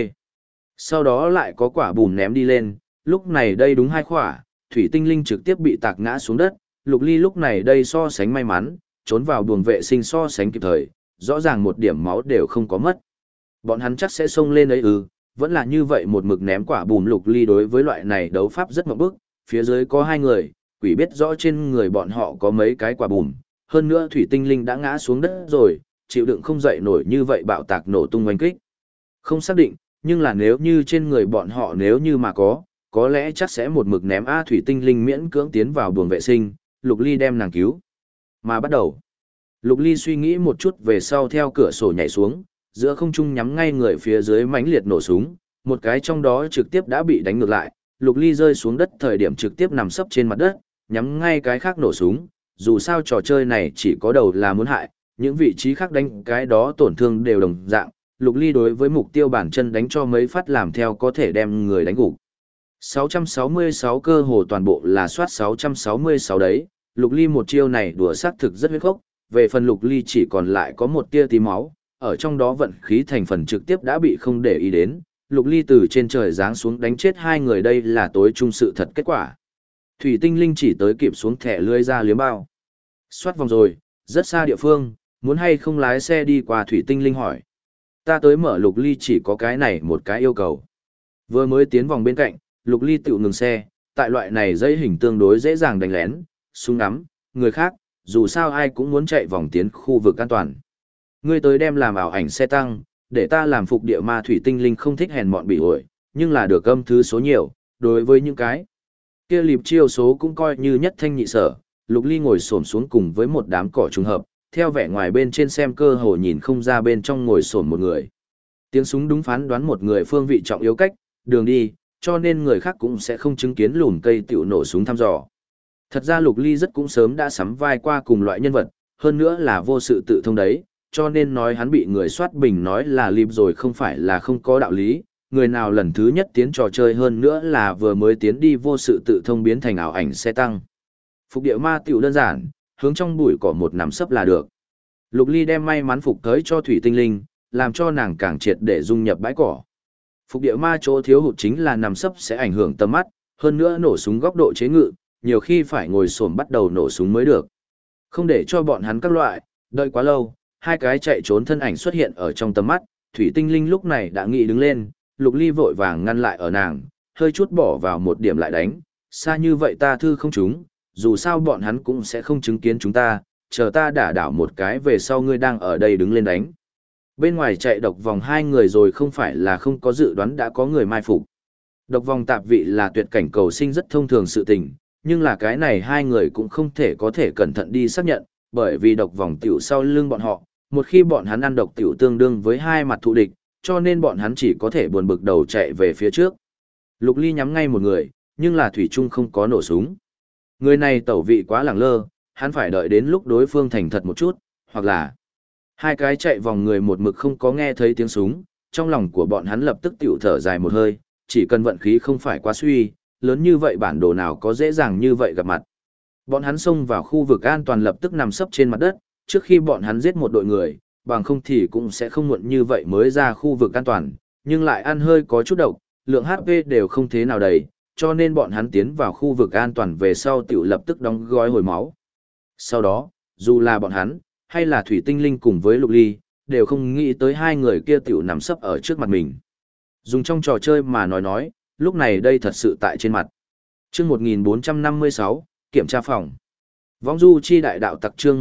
Sau đó lại có quả bùn ném đi lên, lúc này đây đúng 2 quả, Thủy Tinh Linh trực tiếp bị tạc ngã xuống đất, Lục Ly lúc này đây so sánh may mắn, trốn vào buồng vệ sinh so sánh kịp thời, rõ ràng một điểm máu đều không có mất. Bọn hắn chắc sẽ xông lên ấy vẫn là như vậy một mực ném quả bùm. Lục Ly đối với loại này đấu pháp rất ngộp bức, phía dưới có 2 người, quỷ biết rõ trên người bọn họ có mấy cái quả bùm, hơn nữa Thủy Tinh Linh đã ngã xuống đất rồi, chịu đựng không dậy nổi như vậy bạo tạc nổ tung oanh kích. Không xác định, nhưng là nếu như trên người bọn họ nếu như mà có lẽ chắc sẽ một mực ném Thủy Tinh Linh miễn cưỡng tiến vào buồng vệ sinh, Lục Ly đem nàng cứu. Mà bắt đầu, Lục Ly suy nghĩ một chút về sau theo cửa sổ nhảy xuống, giữa không trung nhắm ngay người phía dưới mãnh liệt nổ súng, một cái trong đó trực tiếp đã bị đánh ngược lại, Lục Ly rơi xuống đất thời điểm trực tiếp nằm sấp trên mặt đất, nhắm ngay cái khác nổ súng, dù sao trò chơi này chỉ có đầu là muốn hại, những vị trí khác đánh cái đó tổn thương đều đồng dạng, Lục Ly đối với mục tiêu bản chân đánh cho mấy phát làm theo có thể đem người đánh gục. 666 cơ hồ toàn bộ là soát 666 đấy, Lục Ly một chiêu này đùa xác thực rất huyết khốc, về phần Lục Ly chỉ còn lại có một tia tí máu, ở trong đó vận khí thành phần trực tiếp đã bị không để ý đến, Lục Ly từ trên trời giáng xuống đánh chết hai người đây là tối trung sự thật kết quả. Thủy Tinh Linh chỉ tới kịp xuống thẻ lưới ra liếm bao. Soát vòng rồi, rất xa địa phương, muốn hay không lái xe đi qua Thủy Tinh Linh hỏi. Ta tới mở Lục Ly chỉ có cái này một cái yêu cầu. Vừa mới tiến vòng bên cạnh, Lục Ly tự ngừng xe, tại loại này dây hình tương đối dễ dàng đánh lén, súng ngắm, người khác, dù sao ai cũng muốn chạy vòng tiến khu vực an toàn. Ngươi tới đem làm ảo ảnh xe tăng, để ta làm phục địa ma. Thủy Tinh Linh không thích hèn mọn bị ổi, nhưng là được âm thứ số nhiều, đối với những cái kia liệp chiêu số cũng coi như nhất thanh nhị sở. Lục Ly ngồi xổm xuống cùng với một đám cỏ trùng hợp, theo vẻ ngoài bên trên xem cơ hồ nhìn không ra bên trong ngồi xổm một người. Tiếng súng đúng phán đoán một người phương vị trọng yếu cách, đường đi, cho nên người khác cũng sẽ không chứng kiến lùm cây tiểu nổ súng thăm dò. Thật ra Lục Ly rất cũng sớm đã sắm vai qua cùng loại nhân vật, hơn nữa là vô sự tự thông đấy, cho nên nói hắn bị người soát bình nói là liệp rồi không phải là không có đạo lý, người nào lần thứ nhất tiến trò chơi hơn nữa là vừa mới tiến đi vô sự tự thông biến thành ảo ảnh xe tăng. Phục địa ma tiểu đơn giản, hướng trong bụi cỏ một nằm sấp là được. Lục Ly đem may mắn phục tới cho Thủy Tinh Linh, làm cho nàng càng triệt để dung nhập bãi cỏ. Phục địa ma chỗ thiếu hụt chính là nằm sấp sẽ ảnh hưởng tầm mắt, hơn nữa nổ súng góc độ chế ngự, nhiều khi phải ngồi xổm bắt đầu nổ súng mới được. Không để cho bọn hắn các loại, đợi quá lâu, hai cái chạy trốn thân ảnh xuất hiện ở trong tầm mắt, Thủy Tinh Linh lúc này đã nghĩ đứng lên, Lục Ly vội vàng ngăn lại ở nàng, hơi chút bỏ vào một điểm lại đánh, xa như vậy ta thư không trúng, dù sao bọn hắn cũng sẽ không chứng kiến chúng ta, chờ ta đả đảo một cái về sau ngươi đang ở đây đứng lên đánh. Bên ngoài chạy độc vòng hai người rồi không phải là không có dự đoán đã có người mai phục. Độc vòng tạp vị là tuyệt cảnh cầu sinh rất thông thường sự tình, nhưng là cái này hai người cũng không thể có thể cẩn thận đi xác nhận, bởi vì độc vòng tiểu sau lưng bọn họ, một khi bọn hắn ăn độc tiểu tương đương với hai mặt thù địch, cho nên bọn hắn chỉ có thể buồn bực đầu chạy về phía trước. Lục Ly nhắm ngay một người, nhưng là thủy chung không có nổ súng. Người này tẩu vị quá lẳng lơ, hắn phải đợi đến lúc đối phương thành thật một chút, hoặc là hai cái chạy vòng người một mực không có nghe thấy tiếng súng, trong lòng của bọn hắn lập tức tiểu thở dài một hơi, chỉ cần vận khí không phải quá suy, lớn như vậy bản đồ nào có dễ dàng như vậy gặp mặt. Bọn hắn xông vào khu vực an toàn lập tức nằm sấp trên mặt đất, trước khi bọn hắn giết một đội người, bằng không thì cũng sẽ không muộn như vậy mới ra khu vực an toàn, nhưng lại ăn hơi có chút độc, lượng HP đều không thế nào đầy, cho nên bọn hắn tiến vào khu vực an toàn về sau tiểu lập tức đóng gói hồi máu. Sau đó, dù là bọn hắn, hay là Thủy Tinh Linh cùng với Lục Ly, đều không nghĩ tới hai người kia tiểu nằm sấp ở trước mặt mình. Dùng trong trò chơi mà nói, lúc này đây thật sự tại trên mặt. Chương 1456, kiểm tra phòng. Vong du chi đại đạo tặc chương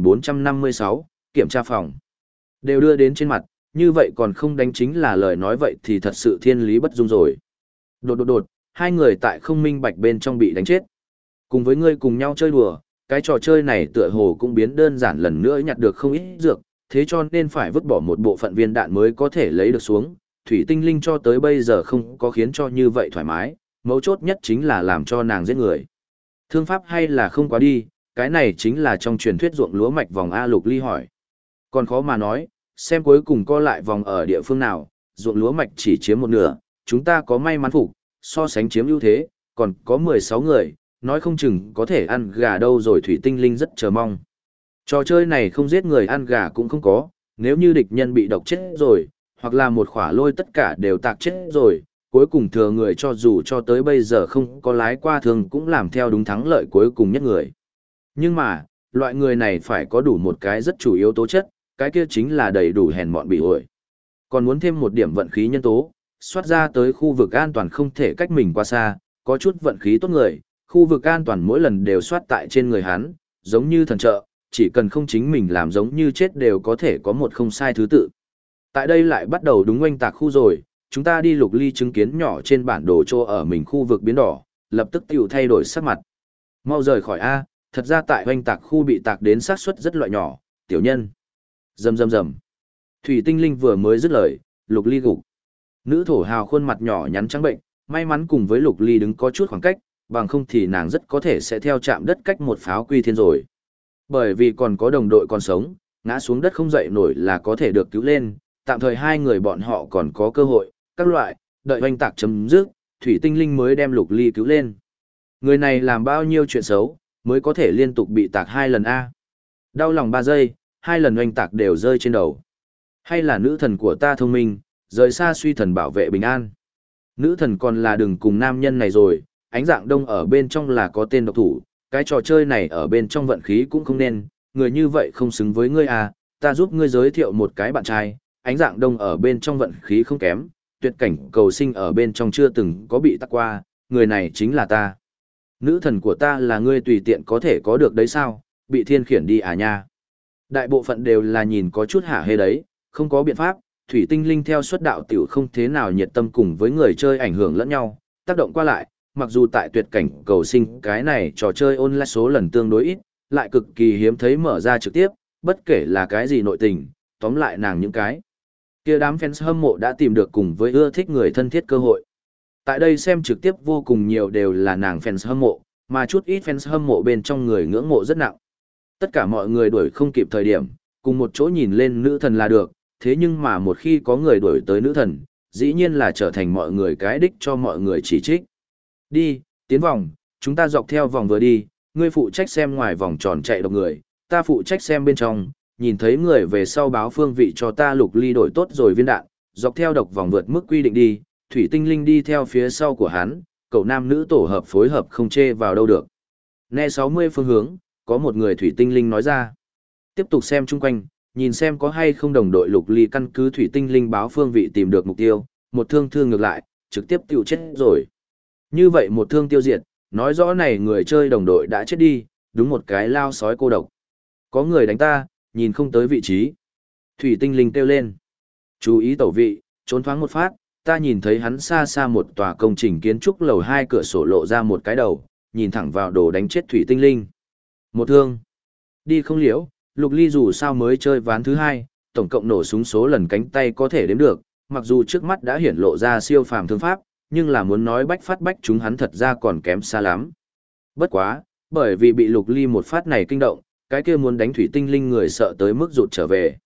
1456, kiểm tra phòng. Đều đưa đến trên mặt, như vậy còn không đánh chính là lời nói vậy thì thật sự thiên lý bất dung rồi. Đột, hai người tại không minh bạch bên trong bị đánh chết. Cùng với ngươi cùng nhau chơi đùa, cái trò chơi này tựa hồ cũng biến đơn giản lần nữa nhặt được không ít dược, thế cho nên phải vứt bỏ một bộ phận viên đạn mới có thể lấy được xuống. Thủy Tinh Linh cho tới bây giờ không có khiến cho như vậy thoải mái, mấu chốt nhất chính là làm cho nàng giết người. Thương pháp hay là không quá đi, cái này chính là trong truyền thuyết ruộng lúa mạch vòng A. Lục Ly hỏi. Còn khó mà nói, xem cuối cùng co lại vòng ở địa phương nào, ruộng lúa mạch chỉ chiếm một nửa, chúng ta có may mắn phục, so sánh chiếm ưu thế, còn có 16 người, nói không chừng có thể ăn gà đâu rồi. Thủy Tinh Linh rất chờ mong. Trò chơi này không giết người ăn gà cũng không có, nếu như địch nhân bị độc chết rồi, hoặc là một khỏa lôi tất cả đều tạc chết rồi, cuối cùng thừa người cho dù cho tới bây giờ không có lái qua thường cũng làm theo đúng thắng lợi cuối cùng nhất người. Nhưng mà, loại người này phải có đủ một cái rất chủ yếu tố chất, cái kia chính là đầy đủ hèn mọn bị ổi. Còn muốn thêm một điểm vận khí nhân tố, xoát ra tới khu vực an toàn không thể cách mình qua xa, có chút vận khí tốt người, khu vực an toàn mỗi lần đều xoát tại trên người hắn, giống như thần trợ, chỉ cần không chính mình làm giống như chết đều có thể có một không sai thứ tự. Tại đây lại bắt đầu đúng oanh tạc khu rồi, chúng ta đi Lục Ly chứng kiến nhỏ trên bản đồ chỗ ở mình khu vực biến đỏ, lập tức tiểu thay đổi sắc mặt. Mau rời khỏi A, thật ra tại oanh tạc khu bị tạc đến xác suất rất loại nhỏ, tiểu nhân. Rầm. Thủy Tinh Linh vừa mới dứt lời, Lục Ly gục. Nữ thổ hào khuôn mặt nhỏ nhắn trắng bệnh, may mắn cùng với Lục Ly đứng có chút khoảng cách, bằng không thì nàng rất có thể sẽ theo chạm đất cách một pháo quy thiên rồi. Bởi vì còn có đồng đội còn sống, ngã xuống đất không dậy nổi là có thể được cứu lên, tạm thời hai người bọn họ còn có cơ hội, các loại, đợi hoành tạc chấm dứt, Thủy Tinh Linh mới đem Lục Ly cứu lên. Người này làm bao nhiêu chuyện xấu, mới có thể liên tục bị tạc 2 lần A. Đau lòng 3 giây, 2 lần hoành tạc đều rơi trên đầu. Hay là nữ thần của ta thông minh, rời xa suy thần bảo vệ bình an. Nữ thần còn là đừng cùng nam nhân này rồi, ánh dạng đông ở bên trong là có tên độc thủ, cái trò chơi này ở bên trong vận khí cũng không nên, người như vậy không xứng với ngươi à, ta giúp ngươi giới thiệu một cái bạn trai, ánh dạng đông ở bên trong vận khí không kém, tuyệt cảnh cầu sinh ở bên trong chưa từng có bị tắc qua, người này chính là ta. Nữ thần của ta là ngươi tùy tiện có thể có được đấy sao, bị thiên khiển đi à nha. Đại bộ phận đều là nhìn có chút hả hê đấy, không có biện pháp, Thủy Tinh Linh theo xuất đạo tiểu không thế nào nhiệt tâm cùng với người chơi ảnh hưởng lẫn nhau, tác động qua lại, mặc dù tại tuyệt cảnh cầu sinh cái này trò chơi online số lần tương đối ít, lại cực kỳ hiếm thấy mở ra trực tiếp, bất kể là cái gì nội tình, tóm lại nàng những cái. Kia đám fans hâm mộ đã tìm được cùng với ưa thích người thân thiết cơ hội. Tại đây xem trực tiếp vô cùng nhiều đều là nàng fans hâm mộ, mà chút ít fans hâm mộ bên trong người ngưỡng mộ rất nặng. Tất cả mọi người đuổi không kịp thời điểm, cùng một chỗ nhìn lên nữ thần là được, thế nhưng mà một khi có người đuổi tới nữ thần, dĩ nhiên là trở thành mọi người cái đích cho mọi người chỉ trích. Đi, tiến vòng, chúng ta dọc theo vòng vừa đi, ngươi phụ trách xem ngoài vòng tròn chạy độc người, ta phụ trách xem bên trong, nhìn thấy người về sau báo phương vị cho ta. Lục Ly đổi tốt rồi viên đạn, dọc theo độc vòng vượt mức quy định đi, Thủy Tinh Linh đi theo phía sau của hắn, cậu nam nữ tổ hợp phối hợp không chê vào đâu được. Nghe 60 phương hướng, có một người Thủy Tinh Linh nói ra. Tiếp tục xem chung quanh, nhìn xem có hay không đồng đội. Lục Ly căn cứ Thủy Tinh Linh báo phương vị tìm được mục tiêu, một thương thương ngược lại, trực tiếp tiêu chết rồi. Như vậy một thương tiêu diệt, nói rõ này người chơi đồng đội đã chết đi, đúng một cái lao sói cô độc. Có người đánh ta, nhìn không tới vị trí. Thủy Tinh Linh kêu lên. Chú ý tẩu vị, trốn thoáng một phát, ta nhìn thấy hắn xa xa một tòa công trình kiến trúc lầu 2 cửa sổ lộ ra một cái đầu, nhìn thẳng vào đồ đánh chết Thủy Tinh Linh. Một thương. Đi không liễu, Lục Ly dù sao mới chơi ván thứ 2, tổng cộng nổ súng số lần cánh tay có thể đếm được, mặc dù trước mắt đã hiển lộ ra siêu phàm thương pháp, nhưng là muốn nói bách phát bách chúng hắn thật ra còn kém xa lắm. Bất quá, bởi vì bị Lục Ly một phát này kinh động, cái kia muốn đánh Thủy Tinh Linh người sợ tới mức rụt trở về.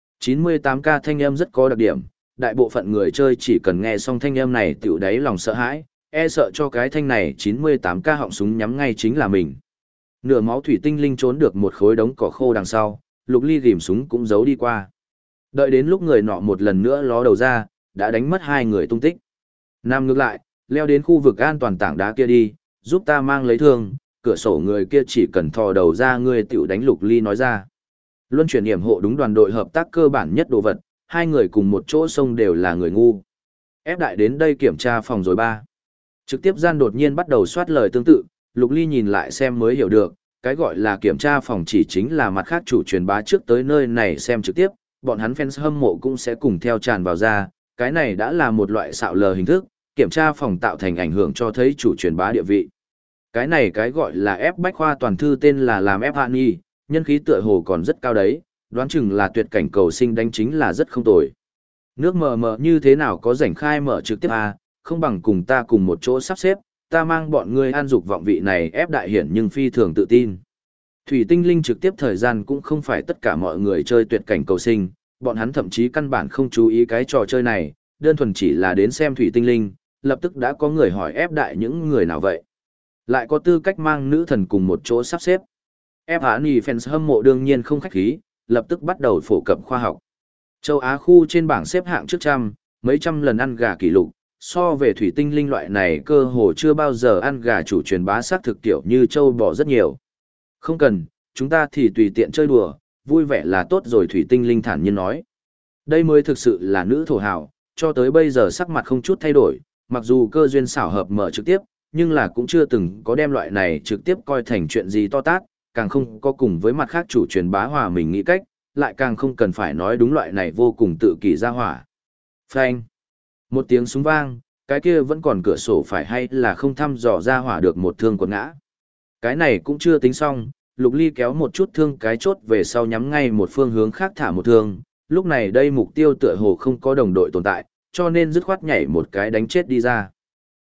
98K thanh âm rất có đặc điểm, đại bộ phận người chơi chỉ cần nghe xong thanh âm này tiểu đáy lòng sợ hãi, e sợ cho cái thanh này 98K họng súng nhắm ngay chính là mình. Nửa máu Thủy Tinh Linh trốn được một khối đống cỏ khô đằng sau, Lục Ly ghim súng cũng giấu đi qua. Đợi đến lúc người nọ một lần nữa ló đầu ra, đã đánh mất 2 người tung tích. Nam ngược lại, leo đến khu vực an toàn tảng đá kia đi, giúp ta mang lấy thương, cửa sổ người kia chỉ cần thò đầu ra ngươi tiểu đánh. Lục Ly nói ra. Luân chuyển điểm hộ đúng đoàn đội hợp tác cơ bản nhất đồ vật, 2 người cùng một chỗ xông đều là người ngu. Ép đại đến đây kiểm tra phòng rồi ba. Trực tiếp gian đột nhiên bắt đầu soát lời tương tự, Lục Ly nhìn lại xem mới hiểu được, cái gọi là kiểm tra phòng chỉ chính là mặt khác chủ truyền bá trước tới nơi này xem trực tiếp, bọn hắn fans hâm mộ cũng sẽ cùng theo tràn vào ra, cái này đã là một loại xạo lờ hình thức, kiểm tra phòng tạo thành ảnh hưởng cho thấy chủ truyền bá địa vị. Cái này cái gọi là ép bách khoa toàn thư tên là làm ép hạ nghi, nhân khí tựa hồ còn rất cao đấy, đoán chừng là tuyệt cảnh cầu sinh đánh chính là rất không tồi. Nước mờ mờ như thế nào có rảnh khai mở trực tiếp à, không bằng cùng ta cùng một chỗ sắp xếp, ta mang bọn ngươi an dục vọng vị này ép đại hiển nhưng phi thường tự tin. Thủy Tinh Linh trực tiếp thời gian cũng không phải tất cả mọi người chơi tuyệt cảnh cầu sinh, bọn hắn thậm chí căn bản không chú ý cái trò chơi này, đơn thuần chỉ là đến xem Thủy Tinh Linh, lập tức đã có người hỏi ép đại những người nào vậy. Lại có tư cách mang nữ thần cùng một chỗ sắp xếp. Ép hạ nì fans hâm mộ đương nhiên không khách khí, lập tức bắt đầu phổ cập khoa học. Châu Á khu trên bảng xếp hạng trước mấy trăm lần ăn gà kỷ lục, so về Thủy Tinh Linh loại này cơ hồ chưa bao giờ ăn gà chủ truyền bá xác thực tiểu như châu bò rất nhiều. Không cần, chúng ta thì tùy tiện chơi đùa, vui vẻ là tốt rồi. Thủy Tinh Linh thản nhiên nói. Đây mới thực sự là nữ thổ hào, cho tới bây giờ sắc mặt không chút thay đổi, mặc dù cơ duyên xảo hợp mở trực tiếp, nhưng là cũng chưa từng có đem loại này trực tiếp coi thành chuyện gì to tát, càng không có cùng với mặt khác chủ truyền bá hòa mình nghĩ cách, lại càng không cần phải nói đúng loại này vô cùng tự kỷ ra hỏa. Phanh. Một tiếng súng vang, cái kia vẫn còn cửa sổ phải hay là không thăm dò ra hỏa được một thương quật ngã. Cái này cũng chưa tính xong, Lục Ly kéo một chút thương cái chốt về sau nhắm ngay một phương hướng khác thả một thương, lúc này đây mục tiêu tựa hồ không có đồng đội tồn tại, cho nên dứt khoát nhảy một cái đánh chết đi ra.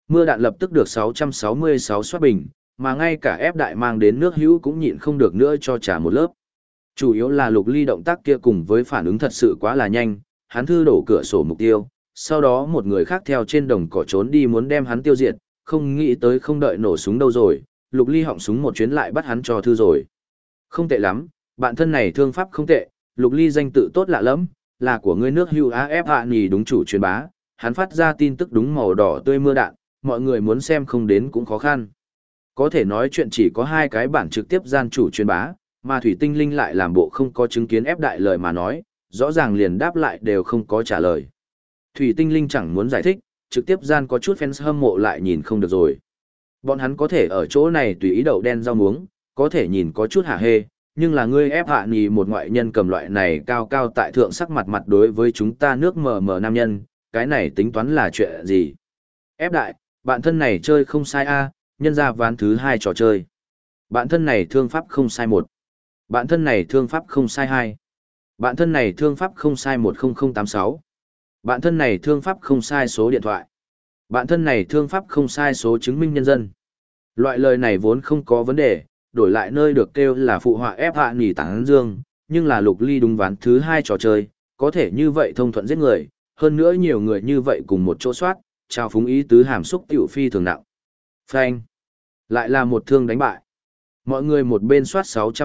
Mưa đạn lập tức được 666 soát bình, mà ngay cả ép đại mang đến nước hữu cũng nhịn không được nữa cho trả một lớp. Chủ yếu là Lục Ly động tác kia cùng với phản ứng thật sự quá là nhanh, hắn thư đổ cửa sổ mục tiêu, sau đó một người khác theo trên đồng cỏ trốn đi muốn đem hắn tiêu diệt, không nghĩ tới không đợi nổ súng đâu rồi, Lục Ly họng súng một chuyến lại bắt hắn cho thư rồi. Không tệ lắm, bạn thân này thương pháp không tệ, Lục Ly danh tự tốt lạ lắm, là của người nước hữu AF hạ nì đúng chủ truyền bá, hắn phát ra tin tức đúng màu đỏ tươi mưa đạn, mọi người muốn xem không đến cũng khó khăn. Có thể nói chuyện chỉ có hai cái bản trực tiếp gian chủ truyền bá, mà Thủy Tinh Linh lại làm bộ không có chứng kiến ép đại lời mà nói, rõ ràng liền đáp lại đều không có trả lời. Thủy Tinh Linh chẳng muốn giải thích, trực tiếp gian có chút fans hâm mộ lại nhìn không được rồi. Bọn hắn có thể ở chỗ này tùy ý đậu đen rau muống, có thể nhìn có chút hả hê, nhưng là ngươi ép hạ nì một ngoại nhân cầm loại này cao cao tại thượng sắc mặt mặt đối với chúng ta nước mờ mờ nam nhân, cái này tính toán là chuyện gì? Ép đại, bạn thân này chơi không sai a, nhân ra ván thứ 2 trò chơi. Bạn thân này thương pháp không sai 1. Bạn thân này thương pháp không sai 2. Bạn thân này thương pháp không sai 10086. Bạn thân này thương pháp không sai số điện thoại. Bạn thân này thương pháp không sai số chứng minh nhân dân. Loại lời này vốn không có vấn đề, đổi lại nơi được kêu là phụ họa ép hạ nỉ tán dương, nhưng là Lục Ly đúng ván thứ 2 trò chơi, có thể như vậy thông thuận giết người, hơn nữa nhiều người như vậy cùng một chỗ soát, trao phúng ý tứ hàm xúc tiểu phi thường nặng. Phanh. Lại là một thương đánh bại. Mọi người một bên soát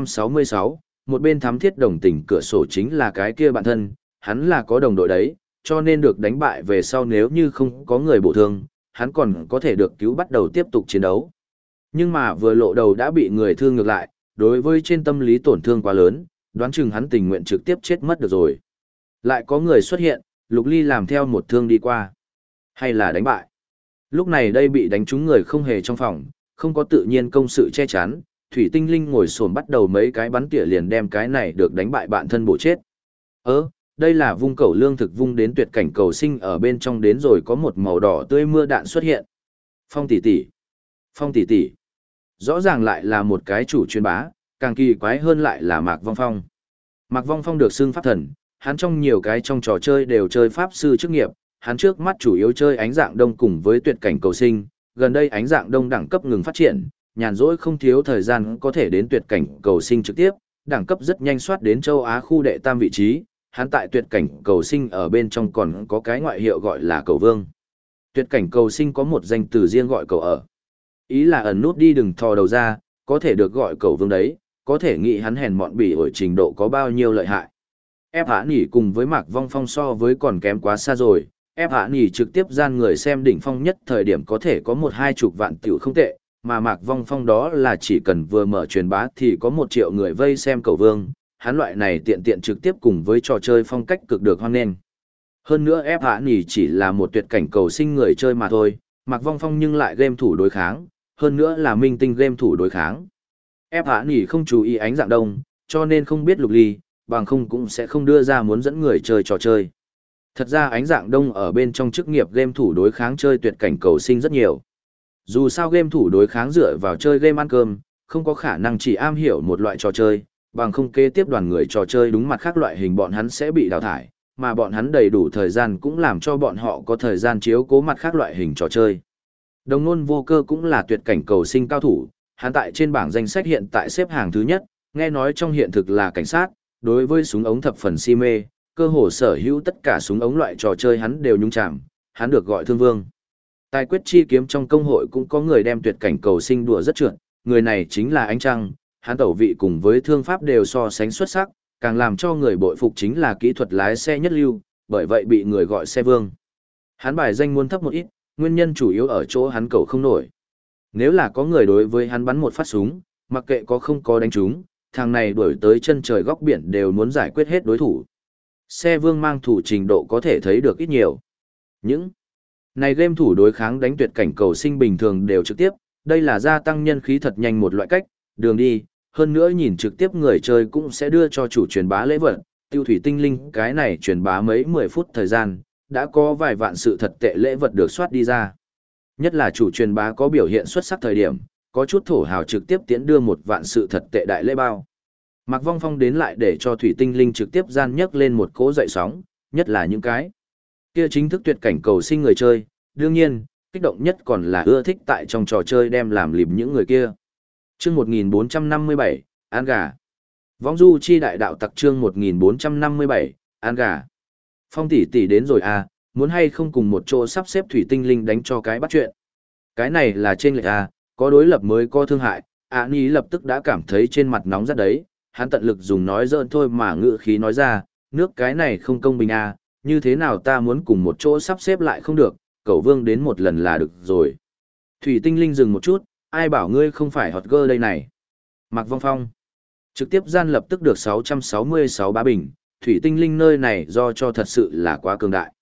666, một bên thám thiết đồng tình cửa sổ chính là cái kia bạn thân, hắn là có đồng đội đấy, cho nên được đánh bại về sau nếu như không có người bổ thương, hắn còn có thể được cứu bắt đầu tiếp tục chiến đấu. Nhưng mà vừa lộ đầu đã bị người thương ngược lại, đối với trên tâm lý tổn thương quá lớn, đoán chừng hắn tình nguyện trực tiếp chết mất được rồi. Lại có người xuất hiện, Lục Ly làm theo một thương đi qua. Hay là đánh bại. Lúc này đây bị đánh trúng người không hề trong phòng, không có tự nhiên công sự che chắn, Thủy Tinh Linh ngồi xổm bắt đầu mấy cái bắn tỉa liền đem cái này được đánh bại bạn thân bổ chết. Đây là vung cầu lương thực vung đến tuyệt cảnh cầu sinh ở bên trong đến rồi có một màu đỏ tươi mưa đạn xuất hiện. Phong tỷ tỷ. Phong tỷ tỷ. Rõ ràng lại là một cái chủ truyền bá, càng kỳ quái hơn lại là Mạc Vong Phong. Mạc Vong Phong được xưng pháp thần, hắn trong nhiều cái trong trò chơi đều chơi pháp sư chức nghiệp, hắn trước mắt chủ yếu chơi ánh dạng đông cùng với tuyệt cảnh cầu sinh, gần đây ánh dạng đông đẳng cấp ngừng phát triển, nhàn rỗi không thiếu thời gian có thể đến tuyệt cảnh cầu sinh trực tiếp, đẳng cấp rất nhanh soát đến châu Á khu đệ tam vị trí, hắn tại tuyệt cảnh cầu sinh ở bên trong còn có cái ngoại hiệu gọi là cầu vương. Tuyệt cảnh cầu sinh có một danh từ riêng gọi cầu ở. Ý là ẩn nút đi đừng thò đầu ra, có thể được gọi cầu vương đấy, có thể nghĩ hắn hèn mọn bỉ ổi trình độ có bao nhiêu lợi hại. Ép Hạ Nỉ cùng với Mạc Vong Phong so với còn kém quá xa rồi, Ép Hạ Nỉ trực tiếp gian người xem đỉnh phong nhất thời điểm có thể có 1-20 vạn tiểu không tệ, mà Mạc Vong Phong đó là chỉ cần vừa mở truyền bá thì có 1 triệu người vây xem cầu vương, hắn loại này tiện tiện trực tiếp cùng với trò chơi phong cách cực được hoan nghênh. Hơn nữa Ép Hạ Nỉ chỉ là một tuyệt cảnh cầu sinh người chơi mà thôi, Mạc Vong Phong nhưng lại game thủ đối kháng, hơn nữa là minh tinh game thủ đối kháng. Ép Hạ Nỉ không chú ý ánh dạng đông, cho nên không biết Lục Ly, bằng không cũng sẽ không đưa ra muốn dẫn người chơi trò chơi. Thật ra ánh dạng đông ở bên trong chức nghiệp game thủ đối kháng chơi tuyệt cảnh cầu sinh rất nhiều. Dù sao game thủ đối kháng dựa vào chơi game ăn cơm, không có khả năng chỉ am hiểu một loại trò chơi, bằng không kế tiếp đoàn người trò chơi đúng mặt khác loại hình bọn hắn sẽ bị đào thải, mà bọn hắn đầy đủ thời gian cũng làm cho bọn họ có thời gian chiếu cố mặt khác loại hình trò chơi. Đồng Nôn Vô Cơ cũng là tuyệt cảnh cầu sinh cao thủ, hắn tại trên bảng danh sách hiện tại xếp hàng thứ nhất, nghe nói trong hiện thực là cảnh sát, đối với súng ống thập phần si mê, cơ hồ sở hữu tất cả súng ống loại trò chơi hắn đều nhúng chạm, hắn được gọi thương vương. Tài quyết chi kiếm trong công hội cũng có người đem tuyệt cảnh cầu sinh đùa rất trượt, người này chính là Ánh Trăng, hắn tẩu vị cùng với thương pháp đều so sánh xuất sắc, càng làm cho người bội phục chính là kỹ thuật lái xe nhất lưu, bởi vậy bị người gọi xe vương. Hắn bài danh muốn thấp một ít, nguyên nhân chủ yếu ở chỗ hắn cầu không nổi. Nếu là có người đối với hắn bắn một phát súng, mặc kệ có không có đánh trúng, thằng này đuổi tới chân trời góc biển đều muốn giải quyết hết đối thủ. Xe vương mang thủ trình độ có thể thấy được ít nhiều. Những này game thủ đối kháng đánh tuyệt cảnh cầu sinh bình thường đều trực tiếp, đây là gia tăng nhân khí thật nhanh một loại cách, đường đi, hơn nữa nhìn trực tiếp người chơi cũng sẽ đưa cho chủ truyền bá lễ vật, Tiêu Thủy Tinh Linh cái này truyền bá mấy 10 phút thời gian, đã có vài vạn sự thật tệ lễ vật được soát đi ra. Nhất là chủ truyền bá có biểu hiện xuất sắc thời điểm, có chút thổ hào trực tiếp tiến đưa 1 vạn sự thật tệ đại lễ bao. Mạc Vong Phong đến lại để cho Thủy Tinh Linh trực tiếp gian nhấc lên một cỗ dậy sóng, nhất là những cái kia chính thức tuyệt cảnh cầu sinh người chơi. Đương nhiên, kích động nhất còn là ưa thích tại trong trò chơi đem làm lìm những người kia. Chương 1457, An gà. Vong du chi đại đạo tặc chương 1457, An gà. Phong tỷ tỷ đến rồi à, muốn hay không cùng một chỗ sắp xếp thủy tinh linh đánh cho cái bắt chuyện. Cái này là trên lệch à, có đối lập mới có thương hại, Ní lập tức đã cảm thấy trên mặt nóng rất đấy, hắn tận lực dùng nói giỡn thôi mà ngữ khí nói ra, nước cái này không công bình à, như thế nào ta muốn cùng một chỗ sắp xếp lại không được, cẩu vương đến một lần là được rồi. Thủy tinh linh dừng một chút, ai bảo ngươi không phải hot girl đây này. Mạc Vong Phong. Trực tiếp gian lập tức được 666 bá bình, thủy tinh linh nơi này do cho thật sự là quá cường đại.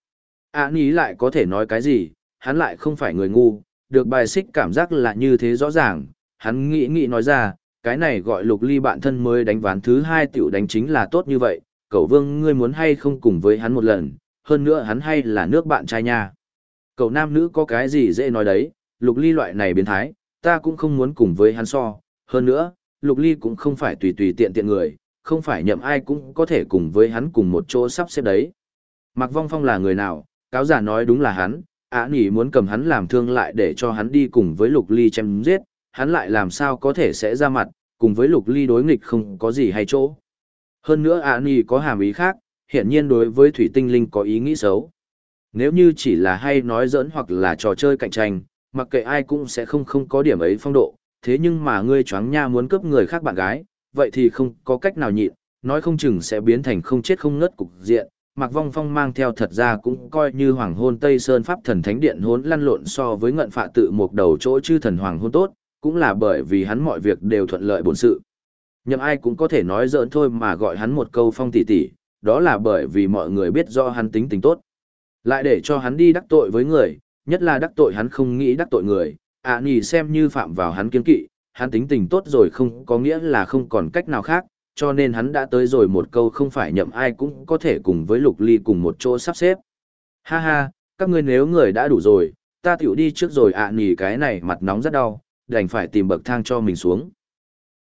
Ní lại có thể nói cái gì, hắn lại không phải người ngu, được bài xích cảm giác là như thế rõ ràng, hắn nghĩ nói ra, cái này gọi Lục Ly bạn thân mới đánh ván thứ 2 tiểu đánh chính là tốt như vậy, cẩu vương ngươi muốn hay không cùng với hắn một lần, hơn nữa hắn hay là nước bạn trai nha. Cậu nam nữ có cái gì dễ nói đấy, Lục Ly loại này biến thái, ta cũng không muốn cùng với hắn so, hơn nữa, Lục Ly cũng không phải tùy tùy tiện tiện người, không phải nhậm ai cũng có thể cùng với hắn cùng một chỗ sắp xếp đấy. Mạc Vong Phong là người nào, cáo giả nói đúng là hắn, Nỉ muốn cầm hắn làm thương lại để cho hắn đi cùng với Lục Ly chém giết, hắn lại làm sao có thể sẽ ra mặt, cùng với Lục Ly đối nghịch không có gì hay chỗ. Hơn nữa Nỉ có hàm ý khác, hiển nhiên đối với Thủy Tinh Linh có ý nghĩ xấu. Nếu như chỉ là hay nói giỡn hoặc là trò chơi cạnh tranh, mặc kệ ai cũng sẽ không có điểm ấy phong độ, thế nhưng mà ngươi choáng nha muốn cướp người khác bạn gái, vậy thì không có cách nào nhịn, nói không chừng sẽ biến thành không chết không ngất cục diện. Mạc Vong Phong mang theo thật ra cũng coi như hoàng hôn Tây Sơn Pháp Thần Thánh Điện hốn lăn lộn so với ngận phạ tự một đầu chỗ chư thần hoàng hôn tốt, cũng là bởi vì hắn mọi việc đều thuận lợi bổn sự. Nhậm ai cũng có thể nói giỡn thôi mà gọi hắn một câu Phong tỷ tỷ, đó là bởi vì mọi người biết do hắn tính tình tốt. Lại để cho hắn đi đắc tội với người, nhất là đắc tội hắn không nghĩ đắc tội người, Nỉ xem như phạm vào hắn kiên kỵ, hắn tính tình tốt rồi không có nghĩa là không còn cách nào khác, cho nên hắn đã tới rồi một câu không phải nhậm ai cũng có thể cùng với Lục Ly cùng một chỗ sắp xếp. Ha ha, các ngươi nếu người đã đủ rồi, ta tiểu đi trước rồi Nỉ cái này mặt nóng rất đau, đành phải tìm bậc thang cho mình xuống.